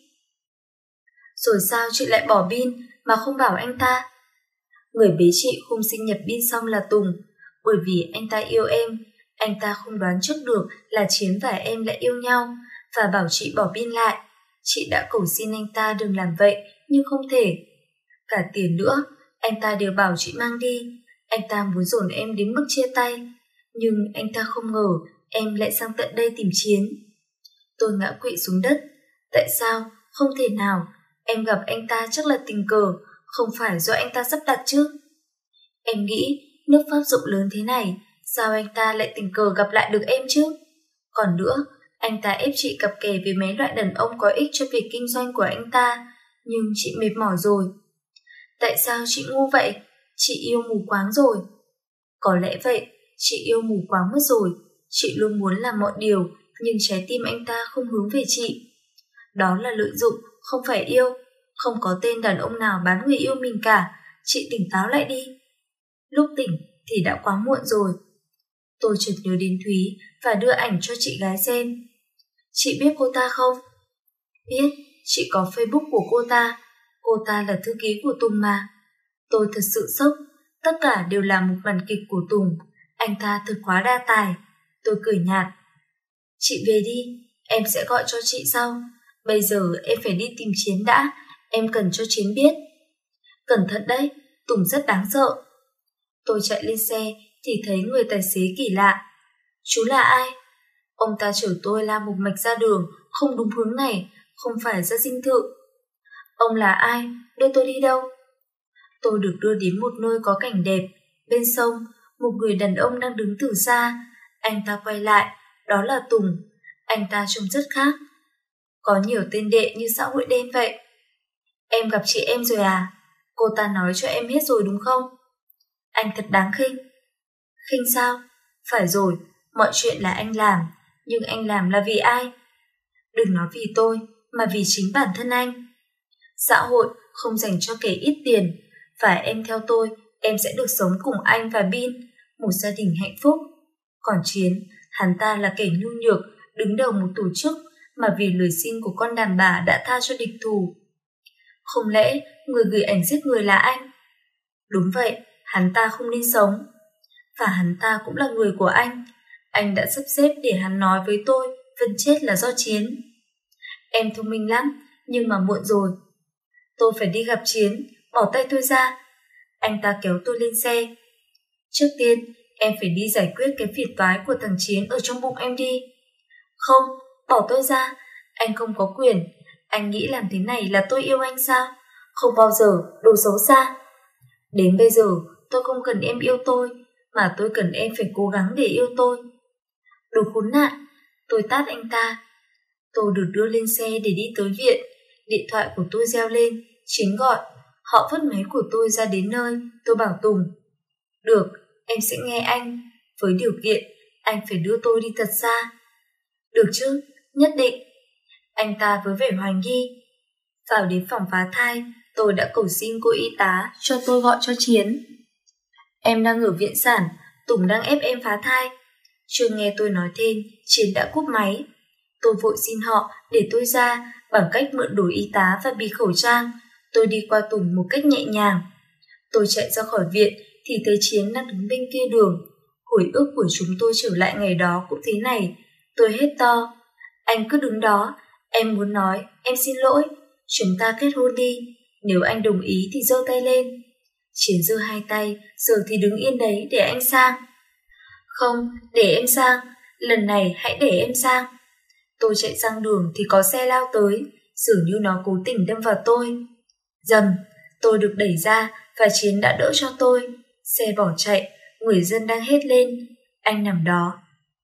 Rồi sao chị lại bỏ Bin mà không bảo anh ta? Người bế chị hôm sinh nhật Bin xong là Tùng. Bởi vì anh ta yêu em, anh ta không đoán trước được là Chiến và em lại yêu nhau và bảo chị bỏ Bin lại. Chị đã cầu xin anh ta đừng làm vậy, nhưng không thể. Cả tiền nữa, anh ta đều bảo chị mang đi. Anh ta muốn dồn em đến mức chia tay, nhưng anh ta không ngờ em lại sang tận đây tìm Chiến. Tôi ngã quỵ xuống đất. Tại sao? Không thể nào. Em gặp anh ta chắc là tình cờ, không phải do anh ta sắp đặt chứ. Em nghĩ nước Pháp rộng lớn thế này, sao anh ta lại tình cờ gặp lại được em chứ? Còn nữa, anh ta ép chị cặp kè với mấy loại đàn ông có ích cho việc kinh doanh của anh ta, nhưng chị mệt mỏi rồi. Tại sao chị ngu vậy? Chị yêu mù quáng rồi. Có lẽ vậy, chị yêu mù quáng mất rồi. Chị luôn muốn làm mọi điều, nhưng trái tim anh ta không hướng về chị. Đó là lợi dụng, không phải yêu. Không có tên đàn ông nào bán người yêu mình cả. Chị tỉnh táo lại đi. Lúc tỉnh thì đã quá muộn rồi. Tôi chợt nhớ đến Thúy và đưa ảnh cho chị gái xem. Chị biết cô ta không? Biết, chị có Facebook của cô ta. Cô ta là thư ký của Tùng mà. Tôi thật sự sốc. Tất cả đều là một màn kịch của Tùng. Anh ta thật quá đa tài. Tôi cười nhạt. Chị về đi, em sẽ gọi cho chị sau. Bây giờ em phải đi tìm Chiến đã. Em cần cho Chiến biết. Cẩn thận đấy, Tùng rất đáng sợ. Tôi chạy lên xe thì thấy người tài xế kỳ lạ. Chú là ai? Ông ta chở tôi la một mạch ra đường, không đúng hướng này, không phải ra dinh thự. Ông là ai? Đưa tôi đi đâu? Tôi được đưa đến một nơi có cảnh đẹp. Bên sông, một người đàn ông đang đứng từ xa. Anh ta quay lại, đó là Tùng. Anh ta trông rất khác. Có nhiều tên đệ như xã hội đen vậy. Em gặp chị em rồi à? Cô ta nói cho em hết rồi đúng không? Anh thật đáng khinh. Khinh sao? Phải rồi, mọi chuyện là anh làm. Nhưng anh làm là vì ai? Đừng nói vì tôi, mà vì chính bản thân anh. Xã hội không dành cho kẻ ít tiền. Phải em theo tôi, em sẽ được sống cùng anh và Bin, một gia đình hạnh phúc. Còn Chiến, hắn ta là kẻ nhu nhược, đứng đầu một tổ chức mà vì lời xin của con đàn bà đã tha cho địch thù. Không lẽ người gửi ảnh giết người là anh? Đúng vậy, hắn ta không nên sống. Và hắn ta cũng là người của anh. Anh đã sắp xếp để hắn nói với tôi Vân chết là do Chiến. Em thông minh lắm, nhưng mà muộn rồi. Tôi phải đi gặp Chiến, bỏ tay tôi ra. Anh ta kéo tôi lên xe. Trước tiên, em phải đi giải quyết cái phiền toái của thằng Chiến ở trong bụng em đi. Không, bỏ tôi ra. Anh không có quyền. Anh nghĩ làm thế này là tôi yêu anh sao? Không bao giờ, đồ xấu xa. Đến bây giờ, tôi không cần em yêu tôi, mà tôi cần em phải cố gắng để yêu tôi. Đồ khốn nạn, tôi tát anh ta. Tôi được đưa lên xe để đi tới viện. Điện thoại của tôi reo lên, Chiến gọi. Họ vứt máy của tôi ra đến nơi. Tôi bảo Tùng, được, em sẽ nghe anh, với điều kiện anh phải đưa tôi đi thật xa. Được chứ, nhất định. Anh ta với vẻ hoài nghi. Vào đến phòng phá thai, tôi đã cầu xin cô y tá cho tôi gọi cho Chiến. Em đang ở viện sản, Tùng đang ép em phá thai. Chưa nghe tôi nói thêm, Chiến đã cúp máy. Tôi vội xin họ để tôi ra bằng cách mượn đồ y tá và bịt khẩu trang. Tôi đi qua Tùng một cách nhẹ nhàng. Tôi chạy ra khỏi viện thì thấy Chiến đang đứng bên kia đường. Hồi ức của chúng tôi trở lại ngày đó cũng thế này. Tôi hét to, anh cứ đứng đó, em muốn nói, em xin lỗi, chúng ta kết hôn đi. Nếu anh đồng ý thì giơ tay lên. Chiến giơ hai tay, giờ thì đứng yên đấy để anh sang. Không, để em sang, lần này hãy để em sang. Tôi chạy sang đường thì có xe lao tới, dường như nó cố tình đâm vào tôi. Dầm, tôi được đẩy ra và Chiến đã đỡ cho tôi. Xe bỏ chạy, người dân đang hét lên, anh nằm đó.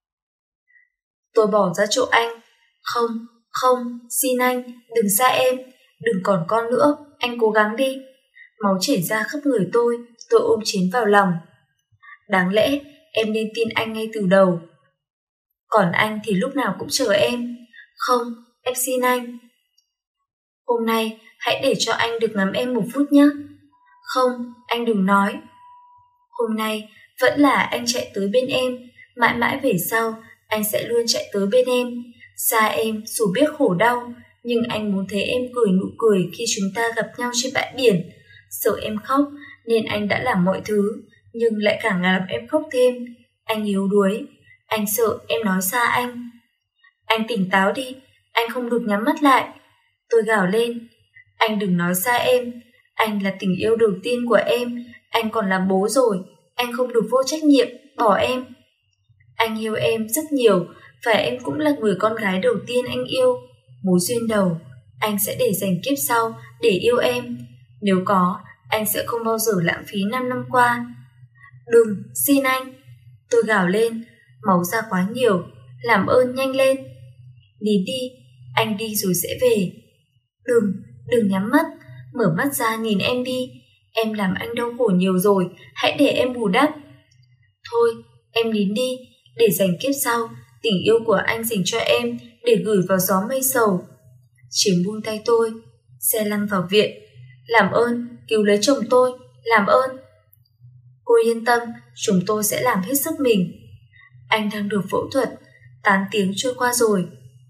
Tôi bỏ ra chỗ anh. Không, không, xin anh, đừng xa em, đừng còn con nữa, anh cố gắng đi. Máu chảy ra khắp người tôi, tôi ôm Chiến vào lòng. Đáng lẽ em nên tin anh ngay từ đầu. Còn anh thì lúc nào cũng chờ em. Không, em xin anh. Hôm nay hãy để cho anh được ngắm em một phút nhé. Không, anh đừng nói. Hôm nay vẫn là anh chạy tới bên em, mãi mãi về sau anh sẽ luôn chạy tới bên em. Xa em dù biết khổ đau, nhưng anh muốn thấy em cười nụ cười khi chúng ta gặp nhau trên bãi biển. Sợ em khóc nên anh đã làm mọi thứ, nhưng lại càng làm em khóc thêm. Anh yếu đuối, anh sợ em nói xa anh. Anh tỉnh táo đi, anh không được nhắm mắt lại. Tôi gào lên, anh đừng nói xa em, anh là tình yêu đầu tiên của em, anh còn là bố rồi, anh không được vô trách nhiệm, bỏ em. Anh yêu em rất nhiều, và em cũng là người con gái đầu tiên anh yêu. Mối duyên đầu, anh sẽ để dành kiếp sau để yêu em. Nếu có, anh sẽ không bao giờ lãng phí năm năm qua. Đừng, xin anh. Tôi gào lên, máu ra quá nhiều, làm ơn nhanh lên. Nín đi, anh đi rồi sẽ về. Đừng, đừng nhắm mắt, mở mắt ra nhìn em đi. Em làm anh đau khổ nhiều rồi, hãy để em bù đắp. Thôi, em nín đi, để dành kiếp sau, tình yêu của anh dành cho em, để gửi vào gió mây sầu. Chiến buông tay tôi, xe lăn vào viện. Làm ơn, cứu lấy chồng tôi, làm ơn. Cô yên tâm, chúng tôi sẽ làm hết sức mình. Anh đang được phẫu thuật, tám tiếng trôi qua rồi.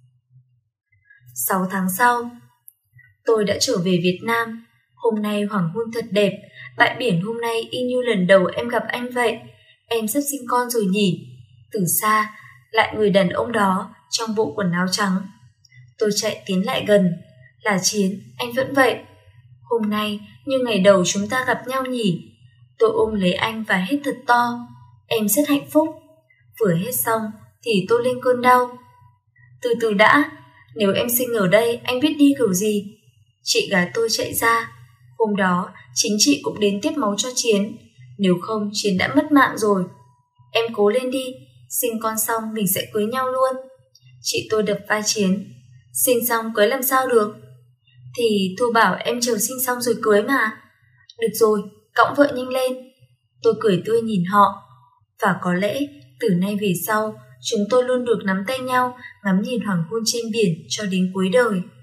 Sáu tháng sau, tôi đã trở về Việt Nam. Hôm nay hoàng hôn thật đẹp, bãi biển hôm nay y như lần đầu em gặp anh vậy. Em sắp sinh con rồi nhỉ? Từ xa, lại người đàn ông đó trong bộ quần áo trắng. Tôi chạy tiến lại gần. Là Chiến, anh vẫn vậy. Hôm nay như ngày đầu chúng ta gặp nhau nhỉ? Tôi ôm lấy anh và hét thật to. Em rất hạnh phúc. Vừa hét xong, thì tôi lên cơn đau. Từ từ đã, nếu em sinh ở đây anh biết đi kiểu gì? Chị gái tôi chạy ra. Hôm đó chính chị cũng đến tiếp máu cho Chiến, nếu không Chiến đã mất mạng rồi. Em cố lên đi, sinh con xong mình sẽ cưới nhau luôn. Chị tôi đập vai Chiến. Sinh xong cưới làm sao được? Thì Thu bảo em chờ sinh xong rồi cưới mà. Được rồi, cõng vợ nhanh lên. Tôi cười tươi nhìn họ. Và có lẽ từ nay về sau chúng tôi luôn được nắm tay nhau, ngắm nhìn hoàng hôn trên biển cho đến cuối đời.